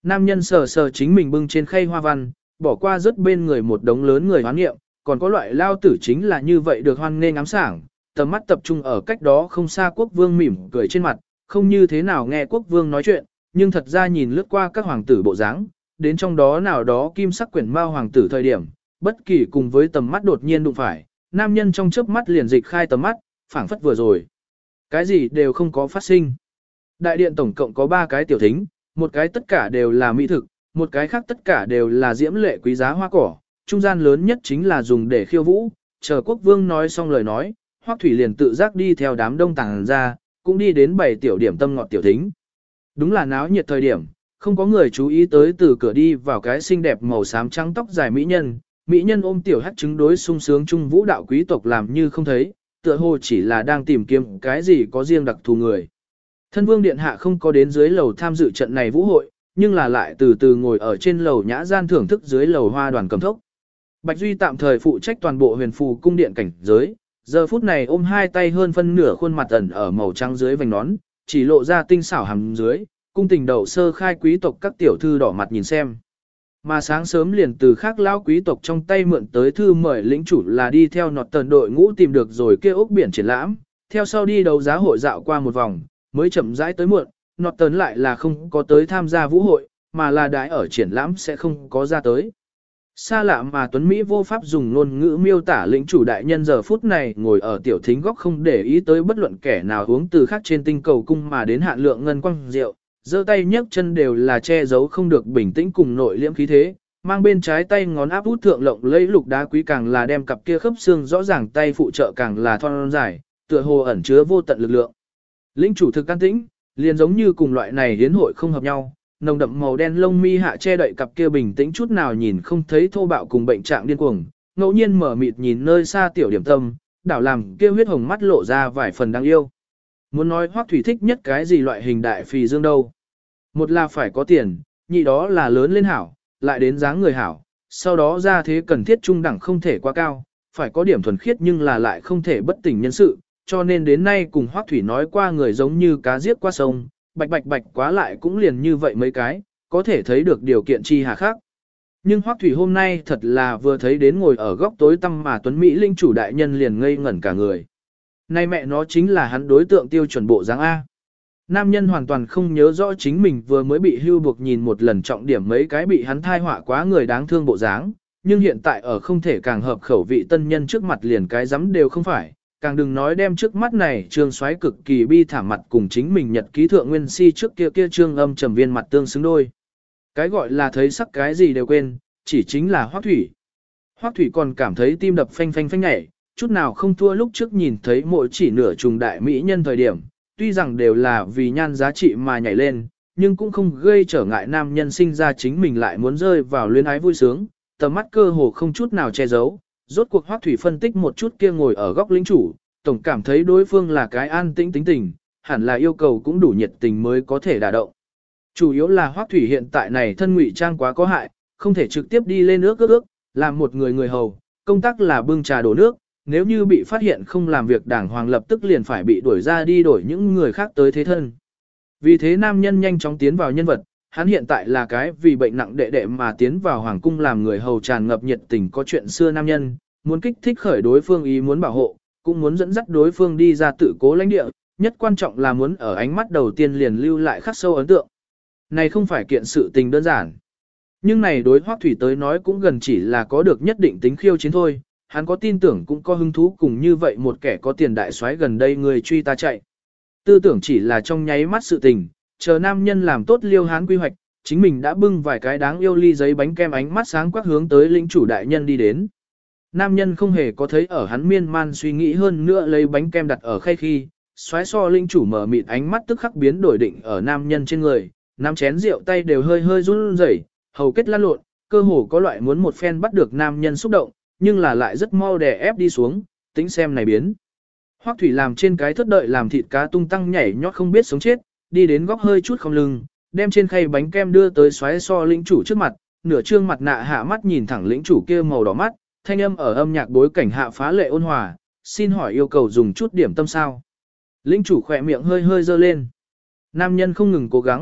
Nam nhân sờ sờ chính mình bưng trên khay hoa văn, bỏ qua rất bên người một đống lớn người hoán nghiệm, còn có loại lao tử chính là như vậy được hoan nghênh ám sảng, tầm mắt tập trung ở cách đó không xa quốc vương mỉm cười trên mặt, không như thế nào nghe quốc vương nói chuyện, nhưng thật ra nhìn lướt qua các hoàng tử bộ dáng, đến trong đó nào đó kim sắc quyển mao hoàng tử thời điểm, bất kỳ cùng với tầm mắt đột nhiên đụng phải, nam nhân trong chớp mắt liền dịch khai tầm mắt, phảng phất vừa rồi. Cái gì đều không có phát sinh. Đại điện tổng cộng có 3 cái tiểu thính, một cái tất cả đều là mỹ thực, một cái khác tất cả đều là diễm lệ quý giá hoa cỏ, trung gian lớn nhất chính là dùng để khiêu vũ, chờ quốc vương nói xong lời nói, Hoắc Thủy liền tự giác đi theo đám đông tàng ra, cũng đi đến 7 tiểu điểm tâm ngọt tiểu thính. Đúng là náo nhiệt thời điểm, không có người chú ý tới từ cửa đi vào cái xinh đẹp màu xám trắng tóc dài mỹ nhân ôm tiểu hắc trứng đối sung sướng trung vũ đạo quý tộc làm như không thấy, tựa hồ chỉ là đang tìm kiếm cái gì có riêng đặc thù người. Thân vương điện hạ không có đến dưới lầu tham dự trận này vũ hội, nhưng là lại từ từ ngồi ở trên lầu nhã gian thưởng thức dưới lầu hoa đoàn cầm thốc. Bạch Duy tạm thời phụ trách toàn bộ huyền phù cung điện cảnh giới, giờ phút này ôm hai tay hơn phân nửa khuôn mặt ẩn ở màu trắng dưới vành nón, chỉ lộ ra tinh xảo hàm dưới, cung tình đầu sơ khai quý tộc các tiểu thư đỏ mặt nhìn xem. Mà sáng sớm liền từ khác lão quý tộc trong tay mượn tới thư mời lĩnh chủ là đi theo nọt tần đội ngũ tìm được rồi kia ốc biển triển lãm, theo sau đi đấu giá hội dạo qua một vòng, mới chậm rãi tới muộn, nọt tần lại là không có tới tham gia vũ hội, mà là đãi ở triển lãm sẽ không có ra tới. Xa lạ mà Tuấn Mỹ vô pháp dùng ngôn ngữ miêu tả lĩnh chủ đại nhân giờ phút này ngồi ở tiểu thính góc không để ý tới bất luận kẻ nào uống từ khác trên tinh cầu cung mà đến hạn lượng ngân quang rượu, giơ tay nhấc chân đều là che giấu không được bình tĩnh cùng nội liễm khí thế, mang bên trái tay ngón áp út thượng lộng lẫy lục đá quý càng là đem cặp kia khớp xương rõ ràng tay phụ trợ càng là thon dài, tựa hồ ẩn chứa vô tận lực lượng. Lĩnh chủ thực can tĩnh, liền giống như cùng loại này hiến hội không hợp nhau, nồng đậm màu đen lông mi hạ che đậy cặp kia bình tĩnh chút nào nhìn không thấy thô bạo cùng bệnh trạng điên cuồng, ngẫu nhiên mở mịt nhìn nơi xa tiểu điểm tâm, đảo làm kia huyết hồng mắt lộ ra vài phần đáng yêu. Muốn nói Hoắc Thủy thích nhất cái gì loại hình đại phì dương đâu? Một là phải có tiền, nhị đó là lớn lên hảo, lại đến dáng người hảo, sau đó ra thế cần thiết trung đẳng không thể quá cao, phải có điểm thuần khiết nhưng là lại không thể bất tỉnh nhân sự, cho nên đến nay cùng Hoắc Thủy nói qua người giống như cá giết qua sông, bạch bạch bạch quá lại cũng liền như vậy mấy cái, có thể thấy được điều kiện chi hà khác. Nhưng Hoắc Thủy hôm nay thật là vừa thấy đến ngồi ở góc tối tăm mà Tuấn Mỹ linh chủ đại nhân liền ngây ngẩn cả người. Nay mẹ nó chính là hắn đối tượng tiêu chuẩn bộ dáng A. Nam nhân hoàn toàn không nhớ rõ chính mình vừa mới bị hưu buộc nhìn một lần trọng điểm mấy cái bị hắn thai họa quá người đáng thương bộ dáng, nhưng hiện tại ở không thể càng hợp khẩu vị tân nhân trước mặt liền cái dám đều không phải, càng đừng nói đem trước mắt này trương xoáy cực kỳ bi thảm mặt cùng chính mình nhật ký thượng nguyên si trước kia trương âm trầm viên mặt tương xứng đôi. Cái gọi là thấy sắc cái gì đều quên, chỉ chính là Hoắc Thủy. Hoắc Thủy còn cảm thấy tim đập phanh phanh phanh nhảy, chút nào không thua lúc trước nhìn thấy mỗi chỉ nửa trùng đại mỹ nhân thời điểm, tuy rằng đều là vì nhan giá trị mà nhảy lên, nhưng cũng không gây trở ngại nam nhân sinh ra chính mình lại muốn rơi vào luyến ái vui sướng, tầm mắt cơ hồ không chút nào che giấu. Rốt cuộc Hoắc Thủy phân tích một chút kia ngồi ở góc lĩnh chủ, tổng cảm thấy đối phương là cái an tĩnh tính tình, hẳn là yêu cầu cũng đủ nhiệt tình mới có thể đả động. Chủ yếu là Hoắc Thủy hiện tại này thân ngụy trang quá có hại, không thể trực tiếp đi lên ước, làm một người hầu, công tác là bưng trà đổ nước, nếu như bị phát hiện không làm việc đàng hoàng lập tức liền phải bị đuổi ra đi đổi những người khác tới thế thân. Vì thế nam nhân nhanh chóng tiến vào nhân vật, hắn hiện tại là cái vì bệnh nặng đệ đệ mà tiến vào hoàng cung làm người hầu tràn ngập nhiệt tình có chuyện xưa nam nhân, muốn kích thích khởi đối phương ý muốn bảo hộ, cũng muốn dẫn dắt đối phương đi ra tự cố lãnh địa, nhất quan trọng là muốn ở ánh mắt đầu tiên liền lưu lại khắc sâu ấn tượng. Này không phải kiện sự tình đơn giản. Nhưng này đối Hoắc Thủy tới nói cũng gần chỉ là có được nhất định tính khiêu chiến thôi, hắn có tin tưởng cũng có hứng thú cùng như vậy một kẻ có tiền đại soái gần đây người truy ta chạy. Tư tưởng chỉ là trong nháy mắt sự tình, chờ nam nhân làm tốt liêu hán quy hoạch, chính mình đã bưng vài cái đáng yêu ly giấy bánh kem ánh mắt sáng quắc hướng tới lĩnh chủ đại nhân đi đến. Nam nhân không hề có thấy ở hắn miên man suy nghĩ hơn nữa lấy bánh kem đặt ở khay khi, xoáy so lĩnh chủ mở mịt ánh mắt tức khắc biến đổi định ở nam nhân trên người, nắm chén rượu tay đều hơi hơi run rẩy, hầu kết lăn lộn, cơ hồ có loại muốn một phen bắt được nam nhân xúc động, nhưng là lại rất mau đè ép đi xuống, tính xem này biến. Hoắc Thủy làm trên cái thất đợi làm thịt cá tung tăng nhảy nhót không biết sống chết, đi đến góc hơi chút không lưng, đem trên khay bánh kem đưa tới xoáy so lĩnh chủ trước mặt, nửa trương mặt nạ hạ mắt nhìn thẳng lĩnh chủ kia màu đỏ mắt, thanh âm ở âm nhạc bối cảnh hạ phá lệ ôn hòa, xin hỏi yêu cầu dùng chút điểm tâm sao. Lĩnh chủ khỏe miệng hơi hơi dơ lên. Nam nhân không ngừng cố gắng,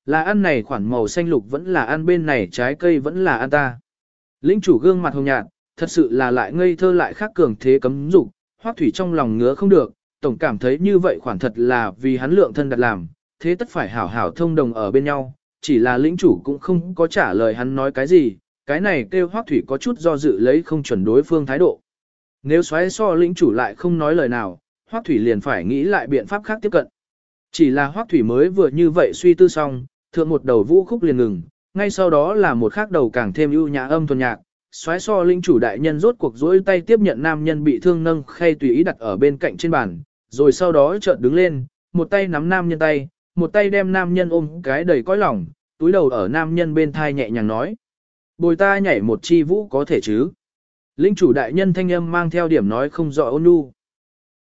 Là ăn này khoản màu xanh lục vẫn là ăn bên này trái cây vẫn là ăn ta. Lĩnh chủ gương mặt hồng nhạt, thật sự là lại ngây thơ lại khác cường thế cấm dục, Hoắc Thủy trong lòng ngứa không được, tổng cảm thấy như vậy khoản thật là vì hắn lượng thân đặt làm, thế tất phải hảo hảo thông đồng ở bên nhau, chỉ là lĩnh chủ cũng không có trả lời hắn nói cái gì, cái này kêu Hoắc Thủy có chút do dự lấy không chuẩn đối phương thái độ. Nếu xoáy so lĩnh chủ lại không nói lời nào, Hoắc Thủy liền phải nghĩ lại biện pháp khác tiếp cận. Chỉ là Hoắc Thủy mới vừa như vậy suy tư xong, thượng một đầu vũ khúc liền ngừng, ngay sau đó là một khác đầu càng thêm ưu nhã âm thuần nhạc. Xoáy so lĩnh chủ đại nhân rốt cuộc dỗi tay tiếp nhận nam nhân bị thương nâng khay tùy ý đặt ở bên cạnh trên bàn, rồi sau đó chợt đứng lên, một tay nắm nam nhân tay, một tay đem nam nhân ôm cái đầy cõi lòng, túi đầu ở nam nhân bên thai nhẹ nhàng nói. Bồi ta nhảy một chi vũ có thể chứ? Lĩnh chủ đại nhân thanh âm mang theo điểm nói không rõ ôn nhu.